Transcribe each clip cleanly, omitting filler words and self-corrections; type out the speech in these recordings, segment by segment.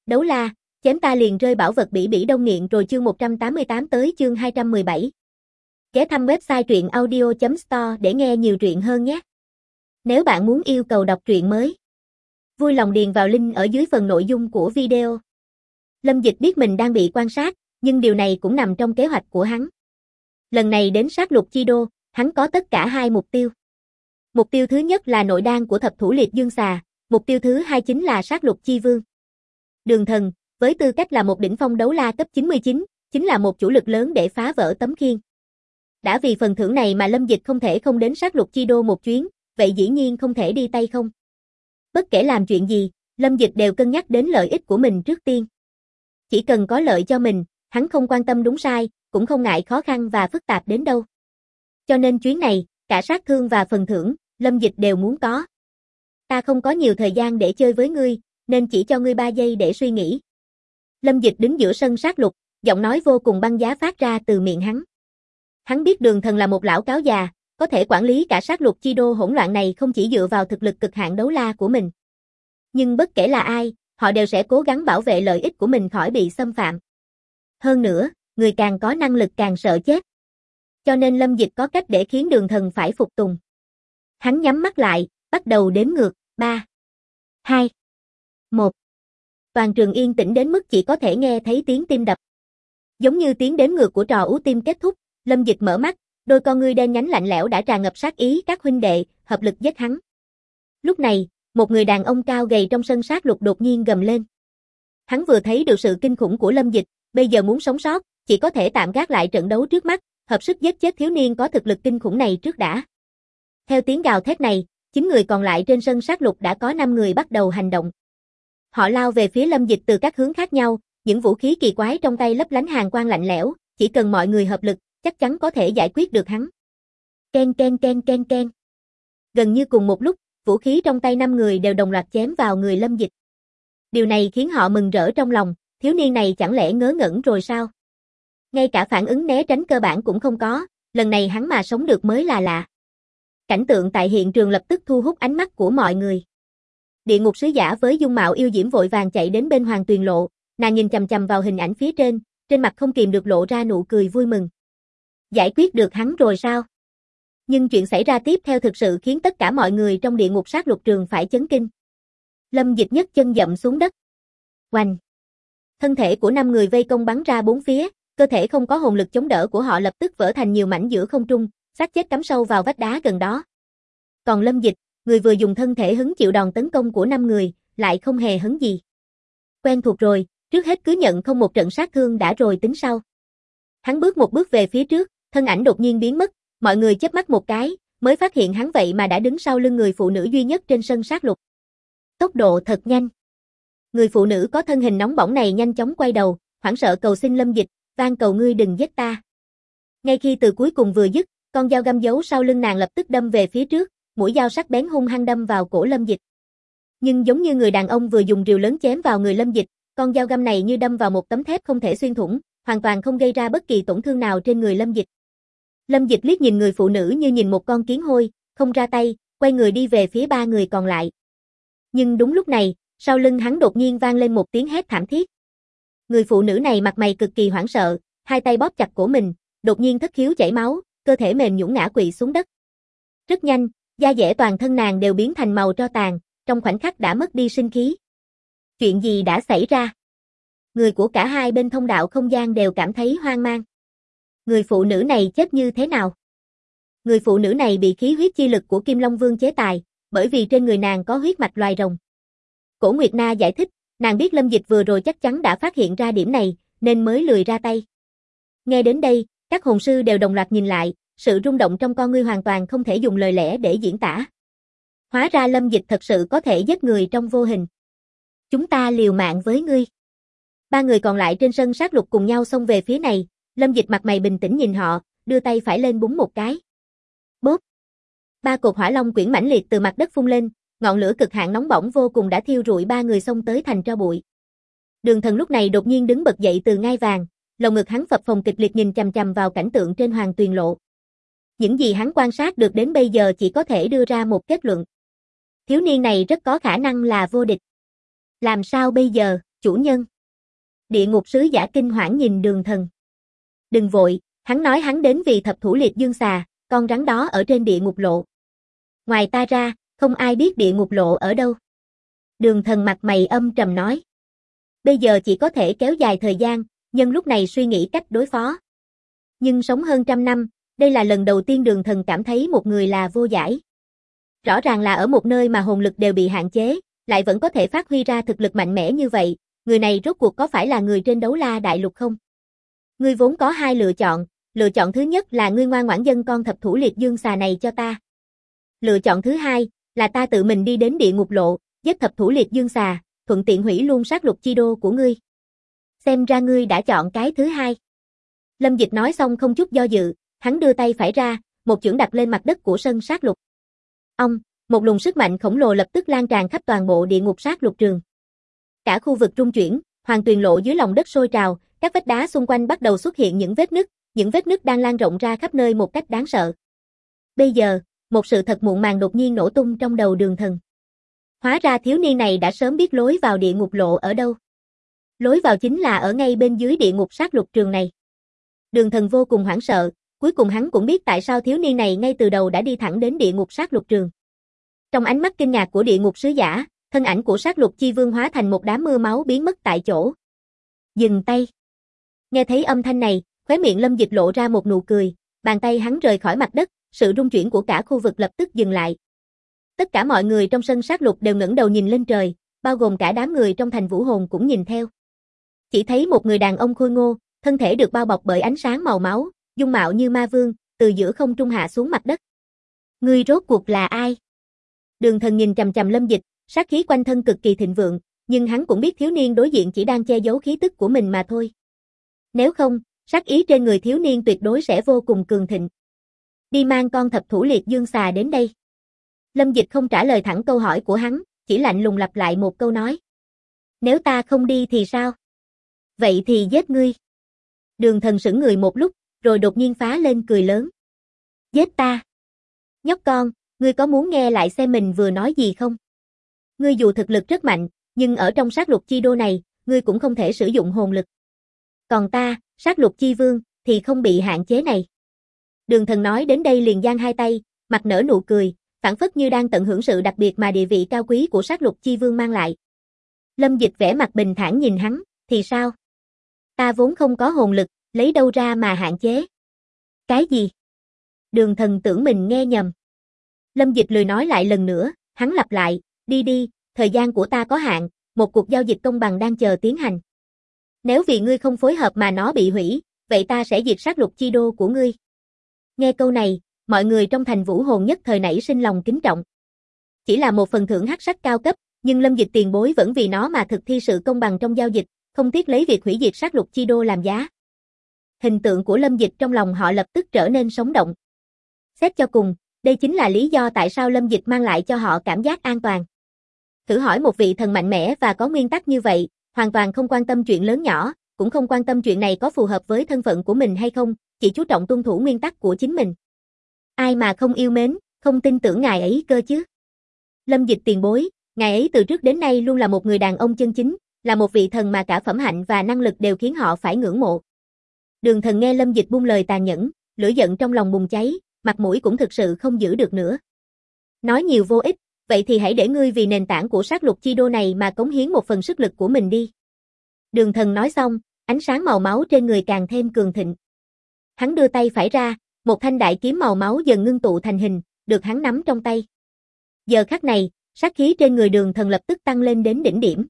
Đấu la, chém ta liền rơi bảo vật bỉ bỉ đông nghiện rồi chương 188 tới chương 217. Ghé thăm website truyện audio.store để nghe nhiều truyện hơn nhé. Nếu bạn muốn yêu cầu đọc truyện mới, vui lòng điền vào link ở dưới phần nội dung của video. Lâm Dịch biết mình đang bị quan sát, nhưng điều này cũng nằm trong kế hoạch của hắn. Lần này đến sát lục chi đô, hắn có tất cả hai mục tiêu. Mục tiêu thứ nhất là nội đan của thập thủ liệt dương xà, mục tiêu thứ hai chính là sát lục chi vương. Đường Thần, với tư cách là một đỉnh phong đấu la cấp 99, chính là một chủ lực lớn để phá vỡ tấm khiên. Đã vì phần thưởng này mà Lâm Dịch không thể không đến sát lục chi đô một chuyến, vậy dĩ nhiên không thể đi tay không. Bất kể làm chuyện gì, Lâm Dịch đều cân nhắc đến lợi ích của mình trước tiên. Chỉ cần có lợi cho mình, hắn không quan tâm đúng sai, cũng không ngại khó khăn và phức tạp đến đâu. Cho nên chuyến này, cả sát thương và phần thưởng, Lâm Dịch đều muốn có. Ta không có nhiều thời gian để chơi với ngươi, nên chỉ cho ngươi 3 giây để suy nghĩ. Lâm Dịch đứng giữa sân sát lục, giọng nói vô cùng băng giá phát ra từ miệng hắn. Hắn biết Đường Thần là một lão cáo già, có thể quản lý cả sát lục chi đô hỗn loạn này không chỉ dựa vào thực lực cực hạn đấu la của mình. Nhưng bất kể là ai, họ đều sẽ cố gắng bảo vệ lợi ích của mình khỏi bị xâm phạm. Hơn nữa, người càng có năng lực càng sợ chết. Cho nên Lâm Dịch có cách để khiến Đường Thần phải phục tùng. Hắn nhắm mắt lại, bắt đầu đếm ngược, 3, 2, 1. Toàn trường yên tĩnh đến mức chỉ có thể nghe thấy tiếng tim đập. Giống như tiếng đếm ngược của trò ú tim kết thúc, Lâm Dịch mở mắt, đôi con ngươi đen nhánh lạnh lẽo đã tràn ngập sát ý các huynh đệ, hợp lực giết hắn. Lúc này, một người đàn ông cao gầy trong sân sát lục đột nhiên gầm lên. Hắn vừa thấy được sự kinh khủng của Lâm Dịch, bây giờ muốn sống sót, chỉ có thể tạm gác lại trận đấu trước mắt, hợp sức giết chết thiếu niên có thực lực kinh khủng này trước đã. Theo tiếng gào thét này, 9 người còn lại trên sân sát lục đã có 5 người bắt đầu hành động. Họ lao về phía Lâm Dịch từ các hướng khác nhau, những vũ khí kỳ quái trong tay lấp lánh hàn quang lạnh lẽo, chỉ cần mọi người hợp lực, chắc chắn có thể giải quyết được hắn. Ken ken ken ken ken. Gần như cùng một lúc, vũ khí trong tay 5 người đều đồng loạt chém vào người Lâm Dịch. Điều này khiến họ mừng rỡ trong lòng, thiếu niên này chẳng lẽ ngớ ngẩn rồi sao? Ngay cả phản ứng né tránh cơ bản cũng không có, lần này hắn mà sống được mới là lạ. Cảnh tượng tại hiện trường lập tức thu hút ánh mắt của mọi người. Địa ngục sứ giả với dung mạo yêu diễm vội vàng chạy đến bên Hoàng Tuyền Lộ, nàng nhìn chằm chằm vào hình ảnh phía trên mặt không kìm được lộ ra nụ cười vui mừng. Giải quyết được hắn rồi sao? Nhưng chuyện xảy ra tiếp theo thực sự khiến tất cả mọi người trong địa ngục sát lục trường phải chấn kinh. Lâm Dịch nhấc chân dậm xuống đất. Oanh! Thân thể của 5 người vây công bắn ra bốn phía, cơ thể không có hồn lực chống đỡ của họ lập tức vỡ thành nhiều mảnh giữa không trung, xác chết cắm sâu vào vách đá gần đó. Còn Lâm Dịch, người vừa dùng thân thể hứng chịu đòn tấn công của 5 người, lại không hề hấn gì. Quen thuộc rồi, trước hết cứ nhận không một trận sát thương đã rồi tính sau. Hắn bước một bước về phía trước, thân ảnh đột nhiên biến mất, mọi người chớp mắt một cái, mới phát hiện hắn vậy mà đã đứng sau lưng người phụ nữ duy nhất trên sân sát lục. Tốc độ thật nhanh. Người phụ nữ có thân hình nóng bỏng này nhanh chóng quay đầu, hoảng sợ cầu xin Lâm Dịch, van cầu ngươi đừng giết ta. Ngay khi từ cuối cùng vừa dứt, con dao găm giấu sau lưng nàng lập tức đâm về phía trước, mũi dao sắc bén hung hăng đâm vào cổ Lâm Dịch. Nhưng giống như người đàn ông vừa dùng rìu lớn chém vào người Lâm Dịch, con dao găm này như đâm vào một tấm thép không thể xuyên thủng, hoàn toàn không gây ra bất kỳ tổn thương nào trên người Lâm Dịch. Lâm Dịch liếc nhìn người phụ nữ như nhìn một con kiến hôi, không ra tay, quay người đi về phía 3 người còn lại. Nhưng đúng lúc này, sau lưng hắn đột nhiên vang lên một tiếng hét thảm thiết. Người phụ nữ này mặt mày cực kỳ hoảng sợ, hai tay bóp chặt cổ mình, đột nhiên thất khiếu chảy máu, cơ thể mềm nhũn ngã quỵ xuống đất. Rất nhanh, da dẻ toàn thân nàng đều biến thành màu tro tàn, trong khoảnh khắc đã mất đi sinh khí. Chuyện gì đã xảy ra? Người của cả hai bên thông đạo không gian đều cảm thấy hoang mang. Người phụ nữ này chết như thế nào? Người phụ nữ này bị khí huyết chi lực của Kim Long Vương chế tài, bởi vì trên người nàng có huyết mạch loài rồng. Cổ Nguyệt Na giải thích, nàng biết Lâm Dịch vừa rồi chắc chắn đã phát hiện ra điểm này, nên mới lười ra tay. Nghe đến đây, các hồn sư đều đồng loạt nhìn lại, sự rung động trong con ngươi hoàn toàn không thể dùng lời lẽ để diễn tả. Hóa ra Lâm Dịch thật sự có thể giết người trong vô hình. Chúng ta liều mạng với ngươi. 3 người còn lại trên sân sát lục cùng nhau xông về phía này, Lâm Dịch mặt mày bình tĩnh nhìn họ, đưa tay phải lên búng một cái. Bốp! 3 cột hỏa long quyển mãnh liệt từ mặt đất phun lên, ngọn lửa cực hạn nóng bỏng vô cùng đã thiêu rụi 3 người xông tới thành tro bụi. Đường Thần lúc này đột nhiên đứng bật dậy từ ngai vàng, lồng ngực hắn phập phồng kịch liệt nhìn chằm chằm vào cảnh tượng trên Hoàng Tuyền Lộ. Những gì hắn quan sát được đến bây giờ chỉ có thể đưa ra một kết luận. Thiếu niên này rất có khả năng là vô địch. Làm sao bây giờ? chủ nhân. Địa ngục sứ giả kinh hoảng nhìn Đường Thần. Đừng vội, hắn nói hắn đến vì thập thủ liệt dương xà, con rắn đó ở trên địa ngục lộ. Ngoài ta ra, không ai biết địa ngục lộ ở đâu. Đường Thần mặt mày âm trầm nói. Bây giờ chỉ có thể kéo dài thời gian, nhân lúc này suy nghĩ cách đối phó. Nhưng sống hơn 100 năm, đây là lần đầu tiên Đường Thần cảm thấy một người là vô giải. Rõ ràng là ở một nơi mà hồn lực đều bị hạn chế, lại vẫn có thể phát huy ra thực lực mạnh mẽ như vậy, người này rốt cuộc có phải là người trên Đấu La Đại Lục không? Ngươi vốn có hai lựa chọn thứ nhất là ngươi ngoan ngoãn dâng con thập thủ liệt dương xà này cho ta. Lựa chọn thứ hai là ta tự mình đi đến địa ngục lộ, giết thập thủ liệt dương xà, thuận tiện hủy luôn sát lục chi đô của ngươi. Xem ra ngươi đã chọn cái thứ hai. Lâm Dịch nói xong không chút do dự, hắn đưa tay phải ra, một chưởng đặt lên mặt đất của sân sát lục. Một luồng sức mạnh khổng lồ lập tức lan tràn khắp toàn bộ địa ngục sát lục trường. Cả khu vực rung chuyển, hoàng tuyền lộ dưới lòng đất sôi trào, các vách đá xung quanh bắt đầu xuất hiện những vết nứt đang lan rộng ra khắp nơi một cách đáng sợ. Bây giờ, một sự thật muộn màng đột nhiên nổ tung trong đầu Đường Thần. Hóa ra thiếu niên này đã sớm biết lối vào địa ngục lộ ở đâu. Lối vào chính là ở ngay bên dưới địa ngục sát lục trường này. Đường Thần vô cùng hoảng sợ, cuối cùng hắn cũng biết tại sao thiếu niên này ngay từ đầu đã đi thẳng đến địa ngục sát lục trường. Trong ánh mắt kinh ngạc của địa ngục sứ giả, thân ảnh của sát lục chi vương hóa thành một đám mưa máu biến mất tại chỗ. Dừng tay. Nghe thấy âm thanh này, khóe miệng Lâm Dịch lộ ra một nụ cười, bàn tay hắn rời khỏi mặt đất, sự rung chuyển của cả khu vực lập tức dừng lại. Tất cả mọi người trong sân sát lục đều ngẩng đầu nhìn lên trời, bao gồm cả đám người trong thành Vũ Hồn cũng nhìn theo. Chỉ thấy một người đàn ông khôi ngô, thân thể được bao bọc bởi ánh sáng màu máu, dung mạo như ma vương, từ giữa không trung hạ xuống mặt đất. Ngươi rốt cuộc là ai? Đường Thần nhìn chằm chằm Lâm Dịch, sát khí quanh thân cực kỳ thịnh vượng, nhưng hắn cũng biết thiếu niên đối diện chỉ đang che giấu khí tức của mình mà thôi. Nếu không, sát ý trên người thiếu niên tuyệt đối sẽ vô cùng cường thịnh. Đi mang con thập thủ liệt dương xà đến đây. Lâm Dịch không trả lời thẳng câu hỏi của hắn, chỉ lạnh lùng lặp lại một câu nói. Nếu ta không đi thì sao? Vậy thì giết ngươi. Đường Thần sững người một lúc, rồi đột nhiên phá lên cười lớn. Giết ta? Nhóc con, ngươi có muốn nghe lại xem mình vừa nói gì không? Ngươi dù thực lực rất mạnh, nhưng ở trong sát lục chi đô này, ngươi cũng không thể sử dụng hồn lực. Còn ta, sát lục chi vương, thì không bị hạn chế này. Đường Thần nói đến đây liền giang hai tay, mặt nở nụ cười, phảng phất như đang tận hưởng sự đặc biệt mà địa vị cao quý của sát lục chi vương mang lại. Lâm Dịch vẻ mặt bình thản nhìn hắn, thì sao? Ta vốn không có hồn lực, lấy đâu ra mà hạn chế? Cái gì? Đường Thần tưởng mình nghe nhầm. Lâm Dịch lười nói lại lần nữa, hắn lặp lại, đi, thời gian của ta có hạn, một cuộc giao dịch công bằng đang chờ tiến hành. Nếu vì ngươi không phối hợp mà nó bị hủy, vậy ta sẽ diệt sát lục chi đô của ngươi. Nghe câu này, mọi người trong thành Vũ Hồn nhất thời nảy sinh lòng kính trọng. Chỉ là một phần thưởng hắc sách cao cấp, nhưng Lâm Dịch tiền bối vẫn vì nó mà thực thi sự công bằng trong giao dịch, không tiếc lấy việc hủy diệt sát lục chi đô làm giá. Hình tượng của Lâm Dịch trong lòng họ lập tức trở nên sống động. Xét cho cùng, đây chính là lý do tại sao Lâm Dịch mang lại cho họ cảm giác an toàn. Thử hỏi một vị thần mạnh mẽ và có nguyên tắc như vậy, hoàn toàn không quan tâm chuyện lớn nhỏ, cũng không quan tâm chuyện này có phù hợp với thân phận của mình hay không, chỉ chú trọng tuân thủ nguyên tắc của chính mình. Ai mà không yêu mến, không tin tưởng ngài ấy cơ chứ? Lâm Dịch tiền bối, ngài ấy từ trước đến nay luôn là một người đàn ông chân chính, là một vị thần mà cả phẩm hạnh và năng lực đều khiến họ phải ngưỡng mộ. Đường Thần nghe Lâm Dịch buông lời tàn nhẫn, lửa giận trong lòng bùng cháy, mặt mũi cũng thực sự không giữ được nữa. Nói nhiều vô ích, vậy thì hãy để ngươi vì nền tảng của sát lục chi đô này mà cống hiến một phần sức lực của mình đi. Đường Thần nói xong, ánh sáng màu máu trên người càng thêm cường thịnh. Hắn đưa tay phải ra, một thanh đại kiếm màu máu dần ngưng tụ thành hình, được hắn nắm trong tay. Giờ khắc này, sát khí trên người Đường Thần lập tức tăng lên đến đỉnh điểm.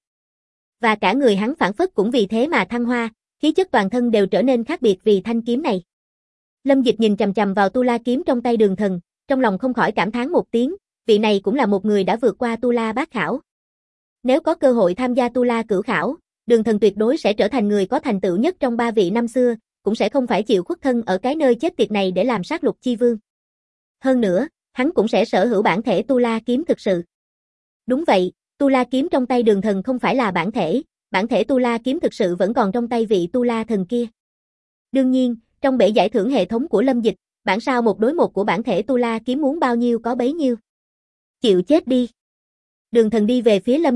Và cả người hắn phảng phất cũng vì thế mà thăng hoa, khí chất toàn thân đều trở nên khác biệt vì thanh kiếm này. Lâm Dịch nhìn chằm chằm vào tu la kiếm trong tay Đường Thần, trong lòng không khỏi cảm thán một tiếng, vị này cũng là một người đã vượt qua tu la bát khảo. Nếu có cơ hội tham gia tu la cửu khảo, Đường Thần tuyệt đối sẽ trở thành người có thành tựu nhất trong ba vị năm xưa, cũng sẽ không phải chịu khuất thân ở cái nơi chết tiệt này để làm sát lục chi vương. Hơn nữa, hắn cũng sẽ sở hữu bản thể tu la kiếm thực sự. Đúng vậy, tu la kiếm trong tay Đường Thần không phải là bản thể tu la kiếm thực sự vẫn còn trong tay vị tu la thần kia. Đương nhiên, trong bể giải thưởng hệ thống của Lâm Dịch, bản sao 1-1 của bản thể tu la kiếm muốn bao nhiêu có bấy nhiêu. Chịu chết đi. Đường Thần đi về phía Lâm Dịch,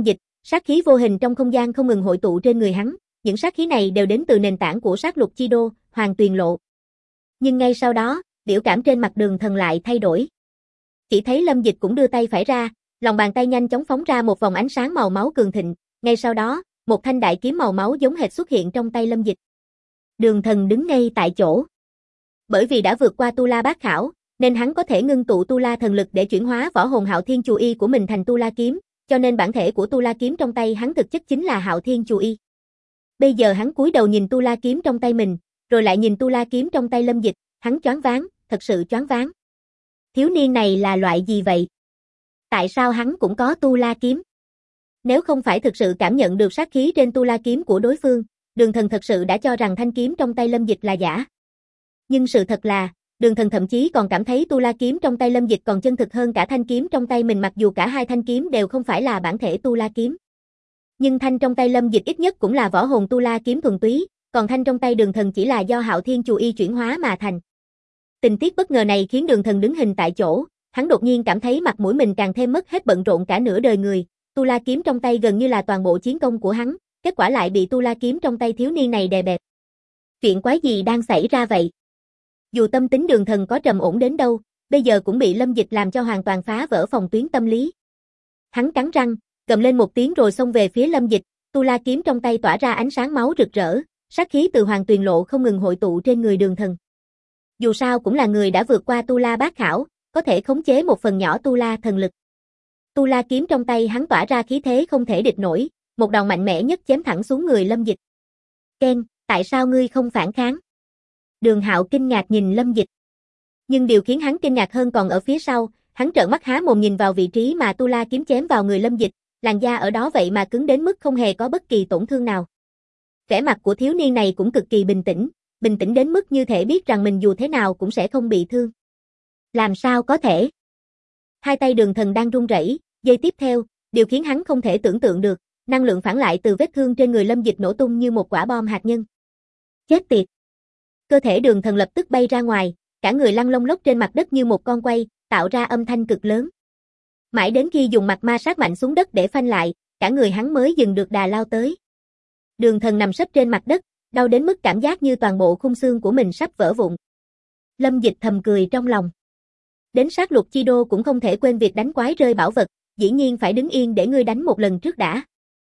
Sát khí vô hình trong không gian không ngừng hội tụ trên người hắn, những sát khí này đều đến từ nền tảng của sát lục chi đô, Hoàng Tuyền Lộ. Nhưng ngay sau đó, biểu cảm trên mặt Đường Thần lại thay đổi. Chỉ thấy Lâm Dịch cũng đưa tay phải ra, lòng bàn tay nhanh chóng phóng ra một vòng ánh sáng màu máu cường thịnh, ngay sau đó, một thanh đại kiếm màu máu giống hệt xuất hiện trong tay Lâm Dịch. Đường Thần đứng ngay tại chỗ. Bởi vì đã vượt qua Tu La Bát Khảo, nên hắn có thể ngưng tụ Tu La thần lực để chuyển hóa võ hồn Hạo Thiên Chù Y của mình thành Tu La kiếm, cho nên bản thể của Tu La kiếm trong tay hắn thực chất chính là Hạo Thiên Chù Y. Bây giờ hắn cúi đầu nhìn Tu La kiếm trong tay mình, rồi lại nhìn Tu La kiếm trong tay Lâm Dịch, hắn choáng váng, thật sự choáng váng. Thiếu niên này là loại gì vậy? Tại sao hắn cũng có Tu La kiếm? Nếu không phải thực sự cảm nhận được sát khí trên Tu La kiếm của đối phương, Đường Thần thật sự đã cho rằng thanh kiếm trong tay Lâm Dịch là giả. Nhưng sự thật là, Đường Thần thậm chí còn cảm thấy Tu La kiếm trong tay Lâm Dịch còn chân thực hơn cả thanh kiếm trong tay mình, mặc dù cả hai thanh kiếm đều không phải là bản thể Tu La kiếm. Nhưng thanh trong tay Lâm Dịch ít nhất cũng là võ hồn Tu La kiếm thuần túy, còn thanh trong tay Đường Thần chỉ là do Hạo Thiên Chù Y chuyển hóa mà thành. Tình tiết bất ngờ này khiến Đường Thần đứng hình tại chỗ, hắn đột nhiên cảm thấy mặt mũi mình càng thêm mất hết bận rộn cả nửa đời người, Tu La kiếm trong tay gần như là toàn bộ chiến công của hắn, kết quả lại bị Tu La kiếm trong tay thiếu niên này đè bẹp. Chuyện quái gì đang xảy ra vậy? Dù tâm tính Đường Thần có trầm ổn đến đâu, bây giờ cũng bị Lâm Dịch làm cho hoàn toàn phá vỡ phòng tuyến tâm lý. Hắn cắn răng, gầm lên một tiếng rồi xông về phía Lâm Dịch, Tu La kiếm trong tay tỏa ra ánh sáng máu rực rỡ, sát khí từ Hoàng Tuyền Lộ không ngừng hội tụ trên người Đường Thần. Dù sao cũng là người đã vượt qua Tu La Bát Khảo, có thể khống chế một phần nhỏ Tu La thần lực. Tu La kiếm trong tay hắn tỏa ra khí thế không thể địch nổi, một đòn mạnh mẽ nhất chém thẳng xuống người Lâm Dịch. Ken, tại sao ngươi không phản kháng? Đường Hạo kinh ngạc nhìn Lâm Dịch. Nhưng điều khiến hắn kinh ngạc hơn còn ở phía sau, hắn trợn mắt há mồm nhìn vào vị trí mà Tu La kiếm chém vào người Lâm Dịch, làn da ở đó vậy mà cứng đến mức không hề có bất kỳ tổn thương nào. Vẻ mặt của thiếu niên này cũng cực kỳ bình tĩnh đến mức như thể biết rằng mình dù thế nào cũng sẽ không bị thương. Làm sao có thể? Hai tay Đường Thần đang run rẩy, giây tiếp theo, điều khiến hắn không thể tưởng tượng được, năng lượng phản lại từ vết thương trên người Lâm Dịch nổ tung như một quả bom hạt nhân. Chết tiệt! Cơ thể Đường Thần lập tức bay ra ngoài, cả người lăn lông lốc trên mặt đất như một con quay, tạo ra âm thanh cực lớn. Mãi đến khi dùng mặt ma sát mạnh xuống đất để phanh lại, cả người hắn mới dừng được đà lao tới. Đường Thần nằm sấp trên mặt đất, đau đến mức cảm giác như toàn bộ khung xương của mình sắp vỡ vụn. Lâm Dịch thầm cười trong lòng. Đến sát lục chi đô cũng không thể quên việc đánh quái rơi bảo vật, dĩ nhiên phải đứng yên để ngươi đánh một lần trước đã.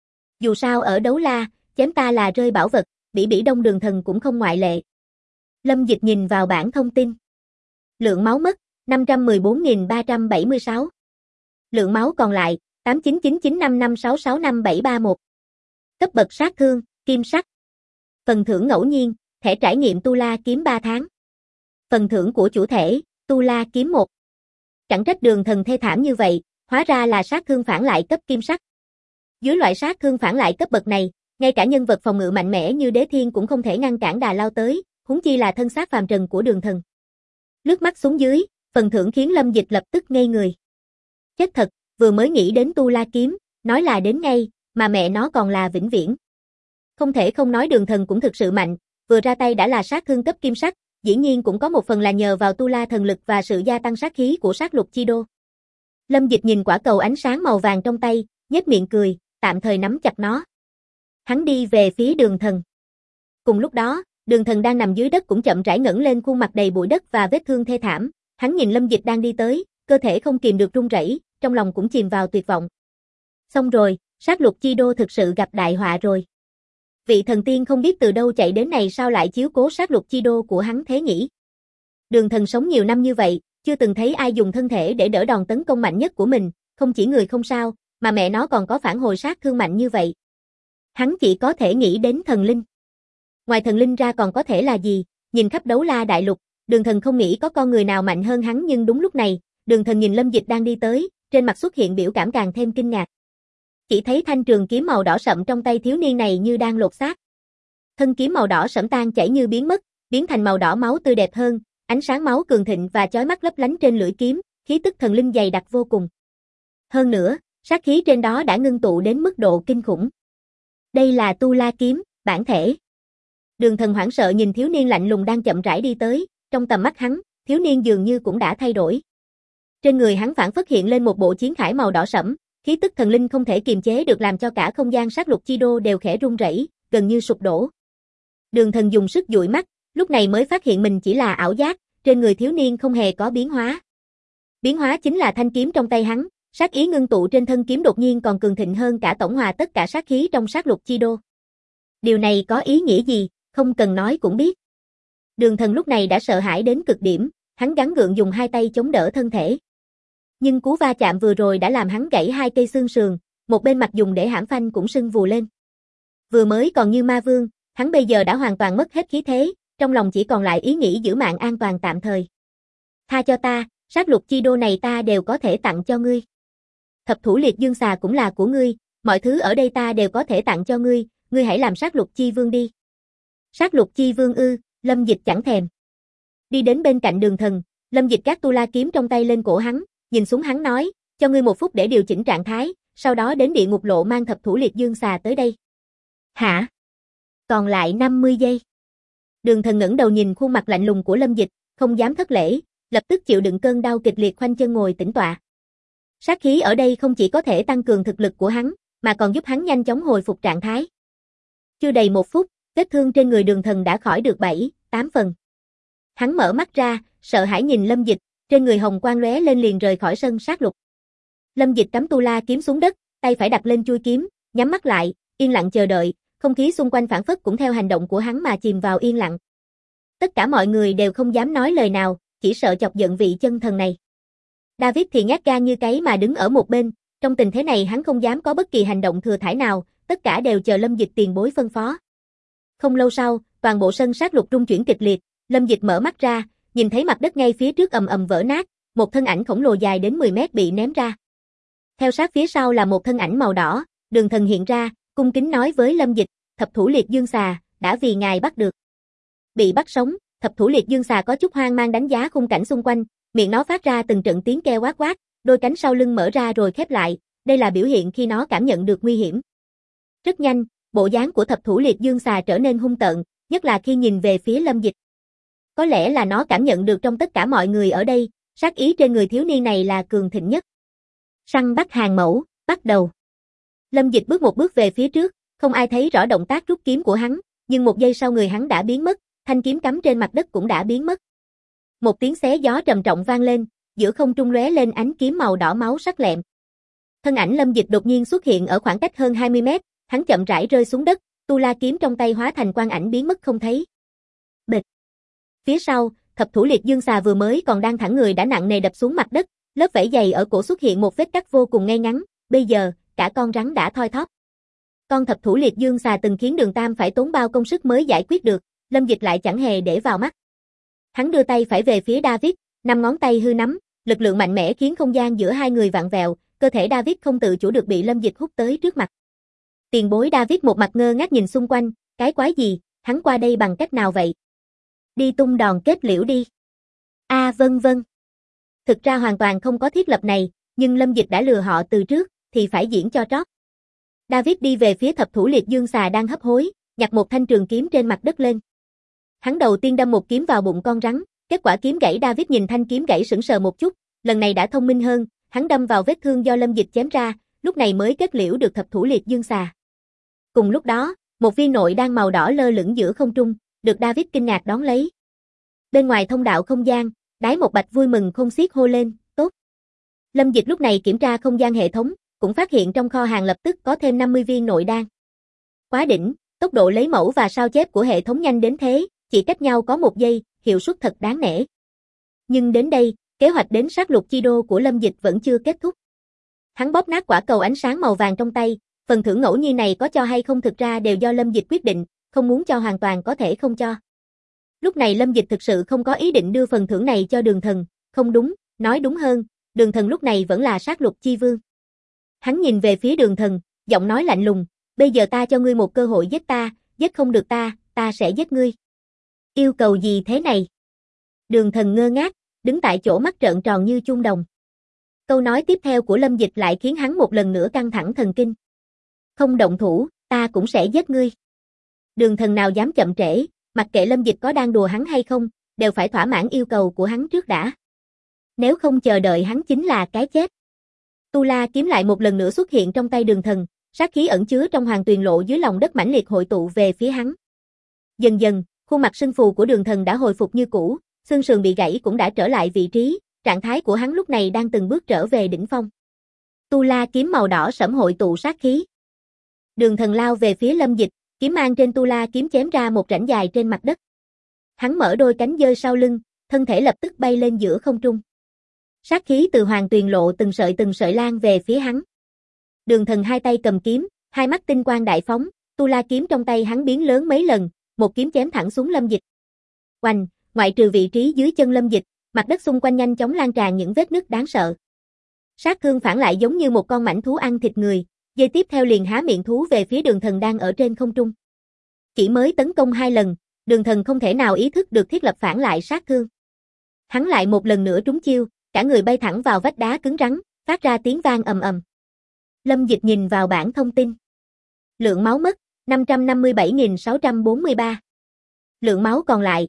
Dù sao ở đấu la, chém ta là rơi bảo vật, Bỉ Bỉ Đông Đường Thần cũng không ngoại lệ. Lâm Dịch nhìn vào bảng thông tin. Lượng máu mất, 514.376. Lượng máu còn lại, 899955665731. Cấp bậc sát thương, kim sắc. Phần thưởng ngẫu nhiên, thẻ trải nghiệm Tu La kiếm 3 tháng. Phần thưởng của chủ thể, Tu La kiếm 1. Chẳng trách Đường Thần thê thảm như vậy, hóa ra là sát thương phản lại cấp kim sắc. Dưới loại sát thương phản lại cấp bậc này, ngay cả nhân vật phòng ngự mạnh mẽ như Đế Thiên cũng không thể ngăn cản đà lao tới, huống chi là thân xác phàm trần của Đường Thần. Lướt mắt xuống dưới, phần thưởng khiến Lâm Dịch lập tức ngây người. Chết thật, vừa mới nghĩ đến Tu La kiếm, nói là đến ngay, mà mẹ nó còn là vĩnh viễn. Không thể không nói Đường Thần cũng thực sự mạnh, vừa ra tay đã là sát thương cấp kim sắc, dĩ nhiên cũng có một phần là nhờ vào Tu La thần lực và sự gia tăng sát khí của sát lục chi đô. Lâm Dịch nhìn quả cầu ánh sáng màu vàng trong tay, nhếch miệng cười, tạm thời nắm chặt nó. Hắn đi về phía Đường Thần. Cùng lúc đó, Đường Thần đang nằm dưới đất cũng chậm rãi ngẩng lên, khuôn mặt đầy bụi đất và vết thương thê thảm. Hắn nhìn Lâm Dịch đang đi tới, cơ thể không kìm được run rẩy, trong lòng cũng chìm vào tuyệt vọng. Xong rồi, sát lục chi đô thực sự gặp đại họa rồi. Vị thần tiên không biết từ đâu chạy đến này sao lại chiếu cố sát lục chi đô của hắn thế nhỉ? Đường Thần sống nhiều năm như vậy, chưa từng thấy ai dùng thân thể để đỡ đòn tấn công mạnh nhất của mình, không chỉ người không sao, mà mẹ nó còn có phản hồi sát thương mạnh như vậy. Hắn chỉ có thể nghĩ đến thần linh. Ngoài thần linh ra còn có thể là gì? Nhìn khắp đấu la đại lục, Đường Thần không nghĩ có con người nào mạnh hơn hắn, nhưng đúng lúc này, Đường Thần nhìn Lâm Dịch đang đi tới, trên mặt xuất hiện biểu cảm càng thêm kinh ngạc. Chỉ thấy thanh trường kiếm màu đỏ sậm trong tay thiếu niên này như đang lột xác. Thân kiếm màu đỏ sẫm tan chảy như biến mất, biến thành màu đỏ máu tươi đẹp hơn, ánh sáng máu cường thịnh và chói mắt lấp lánh trên lưỡi kiếm, khí tức thần linh dày đặc vô cùng. Hơn nữa, sát khí trên đó đã ngưng tụ đến mức độ kinh khủng. Đây là Tu La kiếm, bản thể. Đường Thần hoảng sợ nhìn thiếu niên lạnh lùng đang chậm rãi đi tới, trong tầm mắt hắn, thiếu niên dường như cũng đã thay đổi. Trên người hắn phảng phất hiện lên một bộ chiến khải màu đỏ sẫm, Khí tức thần linh không thể kiềm chế được làm cho cả không gian sát lục chi đô đều khẽ rung rẩy, gần như sụp đổ. Đường Thần dùng sức dụi mắt, lúc này mới phát hiện mình chỉ là ảo giác, trên người thiếu niên không hề có biến hóa. Biến hóa chính là thanh kiếm trong tay hắn, sát ý ngưng tụ trên thân kiếm đột nhiên còn cường thịnh hơn cả tổng hòa tất cả sát khí trong sát lục chi đô. Điều này có ý nghĩa gì, không cần nói cũng biết. Đường Thần lúc này đã sợ hãi đến cực điểm, hắn gắng gượng dùng hai tay chống đỡ thân thể. Nhưng cú va chạm vừa rồi đã làm hắn gãy hai cây xương sườn, một bên mặt dùng để hãm phanh cũng sưng vù lên. Vừa mới còn như ma vương, hắn bây giờ đã hoàn toàn mất hết khí thế, trong lòng chỉ còn lại ý nghĩ giữ mạng an toàn tạm thời. Tha cho ta, sát lục chi đô này ta đều có thể tặng cho ngươi. Thập thủ liệt dương xà cũng là của ngươi, mọi thứ ở đây ta đều có thể tặng cho ngươi, ngươi hãy làm sát lục chi vương đi. Sát lục chi vương ư? Lâm Dịch chẳng thèm. Đi đến bên cạnh Đường Thần, Lâm Dịch gác tu la kiếm trong tay lên cổ hắn, nhìn xuống hắn nói, cho ngươi 1 phút để điều chỉnh trạng thái, sau đó đến địa ngục lộ mang thập thủ liệt dương xà tới đây. Hả? Còn lại 50 giây. Đường Thần ngẩng đầu nhìn khuôn mặt lạnh lùng của Lâm Dịch, không dám thất lễ, lập tức chịu đựng cơn đau kịch liệt khoanh chân ngồi tĩnh tọa. Sát khí ở đây không chỉ có thể tăng cường thực lực của hắn, mà còn giúp hắn nhanh chóng hồi phục trạng thái. Chưa đầy 1 phút, vết thương trên người Đường Thần đã khỏi được 7-8 phần. Hắn mở mắt ra, sợ hãi nhìn Lâm Dịch, trên người hồng quang lóe lên liền rời khỏi sân sát lục. Lâm Dịch cắm tu la kiếm xuống đất, tay phải đặt lên chuôi kiếm, nhắm mắt lại, yên lặng chờ đợi, không khí xung quanh phảng phất cũng theo hành động của hắn mà chìm vào yên lặng. Tất cả mọi người đều không dám nói lời nào, chỉ sợ chọc giận vị chân thần này. David thì nhát gan như cái mà đứng ở một bên, trong tình thế này hắn không dám có bất kỳ hành động thừa thãi nào, tất cả đều chờ Lâm Dịch tiền bối phân phó. Không lâu sau, toàn bộ sân sát lục rung chuyển kịch liệt, Lâm Dịch mở mắt ra, nhìn thấy mặt đất ngay phía trước ầm ầm vỡ nát, một thân ảnh khổng lồ dài đến 10 mét bị ném ra. Theo sát phía sau là một thân ảnh màu đỏ, Đường Thần hiện ra, cung kính nói với Lâm Dịch, thập thủ liệt dương xà, đã vì ngài bắt được. Bị bắt sống, thập thủ liệt dương xà có chút hoang mang đánh giá khung cảnh xung quanh, miệng nó phát ra từng trận tiếng kêu quát quát, đôi cánh sau lưng mở ra rồi khép lại, đây là biểu hiện khi nó cảm nhận được nguy hiểm. Rất nhanh, bộ dáng của thập thủ liệt dương xà trở nên hung tợn, nhất là khi nhìn về phía Lâm Dịch. Có lẽ là nó cảm nhận được trong tất cả mọi người ở đây, sát ý trên người thiếu niên này là cường thịnh nhất. Săn bắt hàng mẫu, bắt đầu. Lâm Dịch bước một bước về phía trước, không ai thấy rõ động tác rút kiếm của hắn, nhưng 1 giây sau người hắn đã biến mất, thanh kiếm cắm trên mặt đất cũng đã biến mất. Một tiếng xé gió trầm trọng vang lên, giữa không trung lóe lên ánh kiếm màu đỏ máu sắc lẹm. Thân ảnh Lâm Dịch đột nhiên xuất hiện ở khoảng cách hơn 20 mét, hắn chậm rãi rơi xuống đất, tu la kiếm trong tay hóa thành quang ảnh biến mất không thấy. Bịch. Phía sau, thập thủ liệt dương xà vừa mới còn đang thẳng người đã nặng nề đập xuống mặt đất, lớp vảy dày ở cổ xuất hiện một vết cắt vô cùng ngay ngắn, bây giờ, cả con rắn đã thoi thóp. Con thập thủ liệt dương xà từng khiến Đường Tam phải tốn bao công sức mới giải quyết được, Lâm Dịch lại chẳng hề để vào mắt. Hắn đưa tay phải về phía David, 5 ngón tay hư nắm, lực lượng mạnh mẽ khiến không gian giữa hai người vặn vẹo, cơ thể David không tự chủ được bị Lâm Dịch hút tới trước mặt. Tiền bối David một mặt ngơ ngác nhìn xung quanh, cái quái gì, hắn qua đây bằng cách nào vậy? Đi tung đòn kết liễu đi. Vân. Thực ra hoàn toàn không có thiết lập này, nhưng Lâm Dịch đã lừa họ từ trước, thì phải diễn cho trót. David đi về phía thập thủ liệt dương xà đang hấp hối, nhặt một thanh trường kiếm trên mặt đất lên. Hắn đầu tiên đâm một kiếm vào bụng con rắn, kết quả kiếm gãy. David nhìn thanh kiếm gãy sững sờ một chút, lần này đã thông minh hơn, hắn đâm vào vết thương do Lâm Dịch chém ra, lúc này mới kết liễu được thập thủ liệt dương xà. Cùng lúc đó, một viên nội đan màu đỏ lơ lửng giữa không trung, được David kinh ngạc đón lấy. Bên ngoài thông đạo không gian, Đái Một Bạch vui mừng không xiết hô lên, tốt. Lâm Dịch lúc này kiểm tra không gian hệ thống, cũng phát hiện trong kho hàng lập tức có thêm 50 viên nội đan. Quá đỉnh, tốc độ lấy mẫu và sao chép của hệ thống nhanh đến thế, chỉ cách nhau có 1 giây, hiệu suất thật đáng nể. Nhưng đến đây, kế hoạch đến sát lục chi đô của Lâm Dịch vẫn chưa kết thúc. Hắn bóp nát quả cầu ánh sáng màu vàng trong tay, phần thưởng ngẫu nhiên này có cho hay không thực ra đều do Lâm Dịch quyết định, không muốn cho hoàn toàn có thể không cho. Lúc này Lâm Dịch thực sự không có ý định đưa phần thưởng này cho Đường Thần, không đúng, nói đúng hơn, Đường Thần lúc này vẫn là sát lục chi vương. Hắn nhìn về phía Đường Thần, giọng nói lạnh lùng, bây giờ ta cho ngươi một cơ hội giết ta, giết không được ta sẽ giết ngươi. Yêu cầu gì thế này? Đường Thần ngơ ngác, đứng tại chỗ mắt trợn tròn như chuông đồng. Câu nói tiếp theo của Lâm Dịch lại khiến hắn một lần nữa căng thẳng thần kinh. Không động thủ, ta cũng sẽ giết ngươi. Đường Thần nào dám chậm trễ, mặc kệ Lâm Dịch có đang đùa hắn hay không, đều phải thỏa mãn yêu cầu của hắn trước đã. Nếu không chờ đợi hắn chính là cái chết. Tu La kiếm lại một lần nữa xuất hiện trong tay Đường Thần, sát khí ẩn chứa trong Hoàng Tuyền Lộ dưới lòng đất mãnh liệt hội tụ về phía hắn. Dần dần, khuôn mặt sưng phù của Đường Thần đã hồi phục như cũ, xương sườn bị gãy cũng đã trở lại vị trí, trạng thái của hắn lúc này đang từng bước trở về đỉnh phong. Tu La kiếm màu đỏ sẫm hội tụ sát khí. Đường Thần lao về phía Lâm Dịch, kiếm mang trên Tu La kiếm chém ra một rãnh dài trên mặt đất. Hắn mở đôi cánh giơ sau lưng, thân thể lập tức bay lên giữa không trung. Sát khí từ Hoàng Tuyền Lộ từng sợi lan về phía hắn. Đường Thần hai tay cầm kiếm, hai mắt tinh quang đại phóng, Tu La kiếm trong tay hắn biến lớn mấy lần, một kiếm chém thẳng xuống Lâm Dịch. Oanh, ngoại trừ vị trí dưới chân Lâm Dịch, mặt đất xung quanh nhanh chóng lan tràn những vết nứt đáng sợ. Sát thương phản lại giống như một con mãnh thú ăn thịt người, giây tiếp theo liền há miệng thú về phía Đường Thần đang ở trên không trung. Chỉ mới tấn công 2 lần, Đường Thần không thể nào ý thức được thiết lập phản lại sát thương. Hắn lại một lần nữa trúng chiêu, cả người bay thẳng vào vách đá cứng rắn, phát ra tiếng vang ầm ầm. Lâm Dịch nhìn vào bảng thông tin. Lượng máu mất, 557.643. Lượng máu còn lại,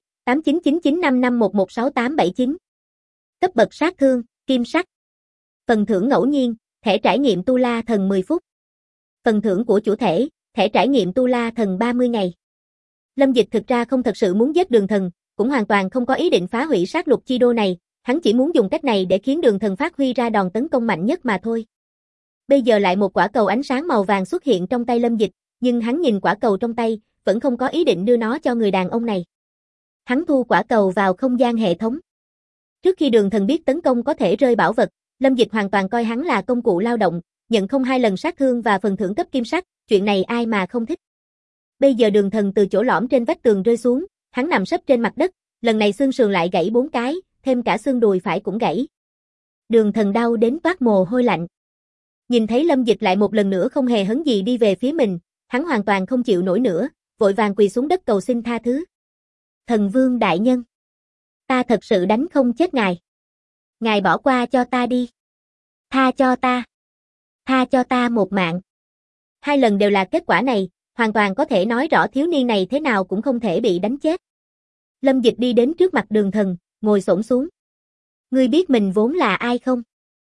899955116879. Cấp bậc sát thương, kim sắc. Phần thưởng ngẫu nhiên, thẻ trải nghiệm Tu La Thần 10 phút. Phần thưởng của chủ thể, thẻ trải nghiệm Tu La Thần 30 ngày. Lâm Dịch thực ra không thật sự muốn giết Đường Thần, cũng hoàn toàn không có ý định phá hủy sát lục chi đô này, hắn chỉ muốn dùng cách này để khiến Đường Thần phát huy ra đòn tấn công mạnh nhất mà thôi. Bây giờ lại một quả cầu ánh sáng màu vàng xuất hiện trong tay Lâm Dịch, nhưng hắn nhìn quả cầu trong tay, vẫn không có ý định đưa nó cho người đàn ông này. Hắn thu quả cầu vào không gian hệ thống. Trước khi Đường Thần biết tấn công có thể rơi bảo vật, Lâm Dịch hoàn toàn coi hắn là công cụ lao động, nhận không 2 lần sát thương và phần thưởng cấp kim sắc, chuyện này ai mà không thích. Bây giờ Đường Thần từ chỗ lõm trên vách tường rơi xuống, hắn nằm sấp trên mặt đất, lần này xương sườn lại gãy 4 cái, thêm cả xương đùi phải cũng gãy. Đường Thần đau đến toát mồ hôi lạnh. Nhìn thấy Lâm Dịch lại một lần nữa không hề hấn gì đi về phía mình, hắn hoàn toàn không chịu nổi nữa, vội vàng quỳ xuống đất cầu xin tha thứ. Thần Vương đại nhân, ta thật sự đánh không chết ngài. Ngài bỏ qua cho ta đi. Tha cho ta. Tha cho ta một mạng. 2 lần đều là kết quả này, hoàn toàn có thể nói rõ thiếu niên này thế nào cũng không thể bị đánh chết. Lâm Dịch đi đến trước mặt Đường Thần, ngồi xổm xuống. Ngươi biết mình vốn là ai không?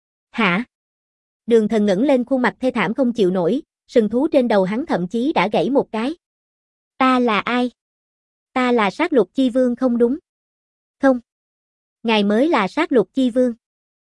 Hả? Đường Thần ngẩng lên khuôn mặt thê thảm không chịu nổi, sừng thú trên đầu hắn thậm chí đã gãy một cái. Ta là ai? Ta là sát lục chi vương không đúng? Không. Ngài mới là sát lục chi vương.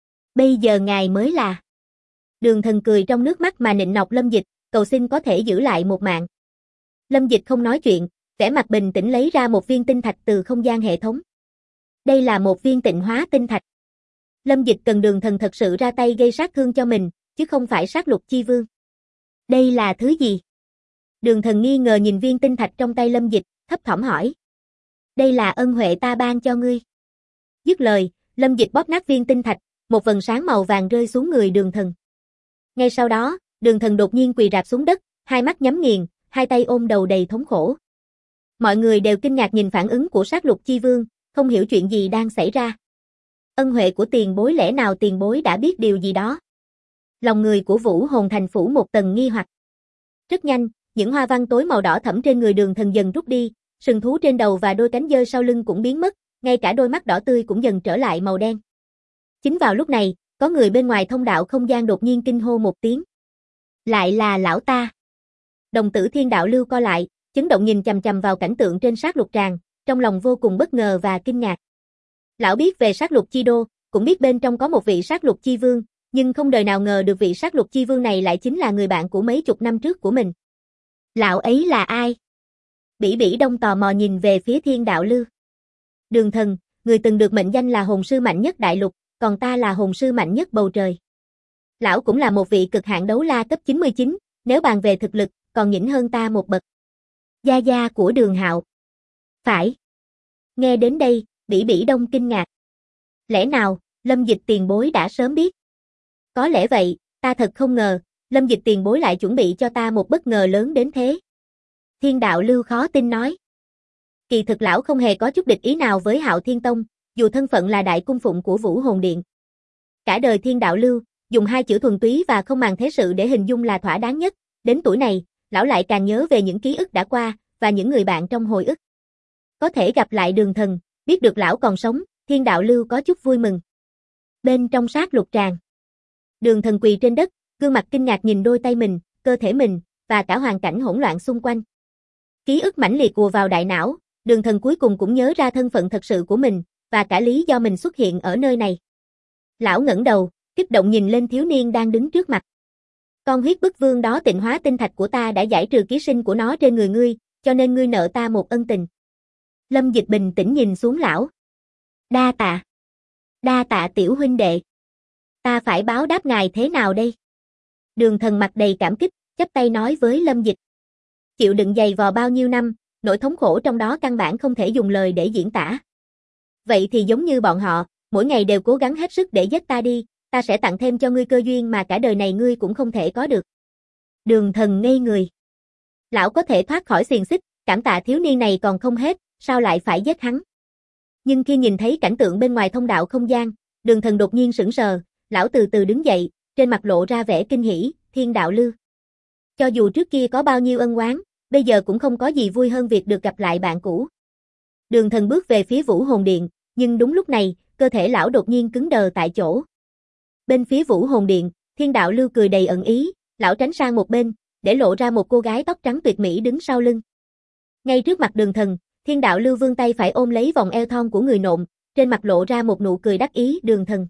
Bây giờ ngài mới là. Đường Thần cười trong nước mắt mà nịnh nọt Lâm Dịch, cầu xin có thể giữ lại một mạng. Lâm Dịch không nói chuyện, vẻ mặt bình tĩnh lấy ra một viên tinh thạch từ không gian hệ thống. Đây là một viên tịnh hóa tinh thạch. Lâm Dịch cần Đường Thần thật sự ra tay gây sát thương cho mình, chứ không phải sát lục chi vương. Đây là thứ gì? Đường Thần nghi ngờ nhìn viên tinh thạch trong tay Lâm Dịch, thấp thỏm hỏi. Đây là ân huệ ta ban cho ngươi. Dứt lời, Lâm Dịch bóp nát viên tinh thạch, một vầng sáng màu vàng rơi xuống người Đường Thần. Ngay sau đó, Đường Thần đột nhiên quỳ rạp xuống đất, hai mắt nhắm nghiền, hai tay ôm đầu đầy thống khổ. Mọi người đều kinh ngạc nhìn phản ứng của sát lục chi vương, không hiểu chuyện gì đang xảy ra. Ân huệ của tiền bối, lẽ nào tiền bối đã biết điều gì đó? Lòng người của Vũ Hồn Thành phủ một tầng nghi hoặc. Rất nhanh, những hoa văn tối màu đỏ thẫm trên người Đường Thần dần rút đi, sừng thú trên đầu và đôi cánh giơ sau lưng cũng biến mất, ngay cả đôi mắt đỏ tươi cũng dần trở lại màu đen. Chính vào lúc này, có người bên ngoài thông đạo không gian đột nhiên kinh hô một tiếng. Lại là lão ta. Đồng tử Thiên Đạo Lưu co lại, chấn động nhìn chằm chằm vào cảnh tượng trên sát lục tràng, trong lòng vô cùng bất ngờ và kinh ngạc. Lão biết về sát lục chi đô, cũng biết bên trong có một vị sát lục chi vương, nhưng không đời nào ngờ được vị sát lục chi vương này lại chính là người bạn của mấy chục năm trước của mình. Lão ấy là ai? Bỉ Bỉ Đông tò mò nhìn về phía Thiên Đạo Lưu. Đường Thần, người từng được mệnh danh là hồn sư mạnh nhất đại lục, còn ta là hồn sư mạnh nhất bầu trời. Lão cũng là một vị cực hạn đấu la cấp 99, nếu bàn về thực lực, còn nhỉnh hơn ta một bậc. Gia gia của Đường Hạo. Phải. Nghe đến đây, Bỉ Bỉ Đông kinh ngạc. Lẽ nào, Lâm Dịch tiền bối đã sớm biết? Có lẽ vậy, ta thật không ngờ, Lâm Dịch tiền bối lại chuẩn bị cho ta một bất ngờ lớn đến thế. Thiên Đạo Lưu khó tin nói. Kỳ thực lão không hề có chút địch ý nào với Hạo Thiên Tông, dù thân phận là đại cung phụng của Vũ Hồn Điện. Cả đời Thiên Đạo Lưu, dùng 2 chữ thuần túy và không màng thế sự để hình dung là thỏa đáng nhất, đến tuổi này, lão lại càng nhớ về những ký ức đã qua, và những người bạn trong hồi ức. Có thể gặp lại Đường Thần, biết được lão còn sống, Thiên Đạo Lưu có chút vui mừng. Bên trong sát lục tràng, Đường Thần quỳ trên đất, gương mặt kinh ngạc nhìn đôi tay mình, cơ thể mình, và cả hoàn cảnh hỗn loạn xung quanh. Ký ức mãnh liệt ùa vào đại não, Đường Thần cuối cùng cũng nhớ ra thân phận thật sự của mình, và cả lý do mình xuất hiện ở nơi này. Lão ngẩng đầu, kích động nhìn lên thiếu niên đang đứng trước mặt. Con huyết bức vương đó tịnh hóa tinh thạch của ta đã giải trừ ký sinh của nó trên người ngươi, cho nên ngươi nợ ta một ân tình. Lâm Dịch bình tĩnh nhìn xuống lão. Đa tạ tiểu huynh đệ. Ta phải báo đáp ngài thế nào đây? Đường Thần mặt đầy cảm kích, chắp tay nói với Lâm Dịch. Chịu đựng dày vò bao nhiêu năm, nỗi thống khổ trong đó căn bản không thể dùng lời để diễn tả. Vậy thì giống như bọn họ, mỗi ngày đều cố gắng hết sức để giết ta đi, ta sẽ tặng thêm cho ngươi cơ duyên mà cả đời này ngươi cũng không thể có được. Đường Thần ngây người. Lão có thể thoát khỏi xiềng xích, cảm tạ thiếu niên này còn không hết, sao lại phải giết hắn? Nhưng khi nhìn thấy cảnh tượng bên ngoài thông đạo không gian, Đường Thần đột nhiên sững sờ, lão từ từ đứng dậy, trên mặt lộ ra vẻ kinh hỉ, Thiên Đạo Lưu. Cho dù trước kia có bao nhiêu ân oán, bây giờ cũng không có gì vui hơn việc được gặp lại bạn cũ. Đường Thần bước về phía Vũ Hồn Điện, nhưng đúng lúc này, cơ thể lão đột nhiên cứng đờ tại chỗ. Bên phía Vũ Hồn Điện, Thiên Đạo Lưu cười đầy ẩn ý, lão tránh sang một bên, để lộ ra một cô gái tóc trắng tuyệt mỹ đứng sau lưng. Ngay trước mặt Đường Thần, Thiên Đạo Lưu vươn tay phải ôm lấy vòng eo thon của người nộm, trên mặt lộ ra một nụ cười đắc ý. Đường Thần.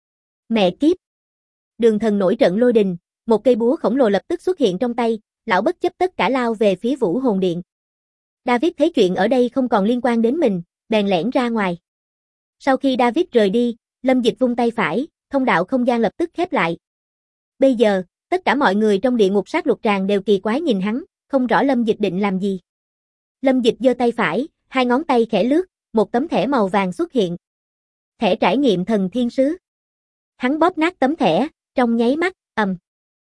Mẹ kiếp. Đường Thần nổi trận lôi đình, một cây búa khổng lồ lập tức xuất hiện trong tay, lão bất chấp tất cả lao về phía Vũ Hồn Điện. David thấy chuyện ở đây không còn liên quan đến mình, bèn lẻn ra ngoài. Sau khi David rời đi, Lâm Dịch vung tay phải, thông đạo không gian lập tức khép lại. Bây giờ, tất cả mọi người trong địa ngục sát lục tràng đều kỳ quái nhìn hắn, không rõ Lâm Dịch định làm gì. Lâm Dịch giơ tay phải, hai ngón tay khẽ lướt, một tấm thẻ màu vàng xuất hiện. Thẻ trải nghiệm thần thiên sứ. Hắn bóp nát tấm thẻ, trong nháy mắt, ầm.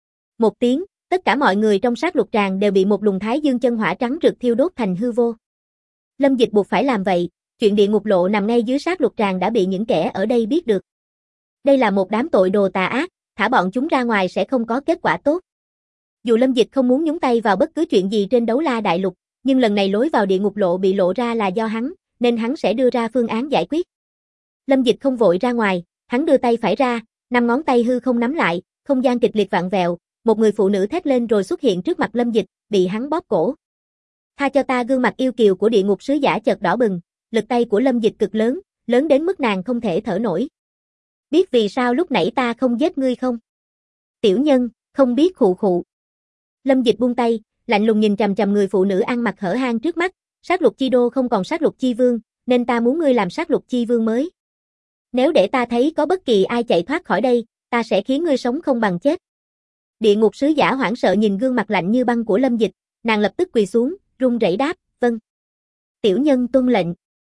Một tiếng, tất cả mọi người trong sát lục tràng đều bị một luồng thái dương chân hỏa trắng rực thiêu đốt thành hư vô. Lâm Dịch buộc phải làm vậy, chuyện địa ngục lộ nằm ngay dưới sát lục tràng đã bị những kẻ ở đây biết được. Đây là một đám tội đồ tà ác, thả bọn chúng ra ngoài sẽ không có kết quả tốt. Dù Lâm Dịch không muốn nhúng tay vào bất cứ chuyện gì trên Đấu La Đại Lục, nhưng lần này lối vào địa ngục lộ bị lộ ra là do hắn, nên hắn sẽ đưa ra phương án giải quyết. Lâm Dịch không vội ra ngoài, hắn đưa tay phải ra, 5 ngón tay hư không nắm lại, không gian kịch liệt vặn vẹo, một người phụ nữ thét lên rồi xuất hiện trước mặt Lâm Dịch, bị hắn bóp cổ. Tha cho ta. Gương mặt yêu kiều của địa ngục sứ giả chợt đỏ bừng, lực tay của Lâm Dịch cực lớn, lớn đến mức nàng không thể thở nổi. Biết vì sao lúc nãy ta không giết ngươi không? Tiểu nhân, không biết. Khụ khụ. Lâm Dịch buông tay, lạnh lùng nhìn chằm chằm người phụ nữ ăn mặc hở hang trước mắt, sát lục chi đô không còn sát lục chi vương, nên ta muốn ngươi làm sát lục chi vương mới. Nếu để ta thấy có bất kỳ ai chạy thoát khỏi đây, ta sẽ khiến ngươi sống không bằng chết. Địa ngục sứ giả hoảng sợ nhìn gương mặt lạnh như băng của Lâm Dịch, nàng lập tức quỳ xuống, run rẩy đáp, vâng. Tiểu nhân tuân lệnh.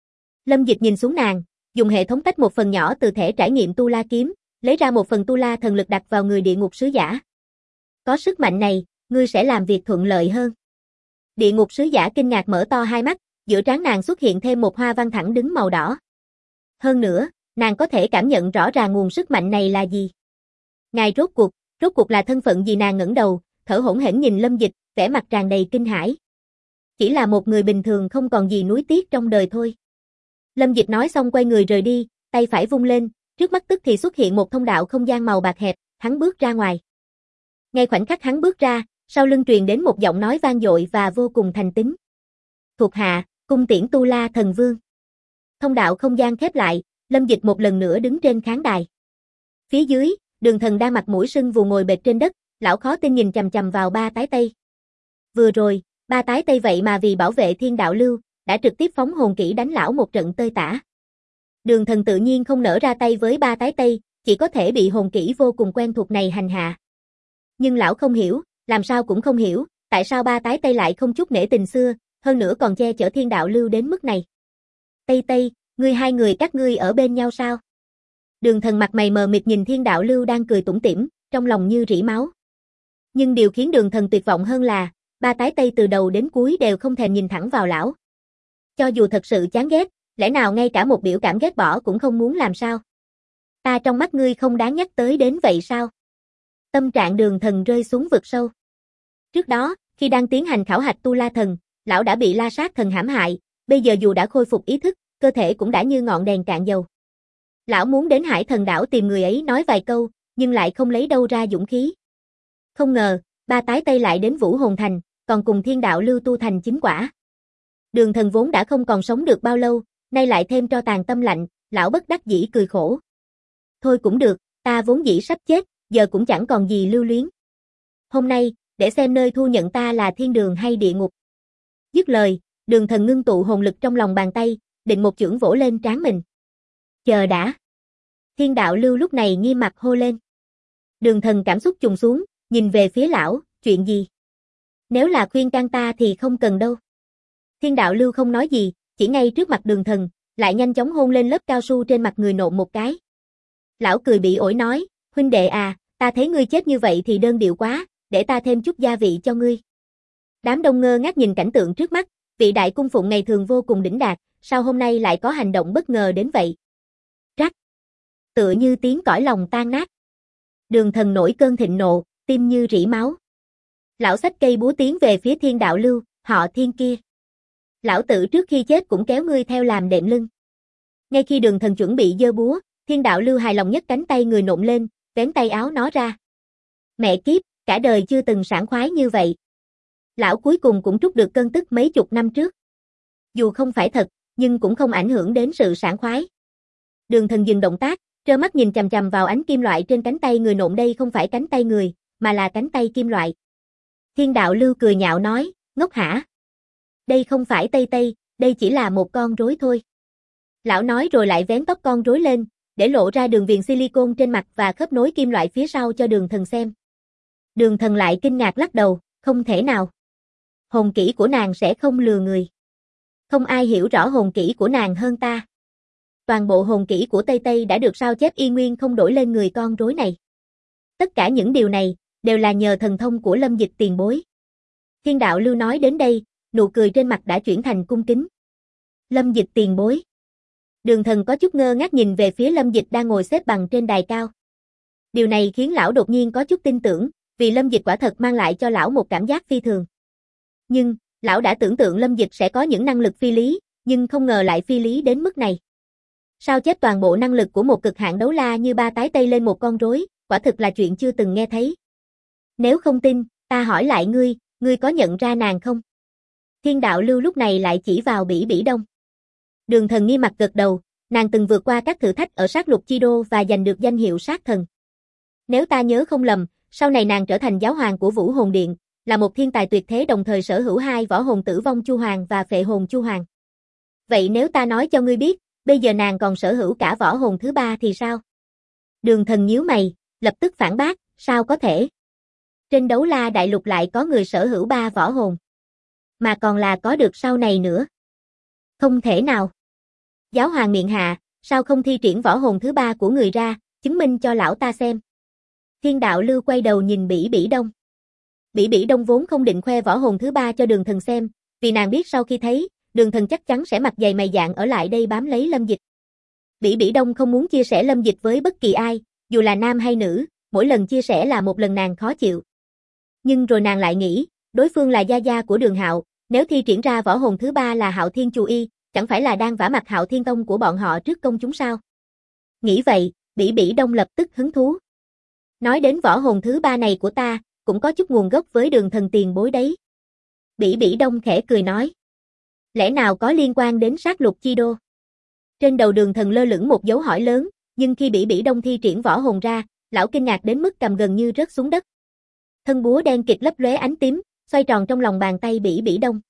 Lâm Dịch nhìn xuống nàng, dùng hệ thống tách một phần nhỏ từ thẻ trải nghiệm Tu La kiếm, lấy ra một phần Tu La thần lực đặt vào người địa ngục sứ giả. Có sức mạnh này, ngươi sẽ làm việc thuận lợi hơn. Địa ngục sứ giả kinh ngạc mở to hai mắt, giữa trán nàng xuất hiện thêm một hoa văn thẳng đứng màu đỏ. Hơn nữa, nàng có thể cảm nhận rõ ràng nguồn sức mạnh này là gì. Ngài rốt cuộc là thân phận gì? Nàng ngẩng đầu, thở hổn hển nhìn Lâm Dịch, vẻ mặt tràn đầy kinh hãi. Chỉ là một người bình thường không còn gì nuối tiếc trong đời thôi. Lâm Dịch nói xong quay người rời đi, tay phải vung lên, trước mắt tức thì xuất hiện một thông đạo không gian màu bạc hẹp, hắn bước ra ngoài. Ngay khoảnh khắc hắn bước ra, sau lưng truyền đến một giọng nói vang dội và vô cùng thành tín. Thuộc hạ, cung tiễn Tu La thần vương. Thông đạo không gian khép lại, Lâm Dịch một lần nữa đứng trên khán đài. Phía dưới, Đường Thần đang mặt mũi sưng vù ngồi bệt trên đất, lão khó tin nhìn chằm chằm vào ba tái tây. Vừa rồi, ba tái tây vậy mà vì bảo vệ Thiên Đạo Lưu, đã trực tiếp phóng hồn kỹ đánh lão một trận tơi tả. Đường Thần tự nhiên không nỡ ra tay với ba tái tây, chỉ có thể bị hồn kỹ vô cùng quen thuộc này hành hạ. Nhưng lão không hiểu, làm sao cũng không hiểu, tại sao ba tái tây lại không chút nể tình xưa, hơn nữa còn che chở Thiên Đạo Lưu đến mức này. Tây Tây, hai người các ngươi ở bên nhau sao? Đường Thần mặt mày mờ mịt nhìn Thiên Đạo Lưu đang cười tủm tỉm, trong lòng như rỉ máu. Nhưng điều khiến Đường Thần tuyệt vọng hơn là, ba tái tây từ đầu đến cuối đều không thèm nhìn thẳng vào lão. Cho dù thật sự chán ghét, lẽ nào ngay cả một biểu cảm ghét bỏ cũng không muốn làm sao? Ta trong mắt ngươi không đáng nhắc tới đến vậy sao? Tâm trạng Đường Thần rơi xuống vực sâu. Trước đó, khi đang tiến hành khảo hạch Tu La thần, lão đã bị La Sát thần hãm hại, bây giờ dù đã khôi phục ý thức, cơ thể cũng đã như ngọn đèn cạn dầu. Lão muốn đến Hải Thần đảo tìm người ấy nói vài câu, nhưng lại không lấy đâu ra dũng khí. Không ngờ, ba tái Tây lại đến Vũ Hồn Thành, còn cùng Thiên Đạo Lưu tu thành chính quả. Đường Thần vốn đã không còn sống được bao lâu, nay lại thêm tro tàn tâm lạnh, lão bất đắc dĩ cười khổ. Thôi cũng được, ta vốn dĩ sắp chết, giờ cũng chẳng còn gì lưu luyến. Hôm nay, để xem nơi thu nhận ta là thiên đường hay địa ngục. Dứt lời, Đường Thần ngưng tụ hồn lực trong lòng bàn tay, định một chưởng vỗ lên trán mình. Chờ đã. Thiên Đạo Lưu lúc này nghiêm mặt hô lên. Đường Thần cảm xúc trùng xuống, nhìn về phía lão, chuyện gì? Nếu là khuyên can ta thì không cần đâu. Thiên Đạo Lưu không nói gì, chỉ ngay trước mặt Đường Thần, lại nhanh chóng hôn lên lớp cao su trên mặt người nộm một cái. Lão cười bỉ ổi nói, huynh đệ à, ta thấy ngươi chết như vậy thì đơn điệu quá, để ta thêm chút gia vị cho ngươi. Đám đông ngơ ngác nhìn cảnh tượng trước mắt, vị đại cung phụng ngày thường vô cùng đỉnh đạt, sao hôm nay lại có hành động bất ngờ đến vậy? Rắc. Tựa như tiếng cõi lòng tan nát. Đường Thần nổi cơn thịnh nộ, tim như rỉ máu. Lão xách cây búa tiến về phía Thiên Đạo Lưu, họ Thiên kia. Lão tử trước khi chết cũng kéo ngươi theo làm đệm lưng. Ngay khi Đường Thần chuẩn bị giơ búa, Thiên Đạo Lưu hài lòng nhấc cánh tay người nộm lên, vén tay áo nó ra. Mẹ kiếp, cả đời chưa từng sảng khoái như vậy. Lão cuối cùng cũng trút được cơn tức mấy chục năm trước. Dù không phải thật, nhưng cũng không ảnh hưởng đến sự sảng khoái. Đường Thần dừng động tác, trơ mắt nhìn chằm chằm vào ánh kim loại trên cánh tay người nộm. Đây không phải cánh tay người, mà là cánh tay kim loại. Thiên Đạo Lưu cười nhạo nói, ngốc hả? Đây không phải Tây Tây, đây chỉ là một con rối thôi. Lão nói rồi lại vén tóc con rối lên, để lộ ra đường viền silicon trên mặt và khớp nối kim loại phía sau cho Đường Thần xem. Đường Thần lại kinh ngạc lắc đầu, không thể nào. Hồn kỹ của nàng sẽ không lừa người. Không ai hiểu rõ hồn kỹ của nàng hơn ta. Toàn bộ hồn kỹ của Tây Tây đã được sao chép y nguyên không đổi lên người con rối này. Tất cả những điều này, đều là nhờ thần thông của Lâm Dịch tiền bối. Thiên Đạo Lưu nói đến đây, nụ cười trên mặt đã chuyển thành cung kính. Lâm Dịch tiền bối. Đường Thần có chút ngơ ngác nhìn về phía Lâm Dịch đang ngồi xếp bằng trên đài cao. Điều này khiến lão đột nhiên có chút tin tưởng, vì Lâm Dịch quả thật mang lại cho lão một cảm giác phi thường. Nhưng, lão đã tưởng tượng Lâm Dịch sẽ có những năng lực phi lý, nhưng không ngờ lại phi lý đến mức này. Sao chép toàn bộ năng lực của một cực hạn đấu la như ba tái Tây lên một con rối, quả thực là chuyện chưa từng nghe thấy. Nếu không tin, ta hỏi lại ngươi có nhận ra nàng không? Thiên Đạo Lưu lúc này lại chỉ vào Bỉ Bỉ Đông. Đường Thần nghi mặt gật đầu, nàng từng vượt qua các thử thách ở sát lục chi đô và giành được danh hiệu sát thần. Nếu ta nhớ không lầm, sau này nàng trở thành giáo hoàng của Vũ Hồn Điện, là một thiên tài tuyệt thế đồng thời sở hữu hai võ hồn tử vong Chu Hoàng và phệ hồn Chu Hoàng. Vậy nếu ta nói cho ngươi biết, bây giờ nàng còn sở hữu cả võ hồn thứ ba thì sao? Đường Thần nhíu mày, lập tức phản bác, sao có thể? Trên đấu la đại lục lại có người sở hữu 3 võ hồn. Mà còn là có được sau này nữa. Không thể nào. Giáo hoàng miệng hạ, sao không thi triển võ hồn thứ 3 của người ra, chứng minh cho lão ta xem. Thiên Đạo Lưu quay đầu nhìn Bỉ Bỉ Đông. Bỉ Bỉ Đông vốn không định khoe võ hồn thứ 3 cho Đường Thần xem, vì nàng biết sau khi thấy, Đường Thần chắc chắn sẽ mặt dày mày dạn ở lại đây bám lấy Lâm Dịch. Bỉ Bỉ Đông không muốn chia sẻ Lâm Dịch với bất kỳ ai, dù là nam hay nữ, mỗi lần chia sẻ là một lần nàng khó chịu. Nhưng rồi nàng lại nghĩ, đối phương là gia gia của Đường Hạo, nếu thi triển ra võ hồn thứ 3 là Hạo Thiên Chù Y, chẳng phải là đang vả mặt Hạo Thiên Tông của bọn họ trước công chúng sao? Nghĩ vậy, Bỉ Bỉ Đông lập tức hứng thú. Nói đến võ hồn thứ 3 này của ta, cũng có chút nguồn gốc với Đường Thần tiền bối đấy. Bỉ Bỉ Đông khẽ cười nói. Lẽ nào có liên quan đến sát lục chi đô? Trên đầu Đường Thần lơ lửng một dấu hỏi lớn, nhưng khi Bỉ Bỉ Đông thi triển võ hồn ra, lão kinh ngạc đến mức cầm gần như rớt xuống đất. Thân búa đen kịt lấp lóe ánh tím, xoay tròn trong lòng bàn tay Bỉ Bỉ Đông.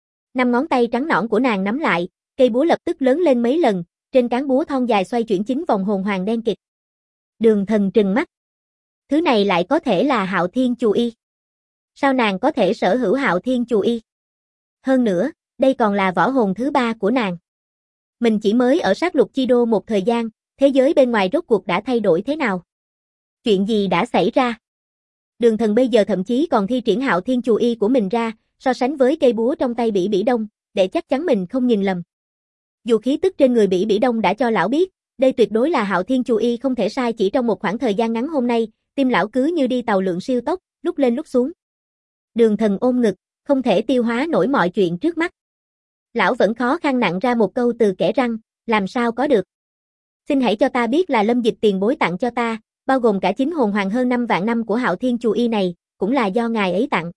5 ngón tay trắng nõn của nàng nắm lại, cây búa lập tức lớn lên mấy lần, trên cán búa thon dài xoay chuyển 9 vòng hồn hoàng đen kịt. Đường Thần trừng mắt. Thứ này lại có thể là Hạo Thiên Chù Y. Sao nàng có thể sở hữu Hạo Thiên Chù Y? Hơn nữa, đây còn là võ hồn thứ 3 của nàng. Mình chỉ mới ở sát lục chi đô một thời gian, thế giới bên ngoài rốt cuộc đã thay đổi thế nào? Chuyện gì đã xảy ra? Đường Thần bây giờ thậm chí còn thi triển Hạo Thiên Chù Y của mình ra, so sánh với cây búa trong tay Bỉ Bỉ Đông, để chắc chắn mình không nhìn lầm. Dù khí tức trên người Bỉ Bỉ Đông đã cho lão biết, đây tuyệt đối là Hạo Thiên Chù Y không thể sai. Chỉ trong một khoảng thời gian ngắn hôm nay, tim lão cứ như đi tàu lượn siêu tốc, lúc lên lúc xuống. Đường Thần ôm ngực, không thể tiêu hóa nổi mọi chuyện trước mắt. Lão vẫn khó khăn nặn ra một câu từ kẽ răng, làm sao có được. Xin hãy cho ta biết là Lâm Dịch tiền bối tặng cho ta, bao gồm cả chính hồn hoàng hơn 5 vạn năm của Hạo Thiên Chù Y này, cũng là do ngài ấy tặng.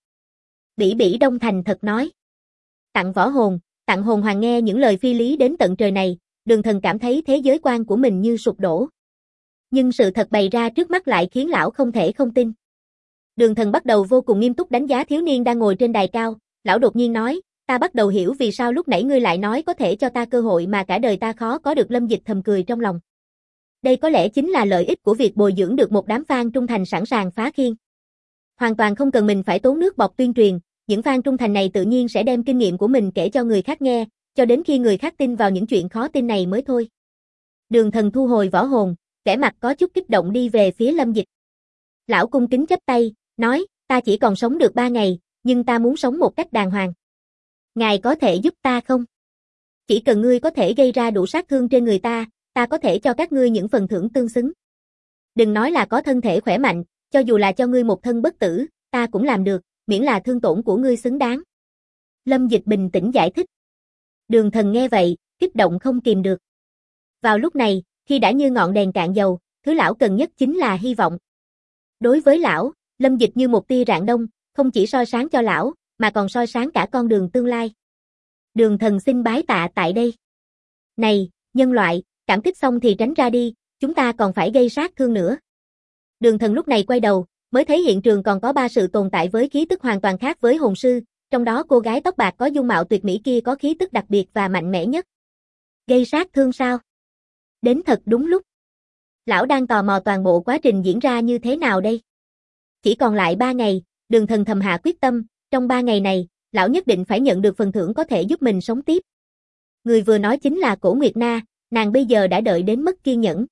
Bỉ Bỉ Đông thành thật nói. Tặng võ hồn, tặng hồn hoàng. Nghe những lời phi lý đến tận trời này, Đường Thần cảm thấy thế giới quan của mình như sụp đổ. Nhưng sự thật bày ra trước mắt lại khiến lão không thể không tin. Đường Thần bắt đầu vô cùng nghiêm túc đánh giá thiếu niên đang ngồi trên đài cao, lão đột nhiên nói, ta bắt đầu hiểu vì sao lúc nãy ngươi lại nói có thể cho ta cơ hội mà cả đời ta khó có được. Lâm Dịch thầm cười trong lòng. Đây có lẽ chính là lợi ích của việc bồi dưỡng được một đám fan trung thành sẵn sàng phá khiên. Hoàn toàn không cần mình phải tốn nước bọt tuyên truyền, những fan trung thành này tự nhiên sẽ đem kinh nghiệm của mình kể cho người khác nghe, cho đến khi người khác tin vào những chuyện khó tin này mới thôi. Đường Thần thu hồi võ hồn, vẻ mặt có chút kích động đi về phía Lâm Dịch. Lão cung kính chắp tay, nói, ta chỉ còn sống được 3 ngày, nhưng ta muốn sống một cách đàng hoàng. Ngài có thể giúp ta không? Chỉ cần ngươi có thể gây ra đủ sát thương trên người ta có thể cho các ngươi những phần thưởng tương xứng. Đừng nói là có thân thể khỏe mạnh, cho dù là cho ngươi một thân bất tử, ta cũng làm được, miễn là thương tổn của ngươi xứng đáng. Lâm Dịch bình tĩnh giải thích. Đường Thần nghe vậy, kích động không kìm được. Vào lúc này, khi đã như ngọn đèn cạn dầu, thứ lão cần nhất chính là hy vọng. Đối với lão, Lâm Dịch như một tia rạng đông, không chỉ soi sáng cho lão, mà còn soi sáng cả con đường tương lai. Đường Thần xin bái tạ tại đây. Này, nhân loại, cảm kích xong thì tránh ra đi, chúng ta còn phải gây sát thương nữa. Đường Thần lúc này quay đầu, mới thấy hiện trường còn có 3 sự tồn tại với khí tức hoàn toàn khác với hồn sư, trong đó cô gái tóc bạc có dung mạo tuyệt mỹ kia có khí tức đặc biệt và mạnh mẽ nhất. Gây sát thương sao? Đến thật đúng lúc. Lão đang tò mò toàn bộ quá trình diễn ra như thế nào đây. Chỉ còn lại 3 ngày, Đường Thần thầm hạ quyết tâm, trong 3 ngày này, lão nhất định phải nhận được phần thưởng có thể giúp mình sống tiếp. Người vừa nói chính là Cổ Nguyệt Na, nàng bây giờ đã đợi đến mất kiên nhẫn.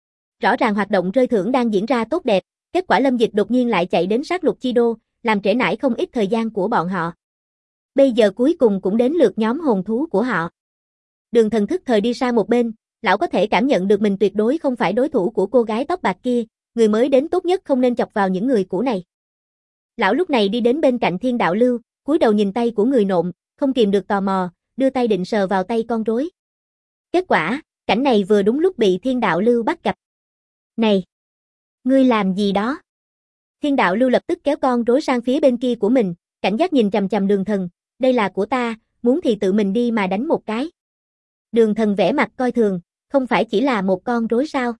Rõ ràng hoạt động rơi thưởng đang diễn ra tốt đẹp, kết quả Lâm Dịch đột nhiên lại chạy đến sát lục chi đô, làm trễ nải không ít thời gian của bọn họ. Bây giờ cuối cùng cũng đến lượt nhóm hồn thú của họ. Đường Thần thức thời đi sang một bên, lão có thể cảm nhận được mình tuyệt đối không phải đối thủ của cô gái tóc bạc kia, người mới đến tốt nhất không nên chọc vào những người cũ này. Lão lúc này đi đến bên cạnh Thiên Đạo Lưu, cúi đầu nhìn tay của người nộm, không kìm được tò mò, đưa tay định sờ vào tay con rối. Kết quả, cảnh này vừa đúng lúc bị Thiên Đạo Lưu bắt gặp. Này! Ngươi làm gì đó? Thiên Đạo Lưu lập tức kéo con rối sang phía bên kia của mình, cảnh giác nhìn chằm chằm Đường Thần, đây là của ta, muốn thì tự mình đi mà đánh một cái. Đường Thần vẻ mặt coi thường, không phải chỉ là một con rối sao?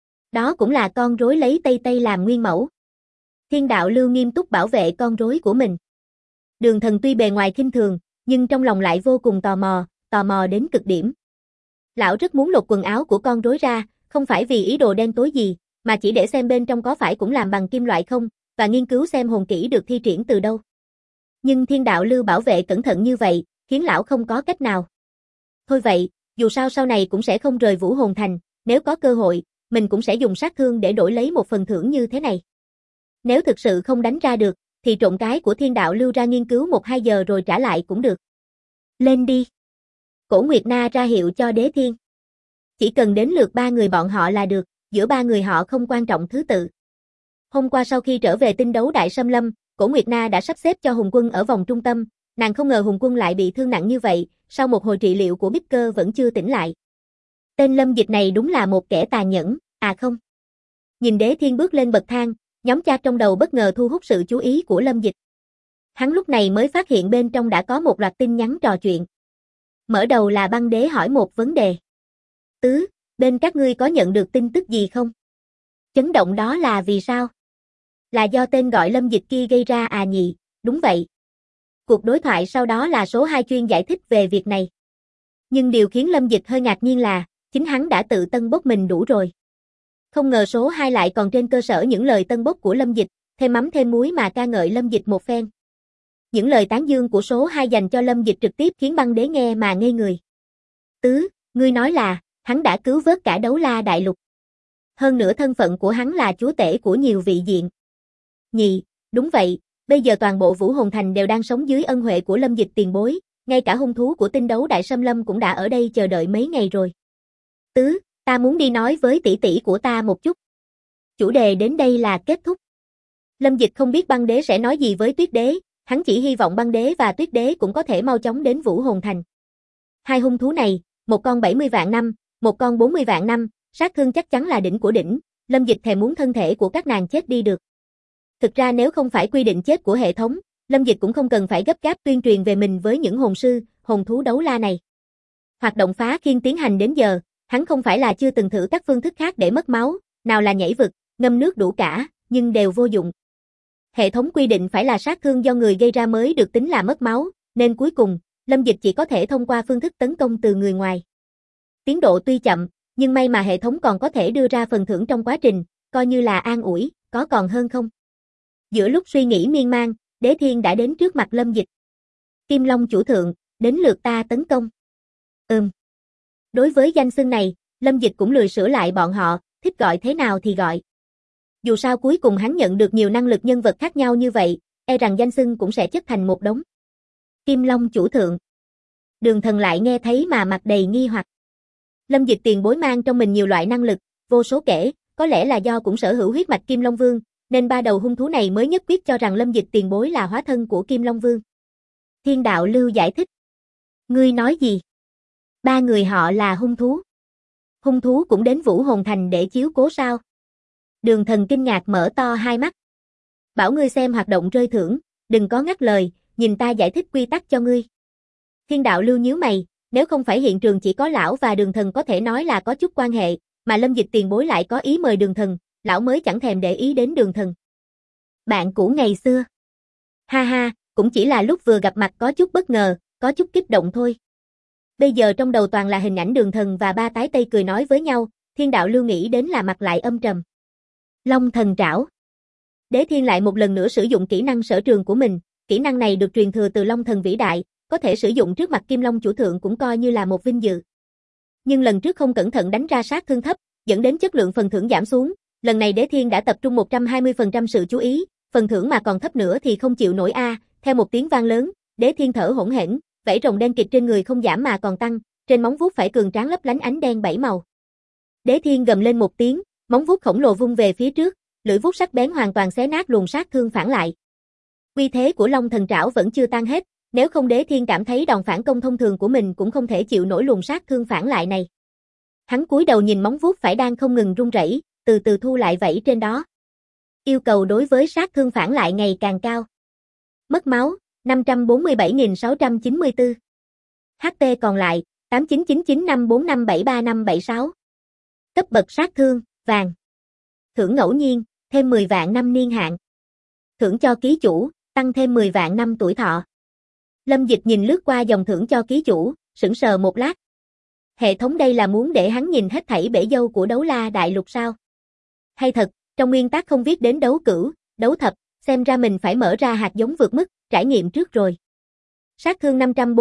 Đó cũng là con rối lấy Tây Tây làm nguyên mẫu. Thiên Đạo Lưu nghiêm túc bảo vệ con rối của mình. Đường Thần tuy bề ngoài khinh thường, nhưng trong lòng lại vô cùng tò mò đến cực điểm. Lão rất muốn lột quần áo của con rối ra, không phải vì ý đồ đen tối gì, mà chỉ để xem bên trong có phải cũng làm bằng kim loại không, và nghiên cứu xem hồn kỹ được thi triển từ đâu. Nhưng Thiên Đạo Lưu bảo vệ cẩn thận như vậy, khiến lão không có cách nào. Thôi vậy, dù sao sau này cũng sẽ không rời Vũ Hồn Thành, nếu có cơ hội, mình cũng sẽ dùng sát thương để đổi lấy một phần thưởng như thế này. Nếu thực sự không đánh ra được, thì trộn cái của Thiên Đạo Lưu ra nghiên cứu 1-2 giờ rồi trả lại cũng được. Lên đi. Cổ Nguyệt Na ra hiệu cho Đế Thiên. Chỉ cần đến lượt 3 người bọn họ là được, giữa 3 người họ không quan trọng thứ tự. Hôm qua sau khi trở về tinh đấu Đại Sâm Lâm, Cổ Nguyệt Na đã sắp xếp cho Hùng Quân ở vòng trung tâm, nàng không ngờ Hùng Quân lại bị thương nặng như vậy, sau một hồi trị liệu của Bích Cơ vẫn chưa tỉnh lại. Tên Lâm Dịch này đúng là một kẻ tàn nhẫn, à không. Nhìn Đế Thiên bước lên bậc thang, nhóm chat trong đầu bất ngờ thu hút sự chú ý của Lâm Dịch. Hắn lúc này mới phát hiện bên trong đã có một loạt tin nhắn trò chuyện. Mở đầu là Băng Đế hỏi một vấn đề. Tứ, bên các ngươi có nhận được tin tức gì không? Chấn động đó là vì sao? Là do tên gọi Lâm Dịch kia gây ra à nhỉ? Đúng vậy. Cuộc đối thoại sau đó là số 2 chuyên giải thích về việc này. Nhưng điều khiến Lâm Dịch hơi ngạc nhiên là, chính hắn đã tự tân bốc mình đủ rồi. Không ngờ số 2 lại còn trên cơ sở những lời tân bốc của Lâm Dịch, thêm mắm thêm muối mà ca ngợi Lâm Dịch một phen. Những lời tán dương của số 2 dành cho Lâm Dịch trực tiếp khiến Băng Đế nghe mà ngây người. Tứ, ngươi nói là, hắn đã cứu vớt cả Đấu La Đại Lục. Hơn nữa thân phận của hắn là chúa tể của nhiều vị diện. Nhị, đúng vậy, bây giờ toàn bộ Vũ Hồn Thành đều đang sống dưới ân huệ của Lâm Dịch tiền bối, ngay cả hung thú của tinh đấu Đại Sâm Lâm cũng đã ở đây chờ đợi mấy ngày rồi. Tứ, ta muốn đi nói với tỷ tỷ của ta một chút. Chủ đề đến đây là kết thúc. Lâm Dịch không biết Băng Đế sẽ nói gì với Tuyết Đế, hắn chỉ hy vọng Băng Đế và Tuyết Đế cũng có thể mau chóng đến Vũ Hồn Thành. Hai hung thú này, một con 70 vạn năm, một con 40 vạn năm, sát thương chắc chắn là đỉnh của đỉnh, Lâm Dịch thèm muốn thân thể của các nàng chết đi được. Thực ra nếu không phải quy định chết của hệ thống, Lâm Dịch cũng không cần phải gấp gáp tuyên truyền về mình với những hồn sư, hồn thú đấu la này. Hoạt động phá khiên tiến hành đến giờ, hắn không phải là chưa từng thử các phương thức khác để mất máu, nào là nhảy vực, ngâm nước đủ cả, nhưng đều vô dụng. Hệ thống quy định phải là sát thương do người gây ra mới được tính là mất máu, nên cuối cùng, Lâm Dịch chỉ có thể thông qua phương thức tấn công từ người ngoài. Tiến độ tuy chậm, nhưng may mà hệ thống còn có thể đưa ra phần thưởng trong quá trình, coi như là an ủi, có còn hơn không? Giữa lúc suy nghĩ miên man, Đế Thiên đã đến trước mặt Lâm Dịch. Kim Long chủ thượng, đến lượt ta tấn công. Đối với danh xưng này, Lâm Dịch cũng lười sửa lại bọn họ, thích gọi thế nào thì gọi. Dù sao cuối cùng hắn nhận được nhiều năng lực nhân vật khác nhau như vậy, e rằng danh xưng cũng sẽ chất thành một đống. Kim Long chủ thượng. Đường Thần lại nghe thấy mà mặt đầy nghi hoặc. Lâm Dịch tiền bối mang trong mình nhiều loại năng lực, vô số kể, có lẽ là do cũng sở hữu huyết mạch Kim Long Vương, nên ba đầu hung thú này mới nhất quyết cho rằng Lâm Dịch tiền bối là hóa thân của Kim Long Vương. Thiên đạo lưu giải thích. Ngươi nói gì? Ba người họ là hung thú. Hung thú cũng đến Vũ Hồn Thành để chiếu cố sao? Đường Thần kinh ngạc mở to hai mắt. Bảo ngươi xem hoạt động rơi thưởng, đừng có ngắt lời, nhìn ta giải thích quy tắc cho ngươi. Thiên đạo lưu nhíu mày, nếu không phải hiện trường chỉ có lão và Đường Thần có thể nói là có chút quan hệ, mà Lâm Dịch tiền bối lại có ý mời Đường Thần, lão mới chẳng thèm để ý đến Đường Thần. Bạn cũ ngày xưa. Ha ha, cũng chỉ là lúc vừa gặp mặt có chút bất ngờ, có chút kích động thôi. Bây giờ trong đầu toàn là hình ảnh Đường Thần và ba tái tây cười nói với nhau, Thiên đạo lưu nghĩ đến là mặt lại âm trầm. Long thần trảo. Đế Thiên lại một lần nữa sử dụng kỹ năng sở trường của mình, kỹ năng này được truyền thừa từ Long thần vĩ đại, có thể sử dụng trước mặt Kim Long chủ thượng cũng coi như là một vinh dự. Nhưng lần trước không cẩn thận đánh ra sát thương thấp, dẫn đến chất lượng phần thưởng giảm xuống, lần này Đế Thiên đã tập trung 120% sự chú ý, phần thưởng mà còn thấp nữa thì không chịu nổi a. Theo một tiếng vang lớn, Đế Thiên thở hổn hển, vảy rồng đen kịt trên người không giảm mà còn tăng, trên móng vuốt phải cường tráng lấp lánh ánh đen bảy màu. Đế Thiên gầm lên một tiếng, móng vuốt khổng lồ vung về phía trước, lưỡi vuốt sắc bén hoàn toàn xé nát luồng sát thương phản lại. Uy thế của Long thần trảo vẫn chưa tan hết, nếu không Đế Thiên cảm thấy đòn phản công thông thường của mình cũng không thể chịu nổi luồng sát thương phản lại này. Hắn cúi đầu nhìn móng vuốt phải đang không ngừng rung rẩy, từ từ thu lại vảy trên đó. Yêu cầu đối với sát thương phản lại ngày càng cao. Mất máu, 547.694. HP còn lại, 899954573576. Cấp bậc sát thương, vàng. Thưởng ngẫu nhiên, thêm 10 vạn năm niên hạn. Thưởng cho ký chủ, tăng thêm 10 vạn năm tuổi thọ. Lâm Dịch nhìn lướt qua dòng thưởng cho ký chủ, sững sờ một lát. Hệ thống đây là muốn để hắn nhìn hết thảy bể dâu của đấu la đại lục sao? Hay thật, trong nguyên tắc không viết đến đấu cửu, đấu thập, xem ra mình phải mở ra hạt giống vượt mức, trải nghiệm trước rồi. Sát thương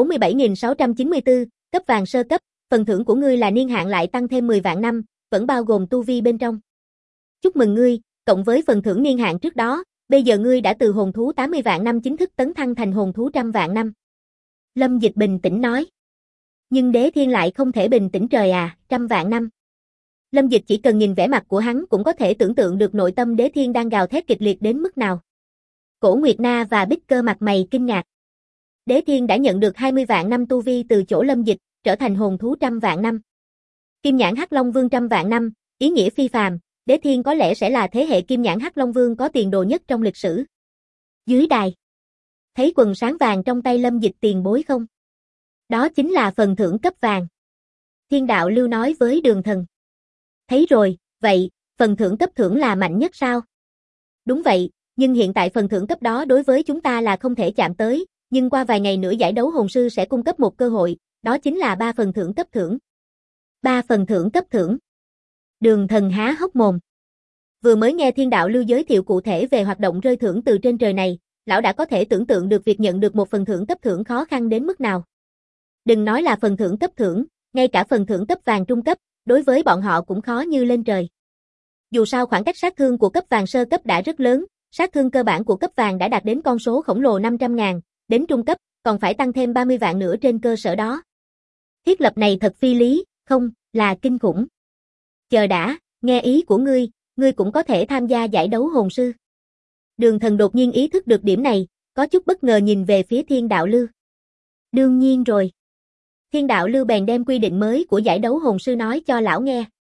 547.694, cấp vàng sơ cấp, phần thưởng của ngươi là niên hạn lại tăng thêm 10 vạn năm, vẫn bao gồm tu vi bên trong. Chúc mừng ngươi, cộng với phần thưởng niên hạn trước đó, bây giờ ngươi đã từ hồn thú 80 vạn năm chính thức tấn thăng thành hồn thú 100 vạn năm. Lâm Dịch bình tĩnh nói. Nhưng Đế Thiên lại không thể bình tĩnh trời à, 100 vạn năm. Lâm Dịch chỉ cần nhìn vẻ mặt của hắn cũng có thể tưởng tượng được nội tâm Đế Thiên đang gào thét kịch liệt đến mức nào. Cổ Nguyệt Na và Bích Cơ mặt mày kinh ngạc. Đế Thiên đã nhận được 20 vạn năm tu vi từ chỗ Lâm Dịch, trở thành hồn thú 100 vạn năm. Kim nhãn Hắc Long Vương 100 vạn năm, ý nghĩa phi phàm, Đế Thiên có lẽ sẽ là thế hệ Kim nhãn Hắc Long Vương có tiền đồ nhất trong lịch sử. Dưới đài, thấy quần sáng vàng trong tay Lâm Dịch tiền bối không? Đó chính là phần thưởng cấp vàng. Thiên đạo lưu nói với Đường Thần. Thấy rồi, vậy, phần thưởng cấp thưởng là mạnh nhất sao? Đúng vậy, nhưng hiện tại phần thưởng cấp đó đối với chúng ta là không thể chạm tới, nhưng qua vài ngày nữa giải đấu hồn sư sẽ cung cấp một cơ hội, đó chính là 3 phần thưởng cấp thưởng. 3 phần thưởng cấp thưởng. Đường Thần há hốc mồm. Vừa mới nghe Thiên đạo lưu giới thiệu cụ thể về hoạt động rơi thưởng từ trên trời này, lão đã có thể tưởng tượng được việc nhận được một phần thưởng cấp thưởng khó khăn đến mức nào. Đừng nói là phần thưởng cấp thưởng, ngay cả phần thưởng cấp vàng trung cấp, đối với bọn họ cũng khó như lên trời. Dù sao khoảng cách sát thương của cấp vàng sơ cấp đã rất lớn, sát thương cơ bản của cấp vàng đã đạt đến con số khổng lồ 500.000, đến trung cấp, còn phải tăng thêm 30 vạn nữa trên cơ sở đó. Thiết lập này thật phi lý, không, là kinh khủng. Chờ đã, nghe ý của ngươi cũng có thể tham gia giải đấu hồn sư. Đường Thần đột nhiên ý thức được điểm này, có chút bất ngờ nhìn về phía Thiên đạo lưu. Đương nhiên rồi. Thiên đạo lưu bèn đem quy định mới của giải đấu hồn sư nói cho lão nghe.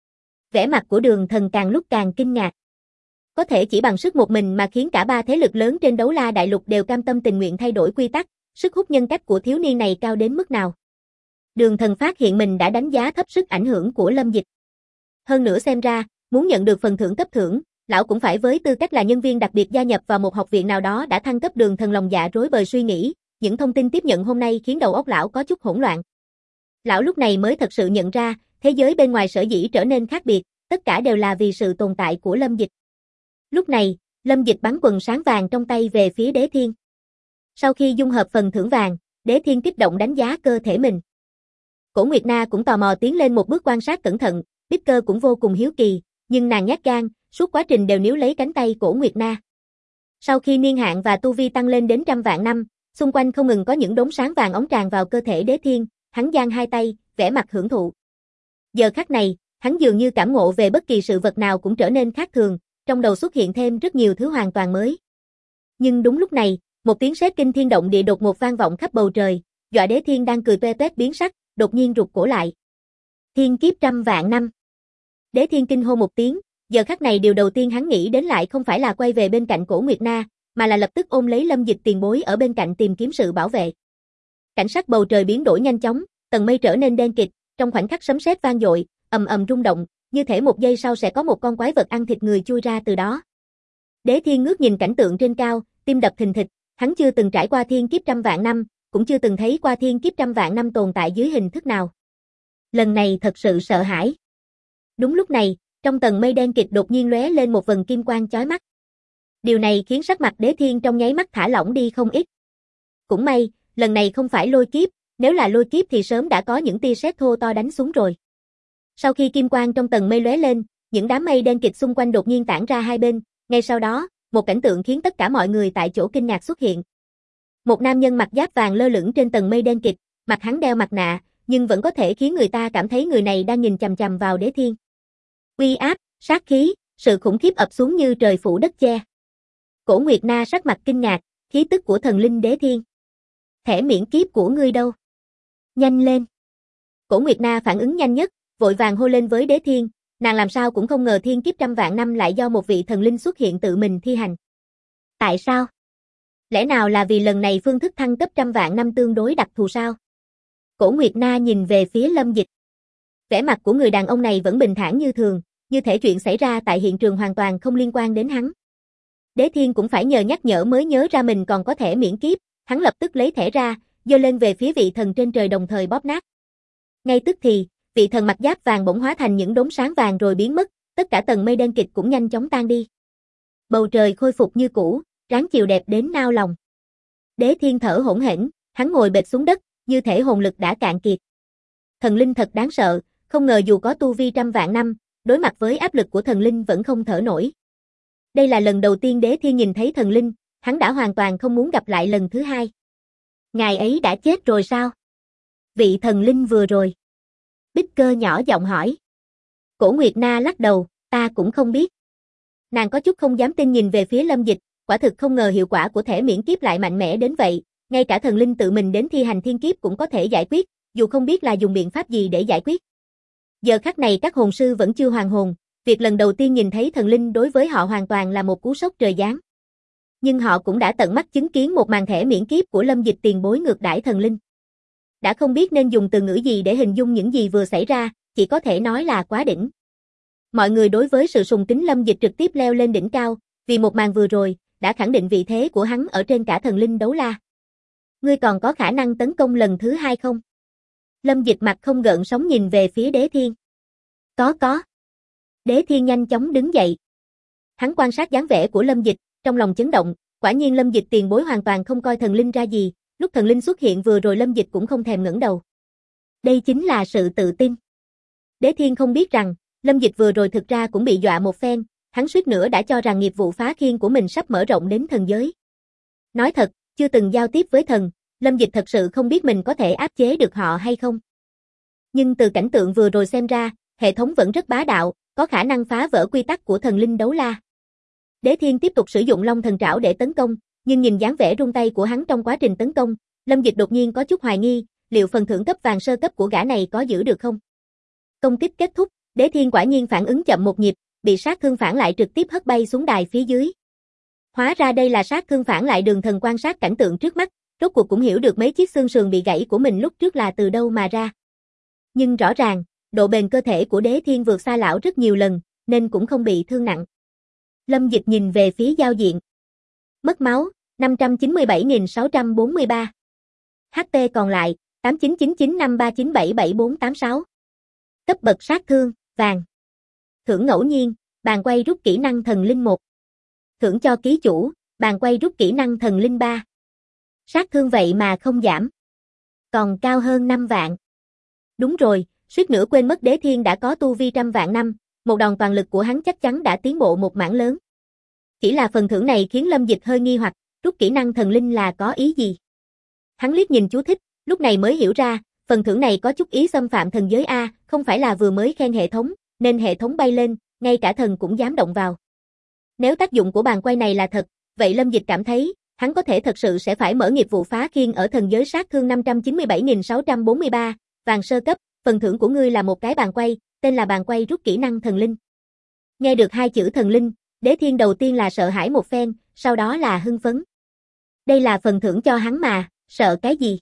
Vẻ mặt của Đường Thần càng lúc càng kinh ngạc. Có thể chỉ bằng sức một mình mà khiến cả ba thế lực lớn trên Đấu La Đại Lục đều cam tâm tình nguyện thay đổi quy tắc, sức hút nhân cách của thiếu niên này cao đến mức nào. Đường Thần phát hiện mình đã đánh giá thấp sức ảnh hưởng của Lâm Dịch. Hơn nữa xem ra, muốn nhận được phần thưởng cấp thưởng, lão cũng phải với tư cách là nhân viên đặc biệt gia nhập vào một học viện nào đó đã thăng cấp. Đường Thần lòng dạ rối bời suy nghĩ, những thông tin tiếp nhận hôm nay khiến đầu óc lão có chút hỗn loạn. Lão lúc này mới thật sự nhận ra, thế giới bên ngoài sở dĩ trở nên khác biệt, tất cả đều là vì sự tồn tại của Lâm Dịch. Lúc này, Lâm Dịch bắn quần sáng vàng trong tay về phía Đế Thiên. Sau khi dung hợp phần thưởng vàng, Đế Thiên kích động đánh giá cơ thể mình. Cổ Nguyệt Na cũng tò mò tiến lên một bước quan sát cẩn thận, Bích Cơ cũng vô cùng hiếu kỳ, nhưng nàng nhát gan, suốt quá trình đều níu lấy cánh tay Cổ Nguyệt Na. Sau khi niên hạn và tu vi tăng lên đến trăm vạn năm, xung quanh không ngừng có những đốm sáng vàng óng tràn vào cơ thể Đế Thiên, hắn giang hai tay, vẻ mặt hưởng thụ. Giờ khắc này, hắn dường như cảm ngộ về bất kỳ sự vật nào cũng trở nên khác thường, trong đầu xuất hiện thêm rất nhiều thứ hoàn toàn mới. Nhưng đúng lúc này, một tiếng sét kinh thiên động địa đột ngột vang vọng khắp bầu trời, dọa Đế Thiên đang cười toe toét biến sắc, đột nhiên rụt cổ lại. Thiên kiếp trăm vạn năm. Đế Thiên kinh hô một tiếng, giờ khắc này điều đầu tiên hắn nghĩ đến lại không phải là quay về bên cạnh Cổ Nguyệt Na, mà là lập tức ôm lấy Lâm Dịch tiền bối ở bên cạnh tìm kiếm sự bảo vệ. Cảnh sắc bầu trời biến đổi nhanh chóng, tầng mây trở nên đen kịt, trong khoảnh khắc sấm sét vang dội, ầm ầm rung động, như thể một giây sau sẽ có một con quái vật ăn thịt người chui ra từ đó. Đế Thiên ngước nhìn cảnh tượng trên cao, tim đập thình thịch, hắn chưa từng trải qua thiên kiếp trăm vạn năm, cũng chưa từng thấy qua thiên kiếp trăm vạn năm tồn tại dưới hình thức nào. Lần này thật sự sợ hãi. Đúng lúc này, trong tầng mây đen kịt đột nhiên lóe lên một vầng kim quang chói mắt. Điều này khiến sắc mặt Đế Thiên trong nháy mắt thả lỏng đi không ít. Cũng may, lần này không phải lôi kiếp, nếu là lôi kiếp thì sớm đã có những tia sét thô to đánh xuống rồi. Sau khi kim quang trong tầng mây lóe lên, những đám mây đen kịt xung quanh đột nhiên tản ra hai bên, ngay sau đó, một cảnh tượng khiến tất cả mọi người tại chỗ kinh ngạc xuất hiện. Một nam nhân mặc giáp vàng lơ lửng trên tầng mây đen kịt, mặt hắn đeo mặt nạ, nhưng vẫn có thể khiến người ta cảm thấy người này đang nhìn chằm chằm vào Đế Thiên. Uy áp, sát khí, sự khủng khiếp ập xuống như trời phủ đất che. Cổ Nguyệt Na sắc mặt kinh ngạc, khí tức của thần linh Đế Thiên. Thẻ miễn kiếp của ngươi đâu? Nhanh lên. Cổ Nguyệt Na phản ứng nhanh nhất, vội vàng hô lên với Đế Thiên, nàng làm sao cũng không ngờ thiên kiếp trăm vạn năm lại do một vị thần linh xuất hiện tự mình thi hành. Tại sao? Lẽ nào là vì lần này phương thức thăng cấp trăm vạn năm tương đối đặc thù sao? Cổ Nguyệt Na nhìn về phía Lâm Dịch. Vẻ mặt của người đàn ông này vẫn bình thản như thường, như thể chuyện xảy ra tại hiện trường hoàn toàn không liên quan đến hắn. Đế Thiên cũng phải nhờ nhắc nhở mới nhớ ra mình còn có thẻ miễn kiếp, hắn lập tức lấy thẻ ra, giơ lên về phía vị thần trên trời đồng thời bóp nát. Ngay tức thì, vị thần mặc giáp vàng bỗng hóa thành những đốm sáng vàng rồi biến mất, tất cả tầng mây đen kịt cũng nhanh chóng tan đi. Bầu trời khôi phục như cũ, ráng chiều đẹp đến nao lòng. Đế Thiên thở hổn hển, hắn ngồi bệt xuống đất, như thể hồn lực đã cạn kiệt. Thần linh thật đáng sợ, không ngờ dù có tu vi trăm vạn năm, đối mặt với áp lực của thần linh vẫn không thở nổi. Đây là lần đầu tiên Đế Thiên nhìn thấy thần linh, hắn đã hoàn toàn không muốn gặp lại lần thứ hai. Ngài ấy đã chết rồi sao? Vị thần linh vừa rồi. Bích Cơ nhỏ giọng hỏi. Cổ Nguyệt Na lắc đầu, ta cũng không biết. Nàng có chút không dám tin nhìn về phía Lâm Dịch, quả thực không ngờ hiệu quả của thẻ miễn kiếp lại mạnh mẽ đến vậy, ngay cả thần linh tự mình đến thi hành thiên kiếp cũng có thể giải quyết, dù không biết là dùng biện pháp gì để giải quyết. Giờ khắc này các hồn sư vẫn chưa hoàn hồn, việc lần đầu tiên nhìn thấy thần linh đối với họ hoàn toàn là một cú sốc trời giáng. Nhưng họ cũng đã tận mắt chứng kiến một màn thẻ miễn kiếp của Lâm Dịch tiền bối ngược đãi thần linh. Đã không biết nên dùng từ ngữ gì để hình dung những gì vừa xảy ra, chỉ có thể nói là quá đỉnh. Mọi người đối với sự sùng kính Lâm Dịch trực tiếp leo lên đỉnh cao, vì một màn vừa rồi, đã khẳng định vị thế của hắn ở trên cả thần linh Đấu La. Ngươi còn có khả năng tấn công lần thứ hai không? Lâm Dịch mặt không gợn sóng nhìn về phía Đế Thiên. Có. Đế Thiên nhanh chóng đứng dậy. Hắn quan sát dáng vẻ của Lâm Dịch, trong lòng chấn động, quả nhiên Lâm Dịch tiền bối hoàn toàn không coi thần linh ra gì, lúc thần linh xuất hiện vừa rồi Lâm Dịch cũng không thèm ngẩng đầu. Đây chính là sự tự tin. Đế Thiên không biết rằng, Lâm Dịch vừa rồi thực ra cũng bị dọa một phen, hắn suýt nữa đã cho rằng nghiệp vụ phá khiên của mình sắp mở rộng đến thần giới. Nói thật, chưa từng giao tiếp với thần, Lâm Dịch thật sự không biết mình có thể áp chế được họ hay không. Nhưng từ cảnh tượng vừa rồi xem ra, hệ thống vẫn rất bá đạo, có khả năng phá vỡ quy tắc của thần linh Đấu La. Đế Thiên tiếp tục sử dụng Long Thần Trảo để tấn công, nhưng nhìn dáng vẻ rung tay của hắn trong quá trình tấn công, Lâm Dịch đột nhiên có chút hoài nghi, liệu phần thưởng cấp vàng sơ cấp của gã này có giữ được không? Công kích kết thúc, Đế Thiên quả nhiên phản ứng chậm một nhịp, bị sát thương phản lại trực tiếp hất bay xuống đài phía dưới. Hóa ra đây là sát thương phản lại. Đường Thần quan sát cảnh tượng trước mắt, rốt cuộc cũng hiểu được mấy chiếc xương sườn bị gãy của mình lúc trước là từ đâu mà ra. Nhưng rõ ràng, độ bền cơ thể của Đế Thiên vượt xa lão rất nhiều lần, nên cũng không bị thương nặng. Lâm Dịch nhìn về phía giao diện. Mất máu, 597.643. HP còn lại, 899953977486. Cấp bậc sát thương, vàng. Thưởng ngẫu nhiên, bàn quay rút kỹ năng thần linh 1. Thưởng cho ký chủ, bàn quay rút kỹ năng thần linh 3. Sát thương vậy mà không giảm. Còn cao hơn 5 vạn. Đúng rồi, suýt nữa quên mất Đế Thiên đã có tu vi trăm vạn năm, một đòn toàn lực của hắn chắc chắn đã tiến bộ một mảng lớn. Chỉ là phần thưởng này khiến Lâm Dịch hơi nghi hoặc, rút kỹ năng thần linh là có ý gì? Hắn liếc nhìn chú thích, lúc này mới hiểu ra, phần thưởng này có chút ý xâm phạm thần giới A, không phải là vừa mới khen hệ thống, nên hệ thống bay lên, ngay cả thần cũng dám động vào. Nếu tác dụng của bàn quay này là thật, vậy Lâm Dịch cảm thấy, hắn có thể thật sự sẽ phải mở nghiệp vụ phá khiên ở thần giới. Sát thương 597.643, vàng sơ cấp, phần thưởng của ngươi là một cái bàn quay, tên là bàn quay rút kỹ năng thần linh. Nghe được hai chữ thần linh, Đế Thiên đầu tiên là sợ hãi một phen, sau đó là hưng phấn. Đây là phần thưởng cho hắn mà, sợ cái gì?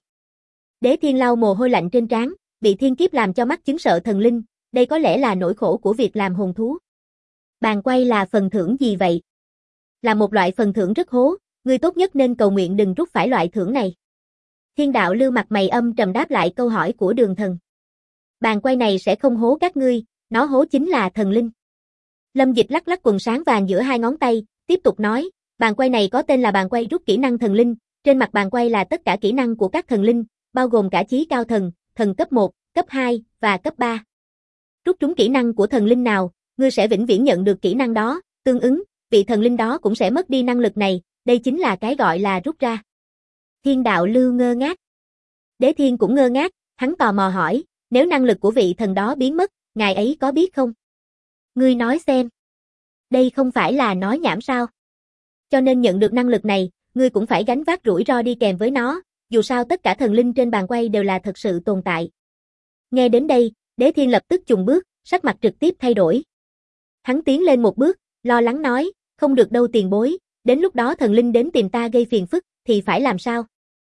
Đế Thiên lau mồ hôi lạnh trên trán, bị thiên kiếp làm cho mắt chứng sợ thần linh, đây có lẽ là nỗi khổ của việc làm hồn thú. Bàn quay là phần thưởng gì vậy? Là một loại phần thưởng rất hố, ngươi tốt nhất nên cầu nguyện đừng rút phải loại thưởng này. Thiên đạo lưu mặt mày âm trầm đáp lại câu hỏi của Đường Thần. Bàn quay này sẽ không hố các ngươi, nó hố chính là thần linh. Lâm Dịch lắc lắc quần sáng vàng giữa hai ngón tay, tiếp tục nói, bàn quay này có tên là bàn quay rút kỹ năng thần linh, trên mặt bàn quay là tất cả kỹ năng của các thần linh, bao gồm cả chí cao thần, thần cấp 1, cấp 2 và cấp 3. Rút trúng kỹ năng của thần linh nào, ngươi sẽ vĩnh viễn nhận được kỹ năng đó, tương ứng, vị thần linh đó cũng sẽ mất đi năng lực này, đây chính là cái gọi là rút ra. Thiên đạo lưu ngơ ngác. Đế Thiên cũng ngơ ngác, hắn tò mò hỏi, nếu năng lực của vị thần đó biến mất, ngài ấy có biết không? Ngươi nói xem. Đây không phải là nói nhảm sao? Cho nên nhận được năng lực này, ngươi cũng phải gánh vác rủi ro đi kèm với nó, dù sao tất cả thần linh trên bàn quay đều là thật sự tồn tại. Nghe đến đây, Đế Thiên lập tức chùng bước, sắc mặt trực tiếp thay đổi. Hắn tiến lên một bước, lo lắng nói, không được đâu tiền bối, đến lúc đó thần linh đến tìm ta gây phiền phức, thì phải làm sao?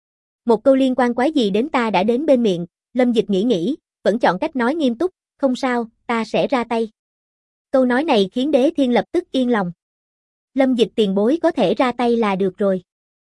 Một câu liên quan quái gì đến ta đã đến bên miệng, Lâm Dịch nghĩ, vẫn chọn cách nói nghiêm túc, không sao, ta sẽ ra tay. Câu nói này khiến Đế Thiên lập tức yên lòng. Lâm Dịch tiền bối có thể ra tay là được rồi.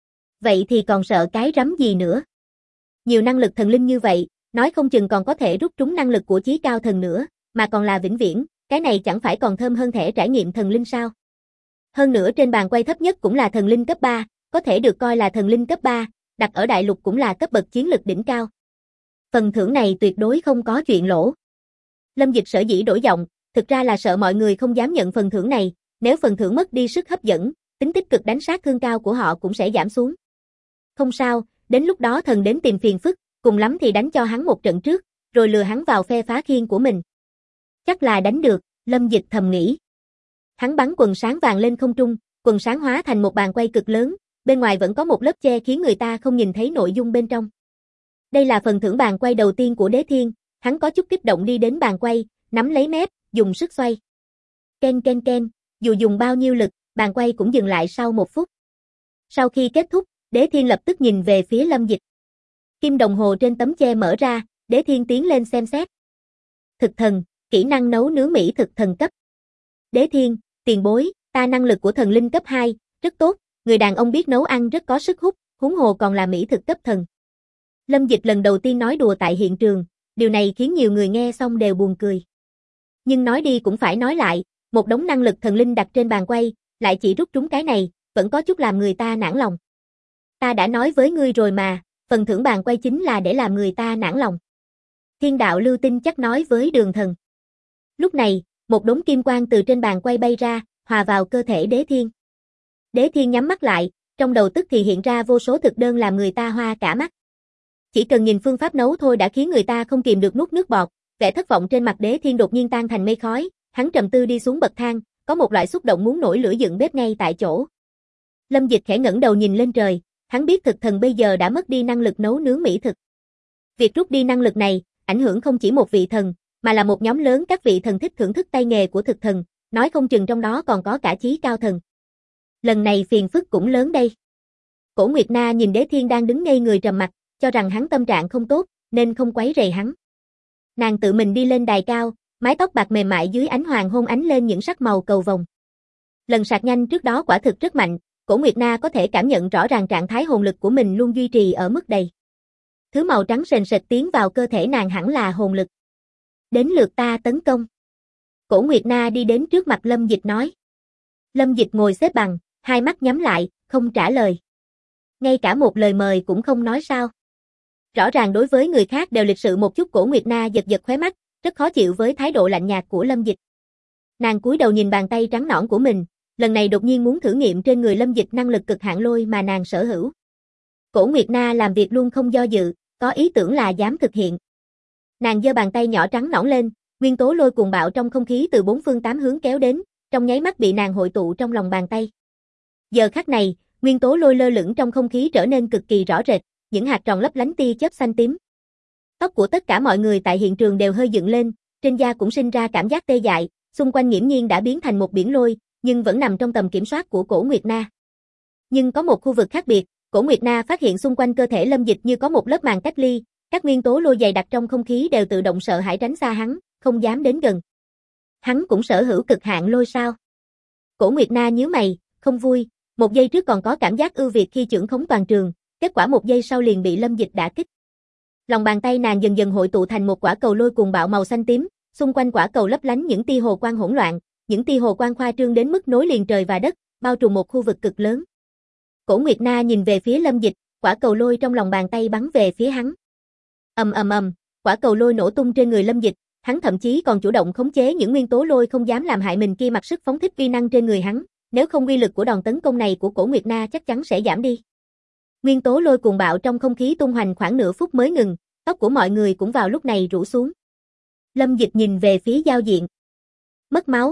Vậy thì còn sợ cái rắm gì nữa? Nhiều năng lực thần linh như vậy, nói không chừng còn có thể rút trúng năng lực của chí cao thần nữa, mà còn là vĩnh viễn, cái này chẳng phải còn thơm hơn thẻ trải nghiệm thần linh sao? Hơn nữa trên bàn quay thấp nhất cũng là thần linh cấp 3, có thể được coi là thần linh cấp 3, đặt ở đại lục cũng là cấp bậc chiến lực đỉnh cao. Phần thưởng này tuyệt đối không có chuyện lỗ. Lâm Dịch sở dĩ đổi giọng, thực ra là sợ mọi người không dám nhận phần thưởng này, nếu phần thưởng mất đi sức hấp dẫn, tính tích cực đánh sát thương cao của họ cũng sẽ giảm xuống. Không sao, đến lúc đó thần đến tìm phiền phức, cùng lắm thì đánh cho hắn một trận trước, rồi lừa hắn vào phe phá khiên của mình. Chắc là đánh được, Lâm Dịch thầm nghĩ. Hắn bắn quần sáng vàng lên không trung, quần sáng hóa thành một bàn quay cực lớn, bên ngoài vẫn có một lớp che khiến người ta không nhìn thấy nội dung bên trong. Đây là phần thưởng bàn quay đầu tiên của Đế Thiên, hắn có chút kích động đi đến bàn quay, nắm lấy mép, dùng sức xoay. Ken ken ken, dù dùng bao nhiêu lực, bàn quay cũng dừng lại sau 1 phút. Sau khi kết thúc, Đế Thiên lập tức nhìn về phía Lâm Dịch. Kim đồng hồ trên tấm che mở ra, Đế Thiên tiến lên xem xét. Thực thần, kỹ năng nấu nướng mỹ thực thần cấp. Đế Thiên, tiền bối, ta năng lực của thần linh cấp 2, rất tốt, người đàn ông biết nấu ăn rất có sức hút, huống hồ còn là mỹ thực cấp thần. Lâm Dịch lần đầu tiên nói đùa tại hiện trường, điều này khiến nhiều người nghe xong đều buồn cười. Nhưng nói đi cũng phải nói lại, một đống năng lực thần linh đặt trên bàn quay, lại chỉ rút trúng cái này, vẫn có chút làm người ta nản lòng. Ta đã nói với ngươi rồi mà, phần thưởng bàn quay chính là để làm người ta nản lòng. Thiên đạo lưu tin chắc nói với Đường Thần. Lúc này, một đống kim quang từ trên bàn quay bay ra, hòa vào cơ thể Đế Thiên. Đế Thiên nhắm mắt lại, trong đầu tức thì hiện ra vô số thực đơn làm người ta hoa cả mắt. Chỉ cần nhìn phương pháp nấu thôi đã khiến người ta không kìm được nuốt nước bọt, vẻ thất vọng trên mặt Đế Thiên đột nhiên tan thành mây khói, hắn trầm tư đi xuống bậc thang, có một loại xúc động muốn nổi lửa dựng bếp ngay tại chỗ. Lâm Dịch khẽ ngẩng đầu nhìn lên trời, hắn biết thực thần bây giờ đã mất đi năng lực nấu nướng mỹ thực. Việc rút đi năng lực này, ảnh hưởng không chỉ một vị thần, mà là một nhóm lớn các vị thần thích thưởng thức tay nghề của thực thần, nói không chừng trong đó còn có cả chí cao thần. Lần này phiền phức cũng lớn đây. Cổ Nguyệt Na nhìn Đế Thiên đang đứng ngây người trầm mặc, cho rằng hắn tâm trạng không tốt, nên không quấy rầy hắn. Nàng tự mình đi lên đài cao, mái tóc bạc mềm mại dưới ánh hoàng hôn ánh lên những sắc màu cầu vồng. Lần sạc nhanh trước đó quả thực rất mạnh, Cổ Nguyệt Na có thể cảm nhận rõ ràng trạng thái hồn lực của mình luôn duy trì ở mức đầy. Thứ màu trắng sền sệt tiến vào cơ thể nàng hẳn là hồn lực. Đến lượt ta tấn công. Cổ Nguyệt Na đi đến trước mặt Lâm Dịch nói. Lâm Dịch ngồi xếp bằng, hai mắt nhắm lại, không trả lời. Ngay cả một lời mời cũng không nói sao. Rõ ràng đối với người khác đều lịch sự một chút. Cổ Nguyệt Na giật giật khóe mắt, rất khó chịu với thái độ lạnh nhạt của Lâm Dịch. Nàng cúi đầu nhìn bàn tay trắng nõn của mình, lần này đột nhiên muốn thử nghiệm trên người Lâm Dịch năng lực cực hạn lôi mà nàng sở hữu. Cổ Nguyệt Na làm việc luôn không do dự, có ý tưởng là dám thực hiện. Nàng giơ bàn tay nhỏ trắng nõn lên, nguyên tố lôi cuồng bạo trong không khí từ bốn phương tám hướng kéo đến, trong nháy mắt bị nàng hội tụ trong lòng bàn tay. Giờ khắc này, nguyên tố lôi lơ lửng trong không khí trở nên cực kỳ rõ rệt, những hạt tròn lấp lánh tia chớp xanh tím. Tóc của tất cả mọi người tại hiện trường đều hơi dựng lên, trên da cũng sinh ra cảm giác tê dại, xung quanh nghiễm nhiên đã biến thành một biển lôi, nhưng vẫn nằm trong tầm kiểm soát của Cổ Nguyệt Na. Nhưng có một khu vực khác biệt, Cổ Nguyệt Na phát hiện xung quanh cơ thể Lâm Dịch như có một lớp màn cách ly, các nguyên tố lôi dày đặc trong không khí đều tự động sợ hãi tránh xa hắn, không dám đến gần. Hắn cũng sở hữu cực hạn lôi sao? Cổ Nguyệt Na nhíu mày, không vui, một giây trước còn có cảm giác ưu việt khi chưởng khống toàn trường, kết quả một giây sau liền bị Lâm Dịch đả kích. Lòng bàn tay nàng dần dần hội tụ thành một quả cầu lôi cuồng bạo màu xanh tím, xung quanh quả cầu lấp lánh những tia hồ quang hỗn loạn, những tia hồ quang khoa trương đến mức nối liền trời và đất, bao trùm một khu vực cực lớn. Cổ Nguyệt Na nhìn về phía Lâm Dịch, quả cầu lôi trong lòng bàn tay bắn về phía hắn. Ầm ầm ầm, quả cầu lôi nổ tung trên người Lâm Dịch, hắn thậm chí còn chủ động khống chế những nguyên tố lôi không dám làm hại mình kia mặc sức phóng thích uy năng trên người hắn, nếu không uy lực của đòn tấn công này của Cổ Nguyệt Na chắc chắn sẽ giảm đi. Nguyên tố lôi cuồng bạo trong không khí tung hoành khoảng nửa phút mới ngừng, tóc của mọi người cũng vào lúc này rủ xuống. Lâm Dịch nhìn về phía giao diện. Mất máu,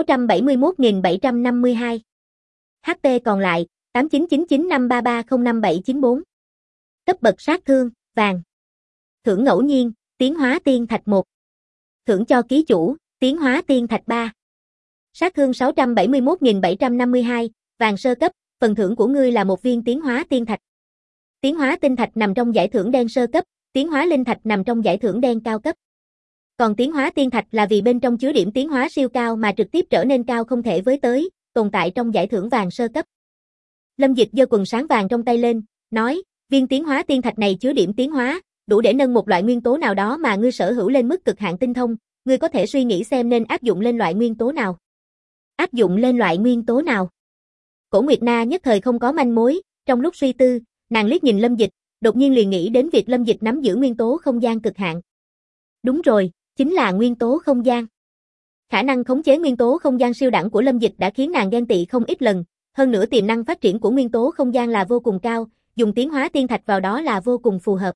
671.752. HP còn lại, 899953305794. Cấp bậc sát thương, vàng. Thưởng ngẫu nhiên, tiến hóa tiên thạch 1. Thưởng cho ký chủ, tiến hóa tiên thạch 3. Sát thương 671.752, vàng sơ cấp, phần thưởng của ngươi là một viên tiến hóa tiên thạch. Tiến hóa tinh thạch nằm trong giải thưởng đen sơ cấp, tiến hóa linh thạch nằm trong giải thưởng đen cao cấp. Còn tiến hóa tiên thạch là vì bên trong chứa điểm tiến hóa siêu cao mà trực tiếp trở nên cao không thể với tới, tồn tại trong giải thưởng vàng sơ cấp. Lâm Dịch giơ quần sáng vàng trong tay lên, nói, viên tiến hóa tiên thạch này chứa điểm tiến hóa, đủ để nâng một loại nguyên tố nào đó mà ngươi sở hữu lên mức cực hạn tinh thông, ngươi có thể suy nghĩ xem nên áp dụng lên loại nguyên tố nào. Áp dụng lên loại nguyên tố nào? Cổ Nguyệt Na nhất thời không có manh mối, trong lúc suy tư, nàng liếc nhìn Lâm Dịch, đột nhiên liền nghĩ đến việc Lâm Dịch nắm giữ nguyên tố không gian cực hạn. Đúng rồi, chính là nguyên tố không gian. Khả năng khống chế nguyên tố không gian siêu đẳng của Lâm Dịch đã khiến nàng ghen tị không ít lần, hơn nữa tiềm năng phát triển của nguyên tố không gian là vô cùng cao, dùng tiến hóa tiên thạch vào đó là vô cùng phù hợp.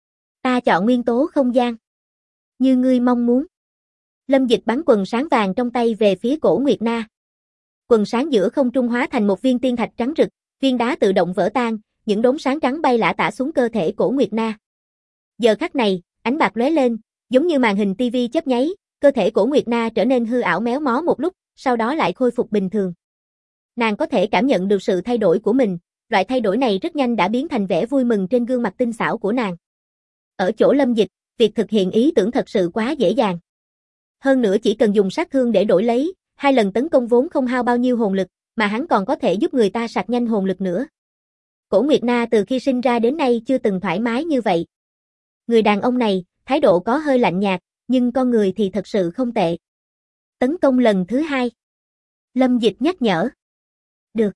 Ta chọn nguyên tố không gian. Như ngươi mong muốn. Lâm Dịch bắn quần sáng vàng trong tay về phía Cổ Nguyệt Na. Quần sáng giữa không trung hóa thành một viên tiên thạch trắng rực, viên đá tự động vỡ tan, những đốm sáng trắng bay lả tả xuống cơ thể Cổ Nguyệt Na. Giờ khắc này, ánh bạc lóe lên, giống như màn hình tivi chớp nháy, cơ thể Cổ Nguyệt Na trở nên hư ảo méo mó một lúc, sau đó lại khôi phục bình thường. Nàng có thể cảm nhận được sự thay đổi của mình, loại thay đổi này rất nhanh đã biến thành vẻ vui mừng trên gương mặt tinh xảo của nàng. Ở chỗ Lâm Dịch, việc thực hiện ý tưởng thật sự quá dễ dàng. Hơn nữa chỉ cần dùng sát thương để đổi lấy, 2 lần tấn công vốn không hao bao nhiêu hồn lực, mà hắn còn có thể giúp người ta sạc nhanh hồn lực nữa. Cổ Nguyệt Na từ khi sinh ra đến nay chưa từng thoải mái như vậy. Người đàn ông này, thái độ có hơi lạnh nhạt, nhưng con người thì thật sự không tệ. Tấn công lần thứ 2. Lâm Dịch nhắc nhở. Được.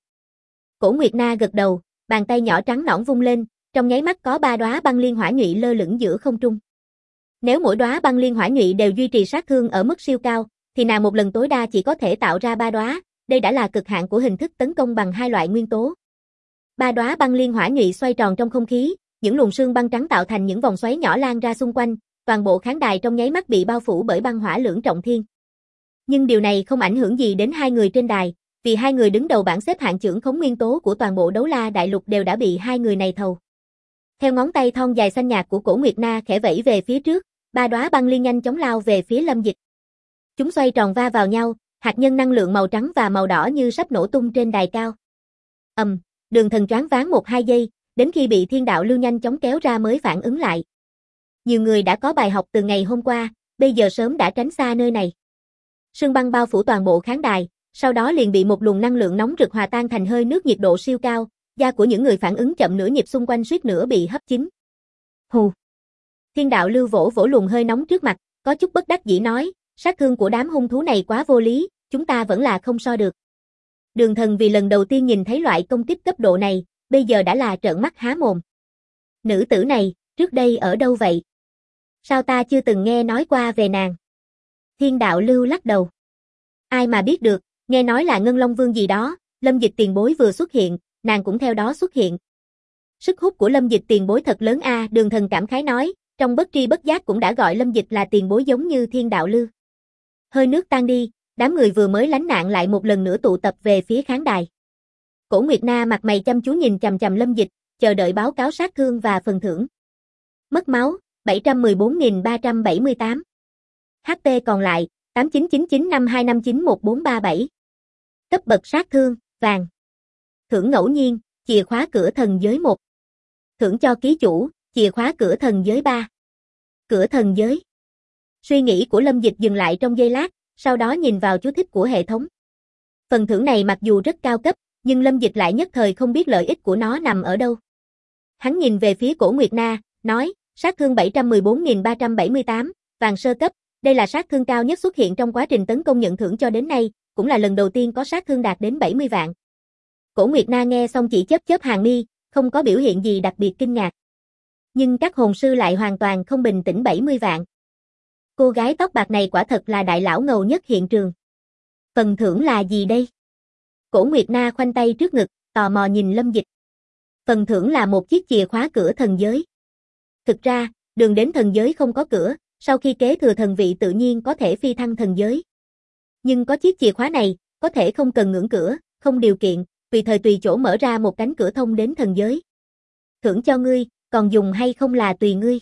Cổ Nguyệt Na gật đầu, bàn tay nhỏ trắng nõn vung lên, trong nháy mắt có 3 đóa băng liên hỏa nhụy lơ lửng giữa không trung. Nếu mỗi đóa băng liên hỏa nhụy đều duy trì sát thương ở mức siêu cao, thì nàng một lần tối đa chỉ có thể tạo ra 3 đóa, đây đã là cực hạn của hình thức tấn công bằng 2 loại nguyên tố. 3 đóa băng liên hỏa nhụy xoay tròn trong không khí, những luồng sương băng trắng tạo thành những vòng xoáy nhỏ lan ra xung quanh, toàn bộ khán đài trong nháy mắt bị bao phủ bởi băng hỏa lưỡng trọng thiên. Nhưng điều này không ảnh hưởng gì đến 2 người trên đài, vì 2 người đứng đầu bảng xếp hạng chưởng khống nguyên tố của toàn bộ Đấu La Đại Lục đều đã bị 2 người này thầu. Theo ngón tay thon dài xanh nhạt của Cổ Nguyệt Na khẽ vẫy về phía trước, ba đóa băng liên nhanh chóng lao về phía Lâm Dịch. Chúng xoay tròn va vào nhau, hạt nhân năng lượng màu trắng và màu đỏ như sắp nổ tung trên đài cao. Đường Thần choáng váng 1-2 giây, đến khi bị thiên đạo lưu nhanh chóng kéo ra mới phản ứng lại. Nhiều người đã có bài học từ ngày hôm qua, bây giờ sớm đã tránh xa nơi này. Sương băng bao phủ toàn bộ khán đài, sau đó liền bị một luồng năng lượng nóng rực hòa tan thành hơi nước nhiệt độ siêu cao, da của những người phản ứng chậm nửa nhịp xung quanh suýt nữa bị hấp chín. Hù. Thiên đạo lưu vỗ vỗ luồng hơi nóng trước mặt, có chút bất đắc dĩ nói, sát thương của đám hung thú này quá vô lý, chúng ta vẫn là không so được. Đường Thần vì lần đầu tiên nhìn thấy loại công kích cấp độ này, bây giờ đã là trợn mắt há mồm. Nữ tử này, trước đây ở đâu vậy? Sao ta chưa từng nghe nói qua về nàng? Thiên đạo lưu lắc đầu. Ai mà biết được, nghe nói là Ngân Long Vương gì đó, Lâm Dịch tiền bối vừa xuất hiện, nàng cũng theo đó xuất hiện. Sức hút của Lâm Dịch tiền bối thật lớn a, Đường Thần cảm khái nói, trong bất tri bất giác cũng đã gọi Lâm Dịch là tiền bối giống như thiên đạo lưu. Hơi nước tan đi, đám người vừa mới lánh nạn lại một lần nữa tụ tập về phía khán đài. Cổ Nguyệt Na mặt mày chăm chú nhìn chằm chằm Lâm Dịch, chờ đợi báo cáo sát thương và phần thưởng. Mất máu, 714.378. HP còn lại, 899952591437. Cấp bậc sát thương, vàng. Thưởng ngẫu nhiên, chìa khóa cửa thần giới 1. Thưởng cho ký chủ, chìa khóa cửa thần giới 3. Cửa thần giới. Suy nghĩ của Lâm Dịch dừng lại trong giây lát, sau đó nhìn vào chú thích của hệ thống. Phần thưởng này mặc dù rất cao cấp, nhưng Lâm Dịch lại nhất thời không biết lợi ích của nó nằm ở đâu. Hắn nhìn về phía Cổ Nguyệt Na, nói, sát thương 714.378, vàng sơ cấp, đây là sát thương cao nhất xuất hiện trong quá trình tấn công nhận thưởng cho đến nay, cũng là lần đầu tiên có sát thương đạt đến 70 vạn. Cổ Nguyệt Na nghe xong chỉ chớp chớp hàng mi, không có biểu hiện gì đặc biệt kinh ngạc. Nhưng các hồn sư lại hoàn toàn không bình tĩnh 70 vạn. Cô gái tóc bạc này quả thật là đại lão ngầu nhất hiện trường. Phần thưởng là gì đây? Cổ Nguyệt Na khoanh tay trước ngực, tò mò nhìn Lâm Dịch. Phần thưởng là một chiếc chìa khóa cửa thần giới. Thực ra, đường đến thần giới không có cửa, sau khi kế thừa thần vị tự nhiên có thể phi thăng thần giới. Nhưng có chiếc chìa khóa này, có thể không cần ngưỡng cửa, không điều kiện, tùy thời tùy chỗ mở ra một cánh cửa thông đến thần giới. Thưởng cho ngươi, còn dùng hay không là tùy ngươi.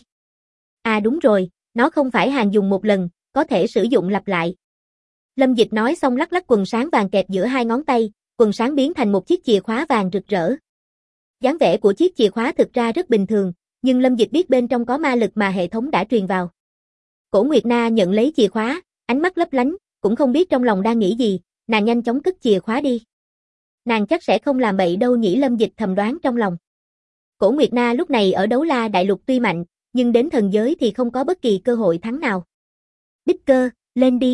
À đúng rồi, nó không phải hàng dùng một lần, có thể sử dụng lặp lại. Lâm Dịch nói xong lắc lắc quần sáng vàng kẹp giữa hai ngón tay, quần sáng biến thành một chiếc chìa khóa vàng rực rỡ. Dáng vẻ của chiếc chìa khóa thực ra rất bình thường, nhưng Lâm Dịch biết bên trong có ma lực mà hệ thống đã truyền vào. Cổ Nguyệt Na nhận lấy chìa khóa, ánh mắt lấp lánh, cũng không biết trong lòng đang nghĩ gì, nàng nhanh chóng cất chìa khóa đi. Nàng chắc sẽ không làm bậy đâu nhỉ, Lâm Dịch thầm đoán trong lòng. Cổ Nguyệt Na lúc này ở Đấu La Đại Lục tuy mạnh, nhưng đến thần giới thì không có bất kỳ cơ hội thắng nào. Bích Cơ, lên đi.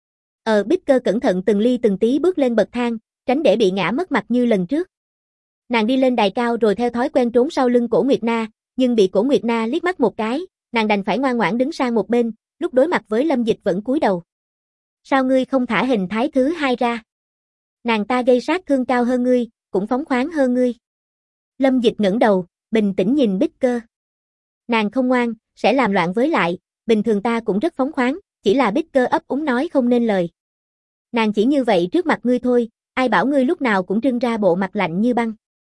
Bích Cơ cẩn thận từng ly từng tí bước lên bậc thang, tránh để bị ngã mất mặt như lần trước. Nàng đi lên đài cao rồi theo thói quen trốn sau lưng Cổ Nguyệt Na, nhưng bị Cổ Nguyệt Na liếc mắt một cái, nàng đành phải ngoan ngoãn đứng sang một bên, lúc đối mặt với Lâm Dịch vẫn cúi đầu. Sao ngươi không thả hình thái thứ hai ra? Nàng ta gây sát thương cao hơn ngươi, cũng phóng khoáng hơn ngươi. Lâm Dịch ngẩng đầu, bình tĩnh nhìn Bích Cơ. Nàng không ngoan, sẽ làm loạn với lại, bình thường ta cũng rất phóng khoáng, chỉ là Bích Cơ ấp úng nói không nên lời. Nàng chỉ như vậy trước mặt ngươi thôi, ai bảo ngươi lúc nào cũng trưng ra bộ mặt lạnh như băng.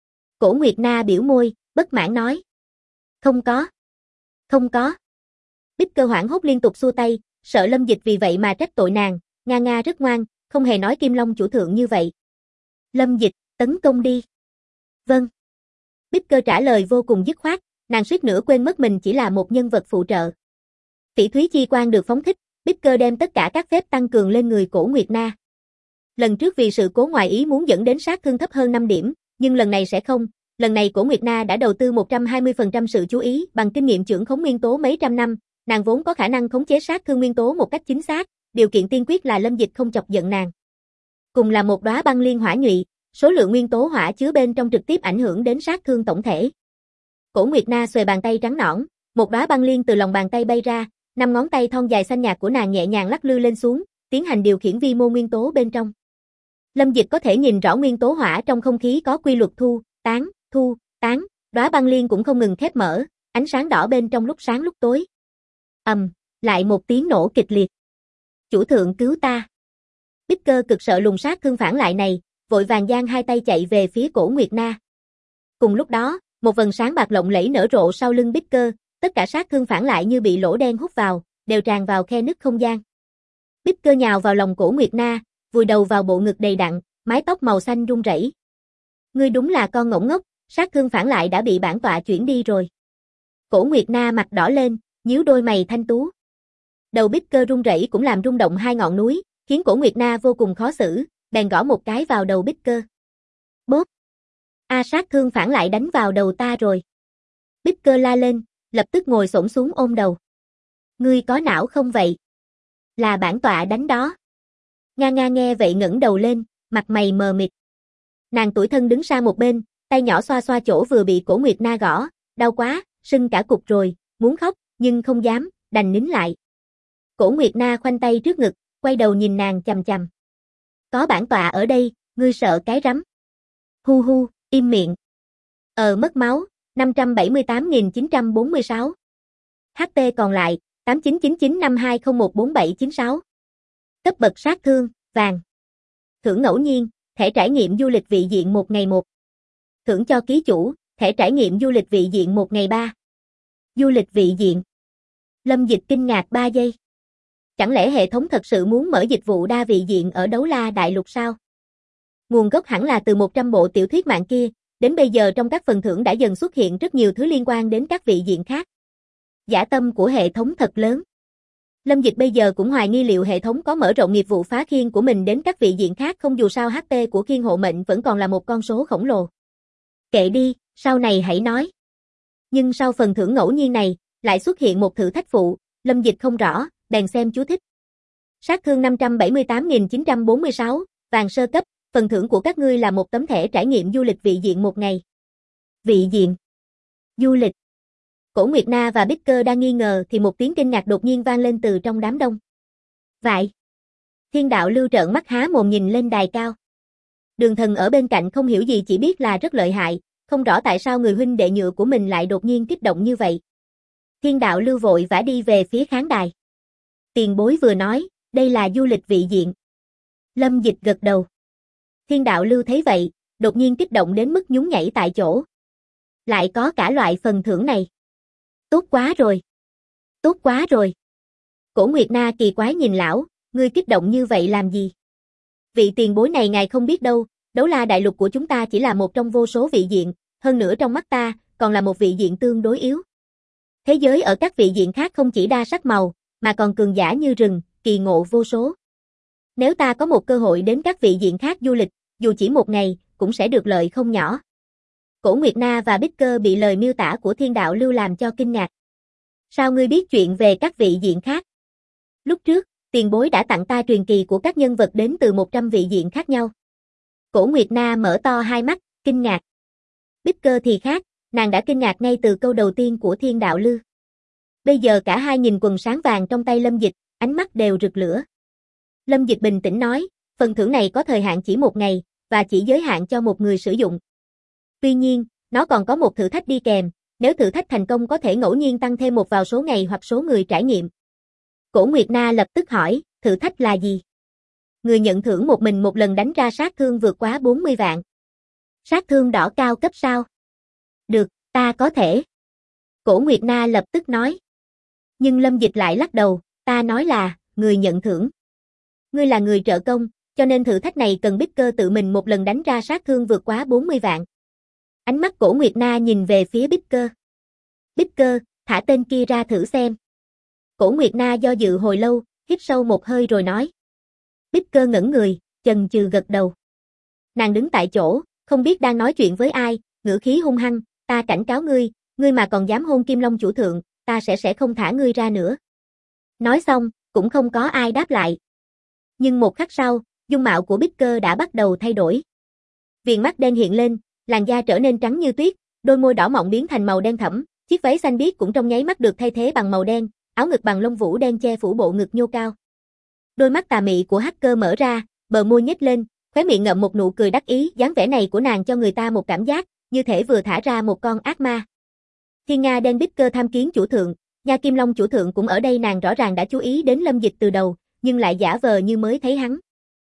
Cổ Nguyệt Na biểu môi, bất mãn nói. Không có. Không có. Bích Cơ hoảng hốt liên tục xua tay, sợ Lâm Dịch vì vậy mà trách tội nàng, Nga rất ngoan, không hề nói Kim Long chủ thượng như vậy. Lâm Dịch, tấn công đi. Vâng. Bích Cơ trả lời vô cùng dứt khoát, nàng suýt nữa quên mất mình chỉ là một nhân vật phụ trợ. Phỉ thúy chi quang được phóng thích, Bích Cơ đem tất cả các phép tăng cường lên người Cổ Nguyệt Na. Lần trước vì sự cố ngoài ý muốn dẫn đến sát thương thấp hơn 5 điểm, nhưng lần này sẽ không. Lần này Cổ Nguyệt Na đã đầu tư 120% sự chú ý bằng kinh nghiệm chưởng khống nguyên tố mấy trăm năm, nàng vốn có khả năng khống chế sát thương nguyên tố một cách chính xác, điều kiện tiên quyết là Lâm Dịch không chọc giận nàng. Cùng là một đóa băng liên hỏa nhụy, số lượng nguyên tố hỏa chứa bên trong trực tiếp ảnh hưởng đến sát thương tổng thể. Cổ Nguyệt Na xuề bàn tay trắng nõn, một đóa băng liên từ lòng bàn tay bay ra, 5 ngón tay thon dài xanh nhạt của nàng nhẹ nhàng lắc lư lên xuống, tiến hành điều khiển vi mô nguyên tố bên trong. Lâm Dịch có thể nhìn rõ nguyên tố hỏa trong không khí có quy luật thu, tán, đóa băng liên cũng không ngừng khép mở, ánh sáng đỏ bên trong lúc sáng lúc tối. Lại một tiếng nổ kịch liệt. Chủ thượng cứu ta. Bích Cơ cực sợ luồng sát thương phản lại này, vội vàng giang hai tay chạy về phía Cổ Nguyệt Na. Cùng lúc đó, một vầng sáng bạc lộng lẫy nở rộ sau lưng Bích Cơ, tất cả sát thương phản lại như bị lỗ đen hút vào, đều tràn vào khe nứt không gian. Bích Cơ nhào vào lòng Cổ Nguyệt Na, vùi đầu vào bộ ngực đầy đặn, mái tóc màu xanh rung rẩy. Ngươi đúng là con ngỗng ngốc, sát thương phản lại đã bị bản tọa chuyển đi rồi. Cổ Nguyệt Na mặt đỏ lên, nhíu đôi mày thanh tú. Đầu Bích Cơ rung rẩy cũng làm rung động hai ngọn núi, khiến Cổ Nguyệt Na vô cùng khó xử, bèn gõ một cái vào đầu Bích Cơ. Bốp! Sát thương phản lại đánh vào đầu ta rồi. Bích Cơ la lên, lập tức ngồi xổm xuống ôm đầu. Ngươi có não không vậy? Là bản tọa đánh đó. Nga Nga nghe vậy ngẩng đầu lên, mặt mày mờ mịt. Nàng tủi thân đứng sang một bên, tay nhỏ xoa xoa chỗ vừa bị Cổ Nguyệt Na gõ, đau quá, sưng cả cục rồi, muốn khóc, nhưng không dám, đành nín lại. Cổ Nguyệt Na khoanh tay trước ngực, quay đầu nhìn nàng chằm chằm. Có bản tọa ở đây, ngươi sợ cái rắm. Hu hu, im miệng. Mất máu, 578.946. HP còn lại, 899952014796. Cấp bậc sát thương, vàng. Thưởng ngẫu nhiên, thẻ trải nghiệm du lịch vị diện 1 ngày 1. Thưởng cho ký chủ, thẻ trải nghiệm du lịch vị diện 1 ngày 3. Du lịch vị diện. Lâm Dịch kinh ngạc 3 giây. Chẳng lẽ hệ thống thật sự muốn mở dịch vụ đa vị diện ở Đấu La Đại Lục sao? Nguồn gốc hẳn là từ 100 bộ tiểu thuyết mạng kia, đến bây giờ trong các phần thưởng đã dần xuất hiện rất nhiều thứ liên quan đến các vị diện khác. Dã tâm của hệ thống thật lớn. Lâm Dịch bây giờ cũng hoài nghi liệu hệ thống có mở rộng nghiệp vụ phá khiên của mình đến các vị diện khác không, dù sao HP của khiên hộ mệnh vẫn còn là một con số khổng lồ. Kệ đi, sau này hãy nói. Nhưng sau phần thưởng ngẫu nhiên này, lại xuất hiện một thử thách phụ, Lâm Dịch không rõ, bèn xem chú thích. Sát thương 578.946, vàng sơ cấp, phần thưởng của các ngươi là một tấm thẻ trải nghiệm du lịch vị diện 1 ngày. Vị diện. Du lịch. Cổ Nguyệt Na và Bích Cơ đang nghi ngờ thì một tiếng kinh ngạc đột nhiên vang lên từ trong đám đông. Vậy. Thiên đạo lưu trợn mắt há mồm nhìn lên đài cao. Đường Thần ở bên cạnh không hiểu gì, chỉ biết là rất lợi hại, không rõ tại sao người huynh đệ nhựa của mình lại đột nhiên kích động như vậy. Thiên đạo lưu vội vã đi về phía khán đài. Tiền bối vừa nói, đây là du lịch vị diện. Lâm Dịch gật đầu. Thiên đạo lưu thấy vậy, đột nhiên kích động đến mức nhún nhảy tại chỗ. Lại có cả loại phần thưởng này. Tốt quá rồi. Tốt quá rồi. Cổ Nguyệt Na kỳ quái nhìn lão, ngươi kích động như vậy làm gì? Vị tiền bối này ngài không biết đâu, Đấu La Đại Lục của chúng ta chỉ là một trong vô số vị diện, hơn nữa trong mắt ta, còn là một vị diện tương đối yếu. Thế giới ở các vị diện khác không chỉ đa sắc màu, mà còn cường giả như rừng, kỳ ngộ vô số. Nếu ta có một cơ hội đến các vị diện khác du lịch, dù chỉ 1 ngày, cũng sẽ được lợi không nhỏ. Cổ Nguyệt Na và Bích Cơ bị lời miêu tả của Thiên đạo lưu làm cho kinh ngạc. Sao ngươi biết chuyện về các vị diện khác? Lúc trước, tiền bối đã tặng ta truyền kỳ của các nhân vật đến từ 100 vị diện khác nhau. Cổ Nguyệt Na mở to hai mắt, kinh ngạc. Bích Cơ thì khác, nàng đã kinh ngạc ngay từ câu đầu tiên của Thiên đạo lưu. Bây giờ cả hai nhìn quần sáng vàng trong tay Lâm Dịch, ánh mắt đều rực lửa. Lâm Dịch bình tĩnh nói, phần thưởng này có thời hạn chỉ 1 ngày, và chỉ giới hạn cho một người sử dụng. Tuy nhiên, nó còn có một thử thách đi kèm, nếu thử thách thành công có thể ngẫu nhiên tăng thêm một vào số ngày hoặc số người trải nghiệm. Cổ Nguyệt Na lập tức hỏi, thử thách là gì? Người nhận thưởng một mình một lần đánh ra sát thương vượt quá 40 vạn. Sát thương đỏ cao cấp sao? Được, ta có thể. Cổ Nguyệt Na lập tức nói. Nhưng Lâm Dịch lại lắc đầu, ta nói là, người nhận thưởng. Ngươi là người trợ công, cho nên thử thách này cần Bích Cơ tự mình một lần đánh ra sát thương vượt quá 40 vạn. Ánh mắt Cổ Nguyệt Na nhìn về phía Bích Cơ. Bích Cơ, thả tên kia ra thử xem. Cổ Nguyệt Na do dự hồi lâu, hít sâu một hơi rồi nói. Bích Cơ ngẩn người, chần chừ gật đầu. Nàng đứng tại chỗ, không biết đang nói chuyện với ai, ngữ khí hung hăng, ta cảnh cáo ngươi, ngươi mà còn dám hôn Kim Long chủ thượng, ta sẽ không thả ngươi ra nữa. Nói xong, cũng không có ai đáp lại. Nhưng một khắc sau, dung mạo của Bích Cơ đã bắt đầu thay đổi. Viền mắt đen hiện lên, làn da trở nên trắng như tuyết, đôi môi đỏ mọng biến thành màu đen thẫm, chiếc váy xanh biếc cũng trong nháy mắt được thay thế bằng màu đen, áo ngực bằng lông vũ đen che phủ bộ ngực nhô cao. Đôi mắt tà mị của hacker mở ra, bờ môi nhếch lên, khóe miệng ngậm một nụ cười đắc ý, dáng vẻ này của nàng cho người ta một cảm giác như thể vừa thả ra một con ác ma. Thiên Nga đen Bích Cơ tham kiến chủ thượng, Nha Kim Long chủ thượng cũng ở đây, nàng rõ ràng đã chú ý đến Lâm Dịch từ đầu, nhưng lại giả vờ như mới thấy hắn.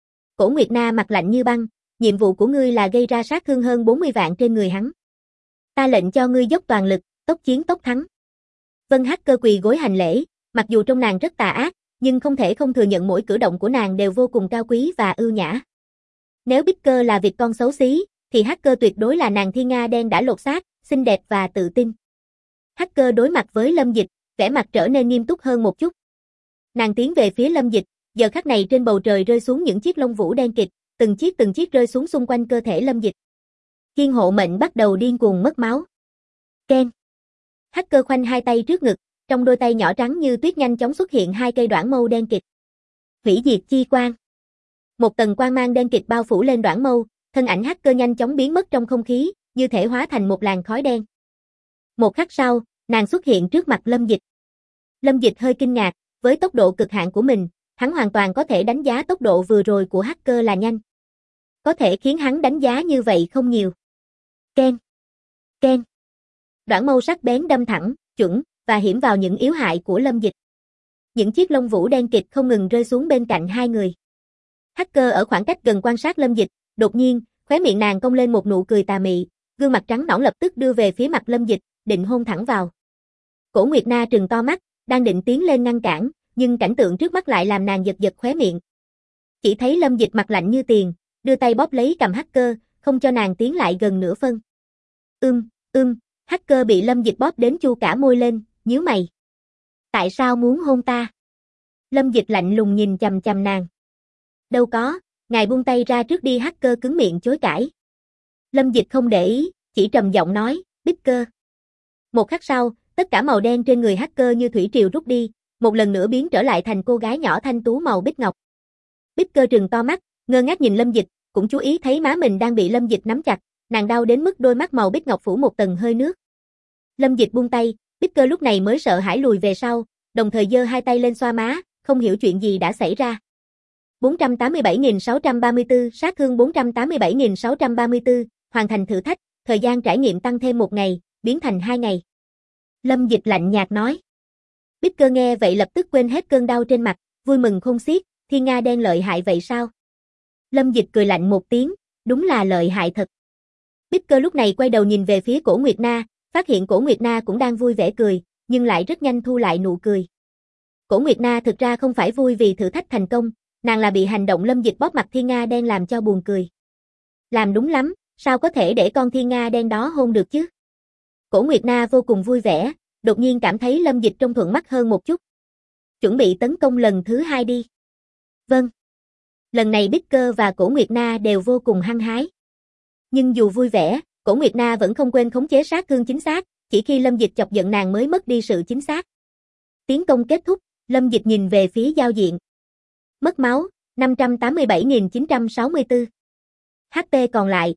Cổ Nguyệt Na mặt lạnh như băng, nhiệm vụ của ngươi là gây ra sát thương hơn 40 vạn trên người hắn. Ta lệnh cho ngươi dốc toàn lực, tốc chiến tốc thắng. Vân hacker quỳ gối hành lễ, mặc dù trong nàng rất tà ác, nhưng không thể không thừa nhận mỗi cử động của nàng đều vô cùng cao quý và ưu nhã. Nếu Bicker là việc con xấu xí, thì hacker tuyệt đối là nàng thiên nga đen đã lột xác, xinh đẹp và tự tin. Hacker đối mặt với Lâm Dịch, vẻ mặt trở nên nghiêm túc hơn một chút. Nàng tiến về phía Lâm Dịch, giờ khắc này trên bầu trời rơi xuống những chiếc lông vũ đen kịt, từng chiếc rơi xuống xung quanh cơ thể Lâm Dịch. Thiên hộ mệnh bắt đầu điên cuồng mất máu. Ken. Hacker khoanh hai tay trước ngực, trong đôi tay nhỏ trắng như tuyết nhanh chóng xuất hiện hai cây đoản mâu đen kịt. Hủy diệt chi quang. Một tầng quang mang đen kịt bao phủ lên đoản mâu, thân ảnh hacker nhanh chóng biến mất trong không khí, như thể hóa thành một làn khói đen. Một khắc sau, nàng xuất hiện trước mặt Lâm Dịch. Lâm Dịch hơi kinh ngạc, với tốc độ cực hạn của mình, hắn hoàn toàn có thể đánh giá tốc độ vừa rồi của hacker là nhanh. Có thể khiến hắn đánh giá như vậy không nhiều. Ken. Ken. Đoản mâu sắc bén đâm thẳng, chuẩn, và hiểm vào những yếu hại của Lâm Dịch. Những chiếc lông vũ đen kịt không ngừng rơi xuống bên cạnh hai người. Hacker ở khoảng cách gần quan sát Lâm Dịch, đột nhiên, khóe miệng nàng cong lên một nụ cười tà mị, gương mặt trắng nõn lập tức đưa về phía mặt Lâm Dịch, định hôn thẳng vào. Cổ Nguyệt Na trừng to mắt, đang định tiến lên ngăn cản, nhưng cảnh tượng trước mắt lại làm nàng giật giật khóe miệng. Chỉ thấy Lâm Dịch mặt lạnh như tiền, đưa tay bóp lấy cầm hacker, không cho nàng tiến lại gần nửa phân. Hacker bị Lâm Dịch bóp đến chu cả môi lên, nhíu mày. Tại sao muốn hôn ta? Lâm Dịch lạnh lùng nhìn chằm chằm nàng. Đâu có, ngài buông tay ra trước đi, hacker cứng miệng chối cãi. Lâm Dịch không để ý, chỉ trầm giọng nói, Bicker. Một khắc sau, tất cả màu đen trên người hacker như thủy triều rút đi, một lần nữa biến trở lại thành cô gái nhỏ thanh tú màu bích ngọc. Bicker trừng to mắt, ngơ ngác nhìn Lâm Dịch, cũng chú ý thấy má mình đang bị Lâm Dịch nắm chặt, nàng đau đến mức đôi mắt màu bích ngọc phủ một tầng hơi nước. Lâm Dịch buông tay, Bicker lúc này mới sợ hãi lùi về sau, đồng thời giơ hai tay lên xoa má, không hiểu chuyện gì đã xảy ra. 487.634, sát thương 487.634, hoàn thành thử thách, thời gian trải nghiệm tăng thêm 1 ngày, biến thành 2 ngày. Lâm Dịch lạnh nhạt nói. Bicker nghe vậy lập tức quên hết cơn đau trên mặt, vui mừng khôn xiết, thiên nga đen lợi hại vậy sao? Lâm Dịch cười lạnh một tiếng, đúng là lợi hại thật. Bicker lúc này quay đầu nhìn về phía Cổ Nguyệt Na, phát hiện Cổ Nguyệt Na cũng đang vui vẻ cười, nhưng lại rất nhanh thu lại nụ cười. Cổ Nguyệt Na thực ra không phải vui vì thử thách thành công, nàng là bị hành động Lâm Dịch bóp mặt thiên nga đen làm cho buồn cười. Làm đúng lắm, sao có thể để con thiên nga đen đó hôn được chứ? Cổ Nguyệt Na vô cùng vui vẻ, đột nhiên cảm thấy Lâm Dịch trông thuận mắt hơn một chút. Chuẩn bị tấn công lần thứ 2 đi. Vâng. Lần này Bicker và Cổ Nguyệt Na đều vô cùng hăng hái. Nhưng dù vui vẻ, Cổ Nguyệt Na vẫn không quên khống chế sát thương chính xác, chỉ khi Lâm Dịch chọc giận nàng mới mất đi sự chính xác. Tiến công kết thúc, Lâm Dịch nhìn về phía giao diện. Mất máu, 587.964. HP còn lại,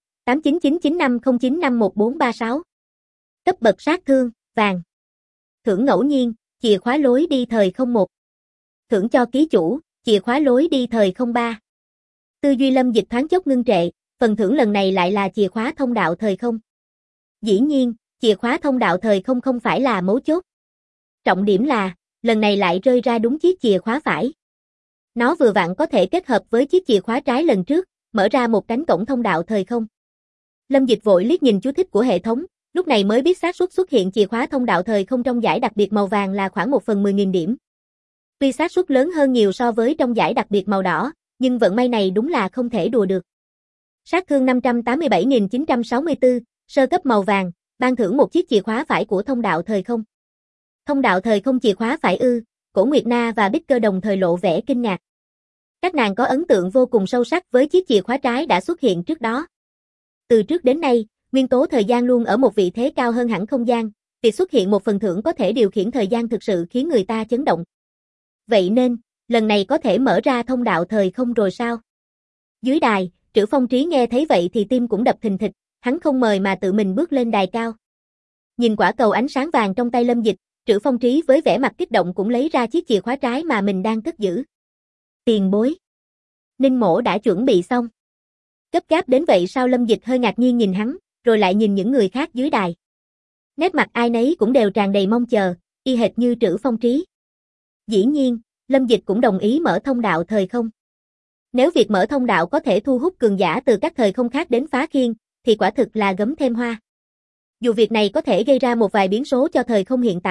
899950951436. Cấp bậc sát thương, vàng. Thưởng ngẫu nhiên, chìa khóa lối đi thời 01. Thưởng cho ký chủ, chìa khóa lối đi thời 03. Tư duy Lâm Dịch thoáng chốc ngưng trệ, phần thưởng lần này lại là chìa khóa thông đạo thời không. Dĩ nhiên, chìa khóa thông đạo thời không không phải là mấu chốt. Trọng điểm là, lần này lại rơi ra đúng chiếc chìa khóa phải. Nó vừa vặn có thể kết hợp với chiếc chìa khóa trái lần trước, mở ra một cánh cổng thông đạo thời không. Lâm Dịch vội liếc nhìn chú thích của hệ thống, lúc này mới biết xác suất xuất hiện chìa khóa thông đạo thời không trong giải đặc biệt màu vàng là khoảng 1/10.000 điểm. Tuy xác suất lớn hơn nhiều so với trong giải đặc biệt màu đỏ, nhưng vận may này đúng là không thể đùa được. Sát thương 587.964, sơ cấp màu vàng, ban thưởng một chiếc chìa khóa phải của thông đạo thời không. Thông đạo thời không chìa khóa phải ư? Cổ Nguyệt Na và Bicker đồng thời lộ vẻ kinh ngạc. Các nàng có ấn tượng vô cùng sâu sắc với chiếc chìa khóa trái đã xuất hiện trước đó. Từ trước đến nay, nguyên tố thời gian luôn ở một vị thế cao hơn hẳn không gian, việc xuất hiện một phần thưởng có thể điều khiển thời gian thực sự khiến người ta chấn động. Vậy nên, lần này có thể mở ra thông đạo thời không rồi sao? Dưới đài, Trữ Phong Trí nghe thấy vậy thì tim cũng đập thình thịch, hắn không mời mà tự mình bước lên đài cao. Nhìn quả cầu ánh sáng vàng trong tay Lâm Dịch, Trữ Phong Trí với vẻ mặt kích động cũng lấy ra chiếc chìa khóa trái mà mình đang cất giữ. Tiền bối. Ninh Mỗ đã chuẩn bị xong. Gấp gáp đến vậy sao? Lâm Dịch hơi ngạc nhiên nhìn hắn, rồi lại nhìn những người khác dưới đài. Nét mặt ai nấy cũng đều tràn đầy mong chờ, y hệt như Trữ Phong Trí. Dĩ nhiên, Lâm Dịch cũng đồng ý mở thông đạo thời không. Nếu việc mở thông đạo có thể thu hút cường giả từ các thời không khác đến phá khiên, thì quả thực là gấm thêm hoa. Dù việc này có thể gây ra một vài biến số cho thời không hiện tại,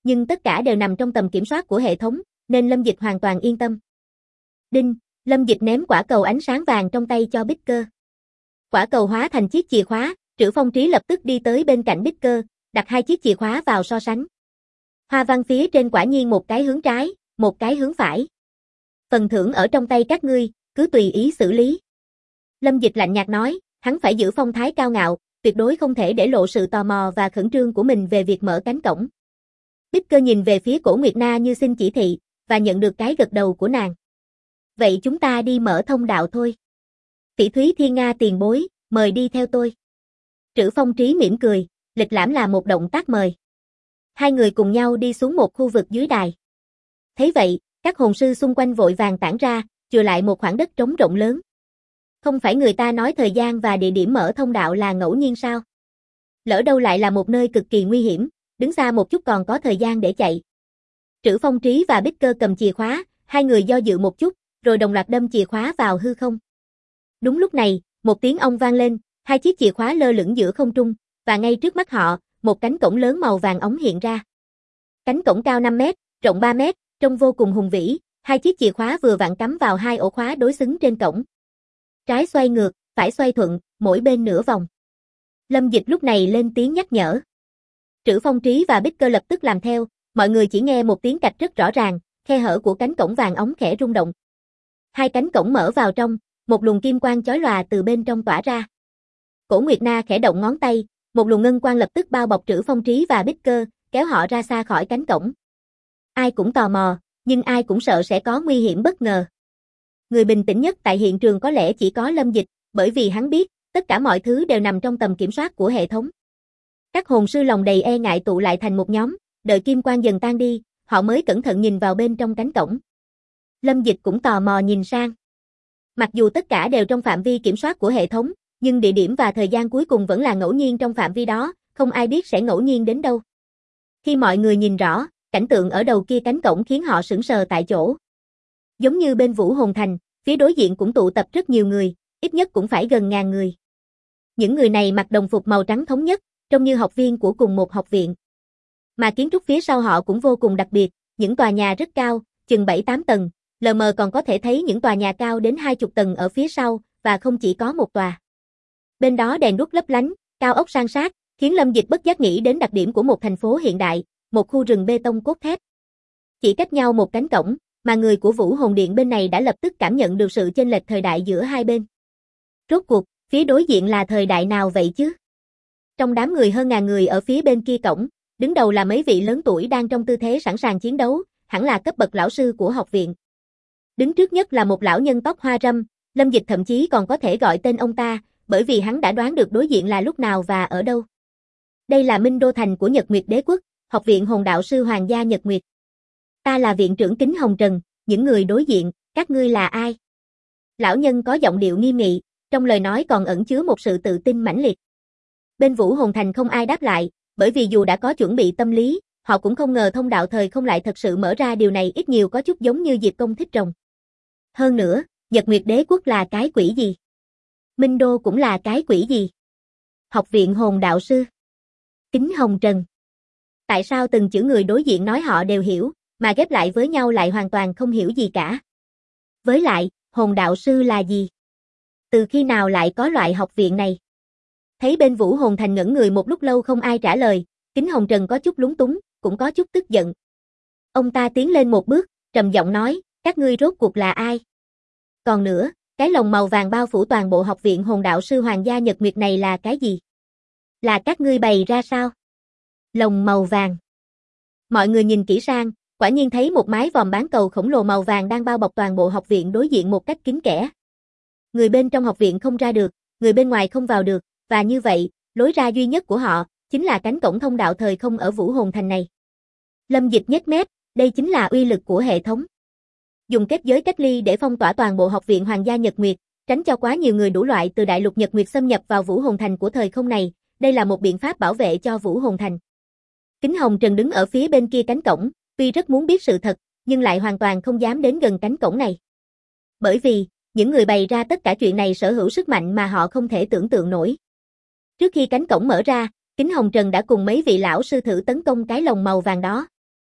nhưng tất cả đều nằm trong tầm kiểm soát của hệ thống, nên Lâm Dịch hoàn toàn yên tâm. Đinh, Lâm Dịch ném quả cầu ánh sáng vàng trong tay cho Bích Cơ. Quả cầu hóa thành chiếc chìa khóa, Trữ Phong Trí lập tức đi tới bên cạnh Bích Cơ, đặt hai chiếc chìa khóa vào so sánh. Hoa văn phía trên quả nhiên một cái hướng trái, một cái hướng phải. Phần thưởng ở trong tay các ngươi, cứ tùy ý xử lý. Lâm Dịch lạnh nhạt nói, hắn phải giữ phong thái cao ngạo, tuyệt đối không thể để lộ sự tò mò và khẩn trương của mình về việc mở cánh cổng. Bích Cơ nhìn về phía Cổ Nguyệt Na như xin chỉ thị, và nhận được cái gật đầu của nàng. Vậy chúng ta đi mở thông đạo thôi. Phỉ Thúy Thiên Nga tiền bối, mời đi theo tôi. Trữ Phong Trí mỉm cười, lịch lãm là một động tác mời. Hai người cùng nhau đi xuống một khu vực dưới đài. Thấy vậy, các hồn sư xung quanh vội vàng tản ra, chừa lại một khoảng đất trống rộng lớn. Không phải người ta nói thời gian và địa điểm mở thông đạo là ngẫu nhiên sao? Lỡ đâu lại là một nơi cực kỳ nguy hiểm, đứng xa một chút còn có thời gian để chạy. Trữ Phong Trí và Bích Cơ cầm chìa khóa, hai người do dự một chút, rồi đồng loạt đâm chìa khóa vào hư không. Đúng lúc này, một tiếng ong vang lên, hai chiếc chìa khóa lơ lửng giữa không trung, và ngay trước mắt họ, một cánh cổng lớn màu vàng óng hiện ra. Cánh cổng cao 5 mét, rộng 3 mét, trông vô cùng hùng vĩ, hai chiếc chìa khóa vừa vặn cắm vào hai ổ khóa đối xứng trên cổng. Trái xoay ngược, phải xoay thuận, mỗi bên nửa vòng. Lâm Dịch lúc này lên tiếng nhắc nhở. Trữ Phong Trí và Bích Cơ lập tức làm theo, mọi người chỉ nghe một tiếng cạch rất rõ ràng, khe hở của cánh cổng vàng óng khẽ rung động. Hai cánh cổng mở vào trong, một luồng kim quang chói lòa từ bên trong tỏa ra. Cổ Nguyệt Na khẽ động ngón tay, một luồng ngân quang lập tức bao bọc Trữ Phong Trí và Bích Cơ, kéo họ ra xa khỏi cánh cổng. Ai cũng tò mò, nhưng ai cũng sợ sẽ có nguy hiểm bất ngờ. Người bình tĩnh nhất tại hiện trường có lẽ chỉ có Lâm Dịch, bởi vì hắn biết, tất cả mọi thứ đều nằm trong tầm kiểm soát của hệ thống. Các hồn sư lòng đầy e ngại tụ lại thành một nhóm, đợi kim quang dần tan đi, họ mới cẩn thận nhìn vào bên trong cánh cổng. Lâm Dịch cũng tò mò nhìn sang. Mặc dù tất cả đều trong phạm vi kiểm soát của hệ thống, nhưng địa điểm và thời gian cuối cùng vẫn là ngẫu nhiên trong phạm vi đó, không ai biết sẽ ngẫu nhiên đến đâu. Khi mọi người nhìn rõ, cảnh tượng ở đầu kia cánh cổng khiến họ sững sờ tại chỗ. Giống như bên Vũ Hồn Thành, phía đối diện cũng tụ tập rất nhiều người, ít nhất cũng phải gần 1000 người. Những người này mặc đồng phục màu trắng thống nhất, trông như học viên của cùng một học viện. Mà kiến trúc phía sau họ cũng vô cùng đặc biệt, những tòa nhà rất cao, chừng 7-8 tầng, lờ mờ còn có thể thấy những tòa nhà cao đến 20 tầng ở phía sau, và không chỉ có một tòa. Bên đó đèn đuốc lấp lánh, cao ốc san sát, khiến Lâm Dịch bất giác nghĩ đến đặc điểm của một thành phố hiện đại, một khu rừng bê tông cốt thép. Chỉ cách nhau một cánh cổng, mà người của Vũ Hồn Điện bên này đã lập tức cảm nhận được sự chênh lệch thời đại giữa hai bên. Rốt cuộc, phía đối diện là thời đại nào vậy chứ? Trong đám người hơn 1000 người ở phía bên kia cổng, đứng đầu là mấy vị lớn tuổi đang trong tư thế sẵn sàng chiến đấu, hẳn là cấp bậc lão sư của học viện. Đứng trước nhất là một lão nhân tóc hoa râm, Lâm Dịch thậm chí còn có thể gọi tên ông ta, bởi vì hắn đã đoán được đối diện là lúc nào và ở đâu. Đây là Minh Đô Thành của Nhật Nguyệt Đế Quốc, Học viện Hồn Đạo Sư Hoàng gia Nhật Nguyệt. Ta là viện trưởng Kính Hồng Trần, những người đối diện, các ngươi là ai? Lão nhân có giọng điệu nghiêm nghị, trong lời nói còn ẩn chứa một sự tự tin mãnh liệt. Bên Vũ Hồn Thành không ai đáp lại, bởi vì dù đã có chuẩn bị tâm lý, họ cũng không ngờ thông đạo thời không lại thật sự mở ra, điều này ít nhiều có chút giống như Diệp Công thích rồng. Hơn nữa, Nhật Nguyệt Đế Quốc là cái quỷ gì? Minh Đô cũng là cái quỷ gì? Học viện Hồn Đạo Sư. Kính Hồng Trần. Tại sao từng chữ người đối diện nói họ đều hiểu, mà ghép lại với nhau lại hoàn toàn không hiểu gì cả? Với lại, Hồn Đạo Sư là gì? Từ khi nào lại có loại học viện này? Thấy bên Vũ Hồn Thành ngẩn người một lúc lâu không ai trả lời, Kính Hồng Trần có chút lúng túng, cũng có chút tức giận. Ông ta tiến lên một bước, trầm giọng nói, các ngươi rốt cuộc là ai? Còn nữa, cái lồng màu vàng bao phủ toàn bộ học viện Hồn Đạo Sư Hoàng gia Nhật Nguyệt này là cái gì? Là các ngươi bày ra sao? Lồng màu vàng. Mọi người nhìn kỹ sang, quả nhiên thấy một mái vòm bán cầu khổng lồ màu vàng đang bao bọc toàn bộ học viện đối diện một cách kín kẽ. Người bên trong học viện không ra được, người bên ngoài không vào được, và như vậy, lối ra duy nhất của họ, chính là cánh cổng thông đạo thời không ở Vũ Hồn Thành này. Lâm Dịch nhếch mép, đây chính là uy lực của hệ thống. Dùng kết giới cách ly để phong tỏa toàn bộ học viện Hoàng gia Nhật Nguyệt, tránh cho quá nhiều người đủ loại từ đại lục Nhật Nguyệt xâm nhập vào Vũ Hồn Thành của thời không này, đây là một biện pháp bảo vệ cho Vũ Hồn Thành. Kính Hồng Trần đứng ở phía bên kia cánh cổng, tuy rất muốn biết sự thật, nhưng lại hoàn toàn không dám đến gần cánh cổng này. Bởi vì, những người bày ra tất cả chuyện này sở hữu sức mạnh mà họ không thể tưởng tượng nổi. Trước khi cánh cổng mở ra, Kính Hồng Trần đã cùng mấy vị lão sư thử tấn công cái lồng màu vàng đó.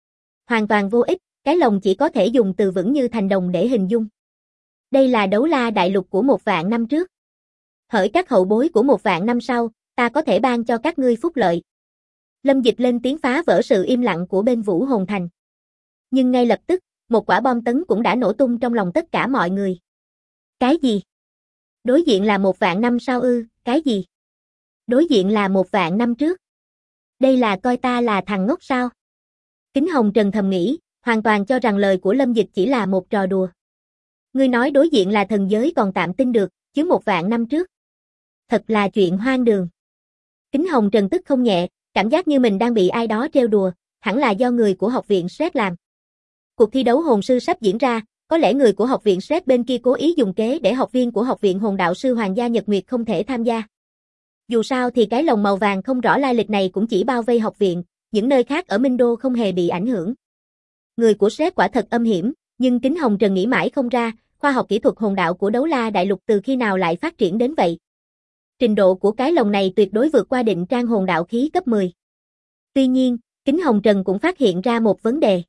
Hoàn toàn vô ích, cái lồng chỉ có thể dùng từ vững như thành đồng để hình dung. Đây là đấu la đại lục của 1.000 năm trước. Hỡi các hậu bối của 1.000 năm sau, ta có thể ban cho các ngươi phúc lợi. Lâm Dịch lên tiếng phá vỡ sự im lặng của bên Vũ Hồn Thành. Nhưng ngay lập tức, một quả bom tấn cũng đã nổ tung trong lòng tất cả mọi người. Cái gì? Đối diện là 1.000 năm sau ư? Cái gì? Đối diện là 1.000 năm trước. Đây là coi ta là thằng ngốc sao? Kính Hồng Trần thầm nghĩ, hoàn toàn cho rằng lời của Lâm Dịch chỉ là một trò đùa. Ngươi nói đối diện là thần giới còn tạm tin được, chứ 1.000 năm trước. Thật là chuyện hoang đường. Kính Hồng Trần tức không nhẹ, cảm giác như mình đang bị ai đó trêu đùa, hẳn là do người của học viện SRED làm. Cuộc thi đấu hồn sư sắp diễn ra, có lẽ người của học viện SRED bên kia cố ý dùng kế để học viên của học viện hồn đạo sư Hoàng gia Nhật Nguyệt không thể tham gia. Dù sao thì cái lồng màu vàng không rõ lai lịch này cũng chỉ bao vây học viện, những nơi khác ở Minh Đô không hề bị ảnh hưởng. Người của SRED quả thật âm hiểm, nhưng Kính Hồng Trần nghĩ mãi không ra, khoa học kỹ thuật hồn đạo của đấu la đại lục từ khi nào lại phát triển đến vậy. Trình độ của cái lồng này tuyệt đối vượt qua định trang hồn đạo khí cấp 10. Tuy nhiên, Kính Hồng Trần cũng phát hiện ra một vấn đề.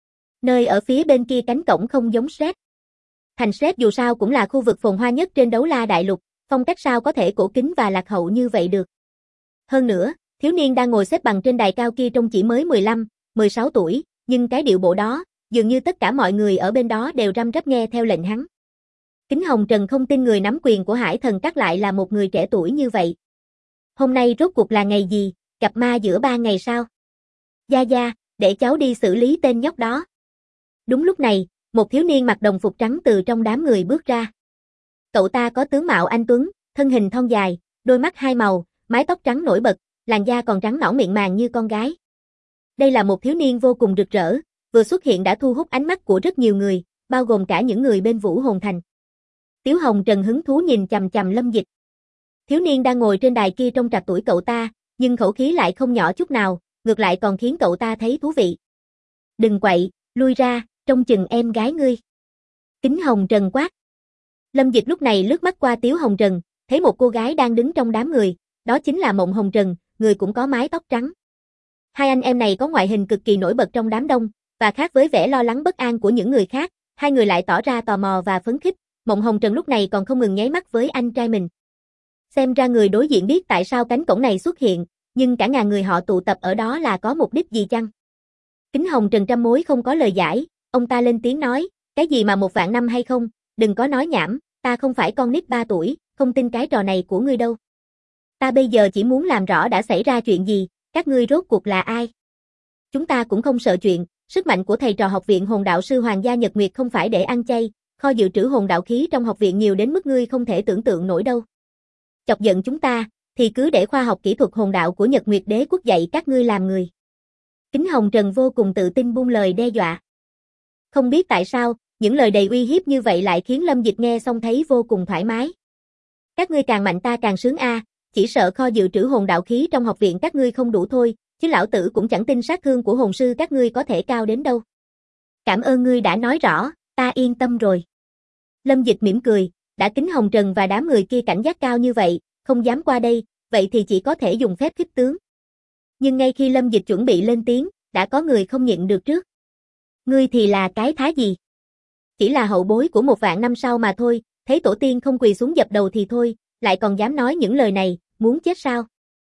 Nơi ở phía bên kia cánh cổng không giống SRED. Thành SRED dù sao cũng là khu vực phồn hoa nhất trên đấu la đại lục, phong cách sao có thể cổ kính và lạc hậu như vậy được. Hơn nữa, thiếu niên đang ngồi xếp bằng trên đài cao kia trông chỉ mới 15, 16 tuổi, nhưng cái điệu bộ đó, dường như tất cả mọi người ở bên đó đều răm rắp nghe theo lệnh hắn. Kính Hồng Trần không tin người nắm quyền của Hải Thần Các lại là một người trẻ tuổi như vậy. Hôm nay rốt cuộc là ngày gì, gặp ma giữa 3 ngày sao? Gia Gia, để cháu đi xử lý tên nhóc đó. Đúng lúc này, một thiếu niên mặc đồng phục trắng từ trong đám người bước ra. Cậu ta có tướng mạo anh tuấn, thân hình thon dài, đôi mắt hai màu, mái tóc trắng nổi bật, làn da còn trắng nõn mịn màng như con gái. Đây là một thiếu niên vô cùng rực rỡ, vừa xuất hiện đã thu hút ánh mắt của rất nhiều người, bao gồm cả những người bên Vũ Hồn Thành. Tiếu Hồng Trần hứng thú nhìn chằm chằm Lâm Dịch. Thiếu niên đang ngồi trên đài kia trông trạc tuổi cậu ta, nhưng khẩu khí lại không nhỏ chút nào, ngược lại còn khiến cậu ta thấy thú vị. Đừng quậy, lui ra, trông chừng em gái ngươi. Kính Hồng Trần quát. Lâm Dịch lúc này lướt mắt qua Tiếu Hồng Trần, thấy một cô gái đang đứng trong đám người, đó chính là Mộng Hồng Trần, người cũng có mái tóc trắng. Hai anh em này có ngoại hình cực kỳ nổi bật trong đám đông, và khác với vẻ lo lắng bất an của những người khác, hai người lại tỏ ra tò mò và phấn khích. Mộng Hồng Trần lúc này còn không ngừng nháy mắt với anh trai mình. Xem ra người đối diện biết tại sao cánh cổng này xuất hiện, nhưng cả ngàn người họ tụ tập ở đó là có mục đích gì chăng? Kính Hồng Trần trăm mối không có lời giải, ông ta lên tiếng nói, cái gì mà 1.000 năm hay không, đừng có nói nhảm, ta không phải con nít 3 tuổi, không tin cái trò này của ngươi đâu. Ta bây giờ chỉ muốn làm rõ đã xảy ra chuyện gì, các ngươi rốt cuộc là ai? Chúng ta cũng không sợ chuyện, sức mạnh của thầy trò học viện hồn đạo sư Hoàng gia Nhật Nguyệt không phải để ăn chay, kho dự trữ hồn đạo khí trong học viện nhiều đến mức ngươi không thể tưởng tượng nổi đâu. Chọc giận chúng ta, thì cứ để khoa học kỹ thuật hồn đạo của Nhật Nguyệt Đế quốc dạy các ngươi làm người. Kính Hồng Trần vô cùng tự tin buông lời đe dọa. Không biết tại sao, những lời đầy uy hiếp như vậy lại khiến Lâm Dịch nghe xong thấy vô cùng thoải mái. Các ngươi càng mạnh ta càng sướng a, chỉ sợ kho dự trữ hồn đạo khí trong học viện các ngươi không đủ thôi, chứ lão tử cũng chẳng tin sát thương của hồn sư các ngươi có thể cao đến đâu. Cảm ơn ngươi đã nói rõ, ta yên tâm rồi. Lâm Dịch mỉm cười, đã Kính Hồng Trần và đám người kia cảnh giác cao như vậy, không dám qua đây, vậy thì chỉ có thể dùng phép khích tướng. Nhưng ngay khi Lâm Dịch chuẩn bị lên tiếng, đã có người không nhịn được trước. Ngươi thì là cái thá gì? Chỉ là hậu bối của 1.000 năm sau mà thôi, thấy tổ tiên không quỳ xuống dập đầu thì thôi, lại còn dám nói những lời này, muốn chết sao?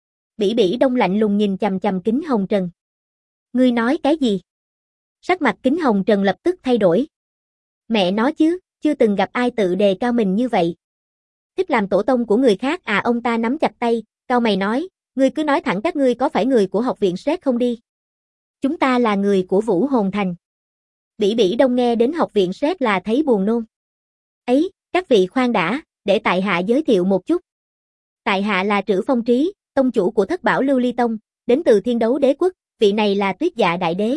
Bỉ Bỉ Đông lạnh lùng nhìn chằm chằm Kính Hồng Trần. Ngươi nói cái gì? Sắc mặt Kính Hồng Trần lập tức thay đổi. Mẹ nói chứ, chưa từng gặp ai tự đề cao mình như vậy. Thích làm tổ tông của người khác à? Ông ta nắm chặt tay, cau mày nói, ngươi cứ nói thẳng các ngươi có phải người của học viện SRED không đi? Chúng ta là người của Vũ Hồn Thành. Bỉ Bỉ Đông nghe đến học viện SRED là thấy buồn nôn. Ấy, các vị khoan đã, để tại hạ giới thiệu một chút. Tại hạ là Trữ Phong Trí, tông chủ của Thất Bảo Lưu Ly Tông, đến từ Thiên Đấu Đế Quốc, vị này là Tuyết Dạ Đại Đế.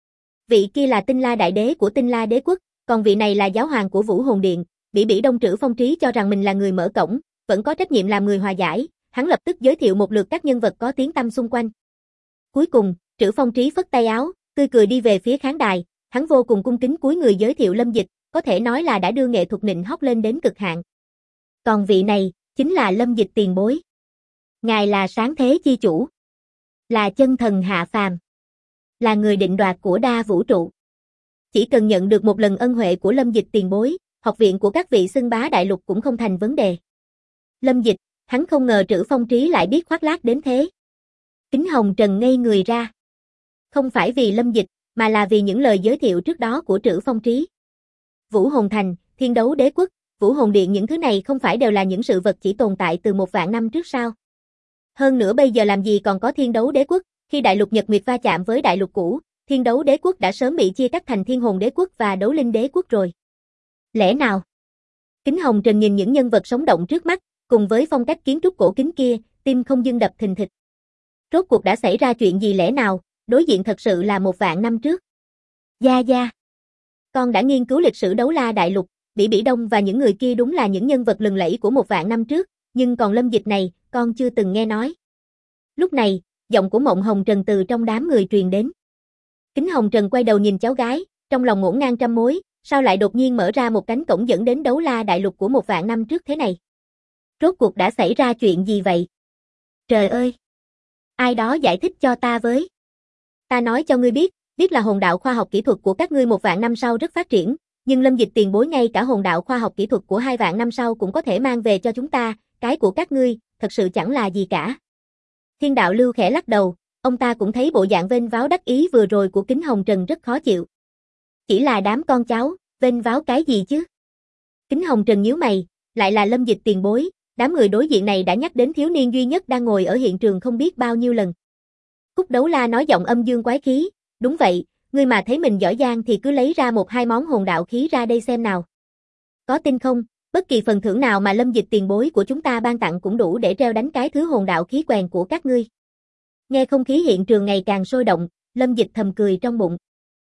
Vị kia là Tinh La Đại Đế của Tinh La Đế Quốc, còn vị này là giáo hoàng của Vũ Hồn Điện. Bỉ Bỉ Đông Trữ Phong Trí cho rằng mình là người mở cổng, vẫn có trách nhiệm làm người hòa giải, hắn lập tức giới thiệu một lượt các nhân vật có tiếng tăm xung quanh. Cuối cùng, Trữ Phong Trí phất tay áo, tươi cười đi về phía khán đài, hắn vô cùng cung kính cúi người giới thiệu Lâm Dịch, có thể nói là đã đưa nghệ thuật nịnh hót lên đến cực hạn. Còn vị này, chính là Lâm Dịch tiền bối. Ngài là sáng thế chi chủ, là chân thần hạ phàm. là người định đoạt của đa vũ trụ. Chỉ cần nhận được một lần ân huệ của Lâm Dịch tiền bối, học viện của các vị xưng bá đại lục cũng không thành vấn đề. Lâm Dịch, hắn không ngờ Trữ Phong Trí lại biết khoác lác đến thế. Kính Hồng Trần ngây người ra. Không phải vì Lâm Dịch, mà là vì những lời giới thiệu trước đó của Trữ Phong Trí. Vũ Hồn Thành, Thiên Đấu Đế Quốc, Vũ Hồn Điện, những thứ này không phải đều là những sự vật chỉ tồn tại từ 1.000 năm trước sao? Hơn nữa bây giờ làm gì còn có Thiên Đấu Đế Quốc, khi đại lục Nhật Nguyệt va chạm với đại lục cũ, Thiên Đấu Đế Quốc đã sớm bị chia cắt thành Thiên Hồn Đế Quốc và Đấu Linh Đế Quốc rồi. Lẽ nào? Kính Hồng Trần nhìn những nhân vật sống động trước mắt, cùng với phong cách kiến trúc cổ kính kia, tim không dưng đập thình thịch. Rốt cuộc đã xảy ra chuyện gì lẽ nào, đối diện thật sự là 1.000 năm trước. Gia Gia, con đã nghiên cứu lịch sử Đấu La đại lục, Bỉ Bỉ Đông và những người kia đúng là những nhân vật lừng lẫy của 1.000 năm trước, nhưng còn Lâm Dịch này, con chưa từng nghe nói. Lúc này, giọng của Mộng Hồng Trần từ trong đám người truyền đến. Kính Hồng Trần quay đầu nhìn cháu gái, trong lòng ngổn ngang trăm mối, sao lại đột nhiên mở ra một cánh cổng dẫn đến Đấu La đại lục của 1.000 năm trước thế này? Rốt cuộc đã xảy ra chuyện gì vậy? Trời ơi! Ai đó giải thích cho ta với. Ta nói cho ngươi biết là hồn đạo khoa học kỹ thuật của các ngươi 1.000 năm sau rất phát triển, nhưng Lâm Dịch tiền bối ngay cả hồn đạo khoa học kỹ thuật của 2.000 năm sau cũng có thể mang về cho chúng ta, cái của các ngươi, thật sự chẳng là gì cả. Thiên đạo lưu khẽ lắc đầu, ông ta cũng thấy bộ dạng vênh váo đắc ý vừa rồi của Kính Hồng Trần rất khó chịu. Chỉ là đám con cháu, vênh váo cái gì chứ? Kính Hồng Trần nhíu mày, lại là Lâm Dịch tiền bối, đám người đối diện này đã nhắc đến thiếu niên duy nhất đang ngồi ở hiện trường không biết bao nhiêu lần. Cúc Đấu La nói giọng âm dương quái khí, đúng vậy, ngươi mà thấy mình giỏi giang thì cứ lấy ra 1-2 món hồn đạo khí ra đây xem nào. Có tin không, bất kỳ phần thưởng nào mà Lâm Dịch tiền bối của chúng ta ban tặng cũng đủ để treo đánh cái thứ hồn đạo khí quèn của các ngươi. Nghe không khí hiện trường ngày càng sôi động, Lâm Dịch thầm cười trong bụng.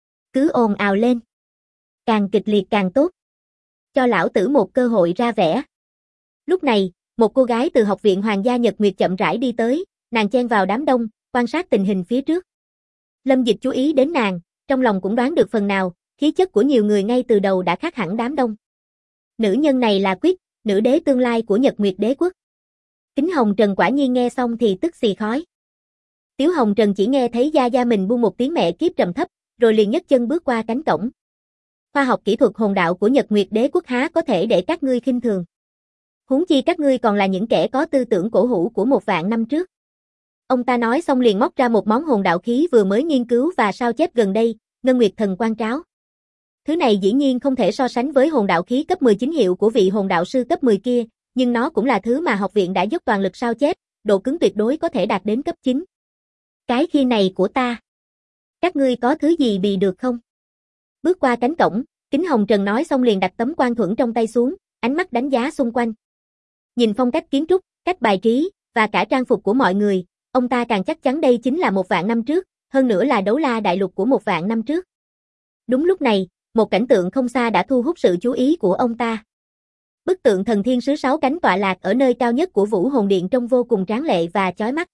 Cứ ồn ào lên. Càng kịch liệt càng tốt. Cho lão tử một cơ hội ra vẻ. Lúc này, một cô gái từ học viện Hoàng gia Nhật Nguyệt chậm rãi đi tới, nàng chen vào đám đông, quan sát tình hình phía trước. Lâm Dịch chú ý đến nàng, trong lòng cũng đoán được phần nào, khí chất của nhiều người ngay từ đầu đã khác hẳn đám đông. Nữ nhân này là Quyết, nữ đế tương lai của Nhật Nguyệt Đế Quốc. Kính Hồng Trần quả nhiên nghe xong thì tức xì khói. Tiếu Hồng Trần chỉ nghe thấy Gia Gia mình buông một tiếng mẹ kiếp trầm thấp, rồi liền nhấc chân bước qua cánh cổng. Khoa học kỹ thuật hồn đạo của Nhật Nguyệt Đế Quốc há có thể để các ngươi khinh thường. Huống chi các ngươi còn là những kẻ có tư tưởng cổ hủ của 1.000 năm trước. Ông ta nói xong liền móc ra một món hồn đạo khí vừa mới nghiên cứu và sao chép gần đây, Ngân Nguyệt Thần Quang Tráo. Thứ này dĩ nhiên không thể so sánh với hồn đạo khí cấp 19 hiệu của vị hồn đạo sư cấp 10 kia, nhưng nó cũng là thứ mà học viện đã dốc toàn lực sao chép, độ cứng tuyệt đối có thể đạt đến cấp 9. Cái khi này của ta. Các ngươi có thứ gì bị được không? Bước qua cánh cổng, Kính Hồng Trần nói xong liền đặt tấm quan thuẫn trong tay xuống, ánh mắt đánh giá xung quanh. Nhìn phong cách kiến trúc, cách bài trí, và cả trang phục của mọi người, ông ta càng chắc chắn đây chính là 1.000 năm trước, hơn nữa là Đấu La đại lục của 1.000 năm trước. Đúng lúc này, một cảnh tượng không xa đã thu hút sự chú ý của ông ta. Bức tượng thần thiên sứ 6 cánh tọa lạc ở nơi cao nhất của Vũ Hồn Điện trông vô cùng tráng lệ và chói mắt.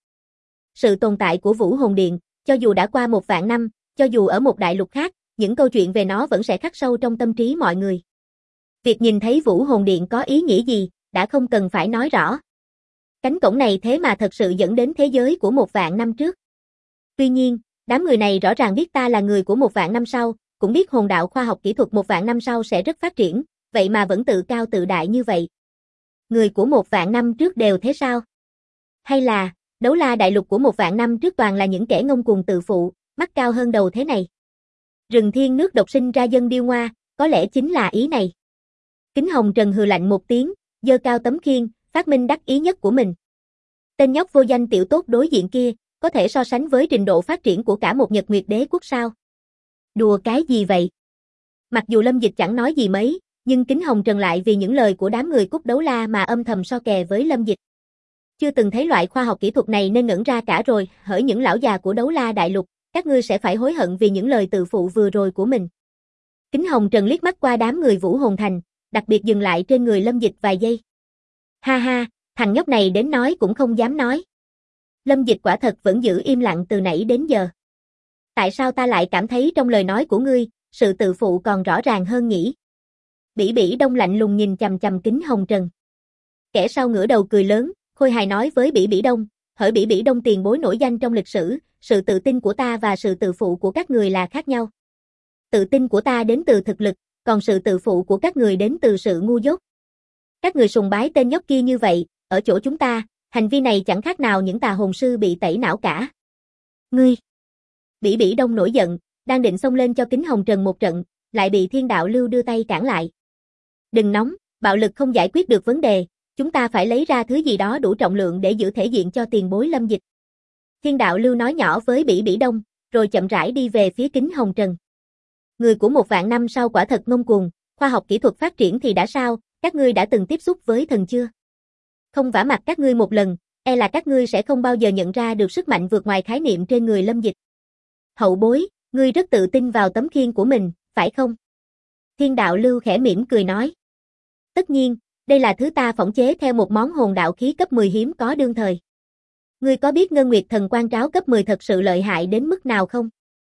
Sự tồn tại của Vũ Hồn Điện, cho dù đã qua 1.000 năm, cho dù ở một đại lục khác, những câu chuyện về nó vẫn sẽ khắc sâu trong tâm trí mọi người. Việc nhìn thấy Vũ Hồn Điện có ý nghĩa gì, đã không cần phải nói rõ. Cánh cổng này thế mà thật sự dẫn đến thế giới của 1.000 năm trước. Tuy nhiên, đám người này rõ ràng biết ta là người của 1.000 năm sau, cũng biết hồn đạo khoa học kỹ thuật 1.000 năm sau sẽ rất phát triển, vậy mà vẫn tự cao tự đại như vậy. Người của 1.000 năm trước đều thế sao? Hay là, Đấu La đại lục của 1.000 năm trước toàn là những kẻ ngông cuồng tự phụ, mắt cao hơn đầu thế này? Rừng thiên nước độc sinh ra dân điêu ngoa, có lẽ chính là ý này. Kính Hồng Trần hừ lạnh một tiếng, giơ cao tấm khiên, phát minh đắc ý nhất của mình. Tên nhóc vô danh tiểu tốt đối diện kia, có thể so sánh với trình độ phát triển của cả một Nhật Nguyệt Đế Quốc sao? Đùa cái gì vậy? Mặc dù Lâm Dịch chẳng nói gì mấy, nhưng Kính Hồng Trần lại vì những lời của đám người Cúc Đấu La mà âm thầm so kè với Lâm Dịch. Chưa từng thấy loại khoa học kỹ thuật này nên ngẩn ra cả rồi, hỡi những lão già của Đấu La đại lục, các ngươi sẽ phải hối hận vì những lời tự phụ vừa rồi của mình. Kính Hồng Trần liếc mắt qua đám người Vũ Hồn Thành, đặc biệt dừng lại trên người Lâm Dịch vài giây. Ha ha, thằng nhóc này đến nói cũng không dám nói. Lâm Dịch quả thật vẫn giữ im lặng từ nãy đến giờ. Tại sao ta lại cảm thấy trong lời nói của ngươi, sự tự phụ còn rõ ràng hơn nhỉ? Bỉ Bỉ Đông lạnh lùng nhìn chằm chằm Kính Hồng Trần. Kẻ sau ngửa đầu cười lớn, khôi hài nói với Bỉ Bỉ Đông, hỡi Bỉ Bỉ Đông tiền bối nổi danh trong lịch sử, sự tự tin của ta và sự tự phụ của các người là khác nhau. Tự tin của ta đến từ thực lực, còn sự tự phụ của các người đến từ sự ngu dốt. Các người sùng bái tên nhóc kia như vậy, ở chỗ chúng ta, hành vi này chẳng khác nào những tà hồn sư bị tẩy não cả. Ngươi! Bỉ Bỉ Đông nổi giận, đang định xông lên cho Kính Hồng Trần một trận, lại bị Thiên Đạo Lưu đưa tay cản lại. Đừng nóng, bạo lực không giải quyết được vấn đề, chúng ta phải lấy ra thứ gì đó đủ trọng lượng để giữ thể diện cho tiền bối Lâm Dịch. Thiên Đạo Lưu nói nhỏ với Bỉ Bỉ Đông, rồi chậm rãi đi về phía Kính Hồng Trần. Người của 1.000 năm sau quả thật ngông cuồng, khoa học kỹ thuật phát triển thì đã sao, các ngươi đã từng tiếp xúc với thần chưa? Không vả mặt các ngươi một lần, e là các ngươi sẽ không bao giờ nhận ra được sức mạnh vượt ngoài khái niệm trên người Lâm Dịch. Hậu bối, ngươi rất tự tin vào tấm khiên của mình, phải không? Thiên Đạo Lưu khẽ mỉm cười nói. Tất nhiên, đây là thứ ta phỏng chế theo một món hồn đạo khí cấp 10 hiếm có đương thời. Ngươi có biết Ngân Nguyệt Thần Quang Tráo cấp 10 thật sự lợi hại đến mức nào không?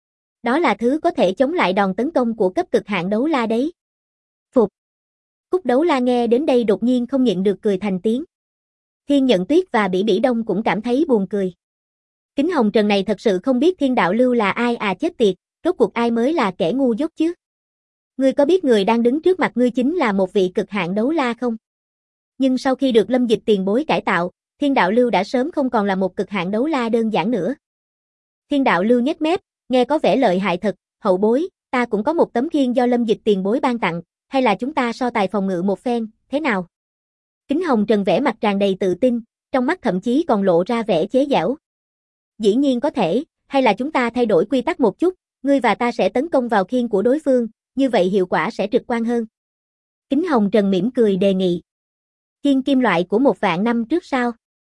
Đó là thứ có thể chống lại đòn tấn công của cấp cực hạn đấu la đấy. Phục. Cúc Đấu La nghe đến đây đột nhiên không nhịn được cười thành tiếng. Thiên Nhận Tuyết và Bỉ Bỉ Đông cũng cảm thấy buồn cười. Kính Hồng Trần này thật sự không biết Thiên Đạo Lưu là ai à, chết tiệt, rốt cuộc ai mới là kẻ ngu dốt chứ? Ngươi có biết người đang đứng trước mặt ngươi chính là một vị cực hạn đấu la không? Nhưng sau khi được Lâm Dịch tiền bối cải tạo, Thiên Đạo Lưu đã sớm không còn là một cực hạn đấu la đơn giản nữa. Thiên Đạo Lưu nhếch mép, nghe có vẻ lợi hại thật, hậu bối, ta cũng có một tấm khiên do Lâm Dịch tiền bối ban tặng, hay là chúng ta so tài phòng ngự một phen, thế nào? Kính Hồng Trần vẻ mặt tràn đầy tự tin, trong mắt thậm chí còn lộ ra vẻ chế giễu. Dĩ nhiên có thể, hay là chúng ta thay đổi quy tắc một chút, ngươi và ta sẽ tấn công vào khiên của đối phương, như vậy hiệu quả sẽ trực quan hơn. Kính Hồng Trần mỉm cười đề nghị. Khiên kim loại của 1.000 năm trước sao?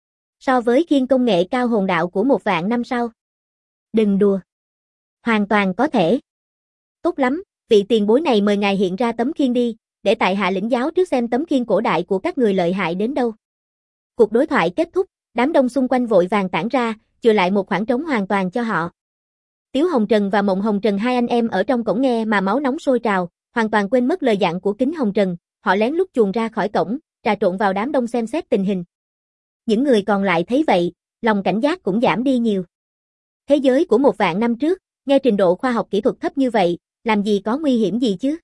So với khiên công nghệ cao hồn đạo của 1.000 năm sau? Đừng đùa. Hoàn toàn có thể. Tốt lắm, vị tiền bối này mời ngài hiện ra tấm khiên đi, để tại hạ lĩnh giáo trước xem tấm khiên cổ đại của các người lợi hại đến đâu. Cuộc đối thoại kết thúc, đám đông xung quanh vội vàng tản ra, chừa lại một khoảng trống hoàn toàn cho họ. Tiếu Hồng Trần và Mộng Hồng Trần hai anh em ở trong cổng nghe mà máu nóng sôi trào, hoàn toàn quên mất lời dặn của Kính Hồng Trần, họ lén lút chuồn ra khỏi cổng, trà trộn vào đám đông xem xét tình hình. Những người còn lại thấy vậy, lòng cảnh giác cũng giảm đi nhiều. Thế giới của 1.000 năm trước, nghe trình độ khoa học kỹ thuật thấp như vậy, làm gì có nguy hiểm gì chứ?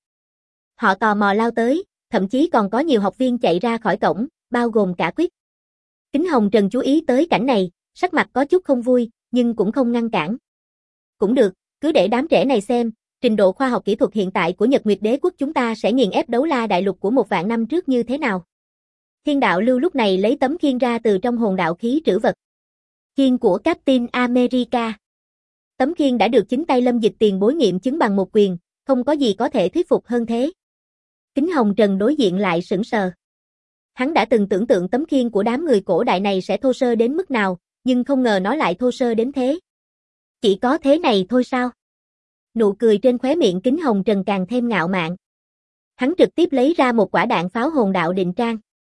Họ tò mò lao tới, thậm chí còn có nhiều học viên chạy ra khỏi cổng, bao gồm cả Quyết. Kính Hồng Trần chú ý tới cảnh này, sắc mặt có chút không vui, nhưng cũng không ngăn cản. Cũng được, cứ để đám trẻ này xem, trình độ khoa học kỹ thuật hiện tại của Nhật Nguyệt Đế quốc chúng ta sẽ nghiền ép đấu la đại lục của 1.000 năm trước như thế nào. Thiên Đạo Lưu lúc này lấy tấm khiên ra từ trong hồn đạo khí trữ vật. Khiên của Captain America. Tấm khiên đã được chính tay Lâm Dịch tiền bối nghiệm chứng bằng một quyền, không có gì có thể thuyết phục hơn thế. Kính Hồng Trần đối diện lại sững sờ. Hắn đã từng tưởng tượng tấm khiên của đám người cổ đại này sẽ thô sơ đến mức nào, nhưng không ngờ nó lại thô sơ đến thế. Chỉ có thế này thôi sao? Nụ cười trên khóe miệng Kính Hồng Trần càng thêm ngạo mạn. Hắn trực tiếp lấy ra một quả đạn pháo hồn đạo định trang.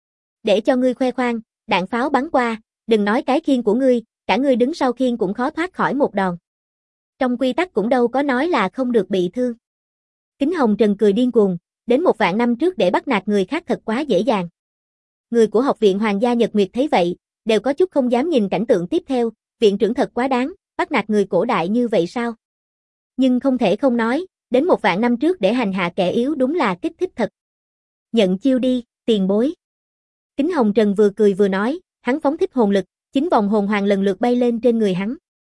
Để cho ngươi khoe khoang, đạn pháo bắn qua, đừng nói cái khiên của ngươi, cả ngươi đứng sau khiên cũng khó thoát khỏi một đòn. Trong quy tắc cũng đâu có nói là không được bị thương. Kính Hồng Trần cười điên cuồng, đến 1.000 năm trước để bắt nạt người khác thật quá dễ dàng. Người của Học viện Hoàng gia Nhật Nguyệt thấy vậy, đều có chút không dám nhìn cảnh tượng tiếp theo, viện trưởng thật quá đáng, bắt nạt người cổ đại như vậy sao? Nhưng không thể không nói, đến 1.000 năm trước để hành hạ kẻ yếu đúng là kích thích thật. Nhận chiêu đi, tiền bối. Kính Hồng Trần vừa cười vừa nói, hắn phóng thích hồn lực, 9 vòng hồn hoàng lần lượt bay lên trên người hắn.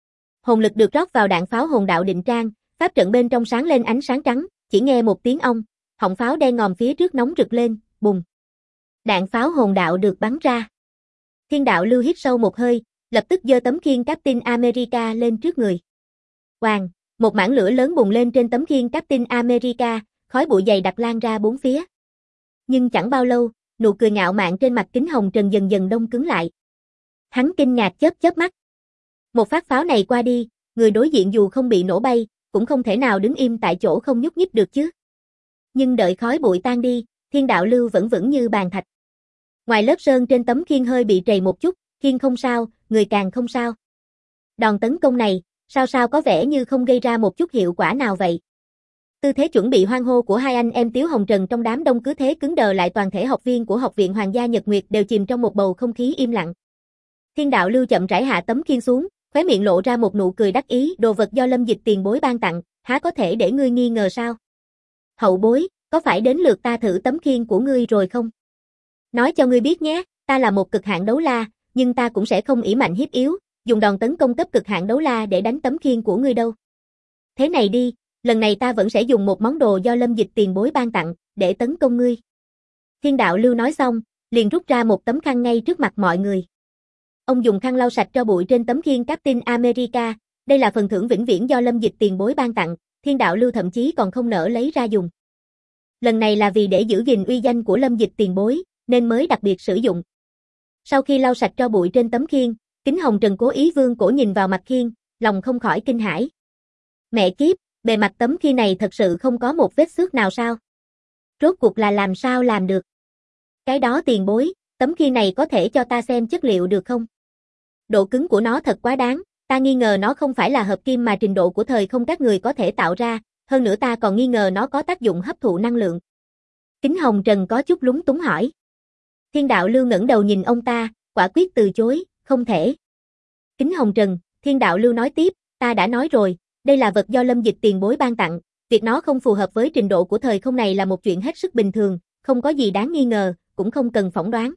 Hồn lực được rót vào đạn pháo hồn đạo định trang, pháp trận bên trong sáng lên ánh sáng trắng, chỉ nghe một tiếng ong, họng pháo đen ngòm phía trước nóng rực lên, bùng. Đạn pháo hồn đạo được bắn ra. Thiên Đạo Lưu hít sâu một hơi, lập tức giơ tấm khiên Captain America lên trước người. Oàng, một mảng lửa lớn bùng lên trên tấm khiên Captain America, khói bụi dày đặc lan ra bốn phía. Nhưng chẳng bao lâu, nụ cười ngạo mạn trên mặt Kính Hồng Trần dần dần đông cứng lại. Hắn kinh ngạc chớp chớp mắt. Một phát pháo này qua đi, người đối diện dù không bị nổ bay, cũng không thể nào đứng im tại chỗ không nhúc nhích được chứ. Nhưng đợi khói bụi tan đi, Thiên Đạo Lưu vẫn vững như bàn thạch. Ngoài lớp sơn trên tấm khiên hơi bị trầy một chút, khiên không sao, người càng không sao. Đòn tấn công này, sao có vẻ như không gây ra một chút hiệu quả nào vậy. Tư thế chuẩn bị hoan hô của hai anh em Tiếu Hồng Trần trong đám đông cứ thế cứng đờ lại, toàn thể học viên của Học viện Hoàng gia Nhật Nguyệt đều chìm trong một bầu không khí im lặng. Thiên đạo lưu chậm rãi hạ tấm khiên xuống, khóe miệng lộ ra một nụ cười đắc ý, đồ vật do Lâm Dịch tiền bối ban tặng, há có thể để ngươi nghi ngờ sao? Hậu bối, có phải đến lượt ta thử tấm khiên của ngươi rồi không? Nói cho ngươi biết nhé, ta là một cực hạn đấu la, nhưng ta cũng sẽ không ỷ mạnh hiếp yếu, dùng đòn tấn công cấp cực hạn đấu la để đánh tấm khiên của ngươi đâu. Thế này đi, lần này ta vẫn sẽ dùng một món đồ do Lâm Dịch tiền bối ban tặng, để tấn công ngươi. Thiên đạo lưu nói xong, liền rút ra một tấm khăn ngay trước mặt mọi người. Ông dùng khăn lau sạch tro bụi trên tấm khiên Captain America, đây là phần thưởng vĩnh viễn do Lâm Dịch tiền bối ban tặng, Thiên đạo lưu thậm chí còn không nỡ lấy ra dùng. Lần này là vì để giữ gìn uy danh của Lâm Dịch tiền bối, nên mới đặc biệt sử dụng. Sau khi lau sạch tro bụi trên tấm khiên, Kính Hồng Trần cố ý vươn cổ nhìn vào mặt khiên, lòng không khỏi kinh hãi. Mẹ kiếp, bề mặt tấm khiên này thật sự không có một vết xước nào sao? Rốt cuộc là làm sao làm được? Cái đó tiền bối, tấm khiên này có thể cho ta xem chất liệu được không? Độ cứng của nó thật quá đáng, ta nghi ngờ nó không phải là hợp kim mà trình độ của thời không các người có thể tạo ra, hơn nữa ta còn nghi ngờ nó có tác dụng hấp thụ năng lượng. Kính Hồng Trần có chút lúng túng hỏi. Thiên đạo lưu ngẩng đầu nhìn ông ta, quả quyết từ chối, không thể. Kính Hồng Trần, Thiên đạo lưu nói tiếp, ta đã nói rồi, đây là vật do Lâm Dịch tiền bối ban tặng, việc nó không phù hợp với trình độ của thời không này là một chuyện hết sức bình thường, không có gì đáng nghi ngờ, cũng không cần phỏng đoán.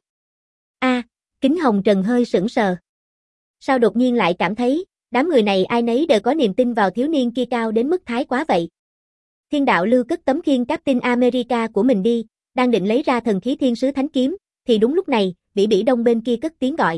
Kính Hồng Trần hơi sững sờ. Sao đột nhiên lại cảm thấy, đám người này ai nấy đều có niềm tin vào thiếu niên kia cao đến mức thái quá vậy. Thiên đạo lưu cất tấm khiên Captain America của mình đi, đang định lấy ra thần khí thiên sứ thánh kiếm, thì đúng lúc này, Bỉ Bỉ Đông bên kia cất tiếng gọi.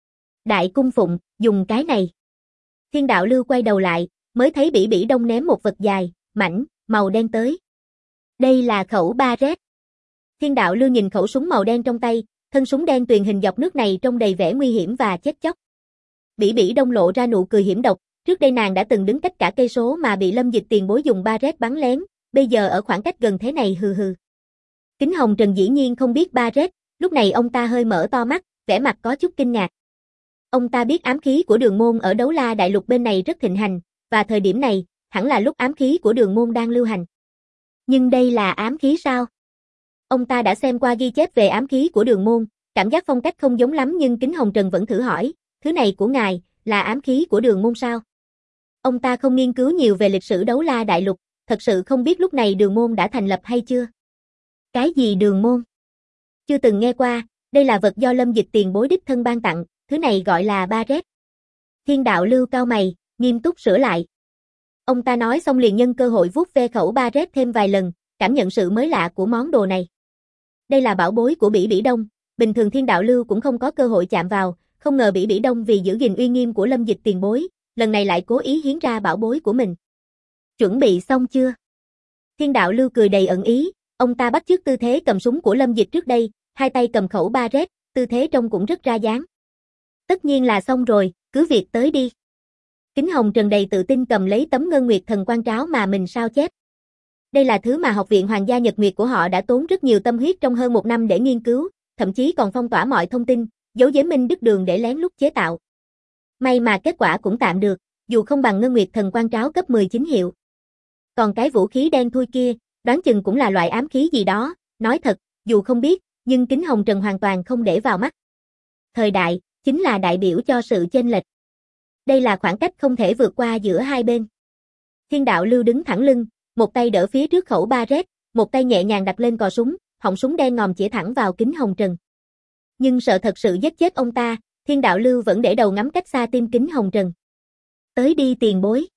Đại cung phụng, dùng cái này. Thiên đạo lưu quay đầu lại, mới thấy Bỉ Bỉ Đông ném một vật dài, mảnh, màu đen tới. Đây là khẩu Barrett. Thiên đạo lưu nhìn khẩu súng màu đen trong tay, thân súng đen tuyền hình dọc nước này trông đầy vẻ nguy hiểm và chết chóc. Bỉ Bỉ Đông lộ ra nụ cười hiểm độc, trước đây nàng đã từng đứng cách cả cây số mà bị Lâm Dịch tiền bối dùng Barrett bắn lén, bây giờ ở khoảng cách gần thế này hừ hừ. Kính Hồng Trần dĩ nhiên không biết Barrett, lúc này ông ta hơi mở to mắt, vẻ mặt có chút kinh ngạc. Ông ta biết ám khí của Đường Môn ở Đấu La Đại Lục bên này rất thịnh hành, và thời điểm này, hẳn là lúc ám khí của Đường Môn đang lưu hành. Nhưng đây là ám khí sao? Ông ta đã xem qua ghi chép về ám khí của Đường Môn, cảm giác phong cách không giống lắm nhưng Kính Hồng Trần vẫn thử hỏi, thứ này của ngài, là ám khí của Đường Môn sao? Ông ta không nghiên cứu nhiều về lịch sử Đấu La Đại Lục, thật sự không biết lúc này Đường Môn đã thành lập hay chưa. Cái gì Đường Môn? Chưa từng nghe qua, đây là vật do Lâm Dịch tiền bối đích thân ban tặng, thứ này gọi là Barrett. Thiên đạo lưu cao mày, nghiêm túc sửa lại. Ông ta nói xong liền nhân cơ hội vuốt ve khẩu Barrett thêm vài lần, cảm nhận sự mới lạ của món đồ này. Đây là bảo bối của Bỉ Bỉ Đông, bình thường Thiên đạo lưu cũng không có cơ hội chạm vào, không ngờ Bỉ Bỉ Đông vì giữ gìn uy nghiêm của Lâm Dịch tiền bối, lần này lại cố ý hiến ra bảo bối của mình. Chuẩn bị xong chưa? Thiên đạo lưu cười đầy ẩn ý, ông ta bắt chước tư thế cầm súng của Lâm Dịch trước đây, hai tay cầm khẩu Barrett, tư thế trông cũng rất ra dáng. Tất nhiên là xong rồi, cứ việc tới đi. Kính Hồng Trần đầy tự tin cầm lấy tấm Ngân Nguyệt Thần Quan Tráo mà mình sao chép. Đây là thứ mà Học viện Hoàng gia Nhật Nguyệt của họ đã tốn rất nhiều tâm huyết trong hơn một năm để nghiên cứu, thậm chí còn phong tỏa mọi thông tin, giấu giếm Minh Đức Đường để lén lút chế tạo. May mà kết quả cũng tạm được, dù không bằng Ngân Nguyệt Thần Quan Tráo cấp 19 hiệu. Còn cái vũ khí đen thui kia, đoán chừng cũng là loại ám khí gì đó, nói thật, dù không biết, nhưng Kính Hồng Trần hoàn toàn không để vào mắt. Thời đại, chính là đại biểu cho sự chênh lệch. Đây là khoảng cách không thể vượt qua giữa hai bên. Thiên đạo lưu đứng thẳng lưng, một tay đỡ phía trước khẩu Barrett, một tay nhẹ nhàng đặt lên cò súng, họng súng đen ngòm chĩa thẳng vào Kính Hồng Trần. Nhưng sợ thật sự giết chết ông ta, Thiên đạo lưu vẫn để đầu ngắm cách xa tim Kính Hồng Trần. Tới đi tiền bối.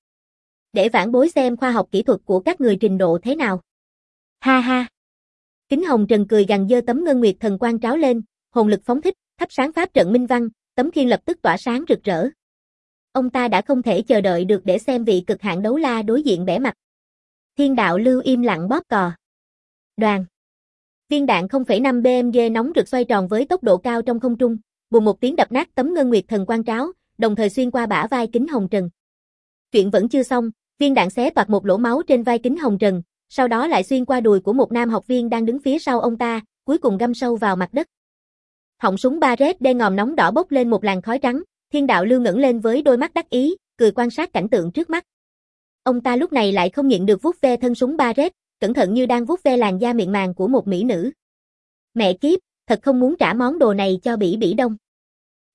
Để vãn bối xem khoa học kỹ thuật của các người trình độ thế nào. Ha ha. Kính Hồng Trần cười gằn giơ tấm Ngân Nguyệt Thần Quan Tráo lên, hồn lực phóng thích, thắp sáng pháp trận minh văn, tấm khiên lập tức tỏa sáng rực rỡ. Ông ta đã không thể chờ đợi được để xem vị cực hạn đấu la đối diện bẻ mặt. Thiên đạo lưu im lặng bóp cò. Đoàn. Viên đạn 0,5 BMG nóng rực xoay tròn với tốc độ cao trong không trung, bùm một tiếng đập nát tấm Ngân Nguyệt Thần Quan Tráo, đồng thời xuyên qua bả vai Kính Hồng Trần. Chuyện vẫn chưa xong, viên đạn xé toạc một lỗ máu trên vai Kính Hồng Trần, sau đó lại xuyên qua đùi của một nam học viên đang đứng phía sau ông ta, cuối cùng găm sâu vào mặt đất. Họng súng Barrett đen ngòm nóng đỏ bốc lên một làn khói trắng, Thiên đạo lưu ngẩng lên với đôi mắt đắc ý, cười quan sát cảnh tượng trước mắt. Ông ta lúc này lại không nhịn được vuốt ve thân súng Barrett, cẩn thận như đang vuốt ve làn da mịn màng của một mỹ nữ. Mẹ kiếp, thật không muốn trả món đồ này cho Bỉ Bỉ Đông.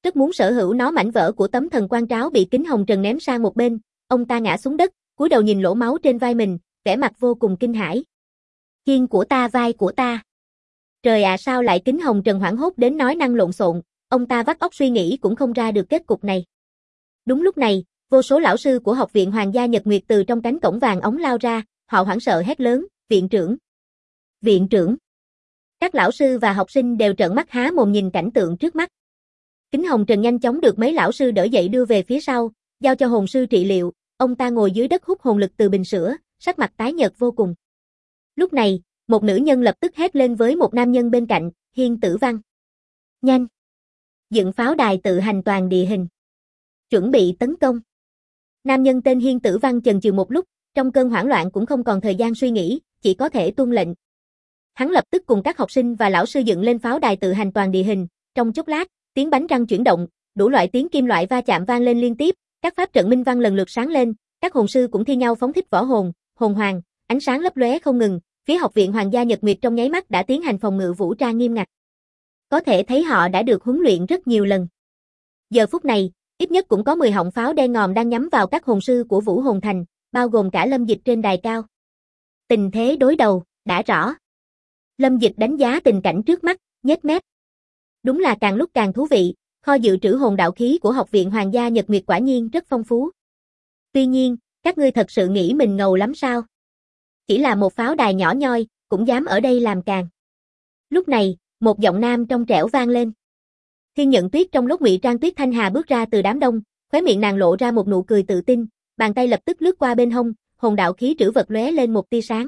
rất muốn sở hữu nó. Mảnh vỡ của tấm thần quan tráo bị Kính Hồng Trần ném sang một bên, ông ta ngã xuống đất, cúi đầu nhìn lỗ máu trên vai mình, vẻ mặt vô cùng kinh hãi. Khiên của ta, vai của ta. Trời ạ, sao lại? Kính Hồng Trần hoảng hốt đến nói năng lộn xộn, ông ta vắt óc suy nghĩ cũng không ra được kết cục này. Đúng lúc này, vô số lão sư của Học viện Hoàng gia Nhật Nguyệt từ trong cánh cổng vàng ống lao ra, họ hoảng sợ hét lớn, viện trưởng! Viện trưởng! Các lão sư và học sinh đều trợn mắt há mồm nhìn cảnh tượng trước mắt. Kính Hồng Trần nhanh chóng được mấy lão sư đỡ dậy đưa về phía sau, giao cho hồn sư trị liệu, ông ta ngồi dưới đất hút hồn lực từ bình sữa, sắc mặt tái nhợt vô cùng. Lúc này, một nữ nhân lập tức hét lên với một nam nhân bên cạnh, Hiên Tử Văn. Nhanh! Dựng pháo đài tự hành toàn địa hình. Chuẩn bị tấn công. Nam nhân tên Hiên Tử Văn chần chừ một lúc, trong cơn hoảng loạn cũng không còn thời gian suy nghĩ, chỉ có thể tuân lệnh. Hắn lập tức cùng các học sinh và lão sư dựng lên pháo đài tự hành toàn địa hình, trong chốc lát, tiếng bánh răng chuyển động, đủ loại tiếng kim loại va chạm vang lên liên tiếp, các pháp trận minh văn lần lượt sáng lên, các hồn sư cũng thi nhau phóng thích võ hồn, hồn hoàng, ánh sáng lấp lóe không ngừng, phía Học viện Hoàng gia Nhật Nguyệt trong nháy mắt đã tiến hành phòng ngự vũ trang nghiêm ngặt. Có thể thấy họ đã được huấn luyện rất nhiều lần. Giờ phút này, ít nhất cũng có 10 họng pháo đen ngòm đang nhắm vào các hồn sư của Vũ Hồn Thành, bao gồm cả Lâm Dịch trên đài cao. Tình thế đối đầu, đã rõ. Lâm Dịch đánh giá tình cảnh trước mắt, nhếch mép. Đúng là càng lúc càng thú vị, kho dự trữ hồn đạo khí của Học viện Hoàng gia Nhật Nguyệt quả nhiên rất phong phú. Tuy nhiên, các ngươi thật sự nghĩ mình ngầu lắm sao? Chỉ là một pháo đài nhỏ nhoi, cũng dám ở đây làm càn. Lúc này, một giọng nam trong trẻo vang lên. Thiên Nhận Tuyết trong lúc ngụy trang Tuyết Thanh Hà bước ra từ đám đông, khóe miệng nàng lộ ra một nụ cười tự tin, bàn tay lập tức lướt qua bên hông, hồn đạo khí trữ vật lóe lên một tia sáng.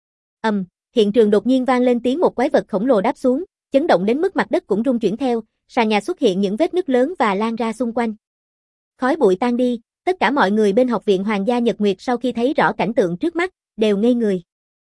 Hiện trường đột nhiên vang lên tiếng một quái vật khổng lồ đáp xuống, chấn động đến mức mặt đất cũng rung chuyển theo, sàn nhà xuất hiện những vết nứt lớn và lan ra xung quanh. Khói bụi tan đi, tất cả mọi người bên Học viện Hoàng gia Nhật Nguyệt sau khi thấy rõ cảnh tượng trước mắt, đều ngây người.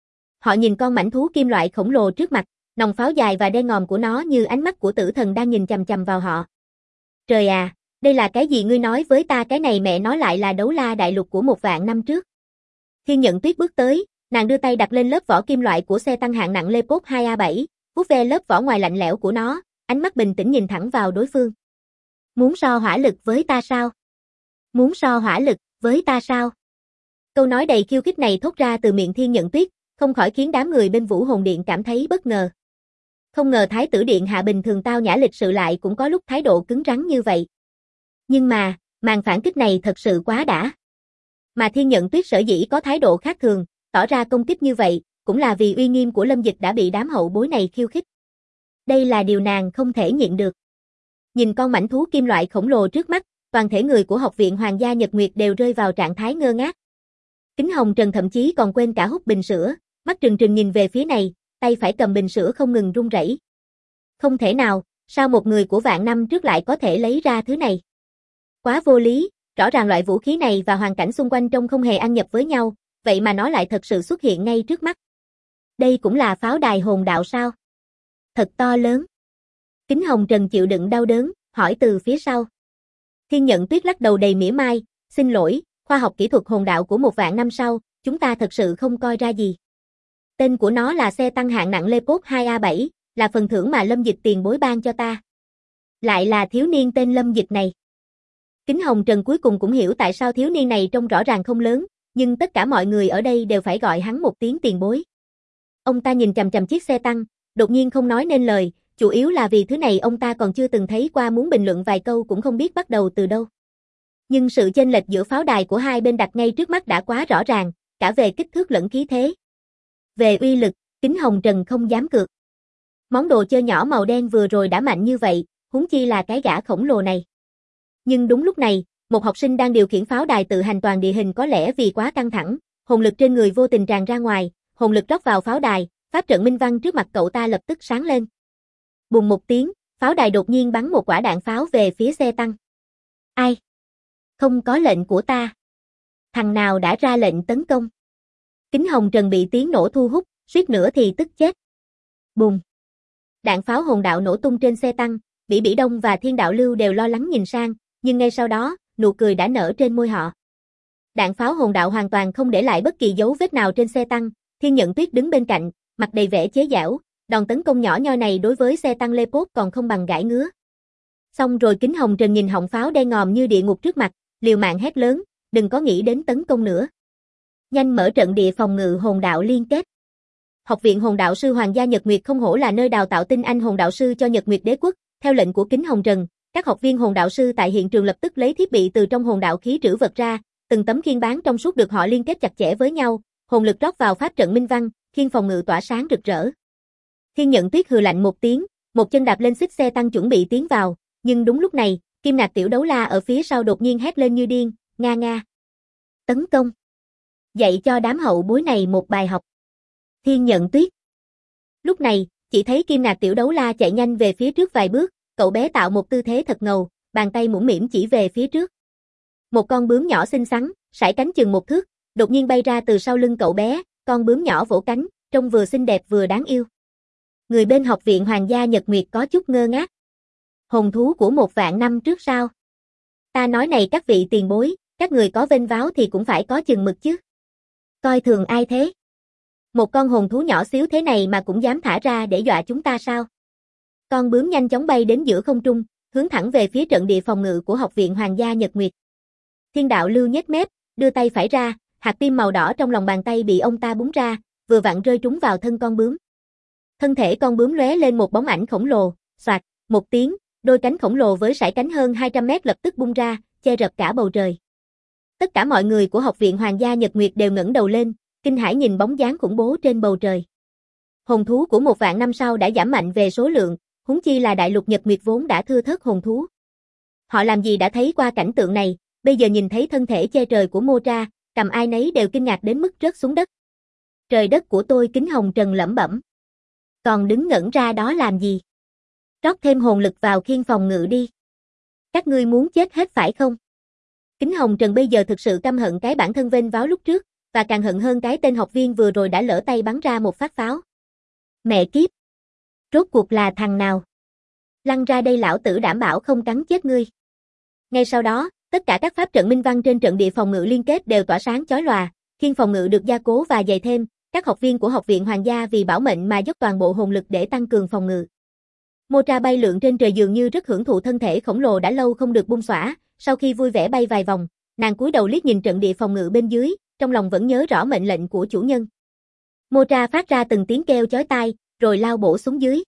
Họ nhìn con mãnh thú kim loại khổng lồ trước mặt, nòng pháo dài và đen ngòm của nó như ánh mắt của tử thần đang nhìn chằm chằm vào họ. Trời à, đây là cái gì? Ngươi nói với ta cái này mẹ nói lại là đấu la đại lục của 1.000 năm trước. Thiên Nhận Tuyết bước tới, nàng đưa tay đặt lên lớp vỏ kim loại của xe tăng hạng nặng Leopard 2A7, vuốt ve lớp vỏ ngoài lạnh lẽo của nó, ánh mắt bình tĩnh nhìn thẳng vào đối phương. Muốn so hỏa lực với ta sao? Muốn so hỏa lực với ta sao? Câu nói đầy khiêu khích này thốt ra từ miệng Thiên Nhận Tuyết, không khỏi khiến đám người bên Vũ Hồn Điện cảm thấy bất ngờ. Không ngờ Thái tử điện hạ bình thường tao nhã lịch sự lại cũng có lúc thái độ cứng rắn như vậy. Nhưng mà, màn phản kích này thật sự quá đã. Mà Thiên Nhận Tuyết sở dĩ có thái độ khác thường, tỏ ra công kích như vậy, cũng là vì uy nghiêm của Lâm Dịch đã bị đám hậu bối này khiêu khích. Đây là điều nàng không thể nhịn được. Nhìn con mãnh thú kim loại khổng lồ trước mắt, toàn thể người của Học viện Hoàng gia Nhật Nguyệt đều rơi vào trạng thái ngơ ngác. Kính Hồng Trần thậm chí còn quên cả hút bình sữa, mắt trừng trừng nhìn về phía này, tay phải cầm bình sữa không ngừng run rẩy. Không thể nào, sao một người của vạn năm trước lại có thể lấy ra thứ này? Quá vô lý, rõ ràng loại vũ khí này và hoàn cảnh xung quanh trông không hề ăn nhập với nhau, vậy mà nó lại thật sự xuất hiện ngay trước mắt. Đây cũng là pháo đài hồn đạo sao? Thật to lớn. Kính Hồng Trần chịu đựng đau đớn, hỏi từ phía sau. Thiên Nhận Tuyết lắc đầu đầy mỉa mai, xin lỗi, khoa học kỹ thuật hồn đạo của 1.000 năm sau, chúng ta thật sự không coi ra gì. Tên của nó là xe tăng hạng nặng Leopard 2A7, là phần thưởng mà Lâm Dịch tiền bối ban cho ta. Lại là thiếu niên tên Lâm Dịch này. Kính Hồng Trần cuối cùng cũng hiểu tại sao thiếu niên này trông rõ ràng không lớn, nhưng tất cả mọi người ở đây đều phải gọi hắn một tiếng tiền bối. Ông ta nhìn chằm chằm chiếc xe tăng, đột nhiên không nói nên lời, chủ yếu là vì thứ này ông ta còn chưa từng thấy qua, muốn bình luận vài câu cũng không biết bắt đầu từ đâu. Nhưng sự chênh lệch giữa pháo đài của hai bên đặt ngay trước mắt đã quá rõ ràng, cả về kích thước lẫn khí thế. Về uy lực, Kính Hồng Trần không dám cược. Món đồ chơi nhỏ màu đen vừa rồi đã mạnh như vậy, huống chi là cái gã khổng lồ này. Nhưng đúng lúc này, một học sinh đang điều khiển pháo đài tự hành toàn địa hình có lẽ vì quá căng thẳng, hồn lực trên người vô tình tràn ra ngoài, hồn lực rót vào pháo đài, pháp trận minh văn trước mặt cậu ta lập tức sáng lên. Bùng một tiếng, pháo đài đột nhiên bắn một quả đạn pháo về phía xe tăng. Ai? Không có lệnh của ta. Thằng nào đã ra lệnh tấn công? Kính Hồng Trần bị tiếng nổ thu hút, suýt nữa thì tức chết. Bùng. Đạn pháo hồn đạo nổ tung trên xe tăng, Bỉ Bỉ Đông và Thiên Đạo Lưu đều lo lắng nhìn sang, nhưng ngay sau đó, nụ cười đã nở trên môi họ. Đạn pháo hồn đạo hoàn toàn không để lại bất kỳ dấu vết nào trên xe tăng, Thiên Nhận Tuyết đứng bên cạnh, mặt đầy vẻ chế giễu, đòn tấn công nhỏ nhoi này đối với xe tăng Leopard còn không bằng gãi ngứa. Xong rồi Kính Hồng Trần nhìn họng pháo đen ngòm như địa ngục trước mặt, liều mạng hét lớn, đừng có nghĩ đến tấn công nữa. Nhanh mở trận địa phòng ngự hồn đạo liên kết. Học viện Hồn đạo sư Hoàng gia Nhật Nguyệt không hổ là nơi đào tạo tinh anh hồn đạo sư cho Nhật Nguyệt Đế quốc, theo lệnh của Kính Hồng Trần, các học viên hồn đạo sư tại hiện trường lập tức lấy thiết bị từ trong hồn đạo khí trữ vật ra, từng tấm khiên bán trong suốt được họ liên kết chặt chẽ với nhau, hồn lực rót vào pháp trận minh văn, khiên phòng ngự tỏa sáng rực rỡ. Thiên Nhận Tuyết hừ lạnh một tiếng, một chân đạp lên xích xe tăng chuẩn bị tiến vào, nhưng đúng lúc này, Kim Ngạc tiểu đấu la ở phía sau đột nhiên hét lên như điên, nga nga. Tấn công. Dạy cho đám hậu bối này một bài học. Thiên Nhận Tuyết. Lúc này, chỉ thấy Kim Ngạc tiểu đấu la chạy nhanh về phía trước vài bước, cậu bé tạo một tư thế thật ngầu, bàn tay mũm mĩm chỉ về phía trước. Một con bướm nhỏ xinh xắn, sải cánh chừng 1 thước, đột nhiên bay ra từ sau lưng cậu bé, con bướm nhỏ vỗ cánh, trông vừa xinh đẹp vừa đáng yêu. Người bên học viện Hoàng gia Nhật Nguyệt có chút ngơ ngác. Hồn thú của 1.000 năm trước sao? Ta nói này các vị tiền bối, các người có vênh váo thì cũng phải có chừng mực chứ. Coi thường ai thế? Một con hồn thú nhỏ xíu thế này mà cũng dám thả ra để dọa chúng ta sao? Con bướm nhanh chóng bay đến giữa không trung, hướng thẳng về phía trận địa phòng ngự của học viện Hoàng gia Nhật Nguyệt. Thiên đạo lưu nhếch mép, đưa tay phải ra, hạt tim màu đỏ trong lòng bàn tay bị ông ta búng ra, vừa vặn rơi trúng vào thân con bướm. Thân thể con bướm lóe lên một bóng ảnh khổng lồ, xoạt, một tiếng, đôi cánh khổng lồ với sải cánh hơn 200 mét lập tức bung ra, che rập cả bầu trời. Tất cả mọi người của học viện Hoàng gia Nhật Nguyệt đều ngẩng đầu lên, kinh hãi nhìn bóng dáng khủng bố trên bầu trời. Hồn thú của 1.000 năm sau đã giảm mạnh về số lượng, huống chi là đại lục Nhật Nguyệt vốn đã thưa thớt hồn thú. Họ làm gì đã thấy qua cảnh tượng này, bây giờ nhìn thấy thân thể che trời của Motra, cầm ai nấy đều kinh ngạc đến mức rớt xuống đất. Trời đất của tôi, Kính Hồng Trần lẩm bẩm. Còn đứng ngẩn ra đó làm gì? Rót thêm hồn lực vào khiên phòng ngự đi. Các ngươi muốn chết hết phải không? Kính Hồng Trần bây giờ thực sự căm hận cái bản thân vênh váo lúc trước, và càng hận hơn cái tên học viên vừa rồi đã lỡ tay bắn ra một phát pháo. Mẹ kiếp! Rốt cuộc là thằng nào? Lăn ra đây lão tử đảm bảo không cắn chết ngươi. Ngay sau đó, tất cả các pháp trận minh văn trên trận địa phòng ngự liên kết đều tỏa sáng chói lòa, khiên phòng ngự được gia cố và dày thêm, các học viên của học viện Hoàng gia vì bảo mệnh mà dốc toàn bộ hồn lực để tăng cường phòng ngự. Motra bay lượn trên trời dường như rất hưởng thụ thân thể khổng lồ đã lâu không được bung xõa, sau khi vui vẻ bay vài vòng, nàng cúi đầu liếc nhìn trận địa phòng ngự bên dưới, trong lòng vẫn nhớ rõ mệnh lệnh của chủ nhân. Motra phát ra từng tiếng kêu chói tai, rồi lao bổ xuống dưới.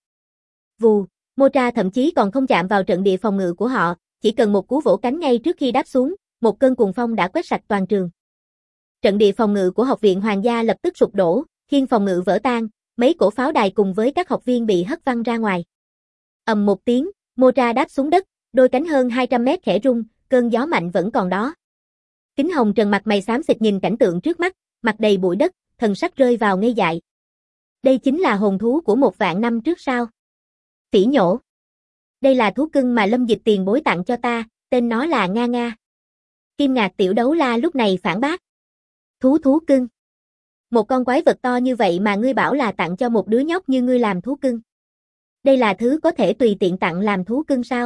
Vù, Motra thậm chí còn không chạm vào trận địa phòng ngự của họ, chỉ cần một cú vỗ cánh ngay trước khi đáp xuống, một cơn cuồng phong đã quét sạch toàn trường. Trận địa phòng ngự của học viện Hoàng gia lập tức sụp đổ, khiên phòng ngự vỡ tan, mấy cổ pháo đài cùng với các học viên bị hất văng ra ngoài. Ầm một tiếng, Motra đáp xuống đất, đôi cánh hơn 200 mét khẽ rung, cơn gió mạnh vẫn còn đó. Kính Hồng Trần mặt mày xám xịt nhìn cảnh tượng trước mắt, mặt đầy bụi đất, thần sắc rơi vào ngây dại. Đây chính là hồn thú của 1.000 năm trước sao? Phỉ nhổ. Đây là thú cưng mà Lâm Dịch tiền bối tặng cho ta, tên nó là Nga Nga. Kim Ngạc tiểu đấu la lúc này phản bác. Thú cưng. Một con quái vật to như vậy mà ngươi bảo là tặng cho một đứa nhóc như ngươi làm thú cưng. Đây là thứ có thể tùy tiện tặng làm thú cưng sao?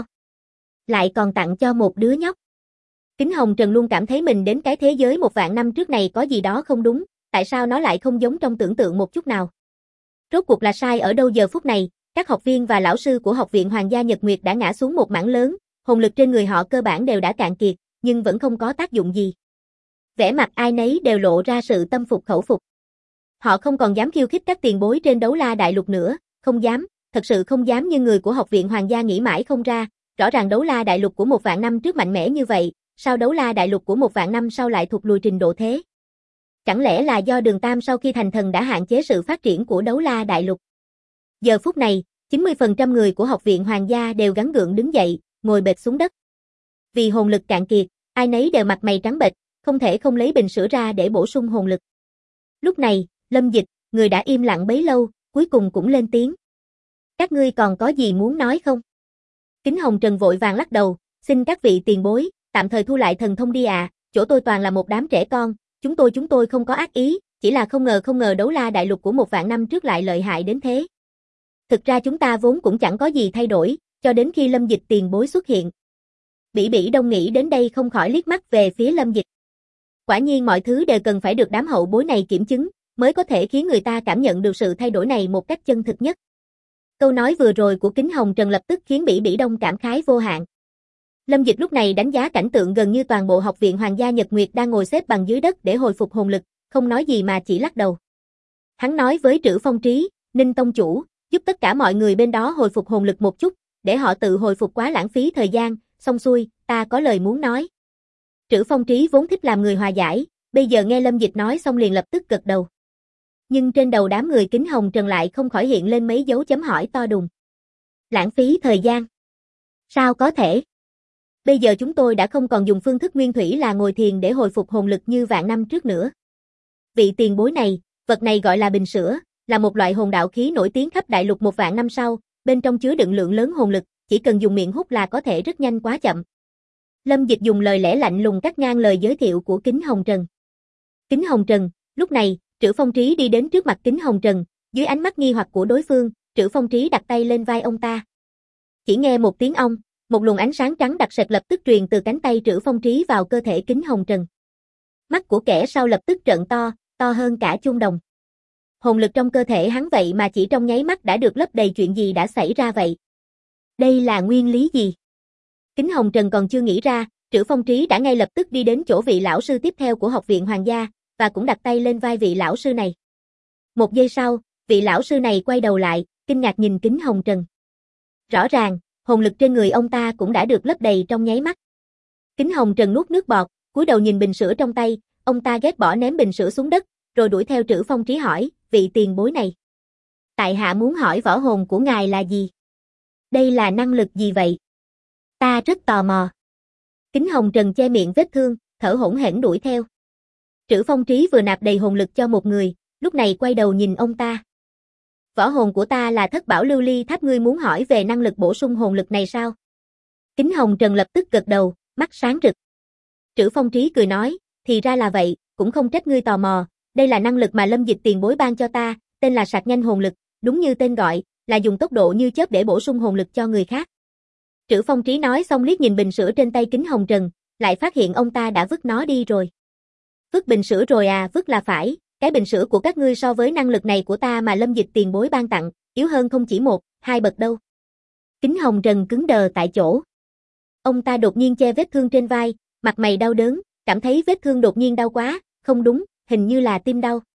Lại còn tặng cho một đứa nhóc. Kính Hồng Trần luôn cảm thấy mình đến cái thế giới 1.000 năm trước này có gì đó không đúng, tại sao nó lại không giống trong tưởng tượng một chút nào? Rốt cuộc là sai ở đâu giờ phút này, các học viên và lão sư của học viện Hoàng gia Nhật Nguyệt đã ngã xuống một mảng lớn, hồn lực trên người họ cơ bản đều đã cạn kiệt, nhưng vẫn không có tác dụng gì. Vẻ mặt ai nấy đều lộ ra sự tâm phục khẩu phục. Họ không còn dám khiêu khích các tiền bối trên đấu la đại lục nữa, không dám, thật sự không dám như người của học viện Hoàng gia nghĩ mãi không ra, rõ ràng đấu la đại lục của 1.000 năm trước mạnh mẽ như vậy, sao đấu la đại lục của 1.000 năm sau lại thụt lùi trình độ thế? Chẳng lẽ là do Đường Tam sau khi thành thần đã hạn chế sự phát triển của đấu la đại lục? Giờ phút này, 90% người của học viện Hoàng gia đều gắng gượng đứng dậy, ngồi bệt xuống đất. Vì hồn lực cạn kiệt, ai nấy đều mặt mày trắng bệch, không thể không lấy bình sữa ra để bổ sung hồn lực. Lúc này, Lâm Dịch, người đã im lặng bấy lâu, cuối cùng cũng lên tiếng. Các ngươi còn có gì muốn nói không? Kính Hồng Trần vội vàng lắc đầu, xin các vị tiền bối, tạm thời thu lại thần thông đi ạ, chỗ tôi toàn là một đám trẻ con, chúng tôi không có ác ý, chỉ là không ngờ đấu la đại lục của 1.000 năm trước lại lợi hại đến thế. Thực ra chúng ta vốn cũng chẳng có gì thay đổi, cho đến khi Lâm Dịch tiền bối xuất hiện. Bỉ Bỉ Đông nghĩ đến đây không khỏi liếc mắt về phía Lâm Dịch. Quả nhiên mọi thứ đều cần phải được đám hậu bối này kiểm chứng, mới có thể khiến người ta cảm nhận được sự thay đổi này một cách chân thực nhất. Câu nói vừa rồi của Kính Hồng Trần lập tức khiến Bỉ Bỉ Đông cảm khái vô hạn. Lâm Dịch lúc này đánh giá cảnh tượng gần như toàn bộ học viện Hoàng gia Nhật Nguyệt đang ngồi xếp bằng dưới đất để hồi phục hồn lực, không nói gì mà chỉ lắc đầu. Hắn nói với Trữ Phong Trí, Ninh tông chủ, giúp tất cả mọi người bên đó hồi phục hồn lực một chút, để họ tự hồi phục quá lãng phí thời gian, xong xuôi, ta có lời muốn nói. Trữ Phong Trí vốn thích làm người hòa giải, bây giờ nghe Lâm Dịch nói xong liền lập tức gật đầu. Nhưng trên đầu đám người Kính Hồng Trần lại không khỏi hiện lên mấy dấu chấm hỏi to đùng. Lãng phí thời gian? Sao có thể? Bây giờ chúng tôi đã không còn dùng phương thức nguyên thủy là ngồi thiền để hồi phục hồn lực như vạn năm trước nữa. Vị tiền bối này, vật này gọi là bình sữa, là một loại hồn đạo khí nổi tiếng khắp đại lục một vạn năm sau, bên trong chứa đựng lượng lớn hồn lực, chỉ cần dùng miệng hút là có thể rất nhanh quá chậm. Lâm Dịch dùng lời lẽ lạnh lùng cắt ngang lời giới thiệu của Kính Hồng Trần. Kính Hồng Trần, lúc này, Trữ Phong Trí đi đến trước mặt Kính Hồng Trần, dưới ánh mắt nghi hoặc của đối phương, Trữ Phong Trí đặt tay lên vai ông ta. Chỉ nghe một tiếng ong, một luồng ánh sáng trắng đặc sệt lập tức truyền từ cánh tay Trữ Phong Trí vào cơ thể Kính Hồng Trần. Mắt của kẻ sau lập tức trợn to, to hơn cả chuông đồng. Hồn lực trong cơ thể hắn vậy mà chỉ trong nháy mắt đã được lấp đầy, chuyện gì đã xảy ra vậy? Đây là nguyên lý gì? Kính Hồng Trần còn chưa nghĩ ra, Trữ Phong Trí đã ngay lập tức đi đến chỗ vị lão sư tiếp theo của học viện Hoàng gia, và cũng đặt tay lên vai vị lão sư này. Một giây sau, vị lão sư này quay đầu lại, kinh ngạc nhìn Kính Hồng Trần. Rõ ràng, hồn lực trên người ông ta cũng đã được lấp đầy trong nháy mắt. Kính Hồng Trần nuốt nước bọt, cúi đầu nhìn bình sữa trong tay, ông ta ghét bỏ ném bình sữa xuống đất, rồi đuổi theo Trữ Phong Trí hỏi, vị tiền bối này. Tại hạ muốn hỏi võ hồn của ngài là gì? Đây là năng lực gì vậy? Ta rất tò mò. Kính Hồng Trần che miệng vết thương, thở hổn hển đuổi theo. Trữ Phong Trí vừa nạp đầy hồn lực cho một người, lúc này quay đầu nhìn ông ta. Võ hồn của ta là Thất Bảo Lưu Ly Tháp, ngươi muốn hỏi về năng lực bổ sung hồn lực này sao? Kính Hồng Trần lập tức gật đầu, mắt sáng rực. Trữ Phong Trí cười nói, thì ra là vậy, cũng không trách ngươi tò mò, đây là năng lực mà Lâm Dịch tiền bối ban cho ta, tên là sạc nhanh hồn lực, đúng như tên gọi, là dùng tốc độ như chớp để bổ sung hồn lực cho người khác. Trữ Phong Trí nói xong liếc nhìn bình sữa trên tay Kính Hồng Trần, lại phát hiện ông ta đã vứt nó đi rồi. Vứt bình sữa rồi à? Vứt là phải, cái bình sữa của các ngươi so với năng lực này của ta mà Lâm Dịch tiền bối ban tặng, yếu hơn không chỉ một, hai bậc đâu. Kính Hồng Trần cứng đờ tại chỗ. Ông ta đột nhiên che vết thương trên vai, mặt mày đau đớn, cảm thấy vết thương đột nhiên đau quá, không đúng, hình như là tim đau.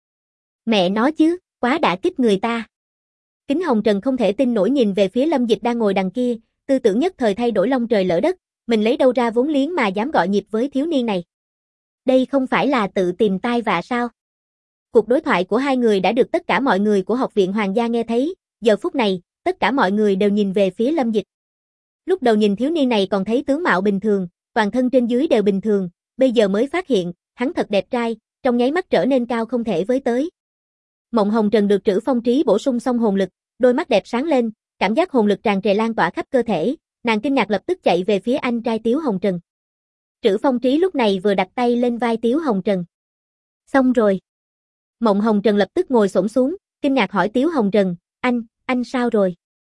Mẹ nó chứ, quá đả kích người ta. Kính Hồng Trần không thể tin nổi nhìn về phía Lâm Dịch đang ngồi đằng kia, tư tưởng nhất thời thay đổi long trời lỡ đất, mình lấy đâu ra vốn liếng mà dám gọi nhịp với thiếu niên này. Đây không phải là tự tìm tai vạ sao? Cuộc đối thoại của hai người đã được tất cả mọi người của học viện Hoàng gia nghe thấy, giờ phút này, tất cả mọi người đều nhìn về phía Lâm Dịch. Lúc đầu nhìn thiếu niên này còn thấy tướng mạo bình thường, toàn thân trên dưới đều bình thường, bây giờ mới phát hiện, hắn thật đẹp trai, trong nháy mắt trở nên cao không thể với tới. Mộng Hồng Trần được Trữ Phong Trí bổ sung xong hồn lực, đôi mắt đẹp sáng lên, cảm giác hồn lực tràn trề lan tỏa khắp cơ thể, nàng kinh ngạc lập tức chạy về phía anh trai Tiếu Hồng Trần. Trữ Phong Trí lúc này vừa đặt tay lên vai Tiếu Hồng Trần. Xong rồi. Mộng Hồng Trần lập tức ngồi xổm xuống, kinh ngạc hỏi Tiếu Hồng Trần, anh sao rồi?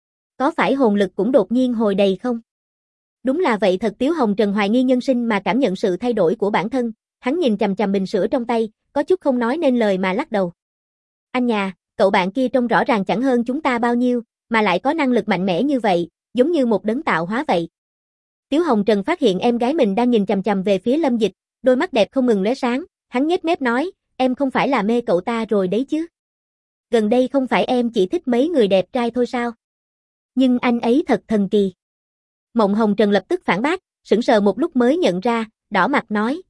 Có phải hồn lực cũng đột nhiên hồi đầy không? Đúng là vậy thật. Tiếu Hồng Trần hoài nghi nhân sinh mà cảm nhận sự thay đổi của bản thân, hắn nhìn chằm chằm bình sữa trong tay, có chút không nói nên lời mà lắc đầu. Anh nhà, cậu bạn kia trông rõ ràng chẳng hơn chúng ta bao nhiêu, mà lại có năng lực mạnh mẽ như vậy, giống như một đấng tạo hóa vậy. Tiếu Hồng Trần phát hiện em gái mình đang nhìn chằm chằm về phía Lâm Dịch, đôi mắt đẹp không ngừng lóe sáng, hắn nhếch mép nói, em không phải là mê cậu ta rồi đấy chứ? Gần đây không phải em chỉ thích mấy người đẹp trai thôi sao? Nhưng anh ấy thật thần kỳ. Mộng Hồng Trần lập tức phản bác, sững sờ một lúc mới nhận ra, đỏ mặt nói,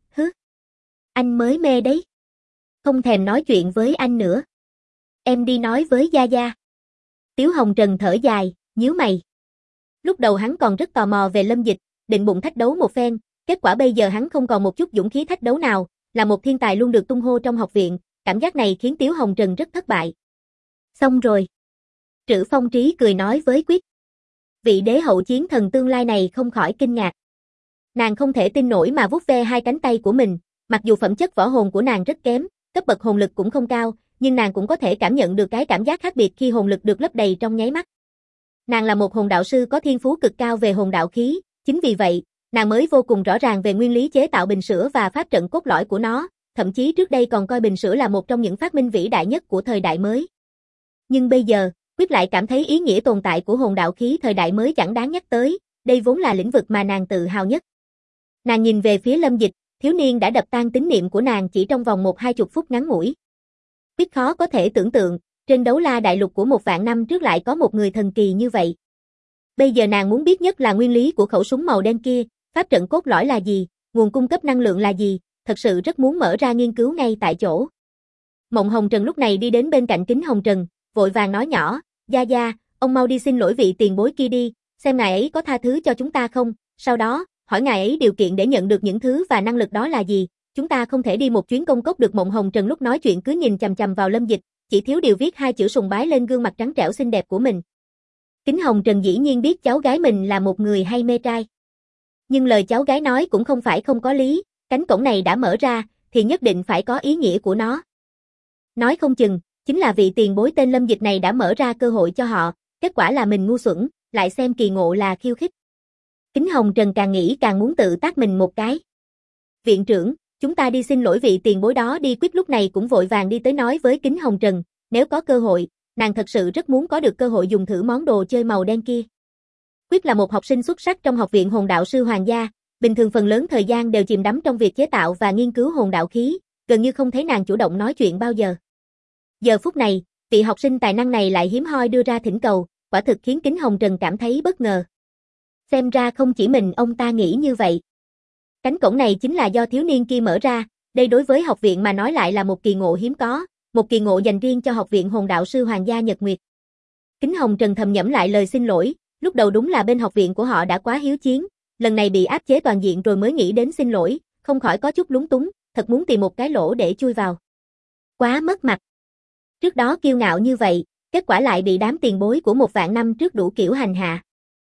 anh mới mê đấy. Không thèm nói chuyện với anh nữa. Em đi nói với Gia Gia. Tiếu Hồng Trần thở dài, nhíu mày. Lúc đầu hắn còn rất tò mò về Lâm Dịch, định bụng thách đấu một phen, kết quả bây giờ hắn không còn một chút dũng khí thách đấu nào, là một thiên tài luôn được tung hô trong học viện, cảm giác này khiến Tiếu Hồng Trần rất thất bại. Xong rồi. Trữ Phong Trí cười nói với Quyết. Vị đế hậu chiến thần tương lai này không khỏi kinh ngạc. Nàng không thể tin nổi mà vuốt ve hai cánh tay của mình, mặc dù phẩm chất võ hồn của nàng rất kém, cấp bậc hồn lực cũng không cao, nhưng nàng cũng có thể cảm nhận được cái cảm giác khác biệt khi hồn lực được lấp đầy trong nháy mắt. Nàng là một hồn đạo sư có thiên phú cực cao về hồn đạo khí, chính vì vậy, nàng mới vô cùng rõ ràng về nguyên lý chế tạo bình sữa và pháp trận cốt lõi của nó, thậm chí trước đây còn coi bình sữa là một trong những phát minh vĩ đại nhất của thời đại mới. Nhưng bây giờ, Quyết lại cảm thấy ý nghĩa tồn tại của hồn đạo khí thời đại mới chẳng đáng nhắc tới, đây vốn là lĩnh vực mà nàng tự hào nhất. Nàng nhìn về phía Lâm Dịch, thiếu niên đã đập tan tín niệm của nàng chỉ trong vòng 1-20 phút ngắn ngủi. Quyết khó có thể tưởng tượng, trên đấu la đại lục của 1.000 năm trước lại có một người thần kỳ như vậy. Bây giờ nàng muốn biết nhất là nguyên lý của khẩu súng màu đen kia, pháp trận cốt lõi là gì, nguồn cung cấp năng lượng là gì, thật sự rất muốn mở ra nghiên cứu ngay tại chỗ. Mộng Hồng Trần lúc này đi đến bên cạnh Kính Hồng Trần, vội vàng nói nhỏ, Gia Gia, ông mau đi xin lỗi vị tiền bối kia đi, xem ngài ấy có tha thứ cho chúng ta không, sau đó, hỏi ngài ấy điều kiện để nhận được những thứ và năng lực đó là gì, chúng ta không thể đi một chuyến công cốc được. Mộng Hồng Trần lúc nói chuyện cứ nhìn chằm chằm vào Lâm Dịch, chỉ thiếu điều viết 2 chữ sùng bái lên gương mặt trắng trẻo xinh đẹp của mình. Kính Hồng Trần dĩ nhiên biết cháu gái mình là một người hay mê trai. Nhưng lời cháu gái nói cũng không phải không có lý, cánh cổng này đã mở ra, thì nhất định phải có ý nghĩa của nó. Nói không chừng, chính là vị tiền bối tên Lâm Dịch này đã mở ra cơ hội cho họ, kết quả là mình ngu xuẩn, lại xem kỳ ngộ là khiêu khích. Kính Hồng Trần càng nghĩ càng muốn tự tát mình một cái. Viện trưởng, chúng ta đi xin lỗi vị tiền bối đó đi. Quyết lúc này cũng vội vàng đi tới nói với Kính Hồng Trần, nếu có cơ hội, nàng thật sự rất muốn có được cơ hội dùng thử món đồ chơi màu đen kia. Quyết là một học sinh xuất sắc trong học viện hồn đạo sư Hoàng gia, bình thường phần lớn thời gian đều chìm đắm trong việc chế tạo và nghiên cứu hồn đạo khí, gần như không thấy nàng chủ động nói chuyện bao giờ. Giờ phút này, vị học sinh tài năng này lại hiếm hoi đưa ra thỉnh cầu, quả thực khiến Kính Hồng Trần cảm thấy bất ngờ. Xem ra không chỉ mình ông ta nghĩ như vậy. Cánh cổng này chính là do thiếu niên kia mở ra, đây đối với học viện mà nói lại là một kỳ ngộ hiếm có, một kỳ ngộ dành riêng cho học viện hồn đạo sư Hoàng gia Nhật Nguyệt. Kính Hồng Trần thầm nhẩm lại lời xin lỗi, lúc đầu đúng là bên học viện của họ đã quá hiếu chiến, lần này bị áp chế toàn diện rồi mới nghĩ đến xin lỗi, không khỏi có chút lúng túng, thật muốn tìm một cái lỗ để chui vào. Quá mất mặt. Trước đó kiêu ngạo như vậy, kết quả lại bị đám tiền bối của 1.000 năm trước đủ kiểu hành hạ.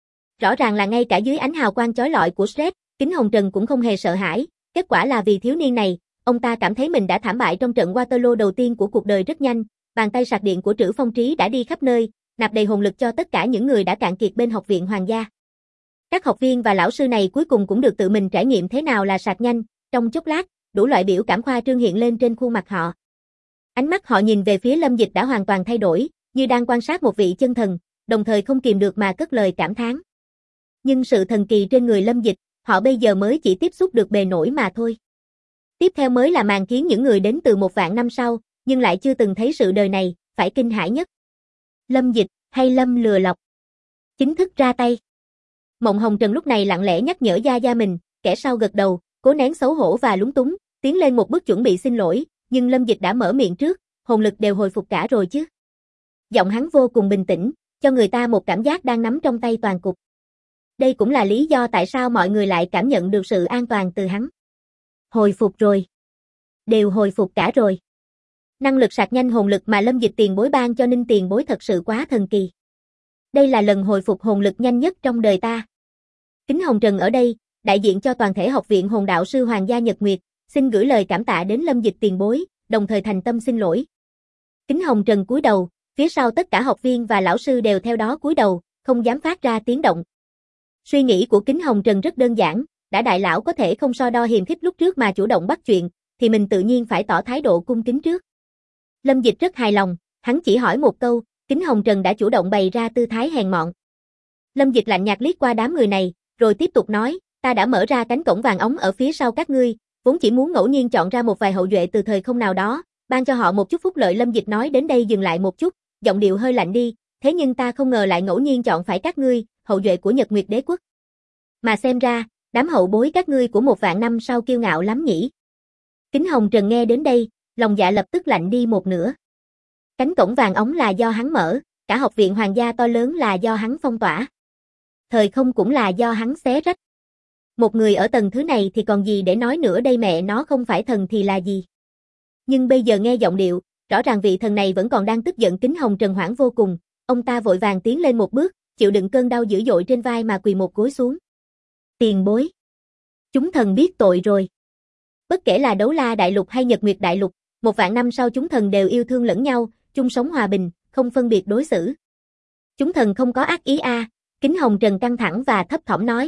Rõ ràng là ngay cả dưới ánh hào quang chói lọi của Stress, Kính Hồng Trần cũng không hề sợ hãi, kết quả là vì thiếu niên này, ông ta cảm thấy mình đã thảm bại trong trận Waterloo đầu tiên của cuộc đời rất nhanh, bàn tay sạc điện của Trử Phong Trí đã đi khắp nơi, nạp đầy hồn lực cho tất cả những người đã cạn kiệt bên học viện Hoàng gia. Các học viên và lão sư này cuối cùng cũng được tự mình trải nghiệm thế nào là sạc nhanh, trong chốc lát, đủ loại biểu cảm khoa trương hiện lên trên khuôn mặt họ. Ánh mắt họ nhìn về phía Lâm Dịch đã hoàn toàn thay đổi, như đang quan sát một vị chân thần, đồng thời không kìm được mà cất lời cảm thán. Nhưng sự thần kỳ trên người Lâm Dịch, họ bây giờ mới chỉ tiếp xúc được bề nổi mà thôi. Tiếp theo mới là màn khiến những người đến từ 1.000 năm sau, nhưng lại chưa từng thấy sự đời này, phải kinh hãi nhất. Lâm Dịch, hay Lâm lừa lọc? Chính thức ra tay. Mộng Hồng Trần lúc này lặng lẽ nhắc nhở Gia Gia mình, kẻ sau gật đầu, cố nén xấu hổ và lúng túng, tiến lên một bước chuẩn bị xin lỗi, nhưng Lâm Dịch đã mở miệng trước, hồn lực đều hồi phục cả rồi chứ. Giọng hắn vô cùng bình tĩnh, cho người ta một cảm giác đang nắm trong tay toàn cục. Đây cũng là lý do tại sao mọi người lại cảm nhận được sự an toàn từ hắn. Hồi phục rồi. Đều hồi phục cả rồi. Năng lực sạc nhanh hồn lực mà Lâm Dịch tiền bối ban cho Ninh tiền bối thật sự quá thần kỳ. Đây là lần hồi phục hồn lực nhanh nhất trong đời ta. Kính Hồng Trần ở đây, đại diện cho toàn thể học viện hồn đạo sư Hoàng gia Nhật Nguyệt, xin gửi lời cảm tạ đến Lâm Dịch tiền bối, đồng thời thành tâm xin lỗi. Kính Hồng Trần cúi đầu, phía sau tất cả học viên và lão sư đều theo đó cúi đầu, không dám phát ra tiếng động. Suy nghĩ của Kính Hồng Trần rất đơn giản, đã đại lão có thể không so đo hiềm khích lúc trước mà chủ động bắt chuyện, thì mình tự nhiên phải tỏ thái độ cung kính trước. Lâm Dịch rất hài lòng, hắn chỉ hỏi một câu, Kính Hồng Trần đã chủ động bày ra tư thái hèn mọn. Lâm Dịch lạnh nhạt liếc qua đám người này, rồi tiếp tục nói, ta đã mở ra cánh cổng vàng óng ở phía sau các ngươi, vốn chỉ muốn ngẫu nhiên chọn ra một vài hậu duệ từ thời không nào đó, ban cho họ một chút phúc lợi. Lâm Dịch nói đến đây dừng lại một chút, giọng điệu hơi lạnh đi, thế nhưng ta không ngờ lại ngẫu nhiên chọn phải các ngươi, hậu duệ của Nhật Nguyệt Đế quốc. Mà xem ra, đám hậu bối các ngươi của 1.000 năm sau kiêu ngạo lắm nhỉ. Kính Hồng Trần nghe đến đây, lòng dạ lập tức lạnh đi một nửa. Cánh cổng vàng óng là do hắn mở, cả học viện Hoàng gia to lớn là do hắn phong tỏa. Thời không cũng là do hắn xé rách. Một người ở tầng thứ này thì còn gì để nói nữa đây, mẹ nó không phải thần thì là gì. Nhưng bây giờ nghe giọng điệu, rõ ràng vị thần này vẫn còn đang tức giận. Kính Hồng Trần hoảng vô cùng, ông ta vội vàng tiến lên một bước, chịu đựng cơn đau dữ dội trên vai mà quỳ một gối xuống. Tiền bối. Chúng thần biết tội rồi. Bất kể là Đấu La Đại Lục hay Nhật Nguyệt Đại Lục, 1.000 năm sau chúng thần đều yêu thương lẫn nhau, chung sống hòa bình, không phân biệt đối xử. Chúng thần không có ác ý a. Kính Hồng Trần căng thẳng và thấp thỏm nói.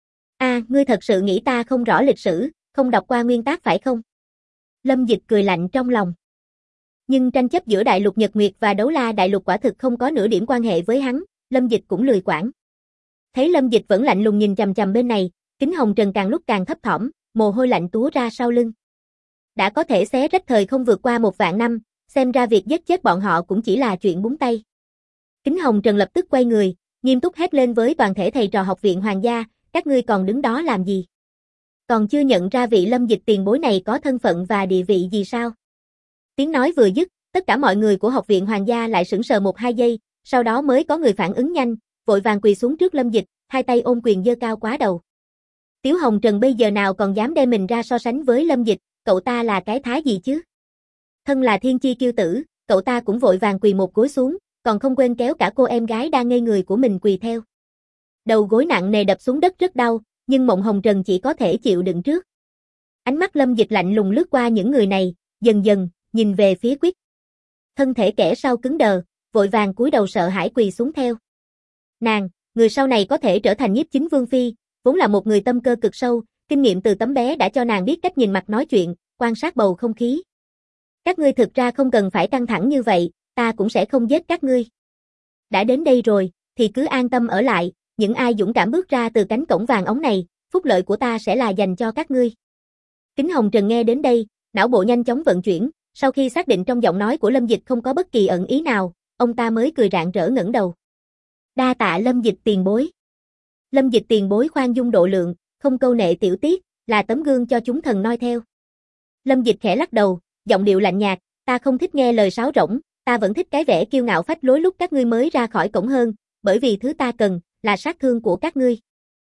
Ngươi thật sự nghĩ ta không rõ lịch sử, không đọc qua nguyên tác phải không? Lâm Dịch cười lạnh trong lòng. Nhưng tranh chấp giữa Đại Lục Nhật Nguyệt và Đấu La Đại Lục quả thực không có nửa điểm quan hệ với hắn, Lâm Dịch cũng lười quản. Thấy Lâm Dịch vẫn lạnh lùng nhìn chằm chằm bên này, Kính Hồng Trần càng lúc càng thấp thỏm, mồ hôi lạnh túa ra sau lưng. Đã có thể xé rách thời không vượt qua 1.000 năm, xem ra việc giết chết bọn họ cũng chỉ là chuyện búng tay. Kính Hồng Trần lập tức quay người, nghiêm túc hét lên với toàn thể thầy trò học viện Hoàng gia, các ngươi còn đứng đó làm gì? Còn chưa nhận ra vị Lâm Dịch tiền bối này có thân phận và địa vị gì sao? Tiếng nói vừa dứt, tất cả mọi người của học viện Hoàng gia lại sững sờ 1-2 giây, sau đó mới có người phản ứng nhanh, vội vàng quỳ xuống trước Lâm Dịch, hai tay ôm quyền giơ cao quá đầu. Tiếu Hồng Trần bây giờ nào còn dám đem mình ra so sánh với Lâm Dịch, cậu ta là cái thá gì chứ? Thân là thiên chi kiêu tử, cậu ta cũng vội vàng quỳ một gối xuống, còn không quên kéo cả cô em gái đang ngây người của mình quỳ theo. Đầu gối nặng nề đập xuống đất rất đau, nhưng Mộng Hồng Trần chỉ có thể chịu đựng trước. Ánh mắt Lâm Dịch lạnh lùng lướt qua những người này, dần dần nhìn về phía Quyết. Thân thể kẻ sau cứng đờ, vội vàng cúi đầu sợ hãi quỳ xuống theo. Nàng, người sau này có thể trở thành Nhiếp Chính Vương phi, vốn là một người tâm cơ cực sâu, kinh nghiệm từ tấm bé đã cho nàng biết cách nhìn mặt nói chuyện, quan sát bầu không khí. Các ngươi thực ra không cần phải căng thẳng như vậy, ta cũng sẽ không giết các ngươi. Đã đến đây rồi, thì cứ an tâm ở lại, những ai dũng cảm bước ra từ cánh cổng vàng ống này, phúc lợi của ta sẽ là dành cho các ngươi. Kính Hồng Trần nghe đến đây, não bộ nhanh chóng vận chuyển, sau khi xác định trong giọng nói của Lâm Dịch không có bất kỳ ẩn ý nào, ông ta mới cười rạng rỡ ngẩng đầu. Đa tạ Lâm Dịch tiền bối. Lâm Dịch tiền bối khoan dung độ lượng, không câu nệ tiểu tiết, là tấm gương cho chúng thần noi theo. Lâm Dịch khẽ lắc đầu, giọng điệu lạnh nhạt, ta không thích nghe lời sáo rỗng, ta vẫn thích cái vẻ kiêu ngạo phách lối lúc các ngươi mới ra khỏi cổng hơn, bởi vì thứ ta cần là sát thương của các ngươi.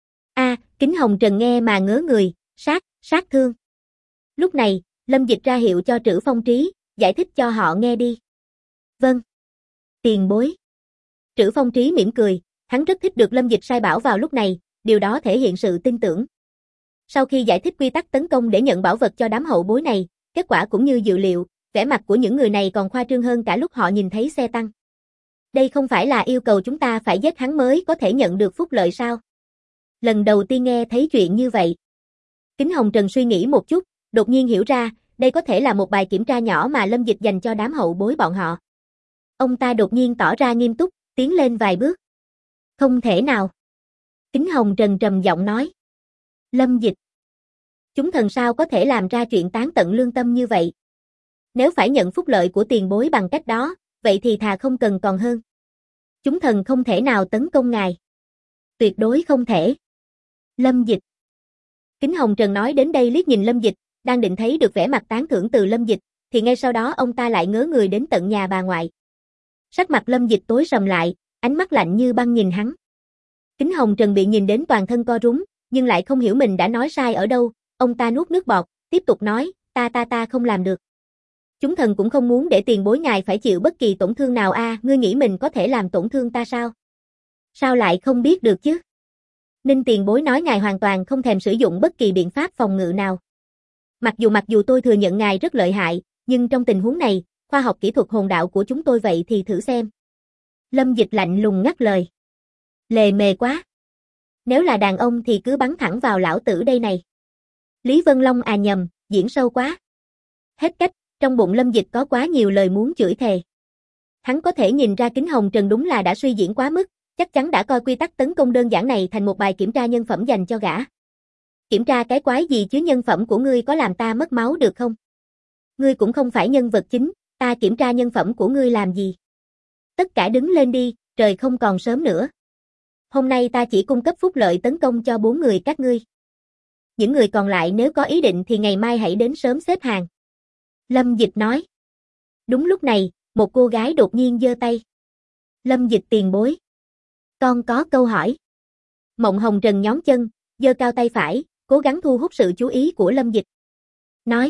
Kính Hồng Trần nghe mà ngớ người, sát thương. Lúc này, Lâm Dịch ra hiệu cho Trữ Phong Trí, giải thích cho họ nghe đi. Vâng. Tiền bối. Trữ Phong Trí mỉm cười, hắn rất thích được Lâm Dịch sai bảo vào lúc này, điều đó thể hiện sự tin tưởng. Sau khi giải thích quy tắc tấn công để nhận bảo vật cho đám hậu bối này, kết quả cũng như dự liệu, vẻ mặt của những người này còn khoa trương hơn cả lúc họ nhìn thấy xe tăng. Đây không phải là yêu cầu chúng ta phải giết hắn mới có thể nhận được phúc lợi sao? Lần đầu tiên nghe thấy chuyện như vậy. Kính Hồng Trần suy nghĩ một chút, đột nhiên hiểu ra, đây có thể là một bài kiểm tra nhỏ mà Lâm Dịch dành cho đám hậu bối bọn họ. Ông ta đột nhiên tỏ ra nghiêm túc, tiến lên vài bước. Không thể nào. Kính Hồng Trần trầm giọng nói. Lâm Dịch. Chúng thần sao có thể làm ra chuyện tán tận lương tâm như vậy? Nếu phải nhận phúc lợi của tiền bối bằng cách đó, vậy thì thà không cần còn hơn. Chúng thần không thể nào tấn công ngài. Tuyệt đối không thể. Lâm Dịch. Kính Hồng Trần nói đến đây liếc nhìn Lâm Dịch, đang định thấy được vẻ mặt tán thưởng từ Lâm Dịch, thì ngay sau đó ông ta lại ngớ người đến tận nhà bà ngoại. Sắc mặt Lâm Dịch tối sầm lại, ánh mắt lạnh như băng nhìn hắn. Kính Hồng Trần bị nhìn đến toàn thân co rúm, nhưng lại không hiểu mình đã nói sai ở đâu, ông ta nuốt nước bọt, tiếp tục nói, ta không làm được. Chúng thần cũng không muốn để tiền bối ngài phải chịu bất kỳ tổn thương nào ngươi nghĩ mình có thể làm tổn thương ta sao? Sao lại không biết được chứ? Ninh tiền bối nói ngài hoàn toàn không thèm sử dụng bất kỳ biện pháp phòng ngự nào. Mặc dù tôi thừa nhận ngài rất lợi hại, nhưng trong tình huống này, khoa học kỹ thuật hồn đạo của chúng tôi vậy thì thử xem. Lâm Dịch lạnh lùng ngắt lời. Lề mề quá. Nếu là đàn ông thì cứ bắn thẳng vào lão tử đây này. Lý Vân Long nhầm, diễn sâu quá. Hết cách, trong bụng Lâm Dịch có quá nhiều lời muốn chửi thề. Hắn có thể nhìn ra Kính Hồng Trần đúng là đã suy diễn quá mức, chắc chắn đã coi quy tắc tấn công đơn giản này thành một bài kiểm tra nhân phẩm dành cho gã. Kiểm tra cái quái gì chứ, nhân phẩm của ngươi có làm ta mất máu được không? Ngươi cũng không phải nhân vật chính, ta kiểm tra nhân phẩm của ngươi làm gì? Tất cả đứng lên đi, trời không còn sớm nữa. Hôm nay ta chỉ cung cấp phúc lợi tấn công cho 4 người các ngươi. Những người còn lại nếu có ý định thì ngày mai hãy đến sớm xếp hàng. Lâm Dịch nói. Đúng lúc này, một cô gái đột nhiên giơ tay. Lâm Dịch tiền bối. Con có câu hỏi. Mộng Hồng Trần nhón chân, giơ cao tay phải, cố gắng thu hút sự chú ý của Lâm Dịch. Nói.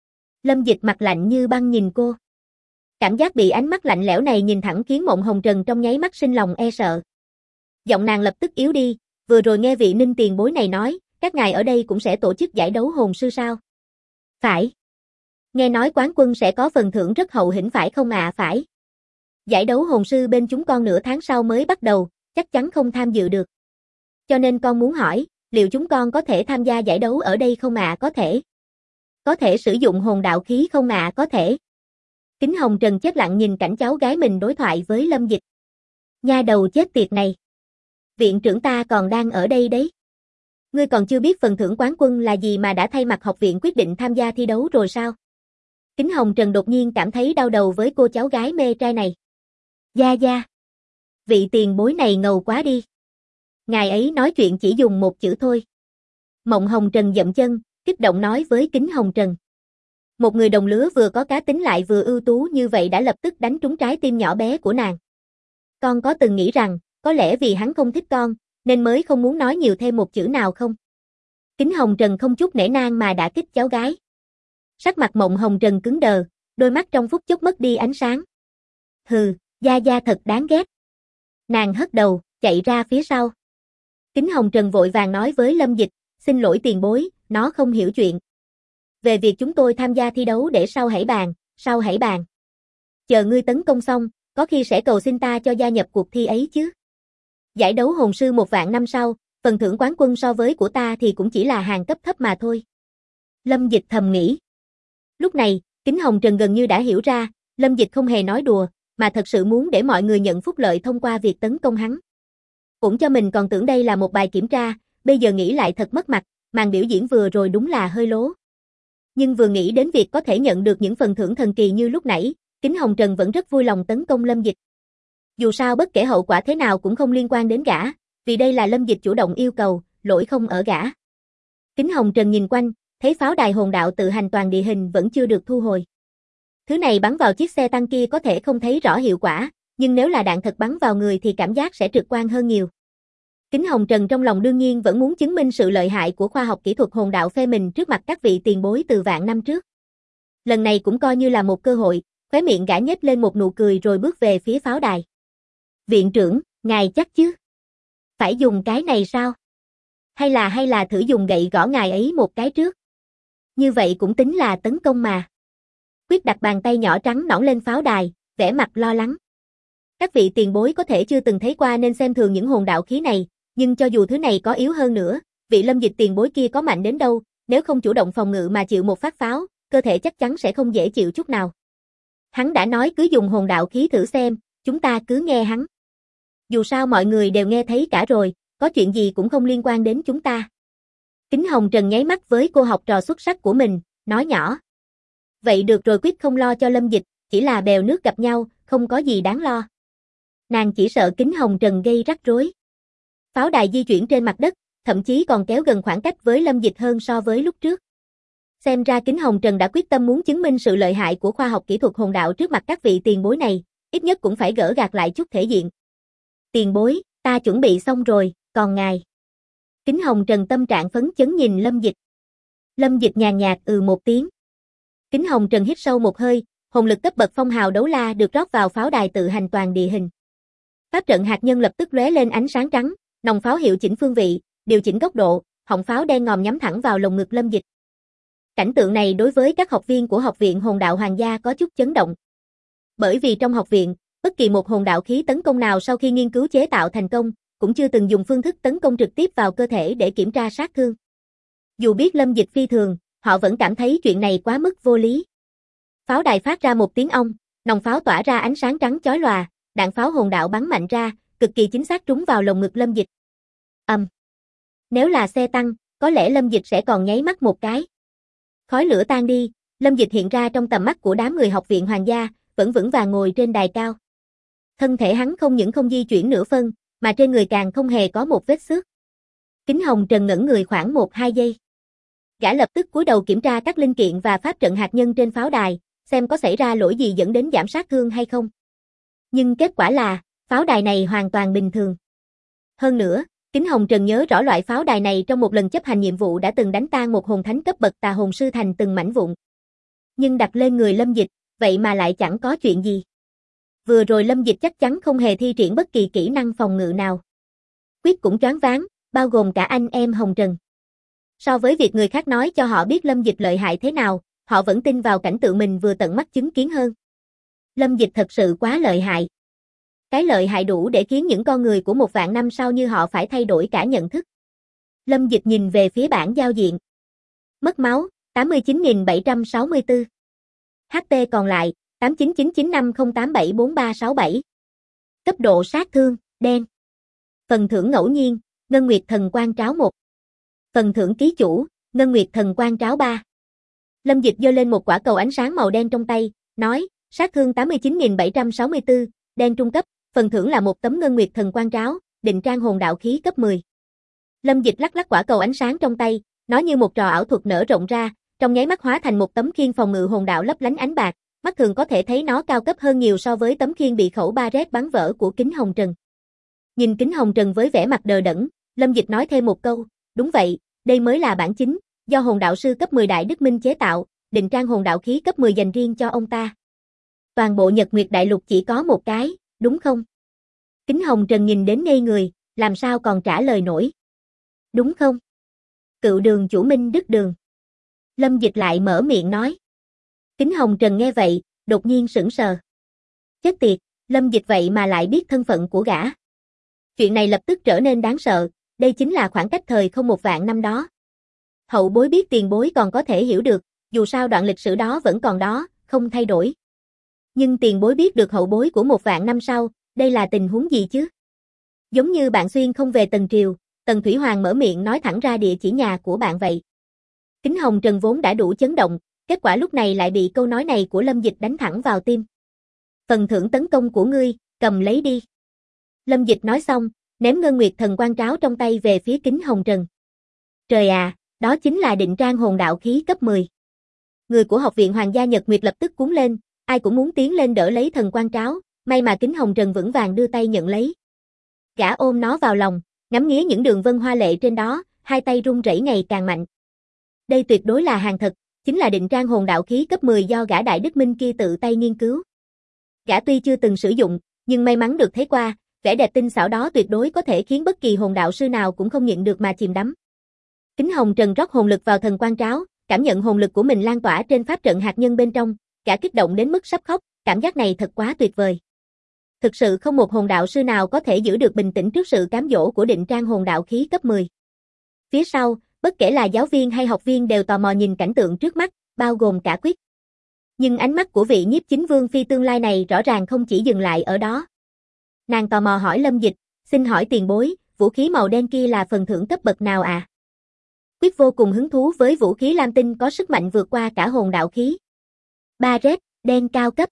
Lâm Dịch mặt lạnh như băng nhìn cô. Cảm giác bị ánh mắt lạnh lẽo này nhìn thẳng khiến Mộng Hồng Trần trong nháy mắt sinh lòng e sợ. Giọng nàng lập tức yếu đi, vừa rồi nghe vị Ninh tiền bối này nói, các ngài ở đây cũng sẽ tổ chức giải đấu hồn sư sao? Phải. Nghe nói quán quân sẽ có phần thưởng rất hậu hĩnh phải không ạ? Phải. Giải đấu hồn sư bên chúng con nửa tháng sau mới bắt đầu, chắc chắn không tham dự được. Cho nên con muốn hỏi, liệu chúng con có thể tham gia giải đấu ở đây không ạ? Có thể. Có thể sử dụng hồn đạo khí không ạ? Có thể. Kính Hồng Trần chết lặng nhìn cảnh cháu gái mình đối thoại với Lâm Dịch. Nha đầu chết tiệt này. Viện trưởng ta còn đang ở đây đấy. Ngươi còn chưa biết phần thưởng quán quân là gì mà đã thay mặt học viện quyết định tham gia thi đấu rồi sao? Kính Hồng Trần đột nhiên cảm thấy đau đầu với cô cháu gái mê trai này. Gia Gia. Vị tiền bối này ngầu quá đi. Ngài ấy nói chuyện chỉ dùng một chữ thôi. Mộng Hồng Trần dậm chân, kích động nói với Kính Hồng Trần. Một người đồng lứa vừa có cá tính lại vừa ưu tú như vậy đã lập tức đánh trúng trái tim nhỏ bé của nàng. Con có từng nghĩ rằng, có lẽ vì hắn không thích con, nên mới không muốn nói nhiều thêm một chữ nào không? Kính Hồng Trần không chút nể nang mà đã kích cháu gái. Sắc mặt Mộng Hồng Trần cứng đờ, đôi mắt trong phút chốc mất đi ánh sáng. Hừ, Gia Gia thật đáng ghét. Nàng hất đầu, chạy ra phía sau. Kính Hồng Trần vội vàng nói với Lâm Dịch, xin lỗi tiền bối, nó không hiểu chuyện. Về việc chúng tôi tham gia thi đấu để sau hãy bàn, sau hãy bàn. Chờ ngươi tấn công xong, có khi sẽ cầu xin ta cho gia nhập cuộc thi ấy chứ. Giải đấu hồn sư 1.000.000 năm sau, phần thưởng quán quân so với của ta thì cũng chỉ là hàng cấp thấp mà thôi. Lâm Dịch thầm nghĩ. Lúc này, Kính Hồng Trần gần như đã hiểu ra, Lâm Dịch không hề nói đùa, mà thật sự muốn để mọi người nhận phúc lợi thông qua việc tấn công hắn. Cũng cho mình còn tưởng đây là một bài kiểm tra, bây giờ nghĩ lại thật mất mặt, màn biểu diễn vừa rồi đúng là hơi lố. Nhưng vừa nghĩ đến việc có thể nhận được những phần thưởng thần kỳ như lúc nãy, Kính Hồng Trần vẫn rất vui lòng tấn công Lâm Dịch. Dù sao bất kể hậu quả thế nào cũng không liên quan đến gã, vì đây là Lâm Dịch chủ động yêu cầu, lỗi không ở gã. Kính Hồng Trần nhìn quanh, thấy pháo đài hồn đạo tự hành toàn địa hình vẫn chưa được thu hồi. Thứ này bắn vào chiếc xe tăng kia có thể không thấy rõ hiệu quả, nhưng nếu là đạn thật bắn vào người thì cảm giác sẽ trực quan hơn nhiều. Kính Hồng Trần trong lòng đương nhiên vẫn muốn chứng minh sự lợi hại của khoa học kỹ thuật hồn đạo phe mình trước mặt các vị tiền bối từ vạn năm trước. Lần này cũng coi như là một cơ hội, khóe miệng gã nhếch lên một nụ cười rồi bước về phía pháo đài. Viện trưởng, ngài chắc chứ? Phải dùng cái này sao? Hay là thử dùng gậy gõ ngài ấy một cái trước? Như vậy cũng tính là tấn công mà. Quyết đặt bàn tay nhỏ trắng nõn lên pháo đài, vẻ mặt lo lắng. Các vị tiền bối có thể chưa từng thấy qua nên xem thường những hồn đạo khí này, nhưng cho dù thứ này có yếu hơn nữa, vị Lâm Dịch tiền bối kia có mạnh đến đâu, nếu không chủ động phòng ngự mà chịu một phát pháo, cơ thể chắc chắn sẽ không dễ chịu chút nào. Hắn đã nói cứ dùng hồn đạo khí thử xem, chúng ta cứ nghe hắn. Dù sao mọi người đều nghe thấy cả rồi, có chuyện gì cũng không liên quan đến chúng ta. Kính Hồng Trần nháy mắt với cô học trò xuất sắc của mình, nói nhỏ. Vậy được rồi, quyết không lo cho Lâm Dịch, chỉ là bèo nước gặp nhau, không có gì đáng lo. Nàng chỉ sợ Kính Hồng Trần gây rắc rối. Pháo đài di chuyển trên mặt đất, thậm chí còn kéo gần khoảng cách với Lâm Dịch hơn so với lúc trước. Xem ra Kính Hồng Trần đã quyết tâm muốn chứng minh sự lợi hại của khoa học kỹ thuật hồn đạo trước mặt các vị tiền bối này, ít nhất cũng phải gỡ gạc lại chút thể diện. Tiền bối, ta chuẩn bị xong rồi, còn ngài. Kính Hồng Trần tâm trạng phấn chấn nhìn Lâm Dịch. Lâm Dịch nhàn nhạt một tiếng. Kính Hồng Trần hít sâu một hơi, hồn lực cấp bậc phong hào đấu la được rót vào pháo đài tự hành toàn địa hình. Pháp trận hạt nhân lập tức lóe lên ánh sáng trắng, nòng pháo hiệu chỉnh phương vị, điều chỉnh góc độ, họng pháo đen ngòm nhắm thẳng vào lồng ngực Lâm Dịch. Cảnh tượng này đối với các học viên của Học viện Hồn đạo Hoàng gia có chút chấn động. Bởi vì trong học viện, bất kỳ một hồn đạo khí tấn công nào sau khi nghiên cứu chế tạo thành công, cũng chưa từng dùng phương thức tấn công trực tiếp vào cơ thể để kiểm tra sát thương. Dù biết Lâm Dịch phi thường, họ vẫn cảm thấy chuyện này quá mức vô lý. Pháo đài phát ra một tiếng ong, nòng pháo tỏa ra ánh sáng trắng chói lòa, đạn pháo hồn đạo bắn mạnh ra, cực kỳ chính xác trúng vào lồng ngực Lâm Dịch. Nếu là xe tăng, có lẽ Lâm Dịch sẽ còn nháy mắt một cái. Khói lửa tan đi, Lâm Dịch hiện ra trong tầm mắt của đám người Học viện Hoàng gia, vẫn vững vàng ngồi trên đài cao. Thân thể hắn không những không di chuyển nửa phân, mà trên người càng không hề có một vết xước. Kính Hồng Trần ngẩn người khoảng 1-2 giây. Gã lập tức cúi đầu kiểm tra các linh kiện và pháp trận hạt nhân trên pháo đài, xem có xảy ra lỗi gì dẫn đến giảm sát thương hay không. Nhưng kết quả là, pháo đài này hoàn toàn bình thường. Hơn nữa, Kính Hồng Trần nhớ rõ loại pháo đài này trong một lần chấp hành nhiệm vụ đã từng đánh tan một hồn thánh cấp bậc tà hồn sư thành từng mảnh vụn. Nhưng đặt lên người Lâm Dịch, vậy mà lại chẳng có chuyện gì. Vừa rồi Lâm Dịch chắc chắn không hề thi triển bất kỳ kỹ năng phòng ngự nào. Quyết cũng choáng váng, bao gồm cả anh em Hồng Trần. So với việc người khác nói cho họ biết Lâm Dịch lợi hại thế nào, họ vẫn tin vào cảnh tượng mình vừa tận mắt chứng kiến hơn. Lâm Dịch thật sự quá lợi hại. Cái lợi hại đủ để khiến những con người của 1.000.000 năm sau như họ phải thay đổi cả nhận thức. Lâm Dịch nhìn về phía bảng giao diện. Mất máu, 89.764. HP còn lại, 899950874367. Cấp độ sát thương, đen. Phần thưởng ngẫu nhiên, Ngân Nguyệt Thần Quang Tráo 1. Phần thưởng ký chủ, Ngân Nguyệt Thần Quang Tráo 3. Lâm Dịch giơ lên một quả cầu ánh sáng màu đen trong tay, nói, sát thương 89.764, đen trung cấp, phần thưởng là một tấm Ngân Nguyệt Thần Quang Tráo, định trang hồn đạo khí cấp 10. Lâm Dịch lắc lắc quả cầu ánh sáng trong tay, nó như một trò ảo thuật nở rộng ra, trong nháy mắt hóa thành một tấm khiên phòng ngự hồn đạo lấp lánh ánh bạc, mắt thường có thể thấy nó cao cấp hơn nhiều so với tấm khiên bị khẩu ba rét bắn vỡ của Kính Hồng Trần. Nhìn Kính Hồng Trần với vẻ mặt đờ đẫn, Lâm Dịch nói thêm một câu, đúng vậy, đây mới là bản chính, do hồn đạo sư cấp 10 Đại Đức Minh chế tạo, định trang hồn đạo khí cấp 10 dành riêng cho ông ta. Toàn bộ Nhật Nguyệt Đại Lục chỉ có một cái, đúng không? Kính Hồng Trần nhìn đến ngây người, làm sao còn trả lời nổi. Đúng không? Cựu Đường chủ Minh Đức Đường. Lâm Dịch lại mở miệng nói. Kính Hồng Trần nghe vậy, đột nhiên sững sờ. Chết tiệt, Lâm Dịch vậy mà lại biết thân phận của gã. Chuyện này lập tức trở nên đáng sợ, đây chính là khoảng cách thời không 1.000 năm đó. Hậu bối biết tiền bối còn có thể hiểu được, dù sao đoạn lịch sử đó vẫn còn đó, không thay đổi. Nhưng tiền bối biết được hậu bối của 1.000 năm sau, đây là tình huống gì chứ? Giống như bạn xuyên không về Tần Triều, Tần Thủy Hoàng mở miệng nói thẳng ra địa chỉ nhà của bạn vậy. Kính Hồng Trần vốn đã đủ chấn động, kết quả lúc này lại bị câu nói này của Lâm Dịch đánh thẳng vào tim. Phần thưởng tấn công của ngươi, cầm lấy đi. Lâm Dịch nói xong, ném Ngân Nguyệt Thần Quang Tráo trong tay về phía Kính Hồng Trần. Trời à, đó chính là định trang hồn đạo khí cấp 10. Người của Học viện Hoàng gia Nhật Nguyệt lập tức cuống lên, ai cũng muốn tiến lên đỡ lấy Thần Quang Tráo, may mà Kính Hồng Trần vững vàng đưa tay nhận lấy. Gã ôm nó vào lòng, ngắm nghía những đường vân hoa lệ trên đó, hai tay run rẩy ngày càng mạnh. Đây tuyệt đối là hàng thật, chính là định trang hồn đạo khí cấp 10 do gã Đại Đức Minh kia tự tay nghiên cứu. Gã tuy chưa từng sử dụng, nhưng may mắn được thấy qua, vẻ đẹp tinh xảo đó tuyệt đối có thể khiến bất kỳ hồn đạo sư nào cũng không nhịn được mà chìm đắm. Kính Hồng Trần rót hồn lực vào Thần Quang Tráo, cảm nhận hồn lực của mình lan tỏa trên pháp trận hạt nhân bên trong, gã kích động đến mức sắp khóc, cảm giác này thật quá tuyệt vời. Thực sự không một hồn đạo sư nào có thể giữ được bình tĩnh trước sự cám dỗ của định trang hồn đạo khí cấp 10. Phía sau, bất kể là giáo viên hay học viên đều tò mò nhìn cảnh tượng trước mắt, bao gồm cả Quyết. Nhưng ánh mắt của vị nhiếp chính vương phi tương lai này rõ ràng không chỉ dừng lại ở đó. Nàng tò mò hỏi Lâm Dịch, xin hỏi tiền bối, vũ khí màu đen kia là phần thưởng cấp bậc nào à? Quyết vô cùng hứng thú với vũ khí lam tinh có sức mạnh vượt qua cả hồn đạo khí. Ba rét, đen cao cấp.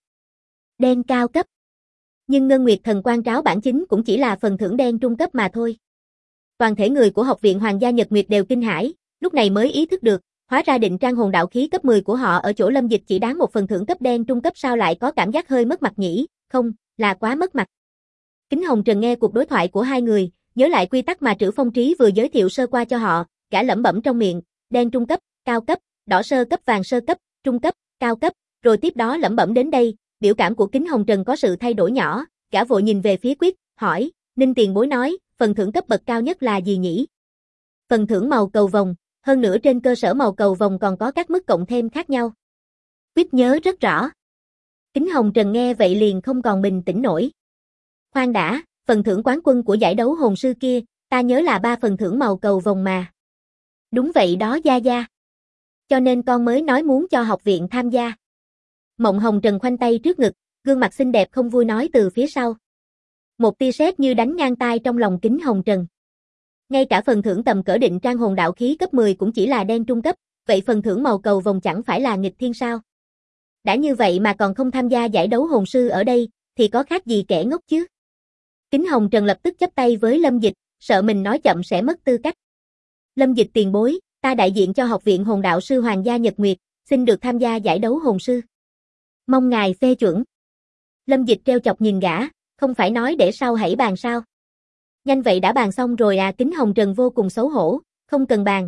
Đen cao cấp. Nhưng Ngân Nguyệt Thần Quang Tráo bản chính cũng chỉ là phần thưởng đen trung cấp mà thôi. Toàn thể người của Học viện Hoàng gia Nhật Nguyệt đều kinh hãi, lúc này mới ý thức được, hóa ra định trang hồn đạo khí cấp 10 của họ ở chỗ Lâm Dịch chỉ đáng một phần thưởng cấp đen trung cấp, sao lại có cảm giác hơi mất mặt nhỉ? Không, là quá mất mặt. Kính Hồng Trần nghe cuộc đối thoại của hai người, nhớ lại quy tắc mà Trữ Phong Trí vừa giới thiệu sơ qua cho họ, gã lẩm bẩm trong miệng, đen trung cấp, cao cấp, đỏ sơ cấp, vàng sơ cấp, trung cấp, cao cấp, rồi tiếp đó lẩm bẩm đến đây, biểu cảm của Kính Hồng Trần có sự thay đổi nhỏ, gã vội nhìn về phía Quyết, hỏi, Ninh tiền bối nói, phần thưởng cấp bậc cao nhất là gì nhỉ? Phần thưởng màu cầu vồng, hơn nữa trên cơ sở màu cầu vồng còn có các mức cộng thêm khác nhau. Quyết nhớ rất rõ. Kính Hồng Trần nghe vậy liền không còn bình tĩnh nổi. Khoan đã, phần thưởng quán quân của giải đấu hồn sư kia, ta nhớ là 3 phần thưởng màu cầu vồng mà. Đúng vậy đó Gia Gia. Cho nên con mới nói muốn cho học viện tham gia. Mộng Hồng Trần khoanh tay trước ngực, gương mặt xinh đẹp không vui nói từ phía sau. Một tia sét như đánh ngang tai trong lòng Kính Hồng Trần. Ngay cả phần thưởng tầm cỡ định trang hồn đạo khí cấp 10 cũng chỉ là đen trung cấp, vậy phần thưởng màu cầu vồng chẳng phải là nghịch thiên sao? Đã như vậy mà còn không tham gia giải đấu hồn sư ở đây, thì có khác gì kẻ ngốc chứ? Kính Hồng Trần lập tức chắp tay với Lâm Dịch, sợ mình nói chậm sẽ mất tư cách. Lâm Dịch tiền bối, ta đại diện cho Học viện Hồn đạo sư Hoàng gia Nhật Nguyệt, xin được tham gia giải đấu hồn sư. Mong ngài phê chuẩn. Lâm Dịch treo chọc nhìn gã, không phải nói để sau hãy bàn sao? Nhanh vậy đã bàn xong rồi à? Kính Hồng Trần vô cùng xấu hổ, không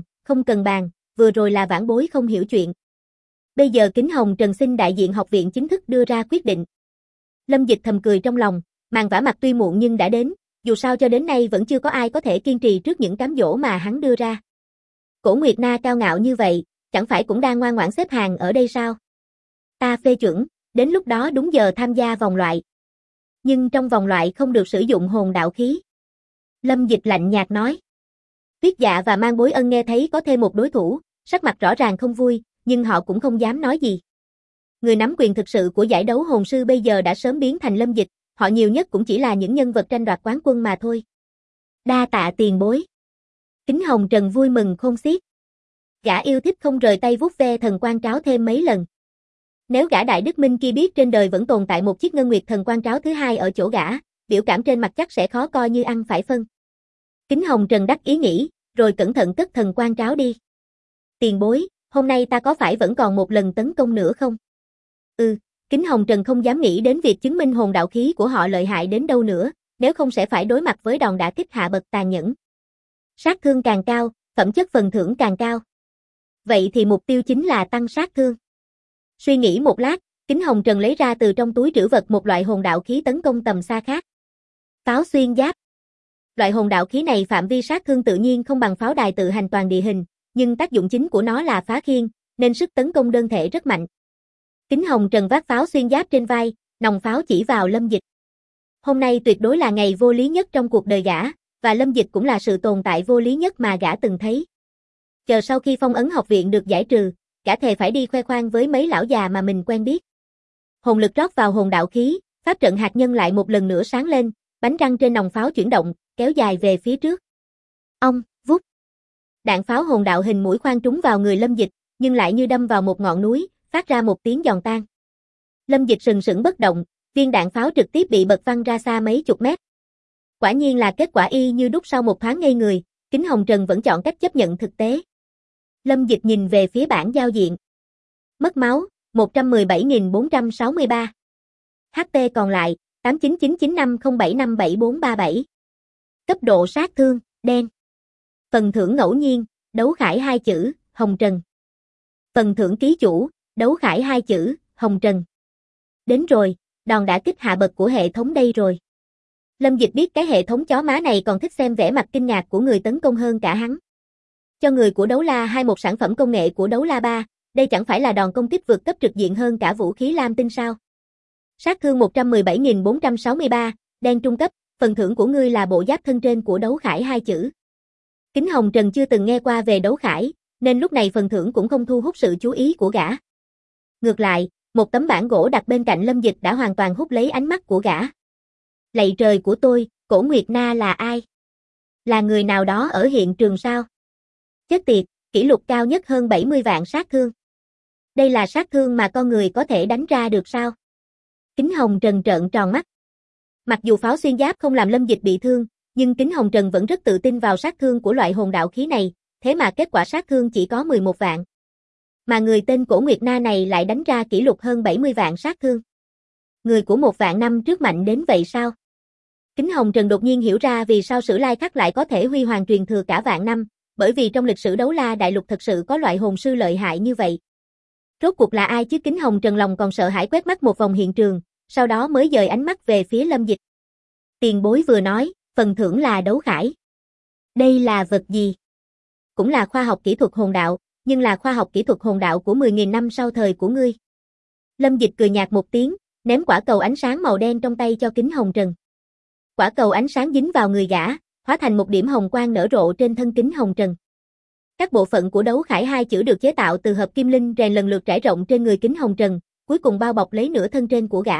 cần bàn, vừa rồi là vãn bối không hiểu chuyện. Bây giờ Kính Hồng Trần xin đại diện học viện chính thức đưa ra quyết định. Lâm Dịch thầm cười trong lòng, màn vả mặt tuy muộn nhưng đã đến, dù sao cho đến nay vẫn chưa có ai có thể kiên trì trước những cám dỗ mà hắn đưa ra. Cổ Nguyệt Na cao ngạo như vậy, chẳng phải cũng đang ngoan ngoãn xếp hàng ở đây sao? Ta phê chuẩn, đến lúc đó đúng giờ tham gia vòng loại. Nhưng trong vòng loại không được sử dụng hồn đạo khí. Lâm Dịch lạnh nhạt nói. Tuyết Dạ và Mang Bối Ân nghe thấy có thêm một đối thủ, sắc mặt rõ ràng không vui, nhưng họ cũng không dám nói gì. Người nắm quyền thực sự của giải đấu hồn sư bây giờ đã sớm biến thành Lâm Dịch, họ nhiều nhất cũng chỉ là những nhân vật tranh đoạt quán quân mà thôi. Đa tạ tiền bối. Kính Hồng Trần vui mừng khôn xiết. Gã yêu thích không rời tay vuốt ve thần quan tráo thêm mấy lần. Nếu gã Đại Đức Minh kia biết trên đời vẫn tồn tại một chiếc ngân nguyệt thần quan tráo thứ hai ở chỗ gã, biểu cảm trên mặt chắc sẽ khó coi như ăn phải phân. Kính Hồng Trần đắc ý nghĩ, rồi cẩn thận cất thần quan tráo đi. Tiền bối, hôm nay ta có phải vẫn còn một lần tấn công nữa không? Kính Hồng Trần không dám nghĩ đến việc chứng minh hồn đạo khí của họ lợi hại đến đâu nữa, nếu không sẽ phải đối mặt với đòn đả kích hạ bậc tàn nhẫn. Sát thương càng cao, phẩm chất phần thưởng càng cao. Vậy thì mục tiêu chính là tăng sát thương. Suy nghĩ một lát, Kính Hồng Trần lấy ra từ trong túi trữ vật một loại hồn đạo khí tấn công tầm xa khác. Pháo xuyên giáp. Loại hồn đạo khí này phạm vi sát thương tự nhiên không bằng pháo đài tự hành toàn địa hình, nhưng tác dụng chính của nó là phá khiên, nên sức tấn công đơn thể rất mạnh. Kính Hồng Trần vác pháo xuyên giáp trên vai, nòng pháo chỉ vào Lâm Dịch. Hôm nay tuyệt đối là ngày vô lý nhất trong cuộc đời gã, và Lâm Dịch cũng là sự tồn tại vô lý nhất mà gã từng thấy. Chờ sau khi phong ấn học viện được giải trừ, gã thề phải đi khoe khoang với mấy lão già mà mình quen biết. Hồn lực rót vào hồn đạo khí, pháp trận hạt nhân lại một lần nữa sáng lên, bánh răng trên nòng pháo chuyển động, kéo dài về phía trước. Ong, vút. Đạn pháo hồn đạo hình mũi khoan trúng vào người Lâm Dịch, nhưng lại như đâm vào một ngọn núi, phát ra một tiếng giòn tan. Lâm Dịch sừng sững bất động, viên đạn pháo trực tiếp bị bật văng ra xa mấy chục mét. Quả nhiên là kết quả y như đúc sau một thoáng ngây người, Kính Hồng Trần vẫn chọn cách chấp nhận thực tế. Lâm Dịch nhìn về phía bảng giao diện. Mất máu, 117.463. HP còn lại, 899950757437. Cấp độ sát thương, đen. Phần thưởng ngẫu nhiên, đấu khải 2 chữ, Hồng Trần. Phần thưởng ký chủ, đấu khải 2 chữ, Hồng Trần. Đến rồi, đòn đả kích hạ bậc của hệ thống đây rồi. Lâm Dịch biết cái hệ thống chó má này còn thích xem vẻ mặt kinh ngạc của người tấn công hơn cả hắn. Cho người của Đấu La 2 một sản phẩm công nghệ của Đấu La 3, đây chẳng phải là đòn công kích vượt cấp trực diện hơn cả vũ khí lam tinh sao? Sát thương 117.463, đen trung cấp, phần thưởng của ngươi là bộ giáp thân trên của đấu khải 2 chữ. Kính Hồng Trần chưa từng nghe qua về đấu khải, nên lúc này phần thưởng cũng không thu hút sự chú ý của gã. Ngược lại, một tấm bảng gỗ đặt bên cạnh Lâm Dịch đã hoàn toàn hút lấy ánh mắt của gã. Lạy trời của tôi, Cổ Nguyệt Na là ai? Là người nào đó ở hiện trường sao? Chết tiệt, kỷ lục cao nhất hơn 70 vạn sát thương. Đây là sát thương mà con người có thể đánh ra được sao? Kính Hồng Trần trợn tròn mắt. Mặc dù pháo xuyên giáp không làm Lâm Dịch bị thương, nhưng Kính Hồng Trần vẫn rất tự tin vào sát thương của loại hồn đạo khí này, thế mà kết quả sát thương chỉ có 11 vạn. Mà người tên Cổ Nguyệt Na này lại đánh ra kỷ lục hơn 70 vạn sát thương. Người của 1 vạn năm trước mạnh đến vậy sao? Kính Hồng Trần đột nhiên hiểu ra vì sao Sử Lai Khắc lại có thể huy hoàng truyền thừa cả vạn năm, bởi vì trong lịch sử Đấu La Đại Lục thật sự có loại hồn sư lợi hại như vậy. Rốt cuộc là ai chứ? Kính Hồng Trần lòng còn sợ hãi quét mắt một vòng hiện trường, sau đó mới dời ánh mắt về phía Lâm Dịch. Tiền bối vừa nói, phần thưởng là đấu khải. Đây là vật gì? Cũng là khoa học kỹ thuật hồn đạo, nhưng là khoa học kỹ thuật hồn đạo của 10.000 năm sau thời của ngươi. Lâm Dịch cười nhạt một tiếng, ném quả cầu ánh sáng màu đen trong tay cho Kính Hồng Trần. Quả cầu ánh sáng dính vào người gã, hóa thành một điểm hồng quang nở rộ trên thân Kính Hồng Trần. Các bộ phận của đấu khải 2 chữ được chế tạo từ hợp kim linh rèn lần lượt trải rộng trên người Kính Hồng Trần, cuối cùng bao bọc lấy nửa thân trên của gã.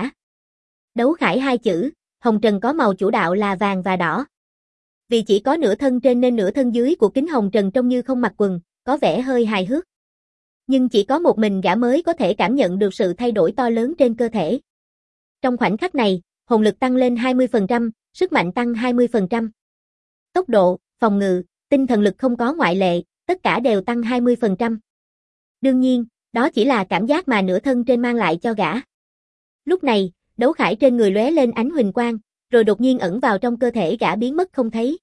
Đấu khải 2 chữ, Hồng Trần có màu chủ đạo là vàng và đỏ. Vì chỉ có nửa thân trên nên nửa thân dưới của Kính Hồng Trần trông như không mặc quần, có vẻ hơi hài hước. Nhưng chỉ có một mình gã mới có thể cảm nhận được sự thay đổi to lớn trên cơ thể. Trong khoảnh khắc này, hồn lực tăng lên 20%, sức mạnh tăng 20%. Tốc độ, phòng ngự, tinh thần lực không có ngoại lệ, tất cả đều tăng 20%. Đương nhiên, đó chỉ là cảm giác mà nửa thân trên mang lại cho gã. Lúc này, đấu khải trên người lóe lên ánh huỳnh quang, rồi đột nhiên ẩn vào trong cơ thể gã biến mất không thấy.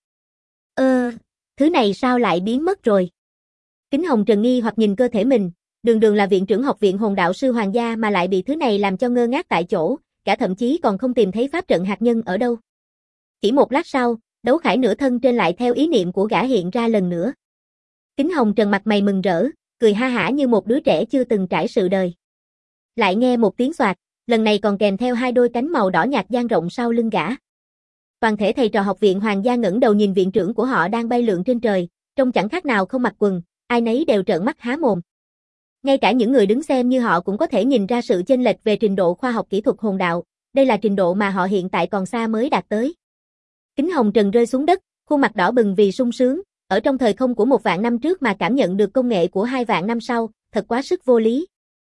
Thứ này sao lại biến mất rồi? Kính Hồng Trần nghi hoặc nhìn cơ thể mình, đường đường là viện trưởng học viện hồn đạo sư hoàng gia mà lại bị thứ này làm cho ngơ ngác tại chỗ, cả thậm chí còn không tìm thấy pháp trận hạt nhân ở đâu. Chỉ một lát sau, đấu khải nửa thân trên lại theo ý niệm của gã hiện ra lần nữa. Kính Hồng Trần mặt mày mừng rỡ, cười ha hả như một đứa trẻ chưa từng trải sự đời. Lại nghe một tiếng xoạt, lần này còn kèm theo 2 đôi cánh màu đỏ nhạt dang rộng sau lưng gã. Toàn thể thầy trò học viện hoàng gia ngẩng đầu nhìn viện trưởng của họ đang bay lượn trên trời, trông chẳng khác nào không mặc quần, ai nấy đều trợn mắt há mồm. Ngay cả những người đứng xem như họ cũng có thể nhìn ra sự chênh lệch về trình độ khoa học kỹ thuật hồn đạo, đây là trình độ mà họ hiện tại còn xa mới đạt tới. Kính hồng trần rơi xuống đất, khuôn mặt đỏ bừng vì sung sướng, ở trong thời không của 1.000 năm trước mà cảm nhận được công nghệ của 2.000 năm sau, thật quá sức vô lý.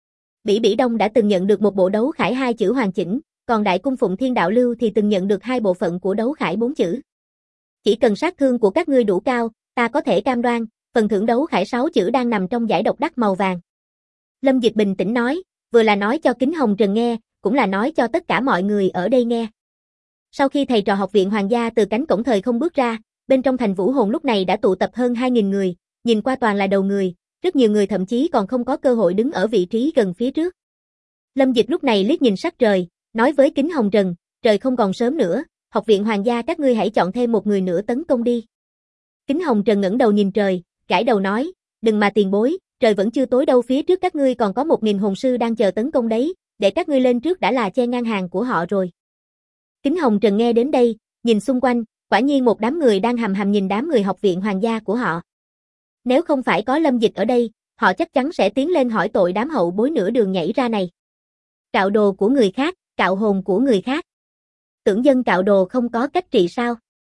Bỉ Bỉ Đông đã từng nhận được một bộ đấu khải 2 chữ hoàn chỉnh, còn Đại Cung Phụng Thiên Đạo Lưu thì từng nhận được 2 bộ phận của đấu khải 4 chữ. Chỉ cần sát thương của các ngươi đủ cao, ta có thể cam đoan, phần thưởng đấu khải 6 chữ đang nằm trong giải độc đắc màu vàng. Lâm Dịch bình tĩnh nói, vừa là nói cho Kính Hồng Trần nghe, cũng là nói cho tất cả mọi người ở đây nghe. Sau khi thầy trò học viện hoàng gia từ cánh cổng thời không bước ra, bên trong thành Vũ Hồn lúc này đã tụ tập hơn 2.000 người, nhìn qua toàn là đầu người, rất nhiều người thậm chí còn không có cơ hội đứng ở vị trí gần phía trước. Lâm Dịch lúc này liếc nhìn sắc trời, nói với Kính Hồng Trần, trời không còn sớm nữa, học viện hoàng gia các ngươi hãy chọn thêm một người nữa tấn công đi. Kính Hồng Trần ngẩng đầu nhìn trời, gãi đầu nói, đừng mà tiền bối, trời vẫn chưa tối đâu, phía trước các ngươi còn có 1.000 hồn sư đang chờ tấn công đấy, để các ngươi lên trước đã là che ngang hàng của họ rồi. Kính Hồng Trần nghe đến đây, nhìn xung quanh, quả nhiên một đám người đang hầm hầm nhìn đám người học viện hoàng gia của họ. Nếu không phải có Lâm Dịch ở đây, họ chắc chắn sẽ tiến lên hỏi tội đám hậu bối nửa đường nhảy ra này. Cạo đồ của người khác, cạo hồn của người khác. Tưởng dân cạo đồ không có cách trị sao?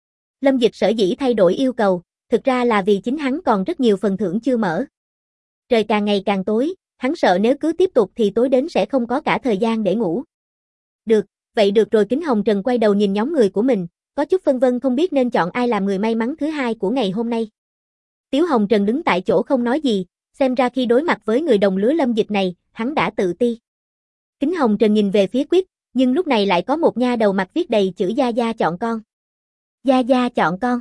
Lâm Dịch sở dĩ thay đổi yêu cầu, thực ra là vì chính hắn còn rất nhiều phần thưởng chưa mở. Trời càng ngày càng tối, hắn sợ nếu cứ tiếp tục thì tối đến sẽ không có cả thời gian để ngủ. Được, vậy được rồi. Kính Hồng Trần quay đầu nhìn nhóm người của mình, có chút phân vân không biết nên chọn ai làm người may mắn thứ hai của ngày hôm nay. Tiếu Hồng Trần đứng tại chỗ không nói gì, xem ra khi đối mặt với người đồng lứa Lâm Dịch này, hắn đã tự ti. Kính Hồng Trần nhìn về phía Quyết, nhưng lúc này lại có một nha đầu mặt viết đầy chữ Gia Gia chọn con. Gia Gia chọn con.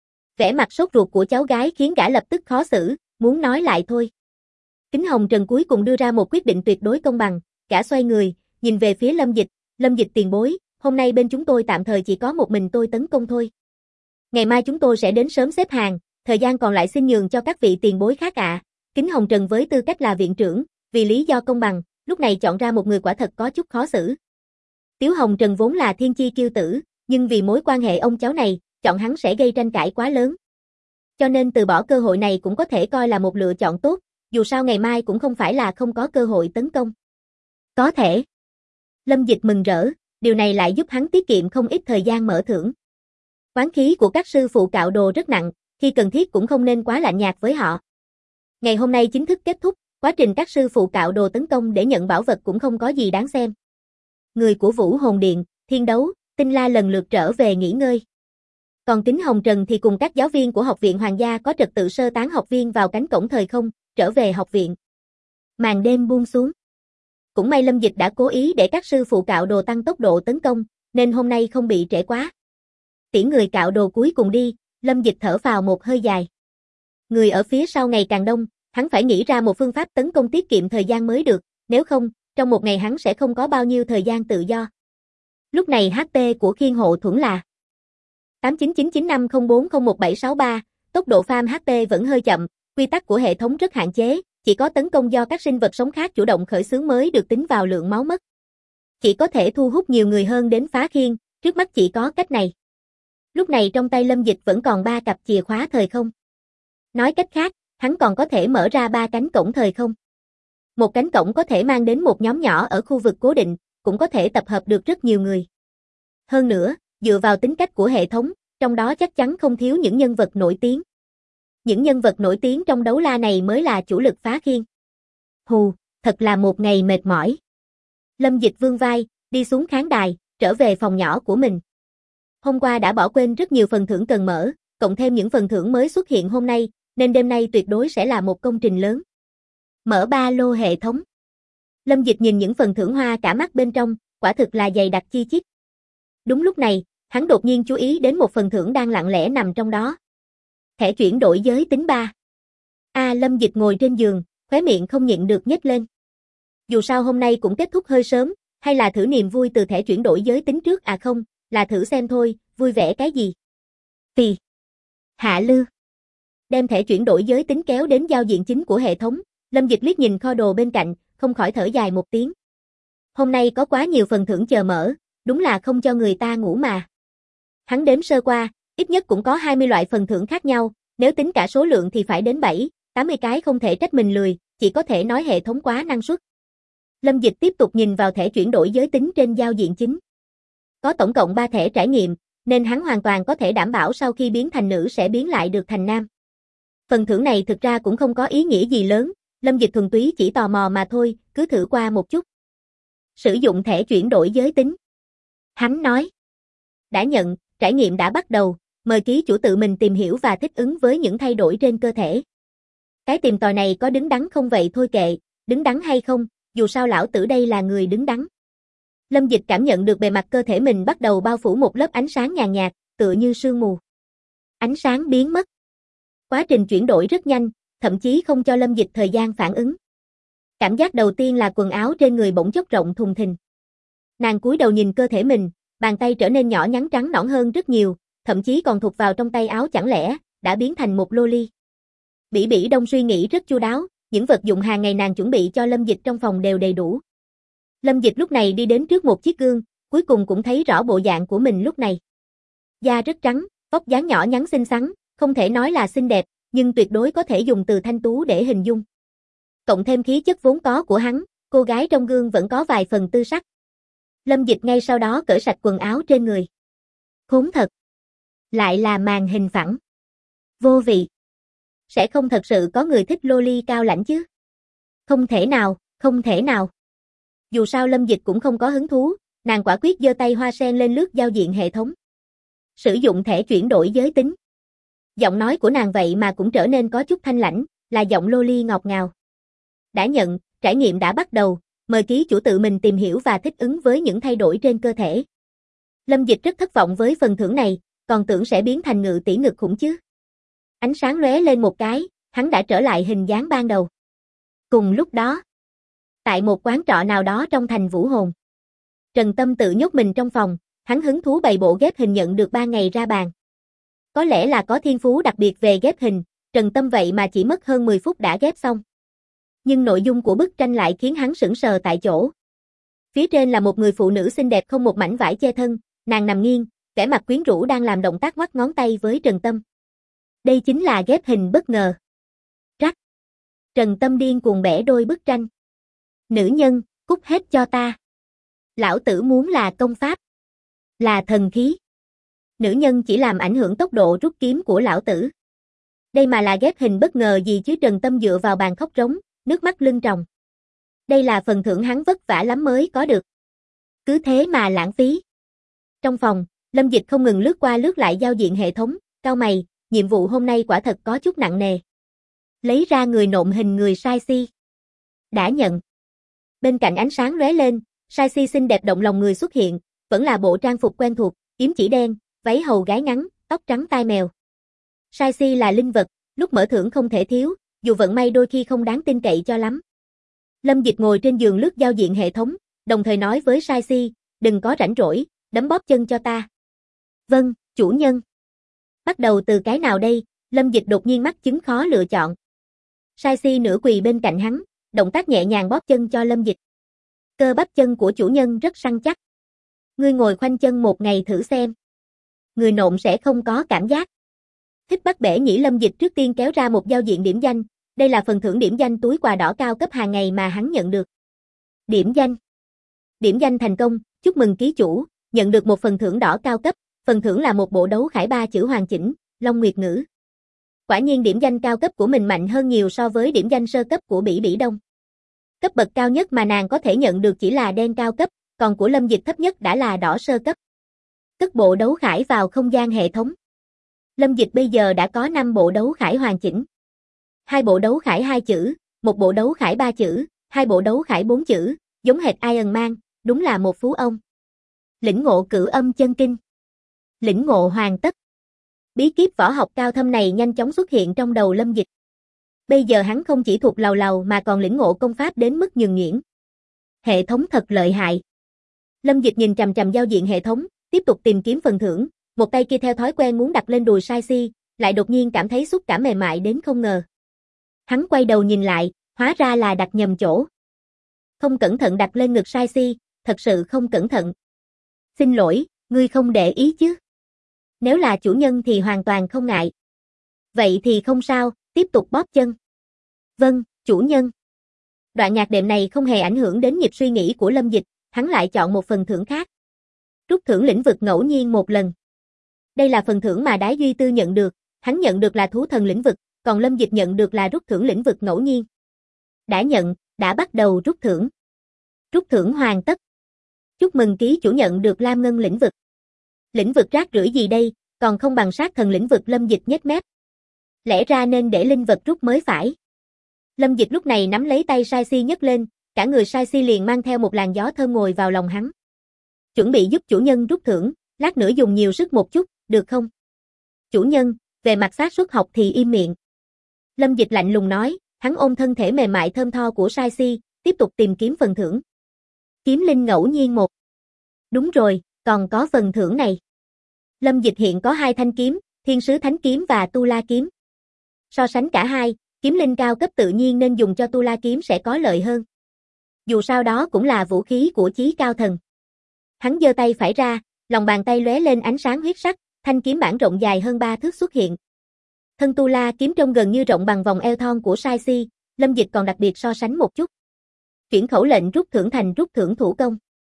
Vẻ mặt sốt ruột của cháu gái khiến gã lập tức khó xử, muốn nói lại thôi. Kính Hồng Trần cuối cùng đưa ra một quyết định tuyệt đối công bằng, gã xoay người, nhìn về phía Lâm Dịch tiền bối, hôm nay bên chúng tôi tạm thời chỉ có một mình tôi tấn công thôi. Ngày mai chúng tôi sẽ đến sớm xếp hàng, thời gian còn lại xin nhường cho các vị tiền bối khác ạ. Kính Hồng Trần với tư cách là viện trưởng, vì lý do công bằng, lúc này chọn ra một người quả thật có chút khó xử. Tiếu Hồng Trần vốn là thiên chi kiêu tử, nhưng vì mối quan hệ ông cháu này, chọn hắn sẽ gây tranh cãi quá lớn. Cho nên từ bỏ cơ hội này cũng có thể coi là một lựa chọn tốt, dù sao ngày mai cũng không phải là không có cơ hội tấn công. Có thể. Lâm Dịch mừng rỡ, điều này lại giúp hắn tiết kiệm không ít thời gian mở thưởng. Oán khí của các sư phụ cạo đồ rất nặng, khi cần thiết cũng không nên quá lạnh nhạt với họ. Ngày hôm nay chính thức kết thúc, quá trình các sư phụ cạo đồ tấn công để nhận bảo vật cũng không có gì đáng xem. Người của Vũ Hồn Điện, Thiên Đấu, Tinh La lần lượt trở về nghỉ ngơi. Còn Kính Hồng Trần thì cùng các giáo viên của học viện hoàng gia có trật tự sơ tán học viên vào cánh cổng thời không, trở về học viện. Màn đêm buông xuống. Cũng may Lâm Dịch đã cố ý để các sư phụ cạo đồ tăng tốc độ tấn công, nên hôm nay không bị trễ quá. Tiễn người cạo đồ cuối cùng đi, Lâm Dịch thở phào một hơi dài. Người ở phía sau ngày càng đông, hắn phải nghĩ ra một phương pháp tấn công tiết kiệm thời gian mới được, nếu không, trong một ngày hắn sẽ không có bao nhiêu thời gian tự do. Lúc này HP của Khiên Hộ Thuẫn là 899950401763, tốc độ farm HP vẫn hơi chậm, quy tắc của hệ thống rất hạn chế, chỉ có tấn công do các sinh vật sống khác chủ động khởi xướng mới được tính vào lượng máu mất. Chỉ có thể thu hút nhiều người hơn đến phá khiên, trước mắt chỉ có cách này. Lúc này trong tay Lâm Dịch vẫn còn 3 cặp chìa khóa thời không. Nói cách khác, hắn còn có thể mở ra 3 cánh cổng thời không. Một cánh cổng có thể mang đến một nhóm nhỏ ở khu vực cố định, cũng có thể tập hợp được rất nhiều người. Hơn nữa, dựa vào tính cách của hệ thống, trong đó chắc chắn không thiếu những nhân vật nổi tiếng. Những nhân vật nổi tiếng trong đấu la này mới là chủ lực phá khiên. Hù, thật là một ngày mệt mỏi. Lâm Dịch vươn vai, đi xuống khán đài, trở về phòng nhỏ của mình. Hôm qua đã bỏ quên rất nhiều phần thưởng cần mở, cộng thêm những phần thưởng mới xuất hiện hôm nay, nên đêm nay tuyệt đối sẽ là một công trình lớn. Mở ba lô hệ thống. Lâm Dịch nhìn những phần thưởng hoa cả mắt bên trong, quả thực là dày đặc chi chít. Đúng lúc này, hắn đột nhiên chú ý đến một phần thưởng đang lặng lẽ nằm trong đó. Thẻ chuyển đổi giới tính 3. Lâm Dịch ngồi trên giường, khóe miệng không nhịn được nhếch lên. Dù sao hôm nay cũng kết thúc hơi sớm, hay là thử niềm vui từ thẻ chuyển đổi giới tính trước không, là thử xem thôi, vui vẻ cái gì. Phì. Hạ Lư. Đem thẻ chuyển đổi giới tính kéo đến giao diện chính của hệ thống, Lâm Dịch liếc nhìn kho đồ bên cạnh, không khỏi thở dài một tiếng. Hôm nay có quá nhiều phần thưởng chờ mở, đúng là không cho người ta ngủ mà. Hắn đếm sơ qua, ít nhất cũng có 20 loại phần thưởng khác nhau, nếu tính cả số lượng thì phải đến 7, 80 cái, không thể trách mình lười, chỉ có thể nói hệ thống quá năng suất. Lâm Dịch tiếp tục nhìn vào thẻ chuyển đổi giới tính trên giao diện chính. Có tổng cộng 3 thẻ trải nghiệm, nên hắn hoàn toàn có thể đảm bảo sau khi biến thành nữ sẽ biến lại được thành nam. Phần thưởng này thực ra cũng không có ý nghĩa gì lớn, Lâm Dịch thuần túy chỉ tò mò mà thôi, cứ thử qua một chút. Sử dụng thẻ chuyển đổi giới tính. Hắn nói. Đã nhận, trải nghiệm đã bắt đầu, mời ký chủ tự mình tìm hiểu và thích ứng với những thay đổi trên cơ thể. Cái tìm tòi này có đứng đắn không vậy thôi kệ, đứng đắn hay không, dù sao lão tử đây là người đứng đắn. Lâm Dịch cảm nhận được bề mặt cơ thể mình bắt đầu bao phủ một lớp ánh sáng nhàn nhạt, tựa như sương mù. Ánh sáng biến mất. Quá trình chuyển đổi rất nhanh, thậm chí không cho Lâm Dịch thời gian phản ứng. Cảm giác đầu tiên là quần áo trên người bỗng chốc rộng thùng thình. Nàng cúi đầu nhìn cơ thể mình, bàn tay trở nên nhỏ nhắn trắng nõn hơn rất nhiều, thậm chí còn thụt vào trong tay áo chẳng lẽ, đã biến thành một loli. Bỉ Bỉ Đông suy nghĩ rất chu đáo, những vật dụng hàng ngày nàng chuẩn bị cho Lâm Dịch trong phòng đều đầy đủ. Lâm Dịch lúc này đi đến trước một chiếc gương, cuối cùng cũng thấy rõ bộ dạng của mình lúc này. Da rất trắng, vóc dáng nhỏ nhắn xinh xắn, không thể nói là xinh đẹp, nhưng tuyệt đối có thể dùng từ thanh tú để hình dung. Cộng thêm khí chất vốn có của hắn, cô gái trong gương vẫn có vài phần tư sắc. Lâm Dịch ngay sau đó cởi sạch quần áo trên người. Khốn thật! Lại là màn hình phẳng. Vô vị. Sẽ không thật sự có người thích loli cao lãnh chứ? Không thể nào, không thể nào. Dù sao Lâm Dịch cũng không có hứng thú, nàng quả quyết giơ tay hoa sen lên lướt giao diện hệ thống. Sử dụng thẻ chuyển đổi giới tính. Giọng nói của nàng vậy mà cũng trở nên có chút thanh lãnh, là giọng loli ngọt ngào. Đã nhận, trải nghiệm đã bắt đầu, mời ký chủ tự mình tìm hiểu và thích ứng với những thay đổi trên cơ thể. Lâm Dịch rất thất vọng với phần thưởng này, còn tưởng sẽ biến thành ngự tỷ ngực khủng chứ. Ánh sáng lóe lên một cái, hắn đã trở lại hình dáng ban đầu. Cùng lúc đó, tại một quán trọ nào đó trong thành Vũ Hồn, Trần Tâm tự nhốt mình trong phòng, hắn hứng thú bày bộ ghép hình nhận được 3 ngày ra bàn. Có lẽ là có thiên phú đặc biệt về ghép hình, Trần Tâm vậy mà chỉ mất hơn 10 phút đã ghép xong. Nhưng nội dung của bức tranh lại khiến hắn sững sờ tại chỗ. Phía trên là một người phụ nữ xinh đẹp không một mảnh vải che thân, nàng nằm nghiêng, vẻ mặt quyến rũ đang làm động tác ngoắc ngón tay với Trần Tâm. Đây chính là ghép hình bất ngờ. Rắc. Trần Tâm điên cuồng bẻ đôi bức tranh. Nữ nhân, cút hết cho ta. Lão tử muốn là công pháp. Là thần khí. Nữ nhân chỉ làm ảnh hưởng tốc độ rút kiếm của lão tử. Đây mà là ghép hình bất ngờ gì chứ? Trần Tâm dựa vào bàn khóc rống, nước mắt lưng tròng. Đây là phần thưởng hắn vất vả lắm mới có được. Cứ thế mà lãng phí. Trong phòng, Lâm Dịch không ngừng lướt qua lướt lại giao diện hệ thống, cau mày, nhiệm vụ hôm nay quả thật có chút nặng nề. Lấy ra người nộm hình người sai si. Đã nhận. Bên cạnh ánh sáng lóe lên, sai si xinh đẹp động lòng người xuất hiện, vẫn là bộ trang phục quen thuộc, yếm chỉ đen, váy hầu gái ngắn, tóc trắng tai mèo. Sai si là linh vật, lúc mở thưởng không thể thiếu, dù vận may đôi khi không đáng tin cậy cho lắm. Lâm Dịch ngồi trên giường lướt giao diện hệ thống, đồng thời nói với sai si, đừng có rảnh rỗi, đấm bóp chân cho ta. Vâng, chủ nhân. Bắt đầu từ cái nào đây? Lâm Dịch đột nhiên mắc chứng khó lựa chọn. Sai si nửa quỳ bên cạnh hắn, động tác nhẹ nhàng bóp chân cho Lâm Dịch. Cơ bắp chân của chủ nhân rất săn chắc. Ngươi ngồi khoanh chân một ngày thử xem. Người nộm sẽ không có cảm giác. Thích bắt bẻ nhĩ. Lâm Dịch trước tiên kéo ra một giao diện điểm danh, đây là phần thưởng điểm danh túi quà đỏ cao cấp hàng ngày mà hắn nhận được. Điểm danh. Điểm danh thành công, chúc mừng ký chủ, nhận được một phần thưởng đỏ cao cấp, phần thưởng là một bộ đấu khải 3 chữ hoàn chỉnh, Long Nguyệt Ngữ. Quả nhiên điểm danh cao cấp của mình mạnh hơn nhiều so với điểm danh sơ cấp của Bỉ Bỉ Đông. Cấp bậc cao nhất mà nàng có thể nhận được chỉ là đen cao cấp, còn của Lâm Dịch thấp nhất đã là đỏ sơ cấp. Cất bộ đấu khải vào không gian hệ thống. Lâm Dịch bây giờ đã có 5 bộ đấu khải hoàn chỉnh. 2 bộ đấu khải 2 chữ, một bộ đấu khải 3 chữ, 2 bộ đấu khải 4 chữ, giống hệt Iron Man, đúng là một phú ông. Lĩnh ngộ cửu âm chân kinh. Lĩnh ngộ hoàn tất. Bí kíp võ học cao thâm này nhanh chóng xuất hiện trong đầu Lâm Dịch. Bây giờ hắn không chỉ thuộc lầu lầu mà còn lĩnh ngộ công pháp đến mức nhường nhuyễn. Hệ thống thật lợi hại. Lâm Dịch nhìn chằm chằm giao diện hệ thống, tiếp tục tìm kiếm phần thưởng, một tay kia theo thói quen muốn đặt lên đùi sai si, lại đột nhiên cảm thấy xúc cảm mềm mại đến không ngờ. Hắn quay đầu nhìn lại, hóa ra là đặt nhầm chỗ. Không cẩn thận đặt lên ngực sai si, thật sự không cẩn thận. Xin lỗi, ngươi không để ý chứ? Nếu là chủ nhân thì hoàn toàn không ngại. Vậy thì không sao, tiếp tục bóp chân. Vâng, chủ nhân. Đoạn nhạc đệm này không hề ảnh hưởng đến nhịp suy nghĩ của Lâm Dịch, hắn lại chọn một phần thưởng khác. Rút thưởng lĩnh vực ngẫu nhiên một lần. Đây là phần thưởng mà Đái Duy Tư nhận được, hắn nhận được là thú thần lĩnh vực, còn Lâm Dịch nhận được là rút thưởng lĩnh vực ngẫu nhiên. Đã nhận, đã bắt đầu rút thưởng. Rút thưởng hoàn tất. Chúc mừng ký chủ nhận được Lam Ngân lĩnh vực. Lĩnh vực rác rưởi gì đây, còn không bằng sát thần lĩnh vực. Lâm Dịch nhếch mép. Lẽ ra nên để linh vật rút mới phải. Lâm Dịch lúc này nắm lấy tay Sai Si nhấc lên, cả người Sai Si liền mang theo một làn gió thơm ngồi vào lòng hắn. Chuẩn bị giúp chủ nhân rút thưởng, lát nữa dùng nhiều sức một chút, được không? Chủ nhân, về mặt xác suất học thì im miệng. Lâm Dịch lạnh lùng nói, hắn ôm thân thể mềm mại thơm tho của Sai Si, tiếp tục tìm kiếm phần thưởng. Kiếm linh ngẫu nhiên một. Đúng rồi, còn có phần thưởng này. Lâm Dịch hiện có 2 thanh kiếm, Thiên Sứ Thánh Kiếm và Tu La Kiếm. So sánh cả hai, kiếm linh cao cấp tự nhiên nên dùng cho Tu La Kiếm sẽ có lợi hơn. Dù sao đó cũng là vũ khí của chí cao thần. Hắn giơ tay phải ra, lòng bàn tay lóe lên ánh sáng huyết sắc, thanh kiếm bản rộng dài hơn 3 thước xuất hiện. Thân Tu La Kiếm trông gần như rộng bằng vòng eo thon của Sai Si, Lâm Dịch còn đặc biệt so sánh một chút. Chuyển khẩu lệnh rút thưởng thành rút thưởng thủ công.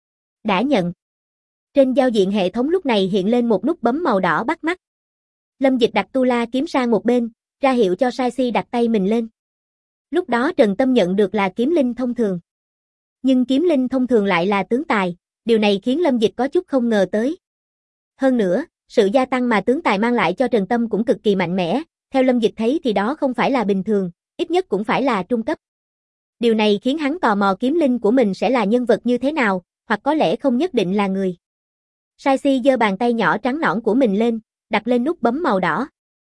Đã nhận. Trên giao diện hệ thống lúc này hiện lên một nút bấm màu đỏ bắt mắt. Lâm Dịch đặt Tu La Kiếm sang một bên, ra hiệu cho Sai Si đặt tay mình lên. Lúc đó Trần Tâm nhận được là kiếm linh thông thường. Nhưng kiếm linh thông thường lại là tướng tài, điều này khiến Lâm Dịch có chút không ngờ tới. Hơn nữa, sự gia tăng mà tướng tài mang lại cho Trần Tâm cũng cực kỳ mạnh mẽ, theo Lâm Dịch thấy thì đó không phải là bình thường, ít nhất cũng phải là trung cấp. Điều này khiến hắn tò mò kiếm linh của mình sẽ là nhân vật như thế nào, hoặc có lẽ không nhất định là người. Sai Si giơ bàn tay nhỏ trắng nõn của mình lên, đặt lên nút bấm màu đỏ.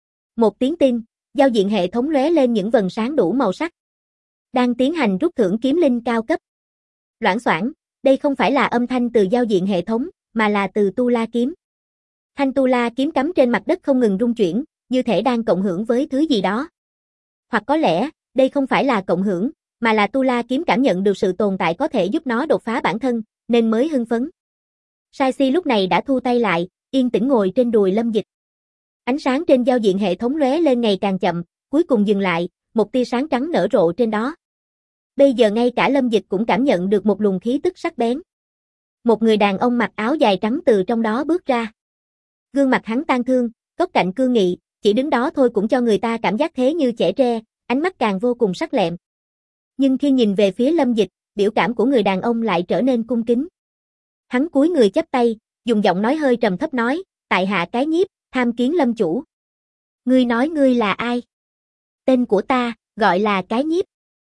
Một tiếng tin, giao diện hệ thống lóe lên những vần sáng đủ màu sắc. Đang tiến hành rút thưởng kiếm linh cao cấp. Loảng xoảng, đây không phải là âm thanh từ giao diện hệ thống, mà là từ Tu La Kiếm. Thanh Tu La Kiếm cắm trên mặt đất không ngừng rung chuyển, như thể đang cộng hưởng với thứ gì đó. Hoặc có lẽ, đây không phải là cộng hưởng, mà là Tu La Kiếm cảm nhận được sự tồn tại có thể giúp nó đột phá bản thân, nên mới hưng phấn. Sai Si lúc này đã thu tay lại, yên tĩnh ngồi trên đùi Lâm Dịch. Ánh sáng trên giao diện hệ thống lóe lên ngày càng chậm, cuối cùng dừng lại, một tia sáng trắng nở rộ trên đó. Bây giờ ngay cả Lâm Dịch cũng cảm nhận được một luồng khí tức sắc bén. Một người đàn ông mặc áo dài trắng từ trong đó bước ra. Gương mặt hắn tang thương, góc cạnh cương nghị, chỉ đứng đó thôi cũng cho người ta cảm giác thế như trẻ tre, ánh mắt càng vô cùng sắc lẹm. Nhưng khi nhìn về phía Lâm Dịch, biểu cảm của người đàn ông lại trở nên cung kính. Hắn cúi người chắp tay, dùng giọng nói hơi trầm thấp nói, tại hạ Cái Nhiếp, tham kiến Lâm chủ. Ngươi nói ngươi là ai? Tên của ta, gọi là Cái Nhiếp.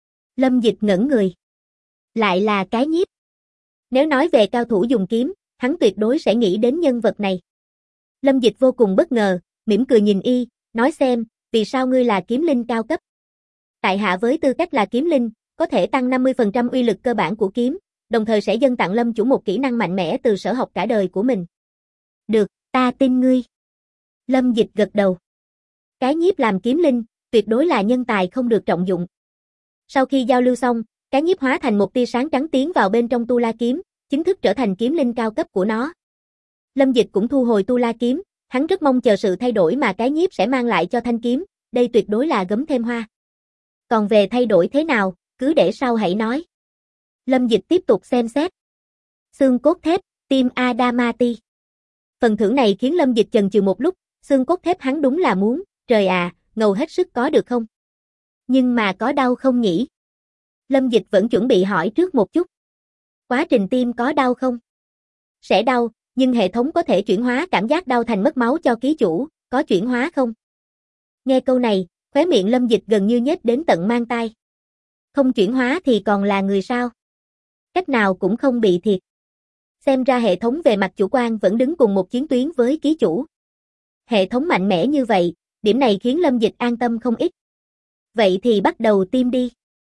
Lâm Dịch ngẩn người. Lại là Cái Nhiếp. Nếu nói về cao thủ dùng kiếm, hắn tuyệt đối sẽ nghĩ đến nhân vật này. Lâm Dịch vô cùng bất ngờ, mỉm cười nhìn y, nói xem, vì sao ngươi là kiếm linh cao cấp? Tại hạ với tư cách là kiếm linh, có thể tăng 50% uy lực cơ bản của kiếm, đồng thời sẽ dâng tặng Lâm chủ một kỹ năng mạnh mẽ từ sở học cả đời của mình. Được, ta tin ngươi. Lâm Dịch gật đầu. Cái Nhiếp làm kiếm linh, tuyệt đối là nhân tài không được trọng dụng. Sau khi giao lưu xong, Cái Nhiếp hóa thành một tia sáng trắng tiến vào bên trong Tu La Kiếm, chính thức trở thành kiếm linh cao cấp của nó. Lâm Dịch cũng thu hồi Tu La Kiếm, hắn rất mong chờ sự thay đổi mà Cái Nhiếp sẽ mang lại cho thanh kiếm, đây tuyệt đối là gấm thêm hoa. Còn về thay đổi thế nào, cứ để sau hãy nói. Lâm Dịch tiếp tục xem xét. Xương cốt thép, Tim Adamati. Phần thưởng này khiến Lâm Dịch chần chừ một lúc, xương cốt thép hắn đúng là muốn, trời à, ngầu hết sức có được không? Nhưng mà có đau không nhỉ? Lâm Dịch vẫn chuẩn bị hỏi trước một chút. Quá trình tiêm có đau không? Sẽ đau, nhưng hệ thống có thể chuyển hóa cảm giác đau thành mất máu cho ký chủ, có chuyển hóa không? Nghe câu này, khóe miệng Lâm Dịch gần như nhếch đến tận mang tai. Không chuyển hóa thì còn là người sao? Cách nào cũng không bị thiệt. Xem ra hệ thống về mặt chủ quan vẫn đứng cùng một chiến tuyến với ký chủ. Hệ thống mạnh mẽ như vậy, điểm này khiến Lâm Dịch an tâm không ít. Vậy thì bắt đầu tiêm đi.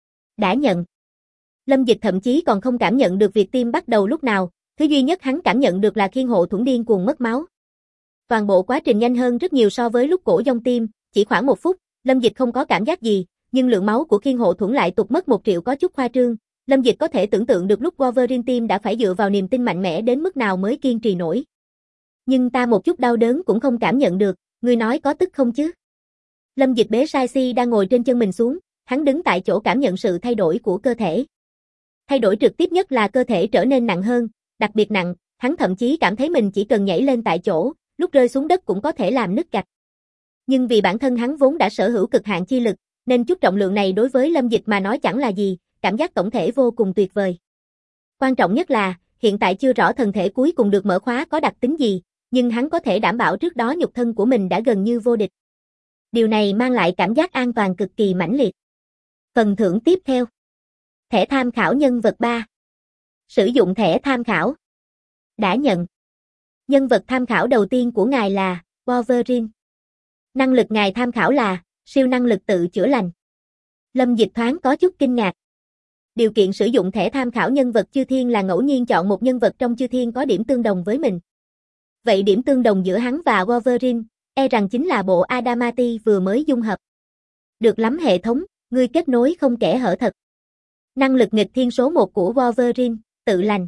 Đã nhận. Lâm Dịch thậm chí còn không cảm nhận được việc tiêm bắt đầu lúc nào, thứ duy nhất hắn cảm nhận được là Khiên Hộ Thuẫn điên cuồng mất máu. Toàn bộ quá trình nhanh hơn rất nhiều so với lúc cổ dông tiêm, chỉ khoảng 1 phút, Lâm Dịch không có cảm giác gì, nhưng lượng máu của Khiên Hộ Thuẫn lại tụt mất 1 triệu có chút khoa trương. Lâm Dịch có thể tưởng tượng được lúc Wolverine Team đã phải dựa vào niềm tin mạnh mẽ đến mức nào mới kiên trì nổi. Nhưng ta một chút đau đớn cũng không cảm nhận được, ngươi nói có tức không chứ? Lâm Dịch bế Sai Si đang ngồi trên chân mình xuống, hắn đứng tại chỗ cảm nhận sự thay đổi của cơ thể. Thay đổi trực tiếp nhất là cơ thể trở nên nặng hơn, đặc biệt nặng, hắn thậm chí cảm thấy mình chỉ cần nhảy lên tại chỗ, lúc rơi xuống đất cũng có thể làm nứt gạch. Nhưng vì bản thân hắn vốn đã sở hữu cực hạn chi lực, nên chút trọng lượng này đối với Lâm Dịch mà nói chẳng là gì, cảm giác tổng thể vô cùng tuyệt vời. Quan trọng nhất là, hiện tại chưa rõ thân thể cuối cùng được mở khóa có đặc tính gì, nhưng hắn có thể đảm bảo trước đó nhục thân của mình đã gần như vô địch. Điều này mang lại cảm giác an toàn cực kỳ mãnh liệt. Phần thưởng tiếp theo. Thẻ tham khảo nhân vật 3. Sử dụng thẻ tham khảo. Đã nhận. Nhân vật tham khảo đầu tiên của ngài là Wolverine. Năng lực ngài tham khảo là siêu năng lực tự chữa lành. Lâm Dịch thoáng có chút kinh ngạc. Điều kiện sử dụng thẻ tham khảo nhân vật chư thiên là ngẫu nhiên chọn một nhân vật trong chư thiên có điểm tương đồng với mình. Vậy điểm tương đồng giữa hắn và Wolverine, rằng chính là bộ Adamati vừa mới dung hợp. Được lắm hệ thống, ngươi kết nối không kẽ hở thật. Năng lực nghịch thiên số 1 của Wolverine, tự lành.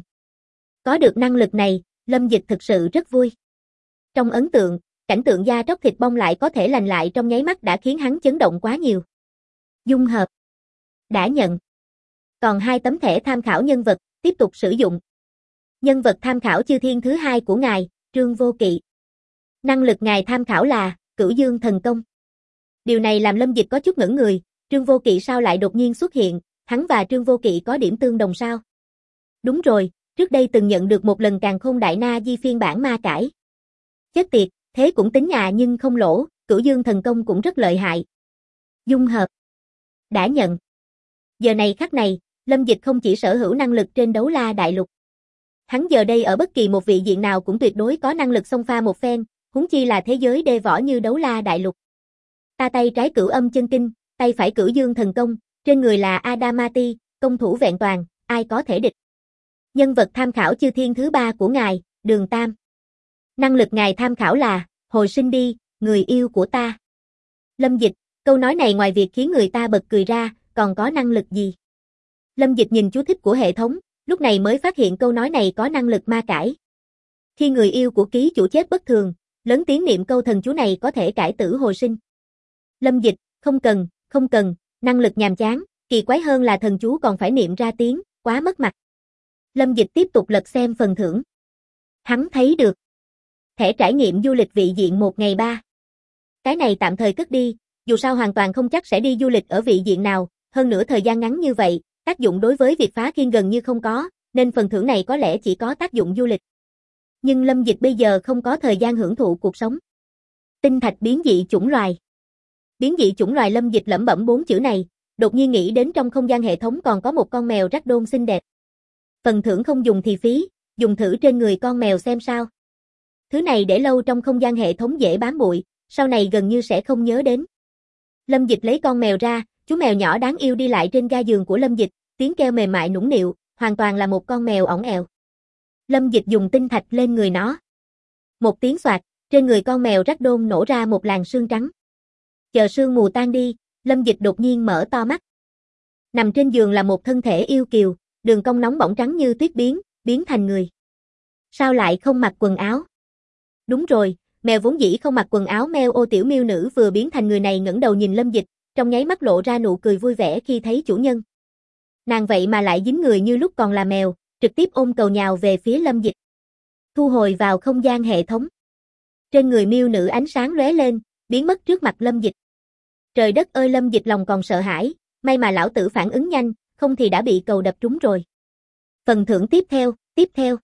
Có được năng lực này, Lâm Dịch thực sự rất vui. Trong ấn tượng, cảnh tượng da tróc thịt bong lại có thể lành lại trong nháy mắt đã khiến hắn chấn động quá nhiều. Dung hợp. Đã nhận. Còn 2 tấm thẻ tham khảo nhân vật, tiếp tục sử dụng. Nhân vật tham khảo chư thiên thứ 2 của ngài, Trương Vô Kỵ. Năng lực ngài tham khảo là Cửu Dương Thần Công. Điều này làm Lâm Dịch có chút ngẩn người, Trương Vô Kỵ sao lại đột nhiên xuất hiện, hắn và Trương Vô Kỵ có điểm tương đồng sao? Đúng rồi, trước đây từng nhận được một lần Càn Khôn Đại Na Di phiên bản ma cải. Chết tiệt, thế cũng tính nhưng không lỗ, Cửu Dương Thần Công cũng rất lợi hại. Dung hợp. Đã nhận. Giờ này khắc này, Lâm Dịch không chỉ sở hữu năng lực trên Đấu La Đại Lục. Hắn giờ đây ở bất kỳ một vị diện nào cũng tuyệt đối có năng lực xông pha một phen, huống chi là thế giới đê võ như Đấu La Đại Lục. Ta tay trái Cửu Âm Chân Kinh, tay phải Cửu Dương Thần Công, trên người là Adamati, công thủ vẹn toàn, ai có thể địch. Nhân vật tham khảo chư thiên thứ 3 của ngài, Đường Tam. Năng lực ngài tham khảo là hồi sinh đi, người yêu của ta. Lâm Dịch, câu nói này ngoài việc khiến người ta bật cười ra, còn có năng lực gì? Lâm Dịch nhìn chú thích của hệ thống, lúc này mới phát hiện câu nói này có năng lực ma cải. Khi người yêu của ký chủ chết bất thường, lớn tiếng niệm câu thần chú này có thể cải tử hồi sinh. Lâm Dịch, không cần, năng lực nhàm chán, kỳ quái hơn là thần chú còn phải niệm ra tiếng, quá mất mặt. Lâm Dịch tiếp tục lật xem phần thưởng. Hắn thấy được thẻ trải nghiệm du lịch vị diện 1 ngày 3. Cái này tạm thời cất đi, dù sao hoàn toàn không chắc sẽ đi du lịch ở vị diện nào, hơn nữa thời gian ngắn như vậy, tác dụng đối với việc phá khiên gần như không có, nên phần thưởng này có lẽ chỉ có tác dụng du lịch. Nhưng Lâm Dịch bây giờ không có thời gian hưởng thụ cuộc sống. Tinh thạch biến dị chủng loài. Biến dị chủng loài, Lâm Dịch lẩm bẩm 4 chữ này, đột nhiên nghĩ đến trong không gian hệ thống còn có một con mèo ragdoll xinh đẹp. Phần thưởng không dùng thì phí, dùng thử trên người con mèo xem sao. Thứ này để lâu trong không gian hệ thống dễ bám bụi, sau này gần như sẽ không nhớ đến. Lâm Dịch lấy con mèo ra, chú mèo nhỏ đáng yêu đi lại trên ga giường của Lâm Dịch, tiếng kêu mềm mại nũng nịu, hoàn toàn là một con mèo ỏng ẻo. Lâm Dịch dùng tinh thạch lên người nó. Một tiếng xoạt, trên người con mèo ragdoll nổ ra một làn sương trắng. Chờ sương mù tan đi, Lâm Dịch đột nhiên mở to mắt. Nằm trên giường là một thân thể yêu kiều, đường cong nóng bỏng trắng như tuyết biến thành người. Sao lại không mặc quần áo? Đúng rồi, mèo vốn dĩ không mặc quần áo. Mèo ô tiểu miêu nữ vừa biến thành người này ngẩng đầu nhìn Lâm Dịch, trong nháy mắt lộ ra nụ cười vui vẻ khi thấy chủ nhân. Nàng vậy mà lại dính người như lúc còn là mèo, trực tiếp ôm cầu nhào về phía Lâm Dịch. Thu hồi vào không gian hệ thống. Trên người miêu nữ ánh sáng lóe lên, biến mất trước mặt Lâm Dịch. Trời đất ơi, Lâm Dịch lòng còn sợ hãi, may mà lão tử phản ứng nhanh, không thì đã bị cầu đập trúng rồi. Phần thưởng tiếp theo.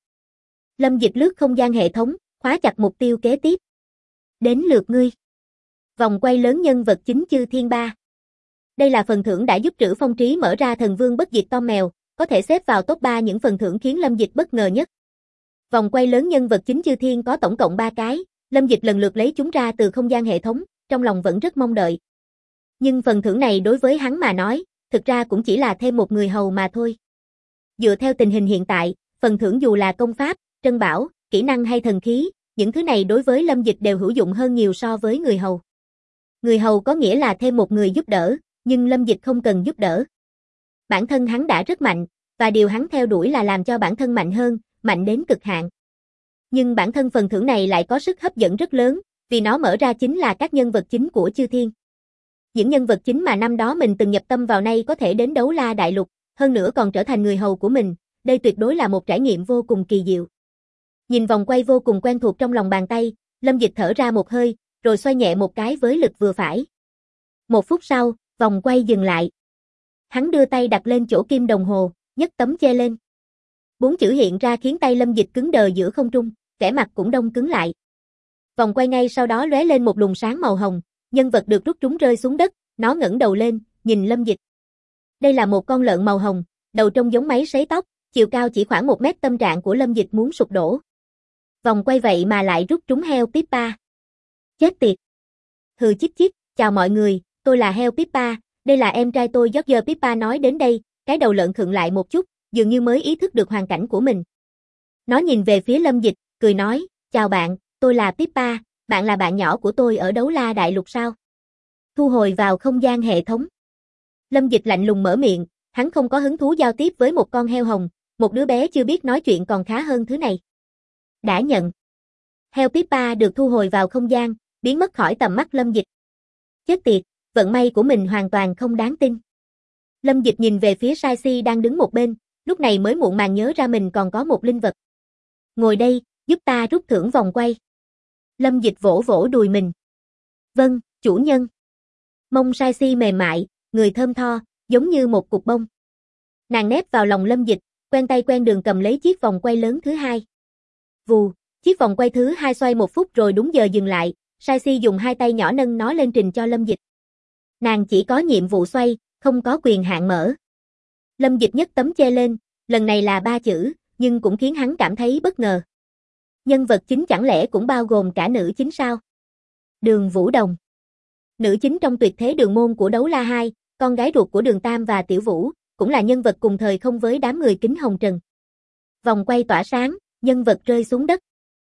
Lâm Dịch lướt không gian hệ thống, khóa chặt mục tiêu kế tiếp. Đến lượt ngươi. Vòng quay lớn nhân vật chính chư thiên 3. Đây là phần thưởng đã giúp Trữ Phong Trí mở ra thần vương bất diệt Tom mèo, có thể xếp vào top 3 những phần thưởng khiến Lâm Dịch bất ngờ nhất. Vòng quay lớn nhân vật chính chư thiên có tổng cộng 3 cái, Lâm Dịch lần lượt lấy chúng ra từ không gian hệ thống, trong lòng vẫn rất mong đợi. Nhưng phần thưởng này đối với hắn mà nói, thực ra cũng chỉ là thêm một người hầu mà thôi. Dựa theo tình hình hiện tại, phần thưởng dù là công pháp, trân bảo, kỹ năng hay thần khí, những thứ này đối với Lâm Dịch đều hữu dụng hơn nhiều so với người hầu. Người hầu có nghĩa là thêm một người giúp đỡ, nhưng Lâm Dịch không cần giúp đỡ. Bản thân hắn đã rất mạnh, và điều hắn theo đuổi là làm cho bản thân mạnh hơn, mạnh đến cực hạn. Nhưng bản thân phần thưởng này lại có sức hấp dẫn rất lớn, vì nó mở ra chính là các nhân vật chính của chư thiên. những nhân vật chính mà năm đó mình từng nhập tâm vào nay có thể đến Đấu La Đại Lục, hơn nữa còn trở thành người hầu của mình, đây tuyệt đối là một trải nghiệm vô cùng kỳ diệu. Nhìn vòng quay vô cùng quen thuộc trong lòng bàn tay, Lâm Dịch thở ra một hơi, rồi xoay nhẹ một cái với lực vừa phải. Một phút sau, vòng quay dừng lại. Hắn đưa tay đặt lên chỗ kim đồng hồ, nhấc tấm che lên. 4 chữ hiện ra khiến tay Lâm Dịch cứng đờ giữa không trung, vẻ mặt cũng đông cứng lại. Vòng quay ngay sau đó lóe lên một luồng sáng màu hồng, nhân vật được rút trúng rơi xuống đất, nó ngẩng đầu lên, nhìn Lâm Dịch. Đây là một con lợn màu hồng, đầu trông giống máy sấy tóc, chiều cao chỉ khoảng 1 mét, tâm trạng của Lâm Dịch muốn sụp đổ. Vòng quay vậy mà lại rút trúng heo Pippa. Chết tiệt. Hừ chít chít, chào mọi người, tôi là heo Pippa, đây là em trai tôi George. Pippa nói đến đây, cái đầu lợn khựng lại một chút, dường như mới ý thức được hoàn cảnh của mình. Nó nhìn về phía Lâm Dịch, cười nói, chào bạn, tôi là Pippa, bạn là bạn nhỏ của tôi ở Đấu La Đại Lục sao? Thu hồi vào không gian hệ thống. Lâm Dịch lạnh lùng mở miệng, hắn không có hứng thú giao tiếp với một con heo hồng, một đứa bé chưa biết nói chuyện còn khá hơn thứ này. Đã nhận. Heo Pippa được thu hồi vào không gian, biến mất khỏi tầm mắt Lâm Dịch. Chết tiệt, vận may của mình hoàn toàn không đáng tin. Lâm Dịch nhìn về phía Sai Si đang đứng một bên, lúc này mới muộn màng nhớ ra mình còn có một linh vật. Ngồi đây, giúp ta rút thưởng vòng quay. Lâm Dịch vỗ vỗ đùi mình. Vâng, chủ nhân. Mông Sai Si mềm mại, người thơm tho, giống như một cục bông. Nàng nép vào lòng Lâm Dịch, quen tay quen đường cầm lấy chiếc vòng quay lớn thứ hai. Vù, chiếc vòng quay thứ hai xoay 1 phút rồi đúng giờ dừng lại, Sai Si dùng 2 tay nhỏ nâng nó lên trình cho Lâm Dịch. Nàng chỉ có nhiệm vụ xoay, không có quyền hạn mở. Lâm Dịch nhấc tấm che lên, lần này là 3 chữ, nhưng cũng khiến hắn cảm thấy bất ngờ. Nhân vật chính chẳng lẽ cũng bao gồm cả nữ chính sao? Đường Vũ Đồng. Nữ chính trong tuyệt thế đường môn của Đấu La 2, con gái ruột của Đường Tam và Tiểu Vũ, cũng là nhân vật cùng thời không với đám người kính hồng trần. Vòng quay tỏa sáng, nhân vật rơi xuống đất.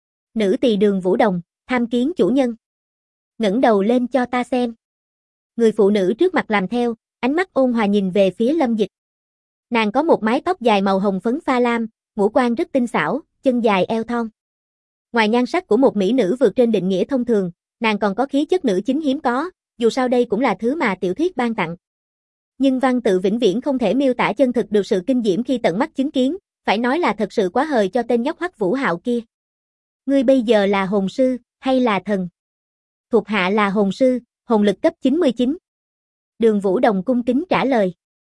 Nữ tỳ Đường Vũ Đồng, tham kiến chủ nhân. Ngẩng đầu lên cho ta xem. Người phụ nữ trước mặt làm theo, ánh mắt ôn hòa nhìn về phía Lâm Dịch. Nàng có một mái tóc dài màu hồng phấn pha lam, ngũ quan rất tinh xảo, chân dài eo thon. Ngoài nhan sắc của một mỹ nữ vượt trên định nghĩa thông thường, nàng còn có khí chất nữ chính hiếm có, dù sao đây cũng là thứ mà tiểu thuyết ban tặng. Nhưng văn tự vĩnh viễn không thể miêu tả chân thực được sự kinh diễm khi tận mắt chứng kiến, phải nói là thật sự quá hời cho tên nhóc Hoắc Vũ Hạo kia. Ngươi bây giờ là hồn sư, hay là thần? Thuộc hạ là hồn sư, hồn lực cấp 99. Đường Vũ Đồng cung kính trả lời.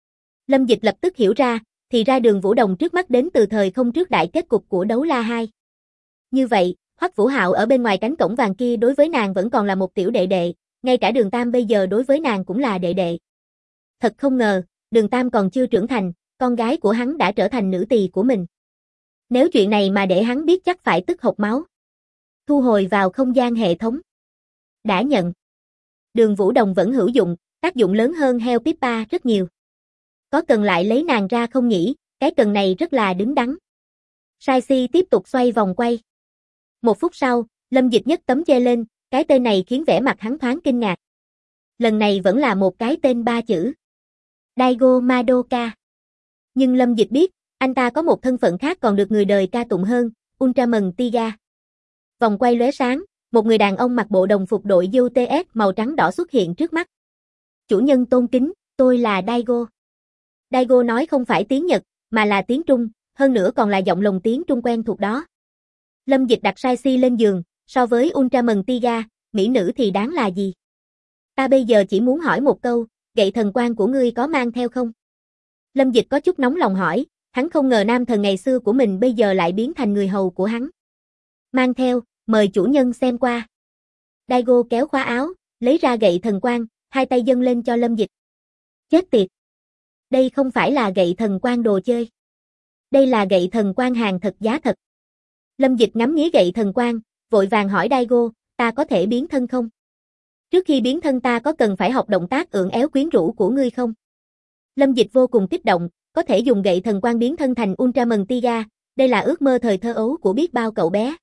Lâm Dịch lập tức hiểu ra, thì ra Đường Vũ Đồng trước mắt đến từ thời không trước đại kết cục của Đấu La 2. Như vậy, Hoắc Vũ Hạo ở bên ngoài cánh cổng vàng kia đối với nàng vẫn còn là một tiểu đệ đệ, ngay cả Đường Tam bây giờ đối với nàng cũng là đệ đệ. Thật không ngờ, Đường Tam còn chưa trưởng thành, con gái của hắn đã trở thành nữ tỳ của mình. Nếu chuyện này mà để hắn biết chắc phải tức hộc máu. Thu hồi vào không gian hệ thống. Đã nhận. Đường Vũ Đồng vẫn hữu dụng, tác dụng lớn hơn heo Pippa rất nhiều. Có cần lại lấy nàng ra không nhỉ, cái cần này rất là đứng đắn. Sai Si tiếp tục xoay vòng quay. 1 phút sau, Lâm Dịch nhấc tấm che lên, cái tên này khiến vẻ mặt hắn thoáng kinh ngạc. Lần này vẫn là một cái tên 3 chữ. Daigo Madoka. Nhưng Lâm Dịch biết, anh ta có một thân phận khác còn được người đời ca tụng hơn, Ultraman Tiga. Vòng quay lóe sáng, một người đàn ông mặc bộ đồng phục đội UTS màu trắng đỏ xuất hiện trước mắt. Chủ nhân tôn kính, tôi là Daigo. Daigo nói không phải tiếng Nhật, mà là tiếng Trung, hơn nữa còn là giọng lồng tiếng Trung quen thuộc đó. Lâm Dịch đặt Sai Si lên giường, so với Ultraman Tiga, mỹ nữ thì đáng là gì? Ta bây giờ chỉ muốn hỏi một câu, gậy thần quang của ngươi có mang theo không? Lâm Dịch có chút nóng lòng hỏi, hắn không ngờ nam thần ngày xưa của mình bây giờ lại biến thành người hầu của hắn. Mang theo, mời chủ nhân xem qua. Daigo kéo khóa áo, lấy ra gậy thần quang, 2 tay dâng lên cho Lâm Dịch. Chết tiệt! Đây không phải là gậy thần quang đồ chơi. Đây là gậy thần quang hàng thật giá thật. Lâm Dịch ngắm nghía gậy thần quang, vội vàng hỏi Daigo, ta có thể biến thân không? Trước khi biến thân ta có cần phải học động tác ưỡn éo quyến rũ của ngươi không? Lâm Dịch vô cùng kích động, có thể dùng gậy thần quang biến thân thành Ultraman Tiga, đây là ước mơ thời thơ ấu của biết bao cậu bé.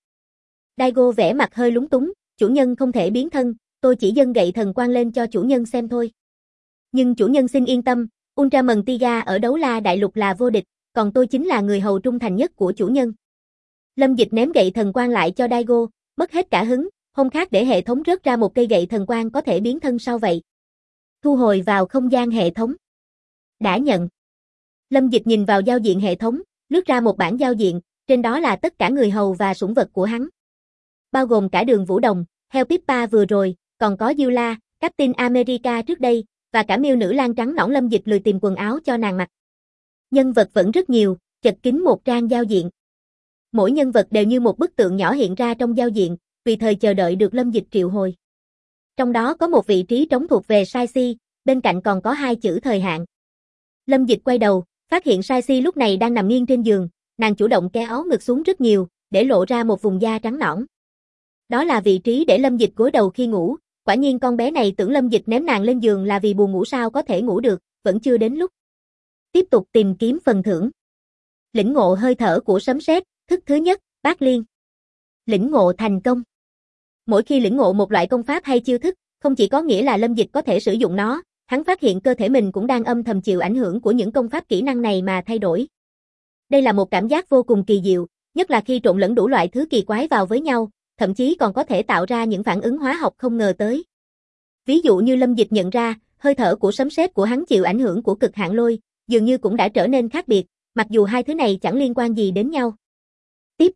Daigo vẻ mặt hơi lúng túng, chủ nhân không thể biến thân, tôi chỉ dâng gậy thần quang lên cho chủ nhân xem thôi. Nhưng chủ nhân xin yên tâm, Ultraman Tiga ở Đấu La Đại Lục là vô địch, còn tôi chính là người hầu trung thành nhất của chủ nhân. Lâm Dịch ném gậy thần quang lại cho Daigo, mất hết cả hứng, hôm khác để hệ thống rớt ra một cây gậy thần quang có thể biến thân sao vậy? Thu hồi vào không gian hệ thống. Đã nhận. Lâm Dịch nhìn vào giao diện hệ thống, lướt ra một bảng giao diện, trên đó là tất cả người hầu và sủng vật của hắn. Bao gồm cả Đường Vũ Đồng, heo Pippa vừa rồi, còn có Yula, Captain America trước đây, và cả Miêu Nữ Lang trắng nõn. Lâm Dịch lười tìm quần áo cho nàng mặc. Nhân vật vẫn rất nhiều, chật kín một trang giao diện. Mỗi nhân vật đều như một bức tượng nhỏ hiện ra trong giao diện, tùy thời chờ đợi được Lâm Dịch triệu hồi. Trong đó có một vị trí trống thuộc về Sai Si, bên cạnh còn có 2 chữ thời hạn. Lâm Dịch quay đầu, phát hiện Sai Si lúc này đang nằm nghiêng trên giường, nàng chủ động kéo áo ngực xuống rất nhiều, để lộ ra một vùng da trắng nõn. Đó là vị trí để Lâm Dịch gối đầu khi ngủ, quả nhiên con bé này tưởng Lâm Dịch ném nàng lên giường là vì buồn ngủ sao có thể ngủ được, vẫn chưa đến lúc. Tiếp tục tìm kiếm phần thưởng. Lĩnh ngộ hơi thở của sấm sét, thức thứ nhất, Bát Liên. Lĩnh ngộ thành công. Mỗi khi lĩnh ngộ một loại công pháp hay chiêu thức, không chỉ có nghĩa là Lâm Dịch có thể sử dụng nó, hắn phát hiện cơ thể mình cũng đang âm thầm chịu ảnh hưởng của những công pháp kỹ năng này mà thay đổi. Đây là một cảm giác vô cùng kỳ diệu, nhất là khi trộn lẫn đủ loại thứ kỳ quái vào với nhau, thậm chí còn có thể tạo ra những phản ứng hóa học không ngờ tới. Ví dụ như Lâm Dịch nhận ra, hơi thở của sấm sét của hắn chịu ảnh hưởng của cực hạn lôi, dường như cũng đã trở nên khác biệt, mặc dù hai thứ này chẳng liên quan gì đến nhau. Tiếp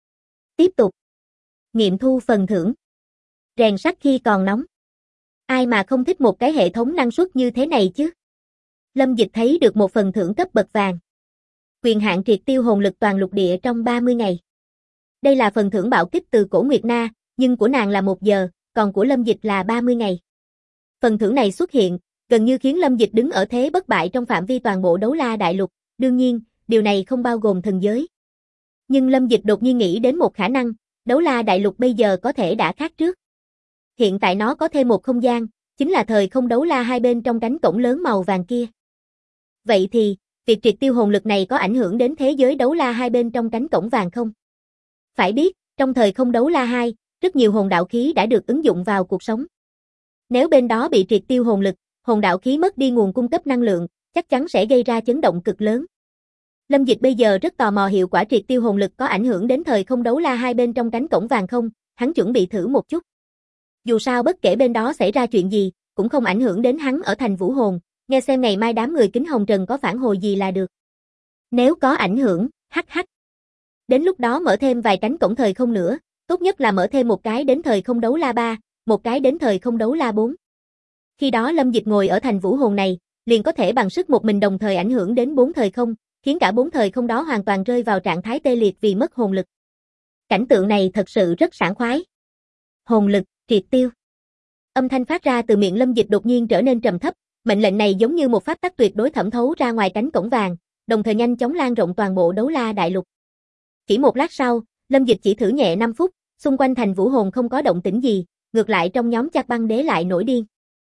tục. Nghiệm thu phần thưởng. Rèn sắt khi còn nóng. Ai mà không thích một cái hệ thống năng suất như thế này chứ? Lâm Dịch thấy được một phần thưởng cấp bậc vàng. Quyền hạn triệt tiêu hồn lực toàn lục địa trong 30 ngày. Đây là phần thưởng bạo kích từ Cổ Nguyệt Na, nhưng của nàng là 1 giờ, còn của Lâm Dịch là 30 ngày. Phần thưởng này xuất hiện, gần như khiến Lâm Dịch đứng ở thế bất bại trong phạm vi toàn bộ Đấu La Đại Lục, đương nhiên, điều này không bao gồm thần giới. Nhưng Lâm Dịch đột nhiên nghĩ đến một khả năng, Đấu La Đại Lục bây giờ có thể đã khác trước. Hiện tại nó có thêm một không gian, chính là thời không đấu la hai bên trong cánh cổng lớn màu vàng kia. Vậy thì, việc triệt tiêu hồn lực này có ảnh hưởng đến thế giới đấu la hai bên trong cánh cổng vàng không? Phải biết, trong thời không đấu la 2, rất nhiều hồn đạo khí đã được ứng dụng vào cuộc sống. Nếu bên đó bị triệt tiêu hồn lực, hồn đạo khí mất đi nguồn cung cấp năng lượng, chắc chắn sẽ gây ra chấn động cực lớn. Lâm Dịch bây giờ rất tò mò hiệu quả triệt tiêu hồn lực có ảnh hưởng đến thời không đấu la hai bên trong cánh cổng vàng không, hắn chuẩn bị thử một chút. Dù sao bất kể bên đó xảy ra chuyện gì, cũng không ảnh hưởng đến hắn ở thành Vũ Hồn, nghe xem ngày mai đám người Kính Hồng Trần có phản hồi gì là được. Nếu có ảnh hưởng, hắc. Đến lúc đó mở thêm vài cánh cổng thời không nữa, tốt nhất là mở thêm một cái đến thời không đấu la 3, một cái đến thời không đấu la 4. Khi đó Lâm Dịch ngồi ở thành Vũ Hồn này, liền có thể bằng sức một mình đồng thời ảnh hưởng đến 4 thời không, khiến cả 4 thời không đó hoàn toàn rơi vào trạng thái tê liệt vì mất hồn lực. Cảnh tượng này thật sự rất sảng khoái. Hồn lực, triệt tiêu. Âm thanh phát ra từ miệng Lâm Dịch đột nhiên trở nên trầm thấp, mệnh lệnh này giống như một pháp tắc tuyệt đối thẩm thấu ra ngoài cánh cổng vàng, đồng thời nhanh chóng lan rộng toàn bộ đấu la đại lục. Chỉ một lát sau, Lâm Dịch chỉ thử nhẹ 5 phút, xung quanh thành Vũ Hồn không có động tĩnh gì, ngược lại trong nhóm Chạc Băng Đế lại nổi điên.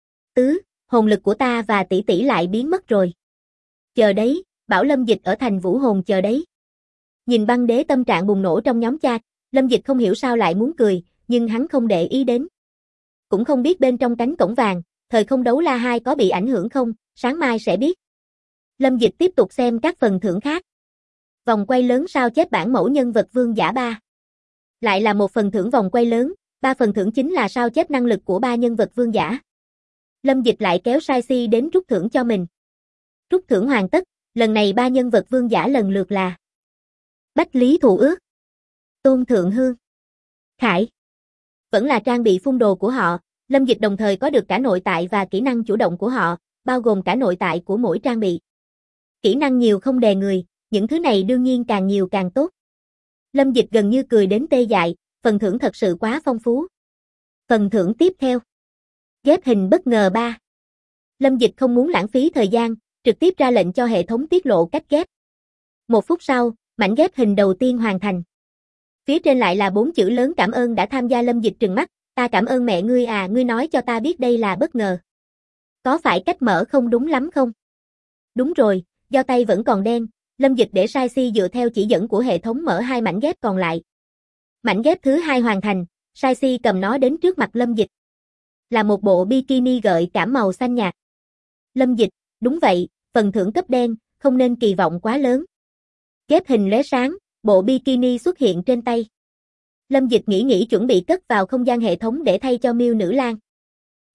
Hồn lực của ta và tỷ tỷ lại biến mất rồi. Chờ đấy, bảo Lâm Dịch ở thành Vũ Hồn chờ đấy. Nhìn Băng Đế tâm trạng bùng nổ trong nhóm chat, Lâm Dịch không hiểu sao lại muốn cười, nhưng hắn không để ý đến. Cũng không biết bên trong cánh cổng vàng, thời không đấu la 2 có bị ảnh hưởng không, sáng mai sẽ biết. Lâm Dịch tiếp tục xem các phần thưởng khác. Vòng quay lớn sao chép bản mẫu nhân vật vương giả 3. Lại là một phần thưởng vòng quay lớn, 3 phần thưởng chính là sao chép năng lực của 3 nhân vật vương giả. Lâm Dịch lại kéo Sai Si đến rút thưởng cho mình. Rút thưởng hoàn tất, lần này 3 nhân vật vương giả lần lượt là Bách Lý Thụ Ước, Tôn Thượng Hương, Khải. Vẫn là trang bị phun đồ của họ, Lâm Dịch đồng thời có được cả nội tại và kỹ năng chủ động của họ, bao gồm cả nội tại của mỗi trang bị. Kỹ năng nhiều không đè người, những thứ này đương nhiên càng nhiều càng tốt. Lâm Dịch gần như cười đến tê dại, phần thưởng thật sự quá phong phú. Phần thưởng tiếp theo. Ghép hình bất ngờ 3. Lâm Dịch không muốn lãng phí thời gian, trực tiếp ra lệnh cho hệ thống tiết lộ cách ghép. 1 phút sau, mảnh ghép hình đầu tiên hoàn thành. Phía trên lại là 4 chữ lớn cảm ơn đã tham gia. Lâm Dịch trừng mắt, ta cảm ơn mẹ ngươi à, ngươi nói cho ta biết đây là bất ngờ. Có phải cách mở không đúng lắm không? Đúng rồi, do tay vẫn còn đen, Lâm Dịch để Sai Si dựa theo chỉ dẫn của hệ thống mở 2 mảnh ghép còn lại. Mảnh ghép thứ 2 hoàn thành, Sai Si cầm nó đến trước mặt Lâm Dịch. Là một bộ bikini gợi cảm màu xanh nhạt. Lâm Dịch, đúng vậy, phần thưởng cấp đen, không nên kỳ vọng quá lớn. Ghép hình lóe sáng, bộ bikini xuất hiện trên tay. Lâm Dịch nghĩ chuẩn bị cất vào không gian hệ thống để thay cho Miêu Nữ Lang.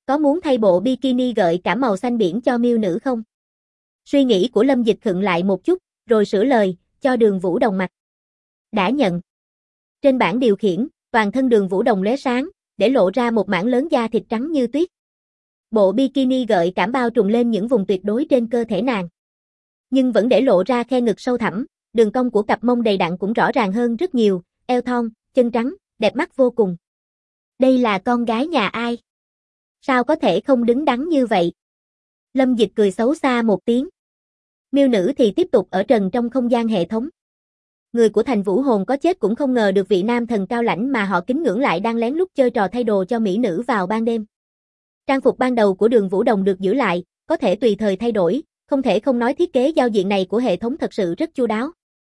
Có muốn thay bộ bikini gợi cảm màu xanh biển cho miêu nữ không? Suy nghĩ của Lâm Dịch khựng lại một chút, rồi sửa lời, cho Đường Vũ Đồng mặc. Đã nhận. Trên bảng điều khiển, toàn thân Đường Vũ Đồng lóe sáng, để lộ ra một mảng lớn da thịt trắng như tuyết. Bộ bikini gợi cảm bao trùm lên những vùng tuyệt đối trên cơ thể nàng. Nhưng vẫn để lộ ra khe ngực sâu thẳm, đường cong của cặp mông đầy đặn cũng rõ ràng hơn rất nhiều, eo thon, chân trắng, đẹp mắt vô cùng. Đây là con gái nhà ai? Sao có thể không đứng đắn như vậy? Lâm Dịch cười xấu xa một tiếng. Miêu nữ thì tiếp tục ở trần trong không gian hệ thống. Người của thành Vũ Hồn có chết cũng không ngờ được vị nam thần cao lãnh mà họ kính ngưỡng lại đang lén lút chơi trò thay đồ cho mỹ nữ vào ban đêm. Trang phục ban đầu của Đường Vũ Đồng được giữ lại, có thể tùy thời thay đổi, không thể không nói thiết kế giao diện này của hệ thống thật sự rất chu đáo.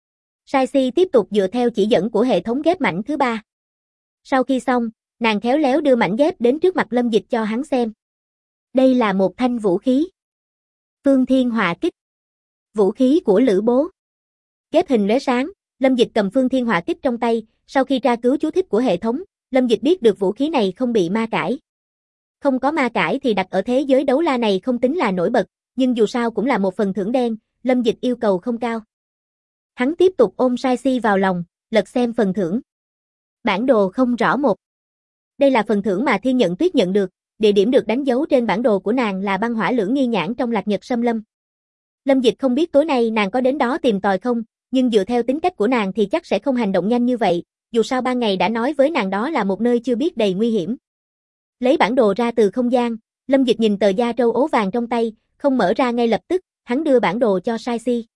Sai tiếp tục dựa theo chỉ dẫn của hệ thống ghép mảnh thứ 3. Sau khi xong, nàng khéo léo đưa mảnh ghép đến trước mặt Lâm Dịch cho hắn xem. Đây là một thanh vũ khí. Phương Thiên Hỏa Kích. Vũ khí của Lữ Bố. Ghép hình lóe sáng, Lâm Dịch cầm Phương Thiên Hỏa Kích trong tay, sau khi tra cứu chú thích của hệ thống, Lâm Dịch biết được vũ khí này không bị ma cải. Không có ma cải thì đặt ở thế giới đấu la này không tính là nổi bật, nhưng dù sao cũng là một phần thưởng đen, Lâm Dịch yêu cầu không cao. Hắn tiếp tục ôm Sai vào lòng, lật xem phần thưởng. Bản đồ không rõ một. Đây là phần thưởng mà Thiên Nhận Tuyết nhận được, địa điểm được đánh dấu trên bản đồ của nàng là băng hỏa lưỡng nghi nhãn trong Lạc Nhật Xâm Lâm. Lâm Dịch không biết tối nay nàng có đến đó tìm tòi không, nhưng dựa theo tính cách của nàng thì chắc sẽ không hành động nhanh như vậy, dù sao ban ngày đã nói với nàng đó là một nơi chưa biết đầy nguy hiểm. Lấy bản đồ ra từ không gian, Lâm Dịch nhìn tờ da trâu ố vàng trong tay, không mở ra ngay lập tức, hắn đưa bản đồ cho Sai.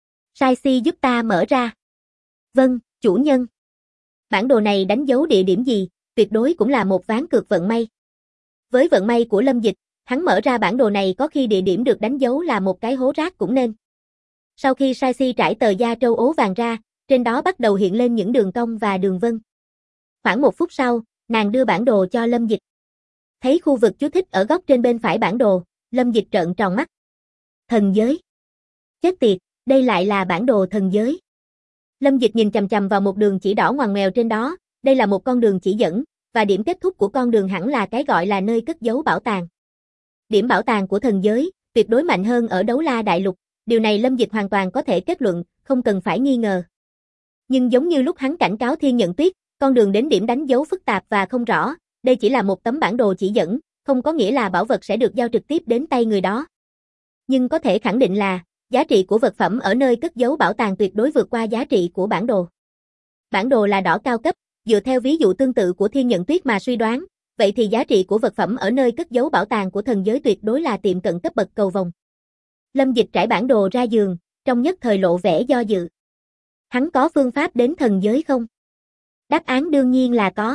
Sai giúp ta mở ra. Vâng, chủ nhân. Bản đồ này đánh dấu địa điểm gì, tuyệt đối cũng là một ván cược vận may. Với vận may của Lâm Dịch, hắn mở ra bản đồ này có khi địa điểm được đánh dấu là một cái hố rác cũng nên. Sau khi Sai trải tờ da trâu ố vàng ra, trên đó bắt đầu hiện lên những đường cong và đường vân. Khoảng 1 phút sau, nàng đưa bản đồ cho Lâm Dịch. Thấy khu vực chú thích ở góc trên bên phải bản đồ, Lâm Dịch trợn tròn mắt. Thần giới. Chết tiệt, đây lại là bản đồ thần giới. Lâm Dịch nhìn chằm chằm vào một đường chỉ đỏ ngoằn ngoèo trên đó, đây là một con đường chỉ dẫn, và điểm kết thúc của con đường hẳn là cái gọi là nơi cất giấu bảo tàng. Điểm bảo tàng của thần giới, tuyệt đối mạnh hơn ở Đấu La Đại Lục, điều này Lâm Dịch hoàn toàn có thể kết luận, không cần phải nghi ngờ. Nhưng giống như lúc hắn cảnh cáo Thiên Nhận Tuyết, con đường đến điểm đánh dấu phức tạp và không rõ, đây chỉ là một tấm bản đồ chỉ dẫn, không có nghĩa là bảo vật sẽ được giao trực tiếp đến tay người đó. Nhưng có thể khẳng định là, giá trị của vật phẩm ở nơi cất giấu bảo tàng tuyệt đối vượt qua giá trị của bản đồ. Bản đồ là đỏ cao cấp, dựa theo ví dụ tương tự của Thiên Nhận Tuyết mà suy đoán, vậy thì giá trị của vật phẩm ở nơi cất giấu bảo tàng của thần giới tuyệt đối là tiệm cận cấp bậc cầu vồng. Lâm Dịch trải bản đồ ra giường, trong nhất thời lộ vẻ do dự. Hắn có phương pháp đến thần giới không? Đáp án đương nhiên là có.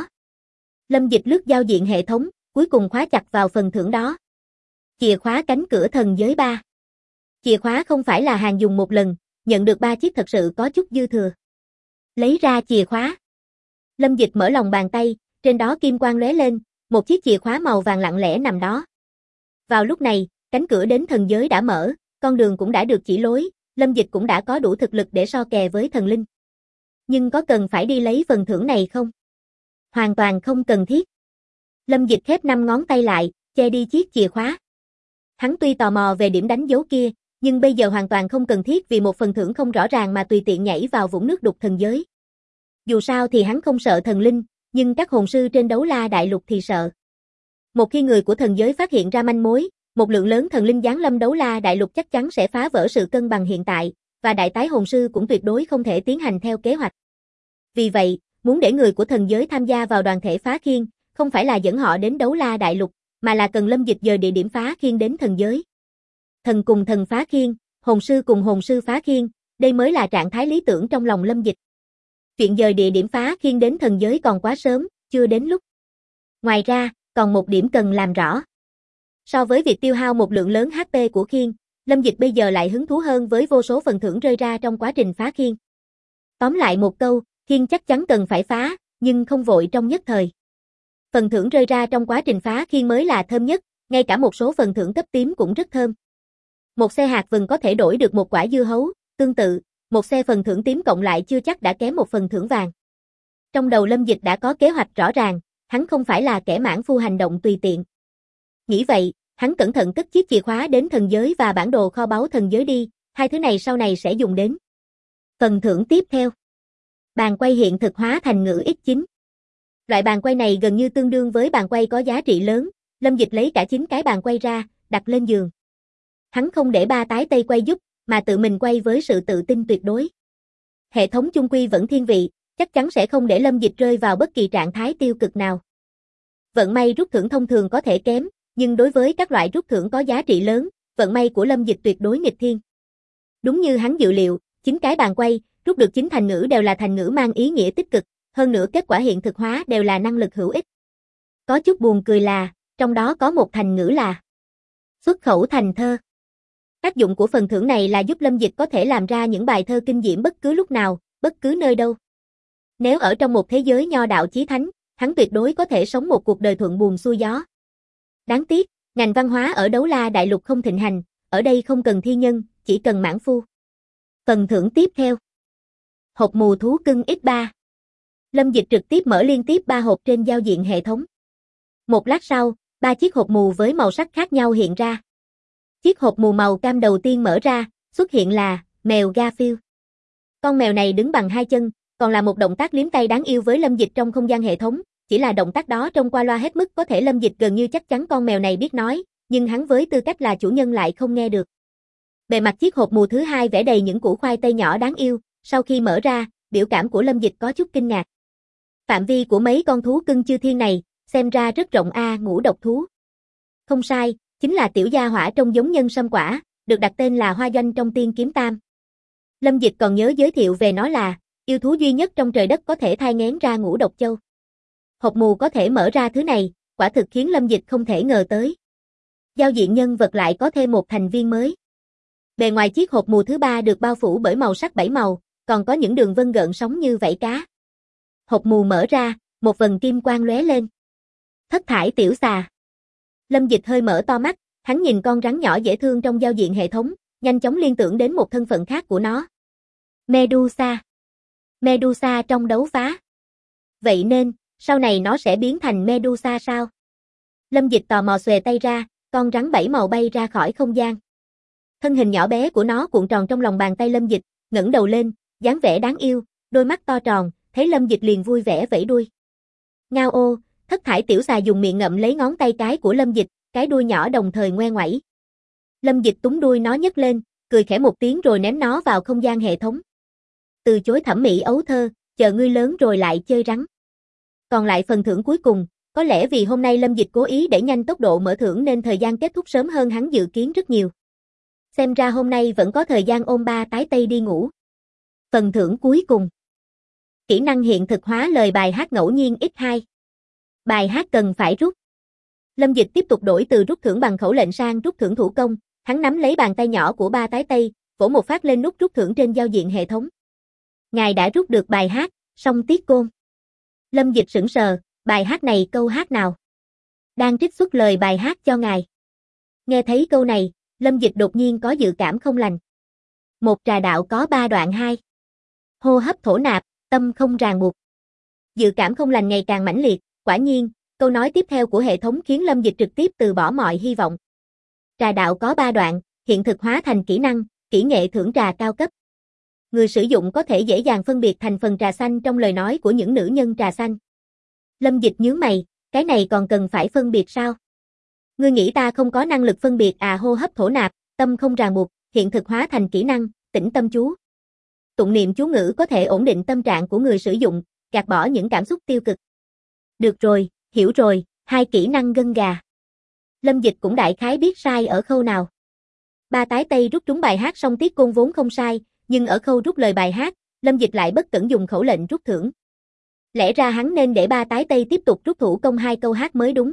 Lâm Dịch lướt giao diện hệ thống, cuối cùng khóa chặt vào phần thưởng đó. Chìa khóa cánh cửa thần giới 3. Chìa khóa không phải là hàng dùng một lần, nhận được 3 chiếc thật sự có chút dư thừa. Lấy ra chìa khóa. Lâm Dịch mở lòng bàn tay, trên đó kim quang lóe lên, một chiếc chìa khóa màu vàng lặng lẽ nằm đó. Vào lúc này, cánh cửa đến thần giới đã mở, con đường cũng đã được chỉ lối, Lâm Dịch cũng đã có đủ thực lực để so kè với thần linh. Nhưng có cần phải đi lấy phần thưởng này không? Hoàn toàn không cần thiết. Lâm Dịch khép 5 ngón tay lại, che đi chiếc chìa khóa. Hắn tuy tò mò về điểm đánh dấu kia, nhưng bây giờ hoàn toàn không cần thiết vì một phần thưởng không rõ ràng mà tùy tiện nhảy vào vũng nước đục thần giới. Dù sao thì hắn không sợ thần linh, nhưng các hồn sư trên Đấu La Đại Lục thì sợ. Một khi người của thần giới phát hiện ra manh mối, một lượng lớn thần linh giáng lâm Đấu La Đại Lục chắc chắn sẽ phá vỡ sự cân bằng hiện tại, và đại tái hồn sư cũng tuyệt đối không thể tiến hành theo kế hoạch. Vì vậy, muốn để người của thần giới tham gia vào đoàn thể phá khiên, không phải là dẫn họ đến Đấu La Đại Lục, mà là cần Lâm Dịch dời địa điểm phá khiên đến thần giới. Thần cùng thần phá khiên, hồn sư cùng hồn sư phá khiên, đây mới là trạng thái lý tưởng trong lòng Lâm Dịch. Chuyện dời địa điểm phá khiên đến thần giới còn quá sớm, chưa đến lúc. Ngoài ra, còn một điểm cần làm rõ. So với việc tiêu hao một lượng lớn HP của khiên, Lâm Dịch bây giờ lại hứng thú hơn với vô số phần thưởng rơi ra trong quá trình phá khiên. Tóm lại một câu, khiên chắc chắn cần phải phá, nhưng không vội trong nhất thời. Phần thưởng rơi ra trong quá trình phá khiên mới là thơm nhất, ngay cả một số phần thưởng cấp tím cũng rất thơm. Một xe hạt vừng có thể đổi được một quả dưa hấu, tương tự, một xe phần thưởng tím cộng lại chưa chắc đã kém một phần thưởng vàng. Trong đầu Lâm Dịch đã có kế hoạch rõ ràng, hắn không phải là kẻ mãn phu hành động tùy tiện. Nghĩ vậy, hắn cẩn thận cất chiếc chìa khóa đến thần giới và bản đồ kho báu thần giới đi, hai thứ này sau này sẽ dùng đến. Phần thưởng tiếp theo. Bàn quay hiện thực hóa thành ngữ X9. Loại bàn quay này gần như tương đương với bàn quay có giá trị lớn, Lâm Dịch lấy cả 9 cái bàn quay ra, đặt lên giường. Hắn không để ba tái tây quay giúp, mà tự mình quay với sự tự tin tuyệt đối. Hệ thống chung quy vẫn thiên vị, chắc chắn sẽ không để Lâm Dịch rơi vào bất kỳ trạng thái tiêu cực nào. Vận may rút thưởng thông thường có thể kém, nhưng đối với các loại rút thưởng có giá trị lớn, vận may của Lâm Dịch tuyệt đối nghịch thiên. Đúng như hắn dự liệu, 9 cái bàn quay, rút được 9 thành ngữ đều là thành ngữ mang ý nghĩa tích cực, hơn nữa kết quả hiện thực hóa đều là năng lực hữu ích. Có chút buồn cười là, trong đó có một thành ngữ là xuất khẩu thành thơ. Tác dụng của phần thưởng này là giúp Lâm Dịch có thể làm ra những bài thơ kinh diễm bất cứ lúc nào, bất cứ nơi đâu. Nếu ở trong một thế giới nho đạo chí thánh, hắn tuyệt đối có thể sống một cuộc đời thuận buồm xuôi gió. Đáng tiếc, ngành văn hóa ở Đấu La Đại Lục không thịnh hành, ở đây không cần thi nhân, chỉ cần mãn phu. Phần thưởng tiếp theo. Hộp mù thú cưng X3. Lâm Dịch trực tiếp mở liên tiếp 3 hộp trên giao diện hệ thống. Một lát sau, 3 chiếc hộp mù với màu sắc khác nhau hiện ra. Chiếc hộp mù màu cam đầu tiên mở ra, xuất hiện là mèo Garfield. Con mèo này đứng bằng 2 chân, còn là một động tác liếm tay đáng yêu với Lâm Dịch trong không gian hệ thống, chỉ là động tác đó trông qua loa hết mức có thể Lâm Dịch gần như chắc chắn con mèo này biết nói, nhưng hắn với tư cách là chủ nhân lại không nghe được. Bề mặt chiếc hộp mù thứ hai vẽ đầy những củ khoai tây nhỏ đáng yêu, sau khi mở ra, biểu cảm của Lâm Dịch có chút kinh ngạc. Phạm vi của mấy con thú cưng chư thiên này, xem ra rất rộng ngũ độc thú. Không sai, chính là tiểu gia hỏa trông giống nhân sâm quả, được đặt tên là Hoa Doanh trong Tiên Kiếm Tam. Lâm Dịch còn nhớ giới thiệu về nó là yêu thú duy nhất trong trời đất có thể thai nghén ra ngũ độc châu. Hộp mù có thể mở ra thứ này, quả thực khiến Lâm Dịch không thể ngờ tới. Giao diện nhân vật lại có thêm một thành viên mới. Bề ngoài chiếc hộp mù thứ 3 được bao phủ bởi màu sắc 7 màu, còn có những đường vân gợn sóng như vảy cá. Hộp mù mở ra, một vầng kim quang lóe lên. Thất thải tiểu xà. Lâm Dịch hơi mở to mắt, hắn nhìn con rắn nhỏ dễ thương trong giao diện hệ thống, nhanh chóng liên tưởng đến một thân phận khác của nó. Medusa. Medusa trong đấu phá. Vậy nên, sau này nó sẽ biến thành Medusa sao? Lâm Dịch tò mò xuề tay ra, con rắn 7 màu bay ra khỏi không gian. Thân hình nhỏ bé của nó cuộn tròn trong lòng bàn tay Lâm Dịch, ngẩng đầu lên, dáng vẻ đáng yêu, đôi mắt to tròn, thấy Lâm Dịch liền vui vẻ vẫy đuôi. Ngao ô, thất thải tiểu xà dùng miệng ngậm lấy ngón tay cái của Lâm Dịch, cái đuôi nhỏ đồng thời ngoe ngoẩy. Lâm Dịch túm đuôi nó nhấc lên, cười khẽ một tiếng rồi ném nó vào không gian hệ thống. Từ chối thẩm mỹ ấu thơ, chờ ngươi lớn rồi lại chơi rắn. Còn lại phần thưởng cuối cùng, có lẽ vì hôm nay Lâm Dịch cố ý đẩy nhanh tốc độ mở thưởng nên thời gian kết thúc sớm hơn hắn dự kiến rất nhiều. Xem ra hôm nay vẫn có thời gian ôm ba tái tây đi ngủ. Phần thưởng cuối cùng. Kỹ năng hiện thực hóa lời bài hát ngẫu nhiên X2. Bài hát cần phải rút. Lâm Dịch tiếp tục đổi từ rút thưởng bằng khẩu lệnh sang rút thưởng thủ công, hắn nắm lấy bàn tay nhỏ của ba tái tây, vỗ một phát lên nút rút thưởng trên giao diện hệ thống. Ngài đã rút được bài hát, Song Tiết Côn. Lâm Dịch sững sờ, bài hát này câu hát nào? Đang trích xuất lời bài hát cho ngài. Nghe thấy câu này, Lâm Dịch đột nhiên có dự cảm không lành. Một trà đạo có 3 đoạn 2. Hô hấp thổ nạp, tâm không ràng buộc. Dự cảm không lành ngày càng mãnh liệt, quả nhiên, câu nói tiếp theo của hệ thống khiến Lâm Dịch trực tiếp từ bỏ mọi hy vọng. Trà đạo có 3 đoạn, hiện thực hóa thành kỹ năng, kỹ nghệ thưởng trà cao cấp. Người sử dụng có thể dễ dàng phân biệt thành phần trà xanh trong lời nói của những nữ nhân trà xanh. Lâm Dịch nhướng mày, cái này còn cần phải phân biệt sao? Ngươi nghĩ ta không có năng lực phân biệt hô hấp thổ nạp, tâm không ràng buộc, hiện thực hóa thành kỹ năng, tĩnh tâm chú. Tụng niệm chú ngữ có thể ổn định tâm trạng của người sử dụng, gạt bỏ những cảm xúc tiêu cực. Được rồi, hiểu rồi, 2 kỹ năng gân gà. Lâm Dịch cũng đại khái biết sai ở khâu nào. Ba tái tây rút trúng bài hát Song Tiết Côn vốn không sai, nhưng ở khâu rút lời bài hát, Lâm Dịch lại bất cẩn dùng khẩu lệnh rút thưởng. Lẽ ra hắn nên để ba tái tây tiếp tục rút thủ công 2 câu hát mới đúng.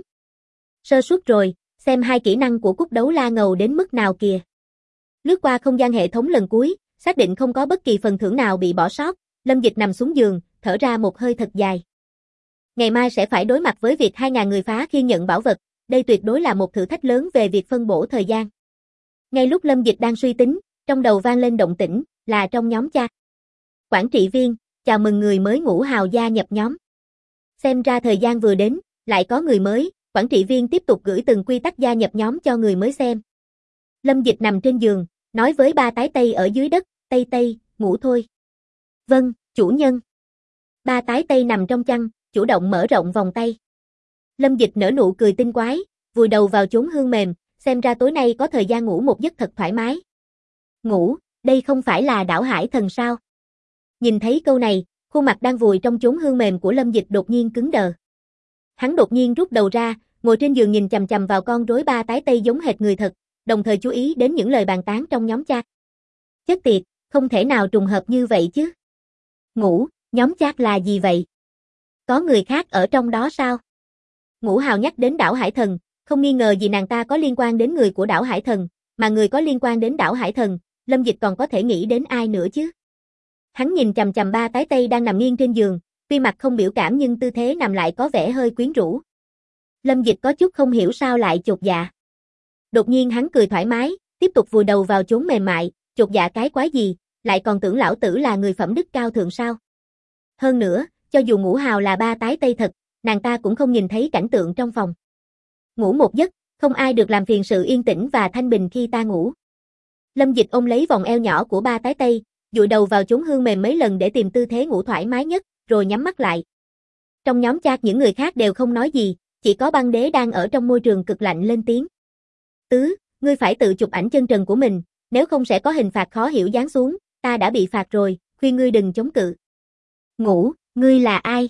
Sơ suất rồi, xem 2 kỹ năng của Cúc Đấu La ngầu đến mức nào kìa. Lướt qua không gian hệ thống lần cuối, xác định không có bất kỳ phần thưởng nào bị bỏ sót, Lâm Dịch nằm xuống giường, thở ra một hơi thật dài. Ngày mai sẽ phải đối mặt với việc 2.000 người phá khi nhận bảo vật, đây tuyệt đối là một thử thách lớn về việc phân bổ thời gian. Ngay lúc Lâm Dịch đang suy tính, trong đầu vang lên động tĩnh, là trong nhóm chat. Quản trị viên, chào mừng người mới Ngũ Hào gia nhập nhóm. Xem ra thời gian vừa đến, lại có người mới, quản trị viên tiếp tục gửi từng quy tắc gia nhập nhóm cho người mới xem. Lâm Dịch nằm trên giường, nói với ba tái tây ở dưới đất, Tây Tây, ngủ thôi. Vâng, chủ nhân. Ba tái tây nằm trong chăn, chủ động mở rộng vòng tay. Lâm Dịch nở nụ cười tinh quái, vùi đầu vào chốn hương mềm, xem ra tối nay có thời gian ngủ một giấc thật thoải mái. Ngủ, đây không phải là đảo hải thần sao? Nhìn thấy câu này, khuôn mặt đang vùi trong chốn hương mềm của Lâm Dịch đột nhiên cứng đờ. Hắn đột nhiên rút đầu ra, ngồi trên giường nhìn chằm chằm vào con rối ba tái tây giống hệt người thật, đồng thời chú ý đến những lời bàn tán trong nhóm chat. Chết tiệt, không thể nào trùng hợp như vậy chứ. Ngủ, nhóm chat là gì vậy? Có người khác ở trong đó sao? Ngũ Hào nhắc đến đảo Hải Thần, không nghi ngờ gì nàng ta có liên quan đến người của đảo Hải Thần, mà người có liên quan đến đảo Hải Thần, Lâm Dịch còn có thể nghĩ đến ai nữa chứ? Hắn nhìn chằm chằm ba tái tây đang nằm nghiêng trên giường, tuy mặt không biểu cảm nhưng tư thế nằm lại có vẻ hơi quyến rũ. Lâm Dịch có chút không hiểu sao lại chột dạ. Đột nhiên hắn cười thoải mái, tiếp tục vùi đầu vào chốn mềm mại, chột dạ cái quái gì, lại còn tưởng lão tử là người phẩm đức cao thượng sao? Hơn nữa, cho dù Ngũ Hào là ba tái tây thật, nàng ta cũng không nhìn thấy cảnh tượng trong phòng. Ngủ một giấc, không ai được làm phiền sự yên tĩnh và thanh bình khi ta ngủ. Lâm Dịch ôm lấy vòng eo nhỏ của ba tái tây, dụi đầu vào chốn hương mềm mấy lần để tìm tư thế ngủ thoải mái nhất, rồi nhắm mắt lại. Trong nhóm chat những người khác đều không nói gì, chỉ có Băng Đế đang ở trong môi trường cực lạnh lên tiếng. Tứ, ngươi phải tự chụp ảnh chân trần của mình, nếu không sẽ có hình phạt khó hiểu giáng xuống, ta đã bị phạt rồi, khuyên ngươi đừng chống cự. Ngủ, ngươi là ai?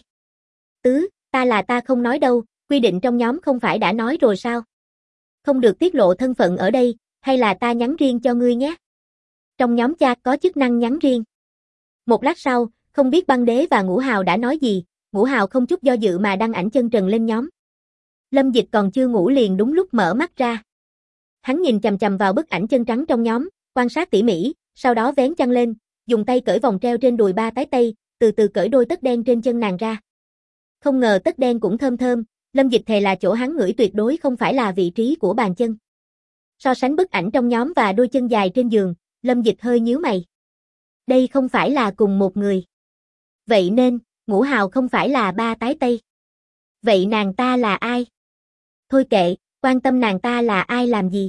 Tứ, ta không nói đâu, quy định trong nhóm không phải đã nói rồi sao? Không được tiết lộ thân phận ở đây, hay là ta nhắn riêng cho ngươi nhé? Trong nhóm chat có chức năng nhắn riêng. Một lát sau, không biết Băng Đế và Ngũ Hào đã nói gì, Ngũ Hào không chút do dự mà đăng ảnh chân trần lên nhóm. Lâm Dịch còn chưa ngủ liền đúng lúc mở mắt ra. Hắn nhìn chằm chằm vào bức ảnh chân trắng trong nhóm, quan sát tỉ mỉ, sau đó vén chăn lên, dùng tay cởi vòng treo trên đùi ba tái tây, từ từ cởi đôi tất đen trên chân nàng ra. Không ngờ tất đen cũng thơm thơm, Lâm Dịch thề là chỗ hắn ngửi tuyệt đối không phải là vị trí của bàn chân. So sánh bức ảnh trong nhóm và đôi chân dài trên giường, Lâm Dịch hơi nhíu mày. Đây không phải là cùng một người. Vậy nên, Ngũ Hào không phải là ba tái tây. Vậy nàng ta là ai? Thôi kệ, quan tâm nàng ta là ai làm gì?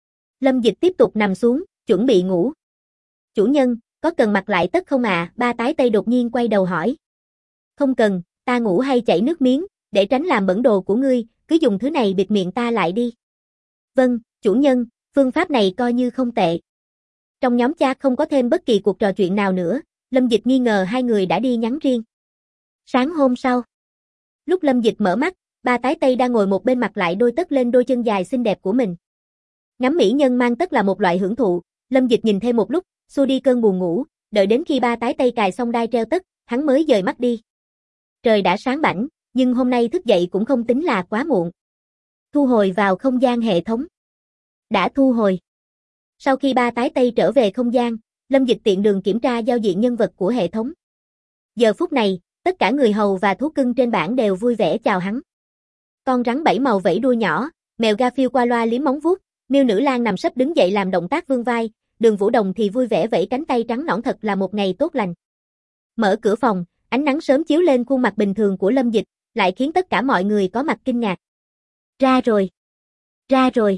Lâm Dịch tiếp tục nằm xuống, chuẩn bị ngủ. Chủ nhân, có cần mặc lại tất không à? Ba tái tây đột nhiên quay đầu hỏi. Không cần, ta ngủ hay chảy nước miếng, để tránh làm bẩn đồ của ngươi, cứ dùng thứ này bịt miệng ta lại đi. Vâng, chủ nhân, phương pháp này coi như không tệ. Trong nhóm chat không có thêm bất kỳ cuộc trò chuyện nào nữa, Lâm Dịch nghi ngờ hai người đã đi nhắn riêng. Sáng hôm sau, lúc Lâm Dịch mở mắt, ba tái tây đang ngồi một bên mặc lại đôi tất lên đôi chân dài xinh đẹp của mình. Ngắm mỹ nhân mang tất là một loại hưởng thụ, Lâm Dịch nhìn thêm một lúc, xua đi cơn buồn ngủ, đợi đến khi ba tái tây cài xong đai treo tất, hắn mới dời mắt đi. Trời đã sáng bảnh, nhưng hôm nay thức dậy cũng không tính là quá muộn. Thu hồi vào không gian hệ thống. Đã thu hồi. Sau khi ba tái tây trở về không gian, Lâm Dịch tiện đường kiểm tra giao diện nhân vật của hệ thống. Giờ phút này, tất cả người hầu và thú cưng trên bảng đều vui vẻ chào hắn. Con rắn bảy màu vẫy đuôi nhỏ, mèo Garfield qua loa liếm móng vuốt, miêu nữ lang nằm sấp đứng dậy làm động tác vươn vai, Đường Vũ Đồng thì vui vẻ vẫy cánh tay trắng nõn, thật là một ngày tốt lành. Mở cửa phòng, ánh nắng sớm chiếu lên khuôn mặt bình thường của Lâm Dịch, lại khiến tất cả mọi người có mặt kinh ngạc. Ra rồi. Ra rồi.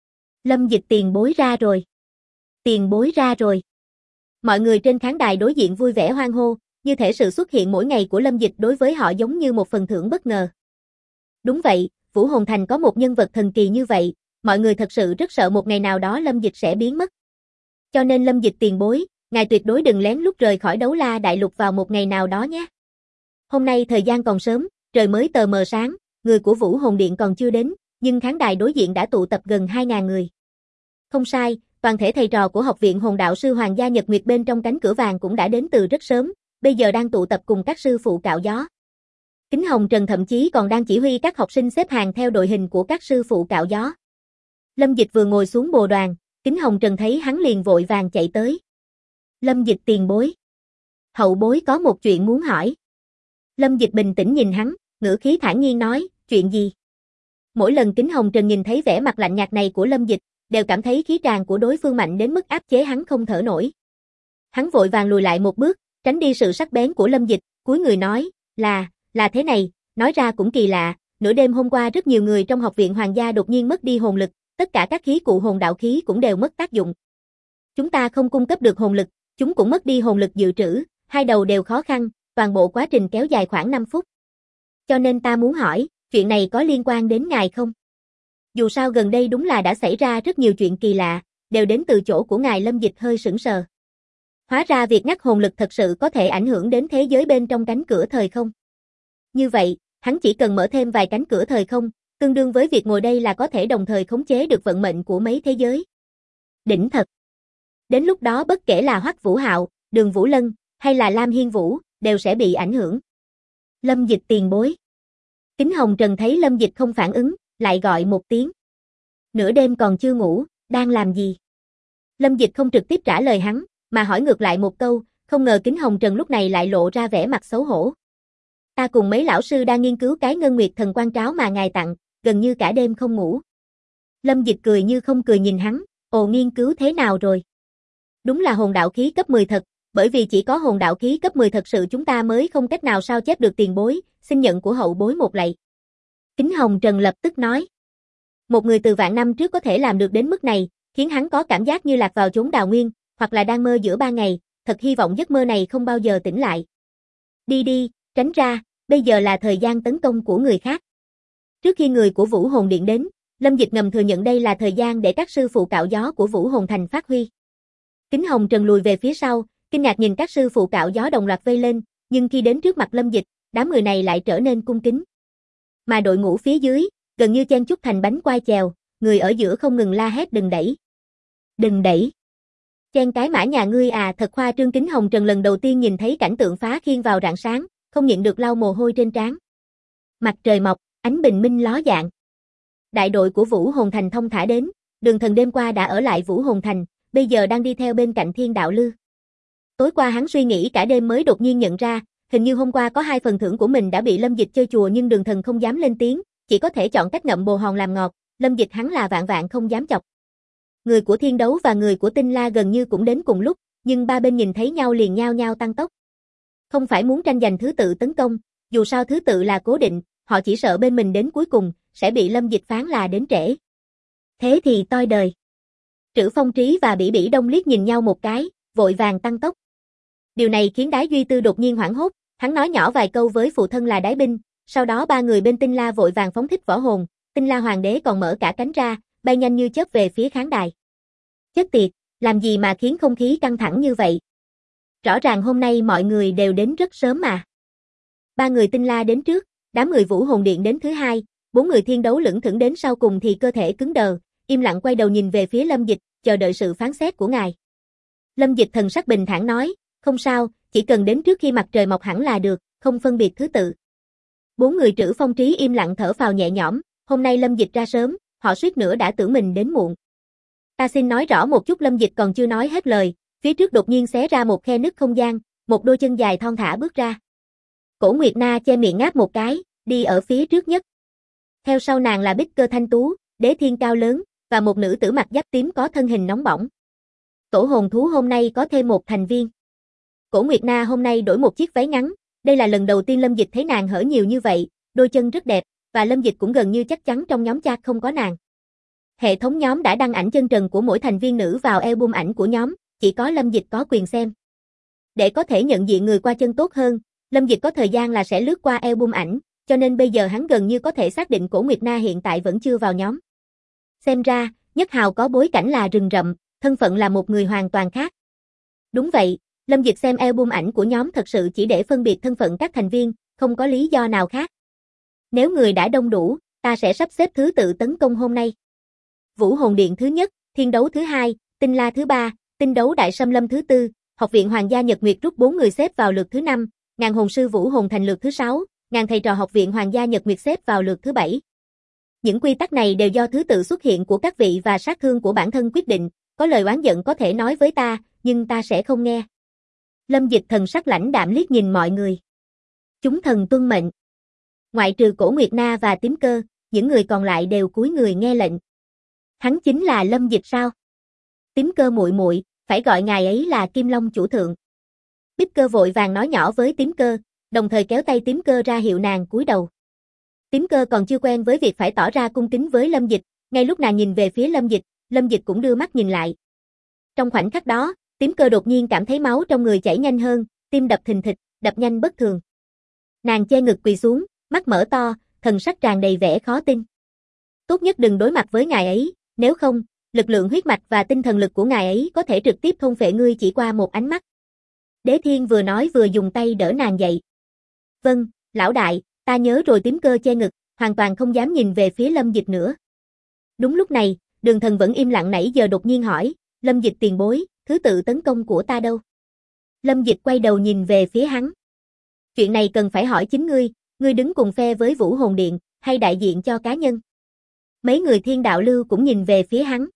Lâm Dịch tiền bối ra rồi. Tiền bối ra rồi. Mọi người trên khán đài đối diện vui vẻ hoan hô, như thể sự xuất hiện mỗi ngày của Lâm Dịch đối với họ giống như một phần thưởng bất ngờ. Đúng vậy, Vũ Hồn Thành có một nhân vật thần kỳ như vậy, mọi người thật sự rất sợ một ngày nào đó Lâm Dịch sẽ biến mất. Cho nên Lâm Dịch tiền bối, ngài tuyệt đối đừng lén lút rời khỏi Đấu La Đại Lục vào một ngày nào đó nhé. Hôm nay thời gian còn sớm, trời mới tờ mờ sáng, người của Vũ Hồn Điện còn chưa đến, nhưng khán đài đối diện đã tụ tập gần 2.000 người. Không sai, toàn thể thầy trò của Học viện Hồn Đạo sư Hoàng gia Nhật Nguyệt bên trong cánh cửa vàng cũng đã đến từ rất sớm, bây giờ đang tụ tập cùng các sư phụ cạo gió. Kính Hồng Trần thậm chí còn đang chỉ huy các học sinh xếp hàng theo đội hình của các sư phụ cạo gió. Lâm Dịch vừa ngồi xuống bồ đoàn, Kính Hồng Trần thấy hắn liền vội vàng chạy tới. Lâm Dịch tiền bối. Hậu bối có một chuyện muốn hỏi. Lâm Dịch bình tĩnh nhìn hắn, ngữ khí thản nhiên nói, chuyện gì? Mỗi lần Kính Hồng Trần nhìn thấy vẻ mặt lạnh nhạt này của Lâm Dịch, đều cảm thấy khí tràng của đối phương mạnh đến mức áp chế hắn không thở nổi. Hắn vội vàng lùi lại một bước, tránh đi sự sắc bén của Lâm Dịch, cúi người nói, là thế này, nói ra cũng kỳ lạ, nửa đêm hôm qua rất nhiều người trong học viện hoàng gia đột nhiên mất đi hồn lực, tất cả các khí cụ hồn đạo khí cũng đều mất tác dụng. Chúng ta không cung cấp được hồn lực, chúng cũng mất đi hồn lực dự trữ, hai đầu đều khó khăn, toàn bộ quá trình kéo dài khoảng 5 phút. Cho nên ta muốn hỏi, chuyện này có liên quan đến ngài không? Dù sao gần đây đúng là đã xảy ra rất nhiều chuyện kỳ lạ, đều đến từ chỗ của ngài. Lâm Dịch hơi sững sờ. Hóa ra việc ngắt hồn lực thật sự có thể ảnh hưởng đến thế giới bên trong cánh cửa thời không. Như vậy, hắn chỉ cần mở thêm vài cánh cửa thời không, tương đương với việc ngồi đây là có thể đồng thời khống chế được vận mệnh của mấy thế giới. Đỉnh thật. Đến lúc đó bất kể là Hoắc Vũ Hạo, Đường Vũ Lân, hay là Lam Hiên Vũ, đều sẽ bị ảnh hưởng. Lâm Dịch tiền bối. Kính Hồng Trần thấy Lâm Dịch không phản ứng, lại gọi một tiếng. Nửa đêm còn chưa ngủ, đang làm gì? Lâm Dịch không trực tiếp trả lời hắn, mà hỏi ngược lại một câu, không ngờ Kính Hồng Trần lúc này lại lộ ra vẻ mặt xấu hổ. Ta cùng mấy lão sư đang nghiên cứu cái Ngân Nguyệt Thần Quan Tráo mà ngài tặng, gần như cả đêm không ngủ. Lâm Dịch cười như không cười nhìn hắn, ồ, nghiên cứu thế nào rồi? Đúng là hồn đạo khí cấp 10 thật, bởi vì chỉ có hồn đạo khí cấp 10 thật sự chúng ta mới không cách nào sao chép được tiền bối, xin nhận của hậu bối một lạy. Kính Hồng Trần lập tức nói. Một người từ vạn năm trước có thể làm được đến mức này, khiến hắn có cảm giác như lạc vào chốn đào nguyên, hoặc là đang mơ giữa ban ngày, thật hy vọng giấc mơ này không bao giờ tỉnh lại. Đi đi, tránh ra, bây giờ là thời gian tấn công của người khác. Trước khi người của Vũ Hồn Điện đến, Lâm Dịch ngầm thừa nhận đây là thời gian để các sư phụ cạo gió của Vũ Hồn Thành phát huy. Kính Hồng Trần lùi về phía sau, kinh ngạc nhìn các sư phụ cạo gió đồng loạt vây lên, nhưng khi đến trước mặt Lâm Dịch, đám người này lại trở nên cung kính. Mà đội ngũ phía dưới, gần như chen chúc thành bánh quai chèo, người ở giữa không ngừng la hét đừng đẩy. Đừng đẩy. Chen cái mã nhà ngươi à, thật khoa trương. Kính Hồng Trần lần đầu tiên nhìn thấy cảnh tượng phá khiên vào rạng sáng, không nhịn được lau mồ hôi trên trán. Mặt trời mọc, ánh bình minh ló dạng. Đại đội của Vũ Hồn Thành thông thả đến, Đường Thần đêm qua đã ở lại Vũ Hồn Thành, bây giờ đang đi theo bên cạnh Thiên Đạo Lư. Tối qua hắn suy nghĩ cả đêm mới đột nhiên nhận ra, hình như hôm qua có 2 phần thưởng của mình đã bị Lâm Dịch chơi chùa, nhưng Đường Thần không dám lên tiếng, chỉ có thể chọn cách ngậm bồ hòn làm ngọt. Lâm Dịch hắn là vạn vạn không dám chọc. Người của Thiên Đấu và người của Tinh La gần như cũng đến cùng lúc, nhưng ba bên nhìn thấy nhau liền nhao nhao tăng tốc. Không phải muốn tranh giành thứ tự tấn công, dù sao thứ tự là cố định, họ chỉ sợ bên mình đến cuối cùng sẽ bị Lâm Dịch phán là đến trễ. Thế thì toi đời. Trữ Phong Trí và Bỉ Bỉ Đông liếc nhìn nhau một cái, vội vàng tăng tốc. Điều này khiến Đái Duy Tư đột nhiên hoảng hốt, hắn nói nhỏ vài câu với phụ thân là Đái Binh, sau đó 3 người bên Tinh La vội vàng phóng thích võ hồn, Tinh La Hoàng đế còn mở cả cánh ra, bay nhanh như chớp về phía khán đài. Chết tiệt, làm gì mà khiến không khí căng thẳng như vậy? Rõ ràng hôm nay mọi người đều đến rất sớm mà. 3 người Tinh La đến trước, đám người Vũ Hồn Điện đến thứ hai, 4 người Thiên Đấu lững thững đến sau cùng thì cơ thể cứng đờ, im lặng quay đầu nhìn về phía Lâm Dịch, chờ đợi sự phán xét của ngài. Lâm Dịch thần sắc bình thản nói, không sao, chỉ cần đến trước khi mặt trời mọc hẳn là được, không phân biệt thứ tự. 4 người Trữ Phong Trí im lặng thở phào nhẹ nhõm, hôm nay Lâm Dịch ra sớm, họ suýt nữa đã tưởng mình đến muộn. Ta xin nói rõ một chút. Lâm Dịch còn chưa nói hết lời, phía trước đột nhiên xé ra một khe nứt không gian, một đôi chân dài thon thả bước ra. Cổ Nguyệt Na che miệng ngáp một cái, đi ở phía trước nhất. Theo sau nàng là Bích Cơ thanh tú, Đế Thiên cao lớn, và một nữ tử mặc giáp tím có thân hình nóng bỏng. Tổ hồn thú hôm nay có thêm một thành viên. Cổ Nguyệt Na hôm nay đổi một chiếc váy ngắn, đây là lần đầu tiên Lâm Dịch thấy nàng hở nhiều như vậy, đôi chân rất đẹp, và Lâm Dịch cũng gần như chắc chắn trong nhóm chat không có nàng. Hệ thống nhóm đã đăng ảnh chân trần của mỗi thành viên nữ vào album ảnh của nhóm, chỉ có Lâm Dịch có quyền xem. Để có thể nhận diện người qua chân tốt hơn, Lâm Dịch có thời gian là sẽ lướt qua album ảnh, cho nên bây giờ hắn gần như có thể xác định Cổ Nguyệt Na hiện tại vẫn chưa vào nhóm. Xem ra, Nhất Hào có bối cảnh là rừng rậm, thân phận là một người hoàn toàn khác. Đúng vậy, Lâm Dịch xem album ảnh của nhóm thật sự chỉ để phân biệt thân phận các thành viên, không có lý do nào khác. Nếu người đã đông đủ, ta sẽ sắp xếp thứ tự tấn công hôm nay. Vũ Hồn Điện thứ nhất, Thiên Đấu thứ hai, Tinh La thứ ba, Tinh Đấu Đại Xâm Lâm thứ tư, Học viện Hoàng gia Nhật Nguyệt rút 4 người xếp vào lượt thứ 5, Ngàn Hồn Sư Vũ Hồn Thành lượt thứ 6, Ngàn Thầy Trò Học viện Hoàng gia Nhật Nguyệt xếp vào lượt thứ 7. Những quy tắc này đều do thứ tự xuất hiện của các vị và sát thương của bản thân quyết định, có lời oán giận có thể nói với ta, nhưng ta sẽ không nghe. Lâm Dịch thần sắc lãnh đạm liếc nhìn mọi người. Chúng thần tuân mệnh. Ngoại trừ Cổ Nguyệt Na và Tím Cơ, những người còn lại đều cúi người nghe lệnh. Hắn chính là Lâm Dịch sao? Tím Cơ muội muội, phải gọi ngài ấy là Kim Long chủ thượng. Bích Cơ vội vàng nói nhỏ với Tím Cơ, đồng thời kéo tay Tím Cơ ra hiệu nàng cúi đầu. Tím Cơ còn chưa quen với việc phải tỏ ra cung kính với Lâm Dịch, ngay lúc nàng nhìn về phía Lâm Dịch cũng đưa mắt nhìn lại. Trong khoảnh khắc đó, Tím Cơ đột nhiên cảm thấy máu trong người chảy nhanh hơn, tim đập thình thịch, đập nhanh bất thường. Nàng che ngực quỳ xuống, mắt mở to, thần sắc tràn đầy vẻ khó tin. Tốt nhất đừng đối mặt với ngài ấy, nếu không, lực lượng huyết mạch và tinh thần lực của ngài ấy có thể trực tiếp thôn phệ ngươi chỉ qua một ánh mắt. Đế Thiên vừa nói vừa dùng tay đỡ nàng dậy. Vâng, lão đại, ta nhớ rồi. Tím Cơ che ngực, hoàn toàn không dám nhìn về phía Lâm Dịch nữa. Đúng lúc này, Đường Thần vẫn im lặng nãy giờ đột nhiên hỏi, Lâm Dịch tiền bối, thứ tự tấn công của ta đâu? Lâm Dịch quay đầu nhìn về phía hắn. Chuyện này cần phải hỏi chính ngươi đứng cùng phe với Vũ Hồn Điện, hay đại diện cho cá nhân? Mấy người Thiên Đạo Lưu cũng nhìn về phía hắn.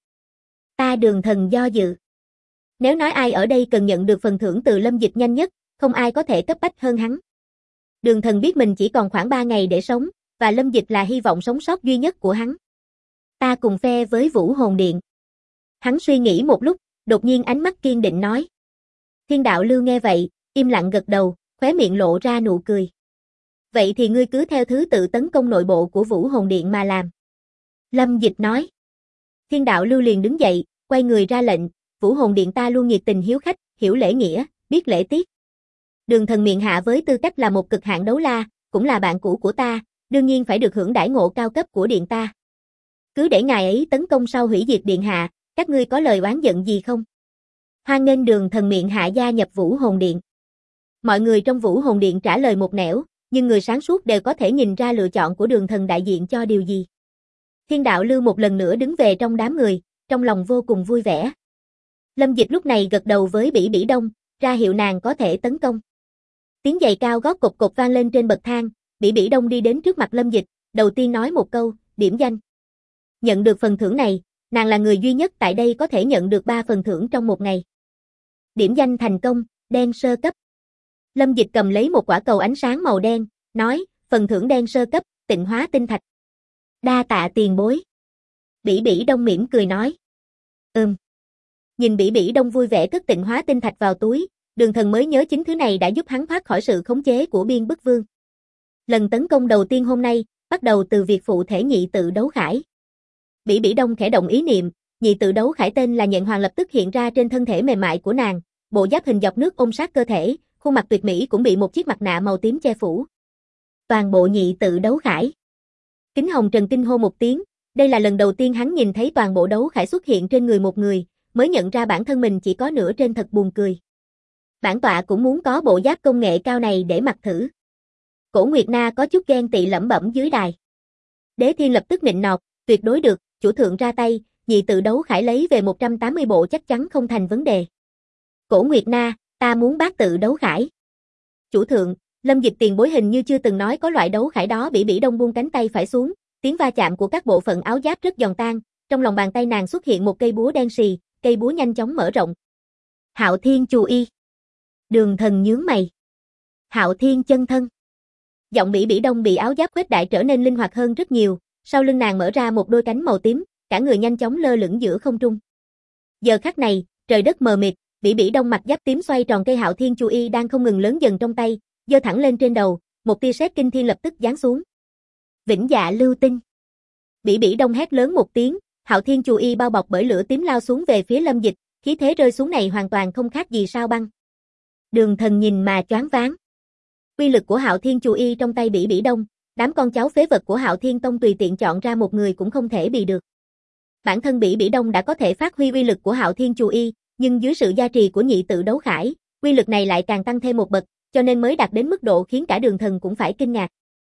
Ta Đường Thần do dự. Nếu nói ai ở đây cần nhận được phần thưởng từ Lâm Dịch nhanh nhất, không ai có thể cấp bách hơn hắn. Đường Thần biết mình chỉ còn khoảng 3 ngày để sống, và Lâm Dịch là hy vọng sống sót duy nhất của hắn. Ta cùng phe với Vũ Hồn Điện. Hắn suy nghĩ một lúc, đột nhiên ánh mắt kiên định nói. Thiên Đạo Lưu nghe vậy, im lặng gật đầu, khóe miệng lộ ra nụ cười. Vậy thì ngươi cứ theo thứ tự tấn công nội bộ của Vũ Hồn Điện mà làm. Lâm Dịch nói. Thiên Đạo Lưu liền đứng dậy, quay người ra lệnh, Vũ Hồn Điện ta luôn nhiệt tình hiếu khách, hiểu lễ nghĩa, biết lễ tiết. Đường Thần miệng hạ với tư cách là một cực hạn đấu la, cũng là bạn cũ của ta, đương nhiên phải được hưởng đãi ngộ cao cấp của điện ta. Cứ để ngài ấy tấn công sau hủy diệt điện hạ, các ngươi có lời oán giận gì không? Hoan nghênh Đường Thần miệng hạ gia nhập Vũ Hồn Điện. Mọi người trong Vũ Hồn Điện trả lời một nẻo, nhưng người sáng suốt đều có thể nhìn ra lựa chọn của Đường Thần đại diện cho điều gì. Thiên Đạo Lưu một lần nữa đứng về trong đám người, trong lòng vô cùng vui vẻ. Lâm Dịch lúc này gật đầu với Bỉ Bỉ Đông, ra hiệu nàng có thể tấn công. Tiếng giày cao gót cộc cộc vang lên trên bậc thang, Bỉ Bỉ Đông đi đến trước mặt Lâm Dịch, đầu tiên nói một câu, điểm danh. Nhận được phần thưởng này, nàng là người duy nhất tại đây có thể nhận được 3 phần thưởng trong một ngày. Điểm danh thành công, đen sơ cấp. Lâm Dịch cầm lấy một quả cầu ánh sáng màu đen, nói, phần thưởng đen sơ cấp, tịnh hóa tinh thạch. Đa tạ tiền bối. Bỉ Bỉ Đông mỉm cười nói. Nhìn Bỉ Bỉ Đông vui vẻ cất tịnh hóa tinh thạch vào túi, Đường Thần mới nhớ chính thứ này đã giúp hắn thoát khỏi sự khống chế của Biên Bức Vương. Lần tấn công đầu tiên hôm nay, bắt đầu từ việc phụ thể nhị tự đấu khải. Bỉ Bỉ Đông khẽ động ý niệm, nhị tự đấu khải tên là Nhện Hoàng lập tức hiện ra trên thân thể mềm mại của nàng, bộ giáp hình dọc nước ôm sát cơ thể, khuôn mặt tuyệt mỹ cũng bị một chiếc mặt nạ màu tím che phủ. Toàn bộ nhị tự đấu khải. Kính Hồng Trần kinh hô một tiếng, đây là lần đầu tiên hắn nhìn thấy toàn bộ đấu khải xuất hiện trên người một người, mới nhận ra bản thân mình chỉ có nửa trên, thật buồn cười. Bản tọa cũng muốn có bộ giáp công nghệ cao này để mặc thử. Cổ Nguyệt Na có chút ghen tị lẩm bẩm dưới đài. Đế Thiên lập tức nịnh nọt, tuyệt đối được, chủ thượng ra tay, nhị tự đấu khải lấy về 180 bộ chắc chắn không thành vấn đề. Cổ Nguyệt Na, ta muốn bát tự đấu khải. Chủ thượng, Lâm Dịch tiền bối hình như chưa từng nói có loại đấu khải đó. Bỉ Bỉ Đông buông cánh tay phải xuống, tiếng va chạm của các bộ phận áo giáp rất giòn tan, trong lòng bàn tay nàng xuất hiện một cây búa đen xì, cây búa nhanh chóng mở rộng. Hạo Thiên Chù Y. Đường Thần nhướng mày. Hạo Thiên chân thân. Giọng Bỉ Bỉ Đông bị áo giáp khuếch đại trở nên linh hoạt hơn rất nhiều, sau lưng nàng mở ra một đôi cánh màu tím, cả người nhanh chóng lơ lửng giữa không trung. Giờ khắc này, trời đất mờ mịt, Bỉ Bỉ Đông mặt giáp tím xoay tròn cây Hạo Thiên Chu Y đang không ngừng lớn dần trong tay, giơ thẳng lên trên đầu, một tia sét kinh thiên lập tức giáng xuống. Vĩnh Dạ Lưu Tinh. Bỉ Bỉ Đông hét lớn một tiếng, Hạo Thiên Chu Y bao bọc bởi lửa tím lao xuống về phía Lâm Dịch, khí thế rơi xuống này hoàn toàn không khác gì sao băng. Đường Thần nhìn mà choáng váng. Uy lực của Hạo Thiên Chu Y trong tay Bỉ Bỉ Đông, đám con cháu phế vật của Hạo Thiên Tông tùy tiện chọn ra một người cũng không thể bị được. Bản thân Bỉ Bỉ Đông đã có thể phát huy uy lực của Hạo Thiên Chu Y, nhưng dưới sự gia trì của nhị tự đấu khải, uy lực này lại càng tăng thêm một bậc, cho nên mới đạt đến mức độ khiến cả Đường Thần cũng phải kinh ngạc.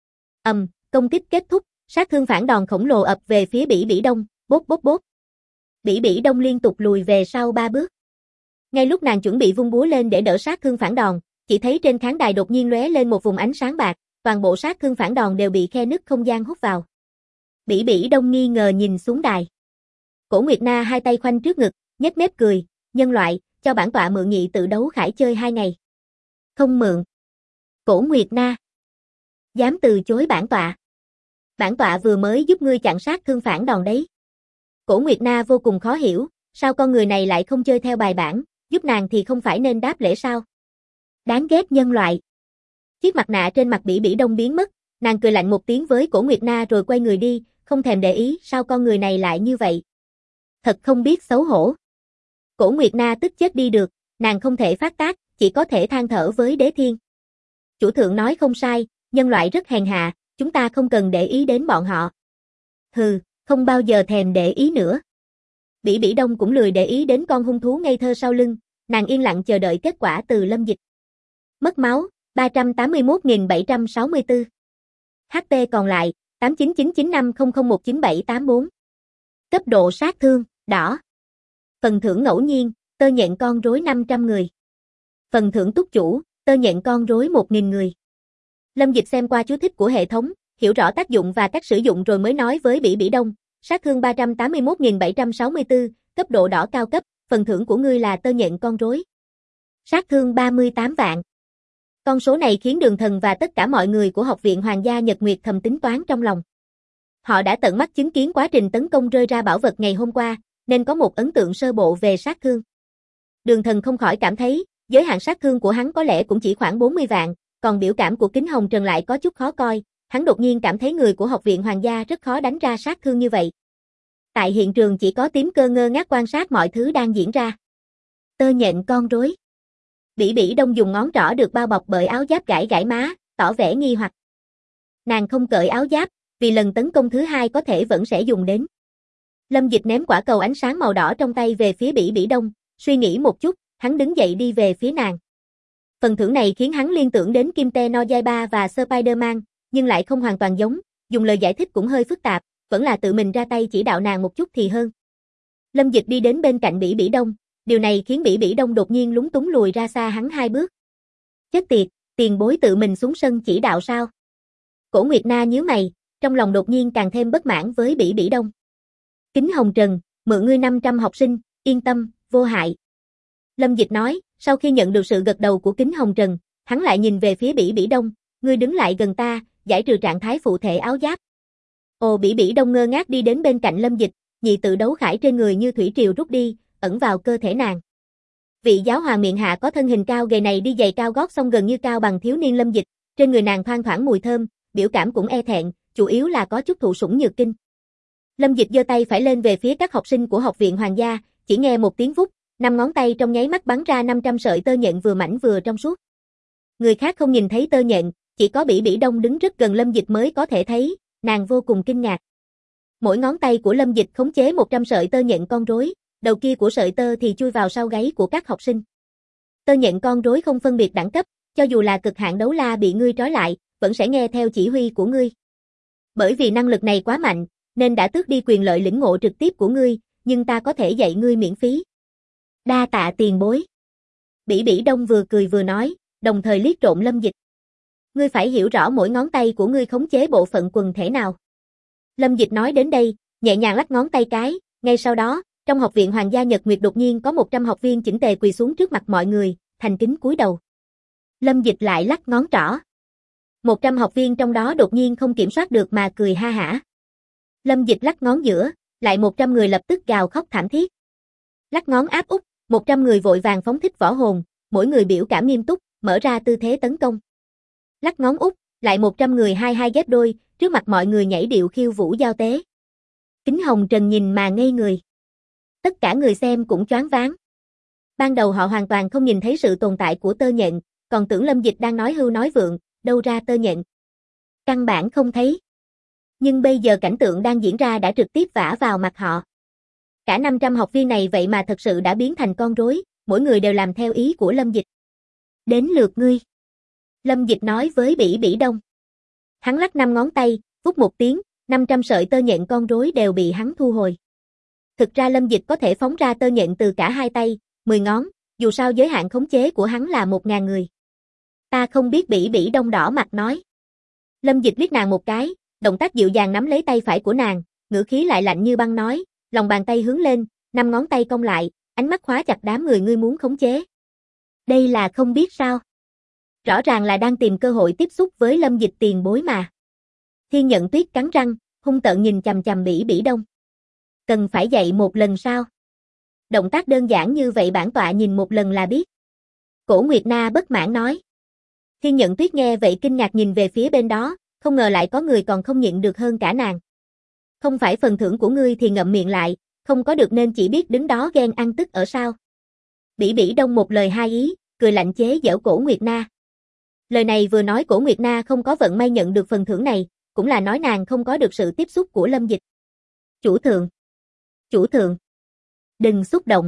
Công kích kết thúc, sát thương phản đòn khổng lồ ập về phía Bỉ Bỉ Đông, bốp bốp bốp. Bỉ Bỉ Đông liên tục lùi về sau 3 bước. Ngay lúc nàng chuẩn bị vung búa lên để đỡ sát thương phản đòn, chỉ thấy trên khán đài đột nhiên lóe lên một vùng ánh sáng bạc, toàn bộ sát thương phản đòn đều bị khe nứt không gian hút vào. Bỉ Bỉ Đông nghi ngờ nhìn xuống đài. Cổ Nguyệt Na hai tay khoanh trước ngực, nhếch mép cười, nhân loại, cho bản tọa mượn nhị tự đấu khải chơi 2 ngày. Không mượn. Cổ Nguyệt Na. Dám từ chối bản tọa. Bản tọa vừa mới giúp ngươi chặn sát thương phản đòn đấy. Cổ Nguyệt Na vô cùng khó hiểu, sao con người này lại không chơi theo bài bản, giúp nàng thì không phải nên đáp lễ sao? Đáng ghét nhân loại. Chiếc mặt nạ trên mặt Bỉ Bỉ Đông biến mất, Nàng cười lạnh một tiếng với Cổ Nguyệt Na rồi quay người đi, không thèm để ý sao con người này lại như vậy. Thật không biết xấu hổ. Cổ Nguyệt Na tức chết đi được, nàng không thể phát tác, chỉ có thể than thở với Đế Thiên. Chủ thượng nói không sai, nhân loại rất hèn hạ, chúng ta không cần để ý đến bọn họ. Hừ, không bao giờ thèm để ý nữa. Bỉ Bỉ Đông cũng lười để ý đến con hung thú ngây thơ sau lưng, nàng yên lặng chờ đợi kết quả từ Lâm Dịch. Mất máu, 381.764. HP còn lại, 899950019784. Cấp độ sát thương, đỏ. Phần thưởng ngẫu nhiên, tơ nhện con rối 500 người. Phần thưởng túc chủ, tơ nhện con rối 1000 người. Lâm Dịch xem qua chú thích của hệ thống, hiểu rõ tác dụng và cách sử dụng rồi mới nói với Bỉ Bỉ Đông, sát thương 381.764, cấp độ đỏ cao cấp, phần thưởng của ngươi là tơ nhện con rối. Sát thương 38 vạn. Con số này khiến Đường Thần và tất cả mọi người của Học viện Hoàng gia Nhật Nguyệt thầm tính toán trong lòng. Họ đã tận mắt chứng kiến quá trình tấn công rơi ra bảo vật ngày hôm qua, nên có một ấn tượng sơ bộ về sát thương. Đường Thần không khỏi cảm thấy, giới hạn sát thương của hắn có lẽ cũng chỉ khoảng 40 vạn, còn biểu cảm của Kính Hồng Trần lại có chút khó coi, hắn đột nhiên cảm thấy người của Học viện Hoàng gia rất khó đánh ra sát thương như vậy. Tại hiện trường chỉ có Tím Cơ ngơ ngác quan sát mọi thứ đang diễn ra. Tơ nhện con rối. Bỉ Bỉ Đông dùng ngón trỏ được bao bọc bởi áo giáp gãi gãi má, tỏ vẻ nghi hoặc. Nàng không cởi áo giáp, vì lần tấn công thứ hai có thể vẫn sẽ dùng đến. Lâm Dịch ném quả cầu ánh sáng màu đỏ trong tay về phía Bỉ Bỉ Đông, suy nghĩ một chút, hắn đứng dậy đi về phía nàng. Phần thưởng này khiến hắn liên tưởng đến Kimte no Yaiba và Spider-Man, nhưng lại không hoàn toàn giống, dùng lời giải thích cũng hơi phức tạp, vẫn là tự mình ra tay chỉ đạo nàng một chút thì hơn. Lâm Dịch đi đến bên cạnh Bỉ Bỉ Đông, điều này khiến Bỉ Bỉ Đông đột nhiên lúng túng lùi ra xa hắn 2 bước. Chết tiệt, tiền bối tự mình xuống sân chỉ đạo sao? Cổ Nguyệt Na nhíu mày, trong lòng đột nhiên càng thêm bất mãn với Bỉ Bỉ Đông. Kính Hồng Trần, mượn ngươi 500 học sinh, yên tâm, vô hại. Lâm Dịch nói, sau khi nhận được sự gật đầu của Kính Hồng Trần, hắn lại nhìn về phía Bỉ Bỉ Đông, ngươi đứng lại gần ta, giải trừ trạng thái phụ thể áo giáp. Ồ, Bỉ Bỉ Đông ngơ ngác đi đến bên cạnh Lâm Dịch, nhị tự đấu khải trên người như thủy triều rút đi, ẩn vào cơ thể nàng. Vị giáo hoàng miệng hạ có thân hình cao gầy này đi giày cao gót song gần như cao bằng thiếu niên Lâm Dịch, trên người nàng thoang thoảng mùi thơm, biểu cảm cũng e thẹn, chủ yếu là có chút thụ sủng nhược kinh. Lâm Dịch giơ tay phải lên về phía các học sinh của Học viện Hoàng gia, chỉ nghe một tiếng vút, 5 ngón tay trong nháy mắt bắn ra 500 sợi tơ nhện vừa mảnh vừa trong suốt. Người khác không nhìn thấy tơ nhện, chỉ có Bỉ Bỉ Đông đứng rất gần Lâm Dịch mới có thể thấy, nàng vô cùng kinh ngạc. Mỗi ngón tay của Lâm Dịch khống chế 100 sợi tơ nhện con rối, đầu kia của sợi tơ thì chui vào sau gáy của các học sinh. Tơ nhện con rối không phân biệt đẳng cấp, cho dù là cực hạn đấu la bị ngươi trói lại, vẫn sẽ nghe theo chỉ huy của ngươi. Bởi vì năng lực này quá mạnh, nên đã tước đi quyền lợi lĩnh ngộ trực tiếp của ngươi, nhưng ta có thể dạy ngươi miễn phí. Đa tạ tiền bối. Bỉ Bỉ Đông vừa cười vừa nói, đồng thời liếc trộm Lâm Dịch. Ngươi phải hiểu rõ mỗi ngón tay của ngươi khống chế bộ phận quần thể nào. Lâm Dịch nói đến đây, nhẹ nhàng lắc ngón tay cái, ngay sau đó, trong Học viện Hoàng gia Nhật Nguyệt đột nhiên có 100 học viên chỉnh tề quỳ xuống trước mặt mọi người, thành kính cúi đầu. Lâm Dịch lại lắc ngón trỏ. 100 học viên trong đó đột nhiên không kiểm soát được mà cười ha hả. Lâm Dịch lắc ngón giữa, lại 100 người lập tức gào khóc thảm thiết. Lắc ngón áp út, 100 người vội vàng phóng thích võ hồn, mỗi người biểu cảm nghiêm túc, mở ra tư thế tấn công. Lắc ngón út, lại 100 người hai ghép đôi, trước mặt mọi người nhảy điệu khiêu vũ giao tế. Kính Hồng Trần nhìn mà ngây người. Tất cả người xem cũng choáng váng. Ban đầu họ hoàn toàn không nhìn thấy sự tồn tại của tơ nhện, còn tưởng Lâm Dịch đang nói hưu nói vượng, đâu ra tơ nhện. Căn bản không thấy. Nhưng bây giờ cảnh tượng đang diễn ra đã trực tiếp vả vào mặt họ. Cả 500 học viên này vậy mà thật sự đã biến thành con rối, mỗi người đều làm theo ý của Lâm Dịch. Đến lượt ngươi. Lâm Dịch nói với Bỉ Bỉ Đông. Hắn lắc 5 ngón tay, vút một tiếng, 500 sợi tơ nhện con rối đều bị hắn thu hồi. Thực ra Lâm Dịch có thể phóng ra tơ nhện từ cả 2 tay, 10 ngón, dù sao giới hạn khống chế của hắn là 1000 người. Ta không biết. Bỉ Bỉ Đông đỏ mặt nói. Lâm Dịch liếc nàng một cái, động tác dịu dàng nắm lấy tay phải của nàng, ngữ khí lại lạnh như băng nói, lòng bàn tay hướng lên, 5 ngón tay cong lại, ánh mắt khóa chặt đám người ngươi muốn khống chế. Đây là không biết sao? Rõ ràng là đang tìm cơ hội tiếp xúc với Lâm Dịch tiền bối mà. Thiên Nhận Tuyết cắn răng, hung tợn nhìn chằm chằm Bỉ Bỉ Đông. Cần phải dạy một lần sao? Động tác đơn giản như vậy bản tọa nhìn một lần là biết. Cổ Nguyệt Na bất mãn nói. Thiên Nhận Tuyết nghe vậy kinh ngạc nhìn về phía bên đó, không ngờ lại có người còn không nhịn được hơn cả nàng. Không phải phần thưởng của ngươi thì ngậm miệng lại, không có được nên chỉ biết đứng đó ghen ăn tức ở sao. Bỉ Bỉ Đông một lời hai ý, cười lạnh chế giễu Cổ Nguyệt Na. Lời này vừa nói Cổ Nguyệt Na không có vận may nhận được phần thưởng này, cũng là nói nàng không có được sự tiếp xúc của Lâm Dịch. Chủ thượng, đừng xúc động.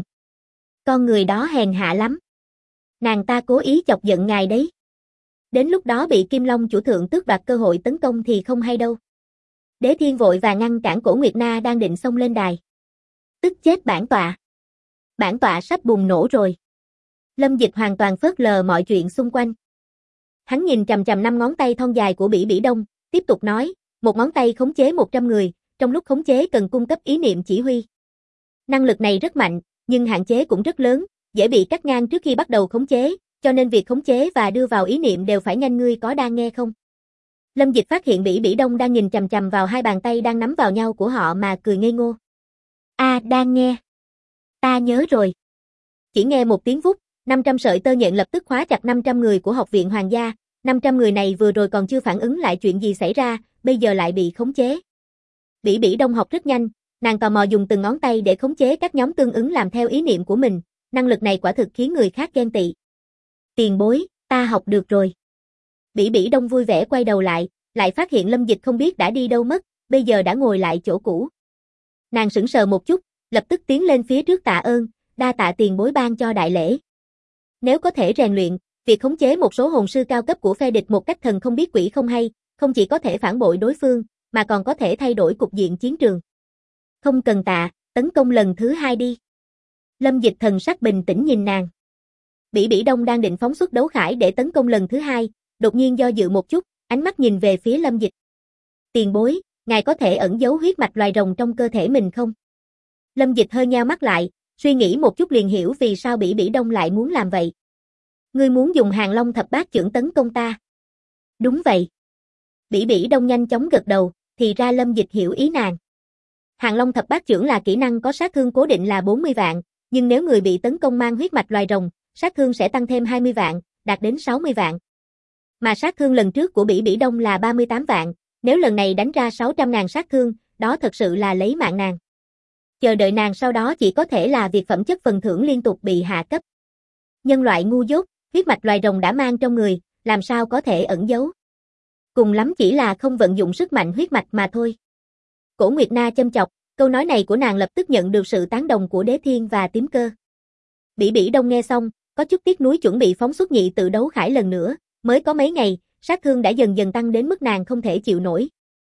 Con người đó hèn hạ lắm. Nàng ta cố ý chọc giận ngài đấy. Đến lúc đó bị Kim Long chủ thượng tước đoạt cơ hội tấn công thì không hay đâu. Đế Thiên vội và ngăn cản Cổ Nguyệt Na đang định xông lên đài. Tức chết bản tọa. Bản tọa sắp bùng nổ rồi. Lâm Dịch hoàn toàn phớt lờ mọi chuyện xung quanh. Hắn nhìn chằm chằm 5 ngón tay thon dài của Bỉ Bỉ Đông, tiếp tục nói, một ngón tay khống chế 100 người, trong lúc khống chế cần cung cấp ý niệm chỉ huy. Năng lực này rất mạnh, nhưng hạn chế cũng rất lớn, dễ bị cắt ngang trước khi bắt đầu khống chế, cho nên việc khống chế và đưa vào ý niệm đều phải nhanh. Ngươi có đang nghe không? Lâm Dịch phát hiện Bỉ Bỉ Đông đang nhìn chằm chằm vào hai bàn tay đang nắm vào nhau của họ mà cười ngây ngô. Đang nghe. Ta nhớ rồi. Chỉ nghe một tiếng vút, 500 sợi tơ nhện lập tức khóa chặt 500 người của Học viện Hoàng gia, 500 người này vừa rồi còn chưa phản ứng lại chuyện gì xảy ra, bây giờ lại bị khống chế. Bỉ Bỉ Đông học rất nhanh, nàng tò mò dùng từng ngón tay để khống chế các nhóm tương ứng làm theo ý niệm của mình, năng lực này quả thực khiến người khác ghen tị. Tiền bối, ta học được rồi. Bỉ Bỉ Đông vui vẻ quay đầu lại phát hiện Lâm Dịch không biết đã đi đâu mất, bây giờ đã ngồi lại chỗ cũ. Nàng sững sờ một chút, lập tức tiến lên phía trước tạ ơn, đa tạ tiền bối ban cho đại lễ. Nếu có thể rèn luyện, việc khống chế một số hồn sư cao cấp của phe địch một cách thần không biết quỷ không hay, không chỉ có thể phản bội đối phương, mà còn có thể thay đổi cục diện chiến trường. Không cần tạ, tấn công lần thứ 2 đi. Lâm Dịch thần sắc bình tĩnh nhìn nàng. Bỉ Bỉ Đông đang định phóng xuất đấu khải để tấn công lần thứ 2, đột nhiên do dự một chút, ánh mắt nhìn về phía Lâm Dịch. Tiền bối, ngài có thể ẩn giấu huyết mạch loài rồng trong cơ thể mình không? Lâm Dịch hơi nheo mắt lại, suy nghĩ một chút liền hiểu vì sao Bỉ Bỉ Đông lại muốn làm vậy. Ngươi muốn dùng Hàng Long thập bát chưởng tấn công ta? Đúng vậy. Bỉ Bỉ Đông nhanh chóng gật đầu, thì ra Lâm Dịch hiểu ý nàng. Hàng Long thập bát chưởng là kỹ năng có sát thương cố định là 40 vạn, nhưng nếu người bị tấn công mang huyết mạch loài rồng, sát thương sẽ tăng thêm 20 vạn, đạt đến 60 vạn. Mà sát thương lần trước của Bỉ Bỉ Đông là 38 vạn, nếu lần này đánh ra 600.000 sát thương, đó thật sự là lấy mạng nàng. Chờ đợi nàng sau đó chỉ có thể là việc phẩm chất phần thưởng liên tục bị hạ cấp. Nhân loại ngu dốt, huyết mạch loài rồng đã mang trong người, làm sao có thể ẩn giấu. Cùng lắm chỉ là không vận dụng sức mạnh huyết mạch mà thôi. Cổ Nguyệt Na châm chọc, câu nói này của nàng lập tức nhận được sự tán đồng của Đế Thiên và Tím Cơ. Bỉ Bỉ Đông nghe xong, có chút tiếc nuối chuẩn bị phóng xuất nhị tự đấu khải lần nữa, mới có mấy ngày, sát thương đã dần dần tăng đến mức nàng không thể chịu nổi.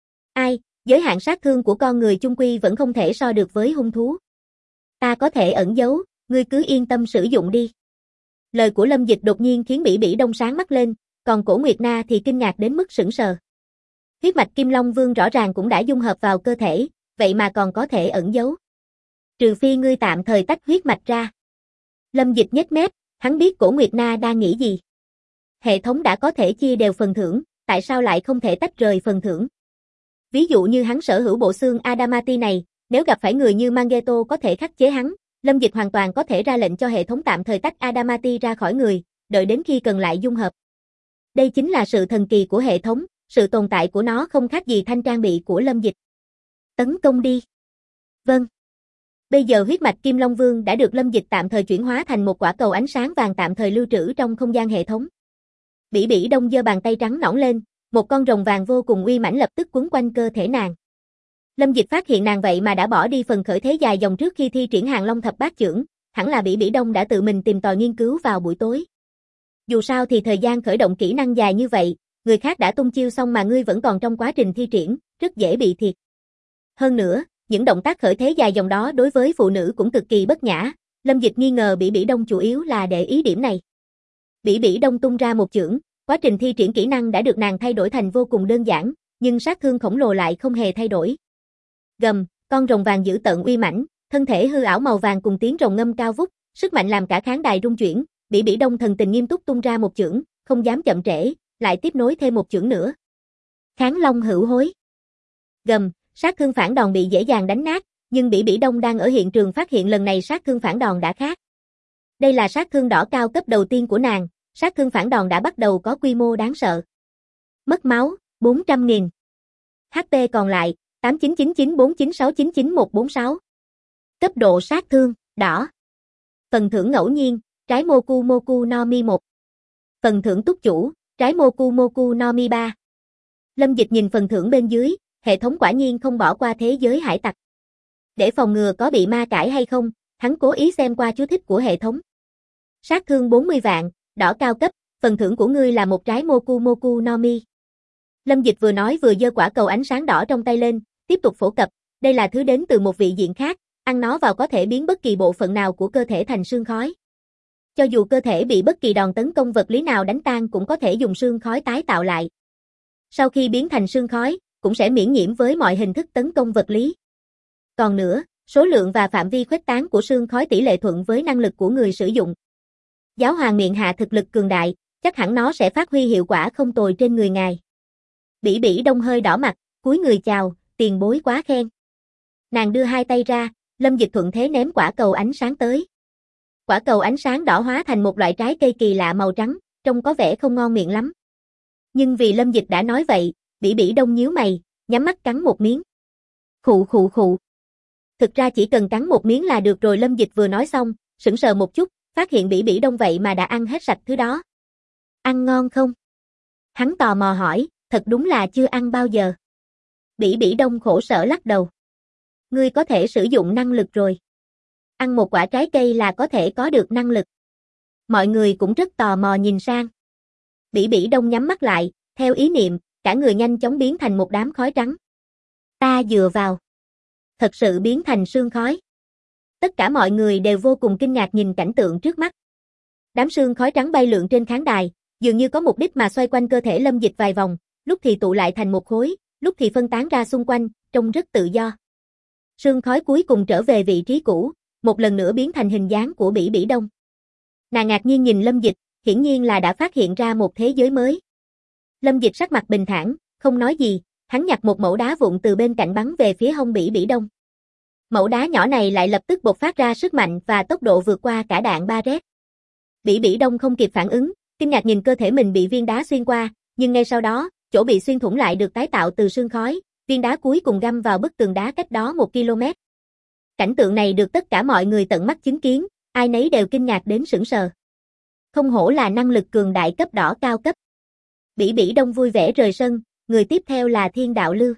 Giới hạn sát thương của con người chung quy vẫn không thể so được với hung thú. Ta có thể ẩn giấu, ngươi cứ yên tâm sử dụng đi. Lời của Lâm Dịch đột nhiên khiến Bỉ Bỉ Đông sáng mắt lên, còn Cổ Nguyệt Na thì kinh ngạc đến mức sững sờ. Huyết mạch Kim Long Vương rõ ràng cũng đã dung hợp vào cơ thể, vậy mà còn có thể ẩn giấu. Trừ phi ngươi tạm thời tách huyết mạch ra. Lâm Dịch nhếch mép, hắn biết Cổ Nguyệt Na đang nghĩ gì. Hệ thống đã có thể chia đều phần thưởng, tại sao lại không thể tách rời phần thưởng? Ví dụ như hắn sở hữu bộ xương Adamati này, nếu gặp phải người như Mangeto có thể khắc chế hắn, Lâm Dịch hoàn toàn có thể ra lệnh cho hệ thống tạm thời tách Adamati ra khỏi người, đợi đến khi cần lại dung hợp. Đây chính là sự thần kỳ của hệ thống, sự tồn tại của nó không khác gì thanh trang bị của Lâm Dịch. Tấn công đi. Vâng. Bây giờ huyết mạch Kim Long Vương đã được Lâm Dịch tạm thời chuyển hóa thành một quả cầu ánh sáng vàng tạm thời lưu trữ trong không gian hệ thống. Bỉ Bỉ Đông giơ bàn tay trắng nõn lên, một con rồng vàng vô cùng uy mãnh lập tức quấn quanh cơ thể nàng. Lâm Dịch phát hiện nàng vậy mà đã bỏ đi phần khởi thế dài dòng trước khi thi triển Hàng Long thập bát chưởng, hẳn là Bỉ Bỉ Đông đã tự mình tìm tòi nghiên cứu vào buổi tối. Dù sao thì thời gian khởi động kỹ năng dài như vậy, người khác đã tung chiêu xong mà ngươi vẫn còn trong quá trình thi triển, rất dễ bị thiệt. Hơn nữa, những động tác khởi thế dài dòng đó đối với phụ nữ cũng cực kỳ bất nhã, Lâm Dịch nghi ngờ Bỉ Bỉ Đông chủ yếu là để ý điểm này. Bỉ Bỉ Đông tung ra một chưởng, quá trình thi triển kỹ năng đã được nàng thay đổi thành vô cùng đơn giản, nhưng sát thương khổng lồ lại không hề thay đổi. Gầm, con rồng vàng dữ tợn uy mãnh, thân thể hư ảo màu vàng cùng tiếng rồng ngâm cao vút, sức mạnh làm cả khán đài rung chuyển, Bỉ Bỉ Đông thần tình nghiêm túc tung ra một chưởng, không dám chậm trễ, lại tiếp nối thêm một chưởng nữa. Kháng Long hữu hối. Gầm, sát thương phản đòn bị dễ dàng đánh nát, nhưng Bỉ Bỉ Đông đang ở hiện trường phát hiện lần này sát thương phản đòn đã khác. Đây là sát thương đỏ cao cấp đầu tiên của nàng, sát thương phản đòn đã bắt đầu có quy mô đáng sợ. Mất máu, 400.000. HP còn lại, 899949699146. Cấp độ sát thương, đỏ. Phần thưởng ngẫu nhiên, trái Moku Moku no Mi 1. Phần thưởng túc chủ, trái Moku Moku no Mi 3. Lâm Dịch nhìn phần thưởng bên dưới, hệ thống quả nhiên không bỏ qua thế giới hải tặc. Để phòng ngừa có bị ma cãi hay không, hắn cố ý xem qua chú thích của hệ thống. Sát thương 40 vạn, đỏ cao cấp, phần thưởng của ngươi là một trái Moku Moku no Mi. Lâm Dịch vừa nói vừa giơ quả cầu ánh sáng đỏ trong tay lên, tiếp tục phổ cập, đây là thứ đến từ một vị diện khác, ăn nó vào có thể biến bất kỳ bộ phận nào của cơ thể thành sương khói. Cho dù cơ thể bị bất kỳ đòn tấn công vật lý nào đánh tan cũng có thể dùng sương khói tái tạo lại. Sau khi biến thành sương khói, cũng sẽ miễn nhiễm với mọi hình thức tấn công vật lý. Còn nữa, số lượng và phạm vi khuếch tán của sương khói tỷ lệ thuận với năng lực của người sử dụng. Giáo hoàng miệng hạ thực lực cường đại, chắc hẳn nó sẽ phát huy hiệu quả không tồi trên người ngài. Bỉ Bỉ Đông hơi đỏ mặt, cúi người chào, tiền bối quá khen. Nàng đưa hai tay ra, Lâm Dịch thuận thế ném quả cầu ánh sáng tới. Quả cầu ánh sáng đỏ hóa thành một loại trái cây kỳ lạ màu trắng, trông có vẻ không ngon miệng lắm. Nhưng vì Lâm Dịch đã nói vậy, Bỉ Bỉ Đông nhíu mày, nhắm mắt cắn một miếng. Khụ khụ khụ. Thực ra chỉ cần cắn một miếng là được rồi. Lâm Dịch vừa nói xong, sững sờ một chút, phát hiện Bỉ Bỉ Đông vậy mà đã ăn hết sạch thứ đó. Ăn ngon không? Hắn tò mò hỏi, thật đúng là chưa ăn bao giờ. Bỉ Bỉ Đông khổ sở lắc đầu. Ngươi có thể sử dụng năng lực rồi. Ăn một quả trái cây là có thể có được năng lực. Mọi người cũng rất tò mò nhìn sang. Bỉ Bỉ Đông nhắm mắt lại, theo ý niệm, cả người nhanh chóng biến thành một đám khói trắng. Ta dựa vào. Thật sự biến thành sương khói. Tất cả mọi người đều vô cùng kinh ngạc nhìn cảnh tượng trước mắt. Đám sương khói trắng bay lượn trên khán đài, dường như có mục đích mà xoay quanh cơ thể Lâm Dịch vài vòng, lúc thì tụ lại thành một khối, lúc thì phân tán ra xung quanh, trông rất tự do. Sương khói cuối cùng trở về vị trí cũ, một lần nữa biến thành hình dáng của Bỉ Bỉ Đông. Nàng ngạc nhiên nhìn Lâm Dịch, hiển nhiên là đã phát hiện ra một thế giới mới. Lâm Dịch sắc mặt bình thản, không nói gì, hắn nhặt một mẩu đá vụn từ bên cạnh bắn về phía hông Bỉ Bỉ Đông. Mẩu đá nhỏ này lại lập tức bộc phát ra sức mạnh và tốc độ vượt qua cả đạn Barret. Bỉ Bỉ Đông không kịp phản ứng, kinh ngạc nhìn cơ thể mình bị viên đá xuyên qua, nhưng ngay sau đó, chỗ bị xuyên thủng lại được tái tạo từ sương khói, viên đá cuối cùng găm vào bức tường đá cách đó 1 km. Cảnh tượng này được tất cả mọi người tận mắt chứng kiến, ai nấy đều kinh ngạc đến sững sờ. Không hổ là năng lực cường đại cấp đỏ cao cấp. Bỉ Bỉ Đông vui vẻ rời sân, người tiếp theo là Thiên Đạo Lưu.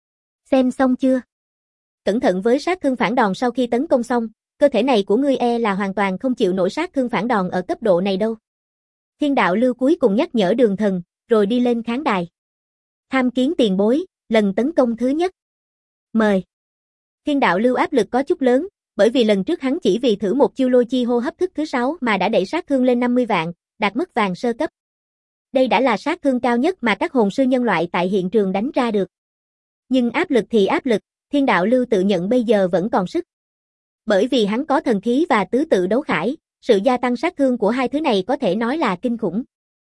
Xem xong chưa? Cẩn thận với sát thương phản đòn sau khi tấn công xong, cơ thể này của ngươi là hoàn toàn không chịu nổi sát thương phản đòn ở cấp độ này đâu. Thiên Đạo Lưu cuối cùng nhắc nhở Đường Thần, rồi đi lên khán đài. Tham kiến tiền bối, lần tấn công thứ nhất. Mời. Thiên Đạo Lưu áp lực có chút lớn, bởi vì lần trước hắn chỉ vì thử một chiêu lôi chi hô hấp thức thứ 6 mà đã đẩy sát thương lên 50 vạn, đạt mức vàng sơ cấp. Đây đã là sát thương cao nhất mà các hồn sư nhân loại tại hiện trường đánh ra được. Nhưng áp lực thì áp lực, Thiên Đạo Lưu tự nhận bây giờ vẫn còn sức. Bởi vì hắn có thần khí và tứ tự đấu khải, sự gia tăng sát thương của hai thứ này có thể nói là kinh khủng.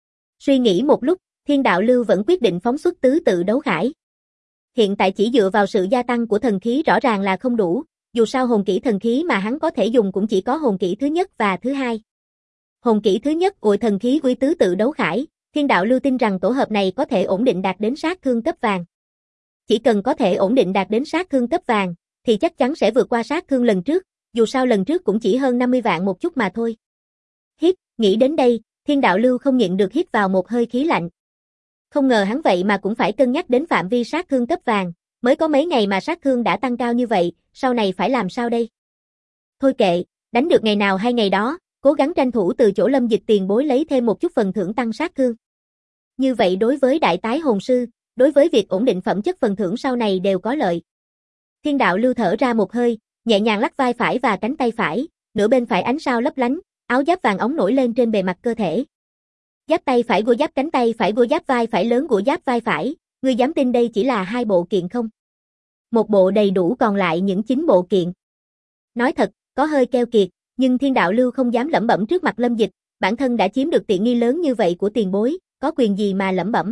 Suy nghĩ một lúc, Thiên Đạo Lưu vẫn quyết định phóng xuất tứ tự đấu khải. Hiện tại chỉ dựa vào sự gia tăng của thần khí rõ ràng là không đủ, dù sao hồn kỹ thần khí mà hắn có thể dùng cũng chỉ có hồn kỹ thứ nhất và thứ hai. Hồn kỹ thứ nhất uội thần khí với tứ tự đấu khải, Thiên Đạo Lưu tin rằng tổ hợp này có thể ổn định đạt đến sát thương cấp vàng. Chỉ cần có thể ổn định đạt đến sát thương cấp vàng, thì chắc chắn sẽ vượt qua sát thương lần trước, dù sao lần trước cũng chỉ hơn 50 vạn một chút mà thôi. Hít, nghĩ đến đây, Thiên Đạo Lưu không nhịn được hít vào một hơi khí lạnh. Không ngờ hắn vậy mà cũng phải cân nhắc đến phạm vi sát thương cấp vàng, mới có mấy ngày mà sát thương đã tăng cao như vậy, sau này phải làm sao đây? Thôi kệ, đánh được ngày nào hay ngày đó, cố gắng tranh thủ từ chỗ Lâm Dịch tiền bối lấy thêm một chút phần thưởng tăng sát thương. Như vậy đối với đại tái hồn sư, đối với việc ổn định phẩm chất phần thưởng sau này đều có lợi. Thiên Đạo Lưu thở ra một hơi, nhẹ nhàng lắc vai phải và cánh tay phải, nửa bên phải ánh sao lấp lánh, áo giáp vàng óng nổi lên trên bề mặt cơ thể. Giáp tay phải gô giáp cánh tay phải gô giáp vai phải lớn gô giáp vai phải, ngươi dám tin đây chỉ là 2 bộ kiện không? Một bộ đầy đủ còn lại những 9 bộ kiện. Nói thật, có hơi keo kiệt, nhưng Thiên Đạo Lưu không dám lẩm bẩm trước mặt Lâm Dịch, bản thân đã chiếm được tiện nghi lớn như vậy của tiền bối, có quyền gì mà lẩm bẩm.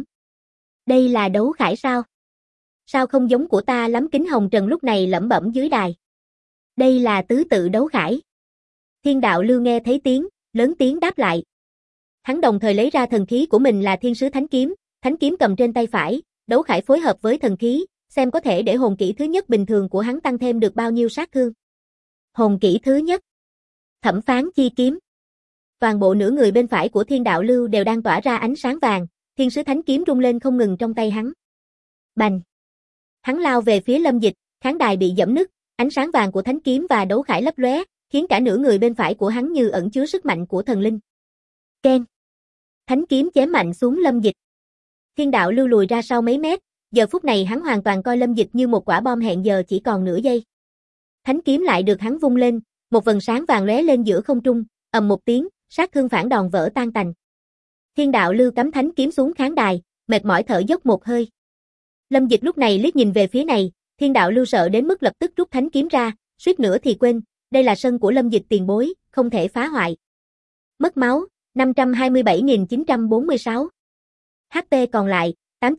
Đây là đấu khải sao? Sao không giống của ta lắm? Kính Hồng Trần lúc này lẩm bẩm dưới đài. Đây là tứ tự đấu khải. Thiên Đạo Lưu nghe thấy tiếng, lớn tiếng đáp lại. Hắn đồng thời lấy ra thần khí của mình là Thiên Sứ Thánh Kiếm cầm trên tay phải, đấu khải phối hợp với thần khí, xem có thể để hồn kỹ thứ nhất bình thường của hắn tăng thêm được bao nhiêu sát thương. Hồn kỹ thứ nhất. Thẩm phán chi kiếm. Toàn bộ nửa người bên phải của Thiên Đạo Lưu đều đang tỏa ra ánh sáng vàng, Thiên Sứ Thánh kiếm rung lên không ngừng trong tay hắn. Bành! Hắn lao về phía Lâm Dịch, khán đài bị giẫm nứt, ánh sáng vàng của thánh kiếm và đấu khải lấp lóe, khiến cả nửa người bên phải của hắn như ẩn chứa sức mạnh của thần linh. Keng! Thánh kiếm chém mạnh xuống Lâm Dịch. Thiên Đạo Lưu lùi ra sau mấy mét, giờ phút này hắn hoàn toàn coi Lâm Dịch như một quả bom hẹn giờ chỉ còn nửa giây. Thánh kiếm lại được hắn vung lên, một vầng sáng vàng lóe lên giữa không trung, ầm một tiếng, sát thương phản đòn vỡ tan tành. Thiên Đạo Lưu cắm thánh kiếm xuống khán đài, mệt mỏi thở dốc một hơi. Lâm Dịch lúc này liếc nhìn về phía này, Thiên Đạo Lưu sợ đến mức lập tức rút thánh kiếm ra, suýt nữa thì quên, đây là sân của Lâm Dịch tiền bối, không thể phá hoại. Mất máu, 527.946. HP còn lại,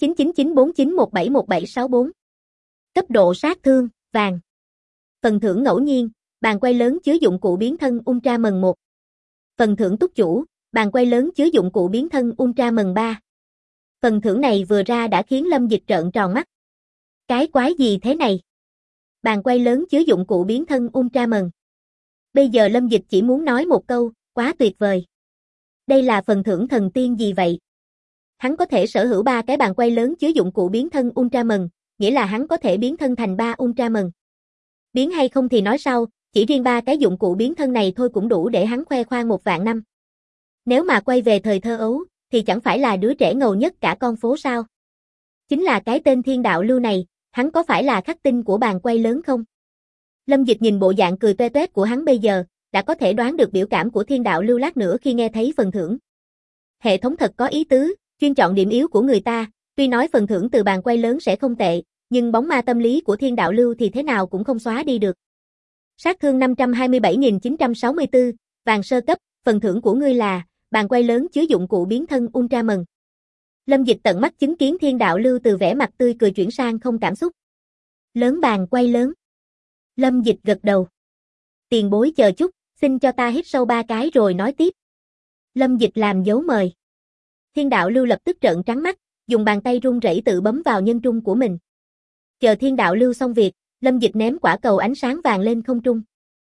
899949171764. Cấp độ sát thương, vàng. Phần thưởng ngẫu nhiên, bàn quay lớn chứa dụng cụ biến thân Ultraman 1. Phần thưởng túc chủ, bàn quay lớn chứa dụng cụ biến thân Ultraman 3. Phần thưởng này vừa ra đã khiến Lâm Dịch trợn tròn mắt. Cái quái gì thế này? Bàn quay lớn chứa dụng cụ biến thân Ultraman. Bây giờ Lâm Dịch chỉ muốn nói một câu, quá tuyệt vời. Đây là phần thưởng thần tiên gì vậy? Hắn có thể sở hữu 3 cái bàn quay lớn chứa dụng cụ biến thân Ultraman, nghĩa là hắn có thể biến thân thành 3 Ultraman. Biến hay không thì nói sau, chỉ riêng 3 cái dụng cụ biến thân này thôi cũng đủ để hắn khoe khoang 1.000 năm. Nếu mà quay về thời thơ ấu, thì chẳng phải là đứa trẻ ngầu nhất cả con phố sao? Chính là cái tên Thiên Đạo Lưu này, hắn có phải là khắc tinh của bàn quay lớn không? Lâm Dịch nhìn bộ dạng cười toe toét của hắn bây giờ, đã có thể đoán được biểu cảm của Thiên Đạo Lưu lát nữa khi nghe thấy phần thưởng. Hệ thống thật có ý tứ, chuyên chọn điểm yếu của người ta, tuy nói phần thưởng từ bàn quay lớn sẽ không tệ, nhưng bóng ma tâm lý của Thiên Đạo Lưu thì thế nào cũng không xóa đi được. Sát thương 527.964, vàng sơ cấp, phần thưởng của ngươi là bàn quay lớn chứa dụng cụ biến thân Ultraman. Lâm Dịch tận mắt chứng kiến Thiên Đạo Lưu từ vẻ mặt tươi cười chuyển sang không cảm xúc. Lớn bàn quay lớn. Lâm Dịch gật đầu. Tiền bối chờ chút, xin cho ta hít sâu 3 cái rồi nói tiếp. Lâm Dịch làm dấu mời. Thiên Đạo Lưu lập tức trợn trắng mắt, dùng bàn tay run rẩy tự bấm vào nhân trung của mình. Chờ Thiên Đạo Lưu xong việc, Lâm Dịch ném quả cầu ánh sáng vàng lên không trung.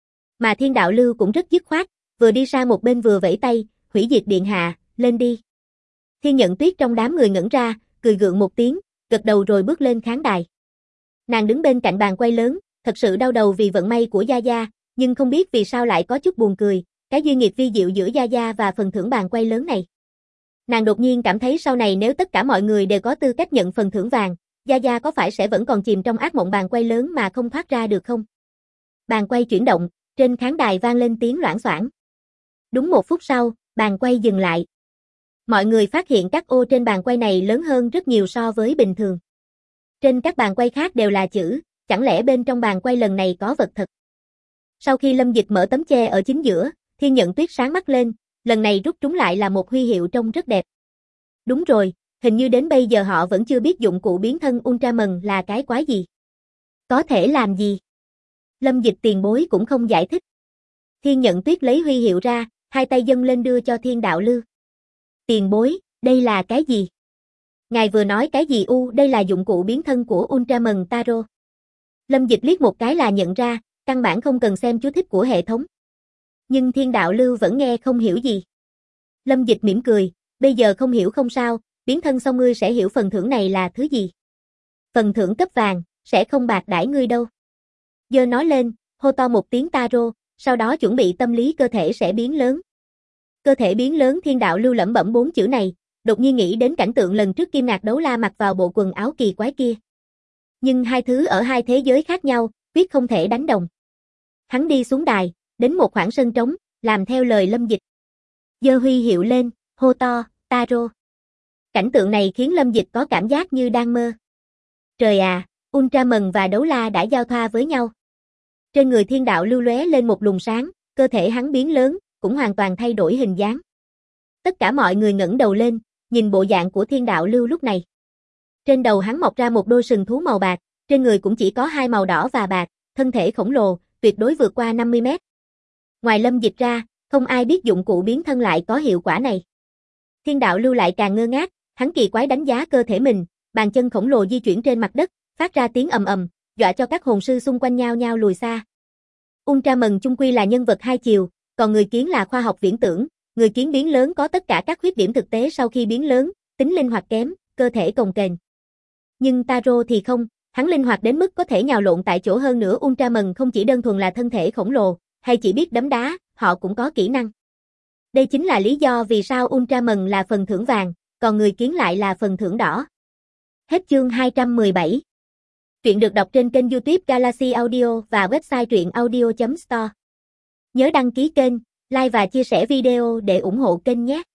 Mà Thiên Đạo Lưu cũng rất dứt khoát, vừa đi sang một bên vừa vẫy tay, hủy diệt điện hạ, lên đi. Thiên Nhận Tuyết trong đám người ngẩn ra, cười gượng một tiếng, gật đầu rồi bước lên khán đài. Nàng đứng bên cạnh bàn quay lớn, thật sự đau đầu vì vận may của Gia Gia, nhưng không biết vì sao lại có chút buồn cười, cái duyên nghiệp vi diệu giữa Gia Gia và phần thưởng bàn quay lớn này. Nàng đột nhiên cảm thấy sau này nếu tất cả mọi người đều có tư cách nhận phần thưởng vàng, Gia Gia có phải sẽ vẫn còn chìm trong ác mộng bàn quay lớn mà không thoát ra được không? Bàn quay chuyển động, trên khán đài vang lên tiếng loảng xoảng. Đúng 1 phút sau, bàn quay dừng lại. Mọi người phát hiện các ô trên bàn quay này lớn hơn rất nhiều so với bình thường. Trên các bàn quay khác đều là chữ, chẳng lẽ bên trong bàn quay lần này có vật thật? Sau khi Lâm Dịch mở tấm che ở chính giữa, Thiên Nhận Tuyết sáng mắt lên, lần này rút trúng lại là một huy hiệu trông rất đẹp. Đúng rồi, hình như đến bây giờ họ vẫn chưa biết dụng cụ biến thân Ultraman là cái quái gì. Có thể làm gì? Lâm Dịch tiền bối cũng không giải thích. Thiên Nhận Tuyết lấy huy hiệu ra, hai tay dâng lên đưa cho Thiên Đạo Lưu. Tiền bối, đây là cái gì? Ngài vừa nói cái gì đây là dụng cụ biến thân của Ultraman Taro. Lâm Dịch liếc một cái là nhận ra, căn bản không cần xem chú thích của hệ thống. Nhưng Thiên Đạo Lưu vẫn nghe không hiểu gì. Lâm Dịch mỉm cười, bây giờ không hiểu không sao, biến thân xong ngươi sẽ hiểu phần thưởng này là thứ gì. Phần thưởng cấp vàng, sẽ không bạc đãi ngươi đâu. Giơ nó lên, hô to một tiếng Taro, sau đó chuẩn bị tâm lý cơ thể sẽ biến lớn. Cơ thể biến lớn Thiên Đạo Lưu lẩm bẩm 4 chữ này, đột nhiên nghĩ đến cảnh tượng lần trước Kim Ngạc Đấu La mặc vào bộ quần áo kỳ quái kia. Nhưng hai thứ ở hai thế giới khác nhau, quyết không thể đánh đồng. Hắn đi xuống đài, đến một khoảng sân trống, làm theo lời Lâm Dịch. Giơ huy hiệu lên, hô to, Taro. Cảnh tượng này khiến Lâm Dịch có cảm giác như đang mơ. Trời à, Ultraman và Đấu La đã giao thoa với nhau. Trên người Thiên Đạo Lưu lóe lên một luồng sáng, cơ thể hắn biến lớn, cũng hoàn toàn thay đổi hình dáng. Tất cả mọi người ngẩng đầu lên, nhìn bộ dạng của Thiên Đạo Lưu lúc này. Trên đầu hắn mọc ra một đôi sừng thú màu bạc, trên người cũng chỉ có 2 màu đỏ và bạc, thân thể khổng lồ, tuyệt đối vượt qua 50 mét. Ngoài Lâm Dịch ra, không ai biết dụng cụ biến thân lại có hiệu quả này. Thiên Đạo Lưu lại càng ngơ ngác, hắn kỳ quái đánh giá cơ thể mình, bàn chân khổng lồ di chuyển trên mặt đất, phát ra tiếng ầm ầm, dọa cho các hồn sư xung quanh nhao nhao lùi xa. Ultraman chung quy là nhân vật hai chiều, còn người kiến là khoa học viễn tưởng, người kiến biến lớn có tất cả các khuyết điểm thực tế sau khi biến lớn, tính linh hoạt kém, cơ thể cồng kềnh. Nhưng Taro thì không, hắn linh hoạt đến mức có thể nhào lộn tại chỗ, hơn nữa Ultraman không chỉ đơn thuần là thân thể khổng lồ, hay chỉ biết đấm đá, họ cũng có kỹ năng. Đây chính là lý do vì sao Ultraman là phần thưởng vàng, còn người kiến lại là phần thưởng đỏ. Hết chương 217. Truyện được đọc trên kênh YouTube Galaxy Audio và website truyệnaudio.store. Nhớ đăng ký kênh, like và chia sẻ video để ủng hộ kênh nhé.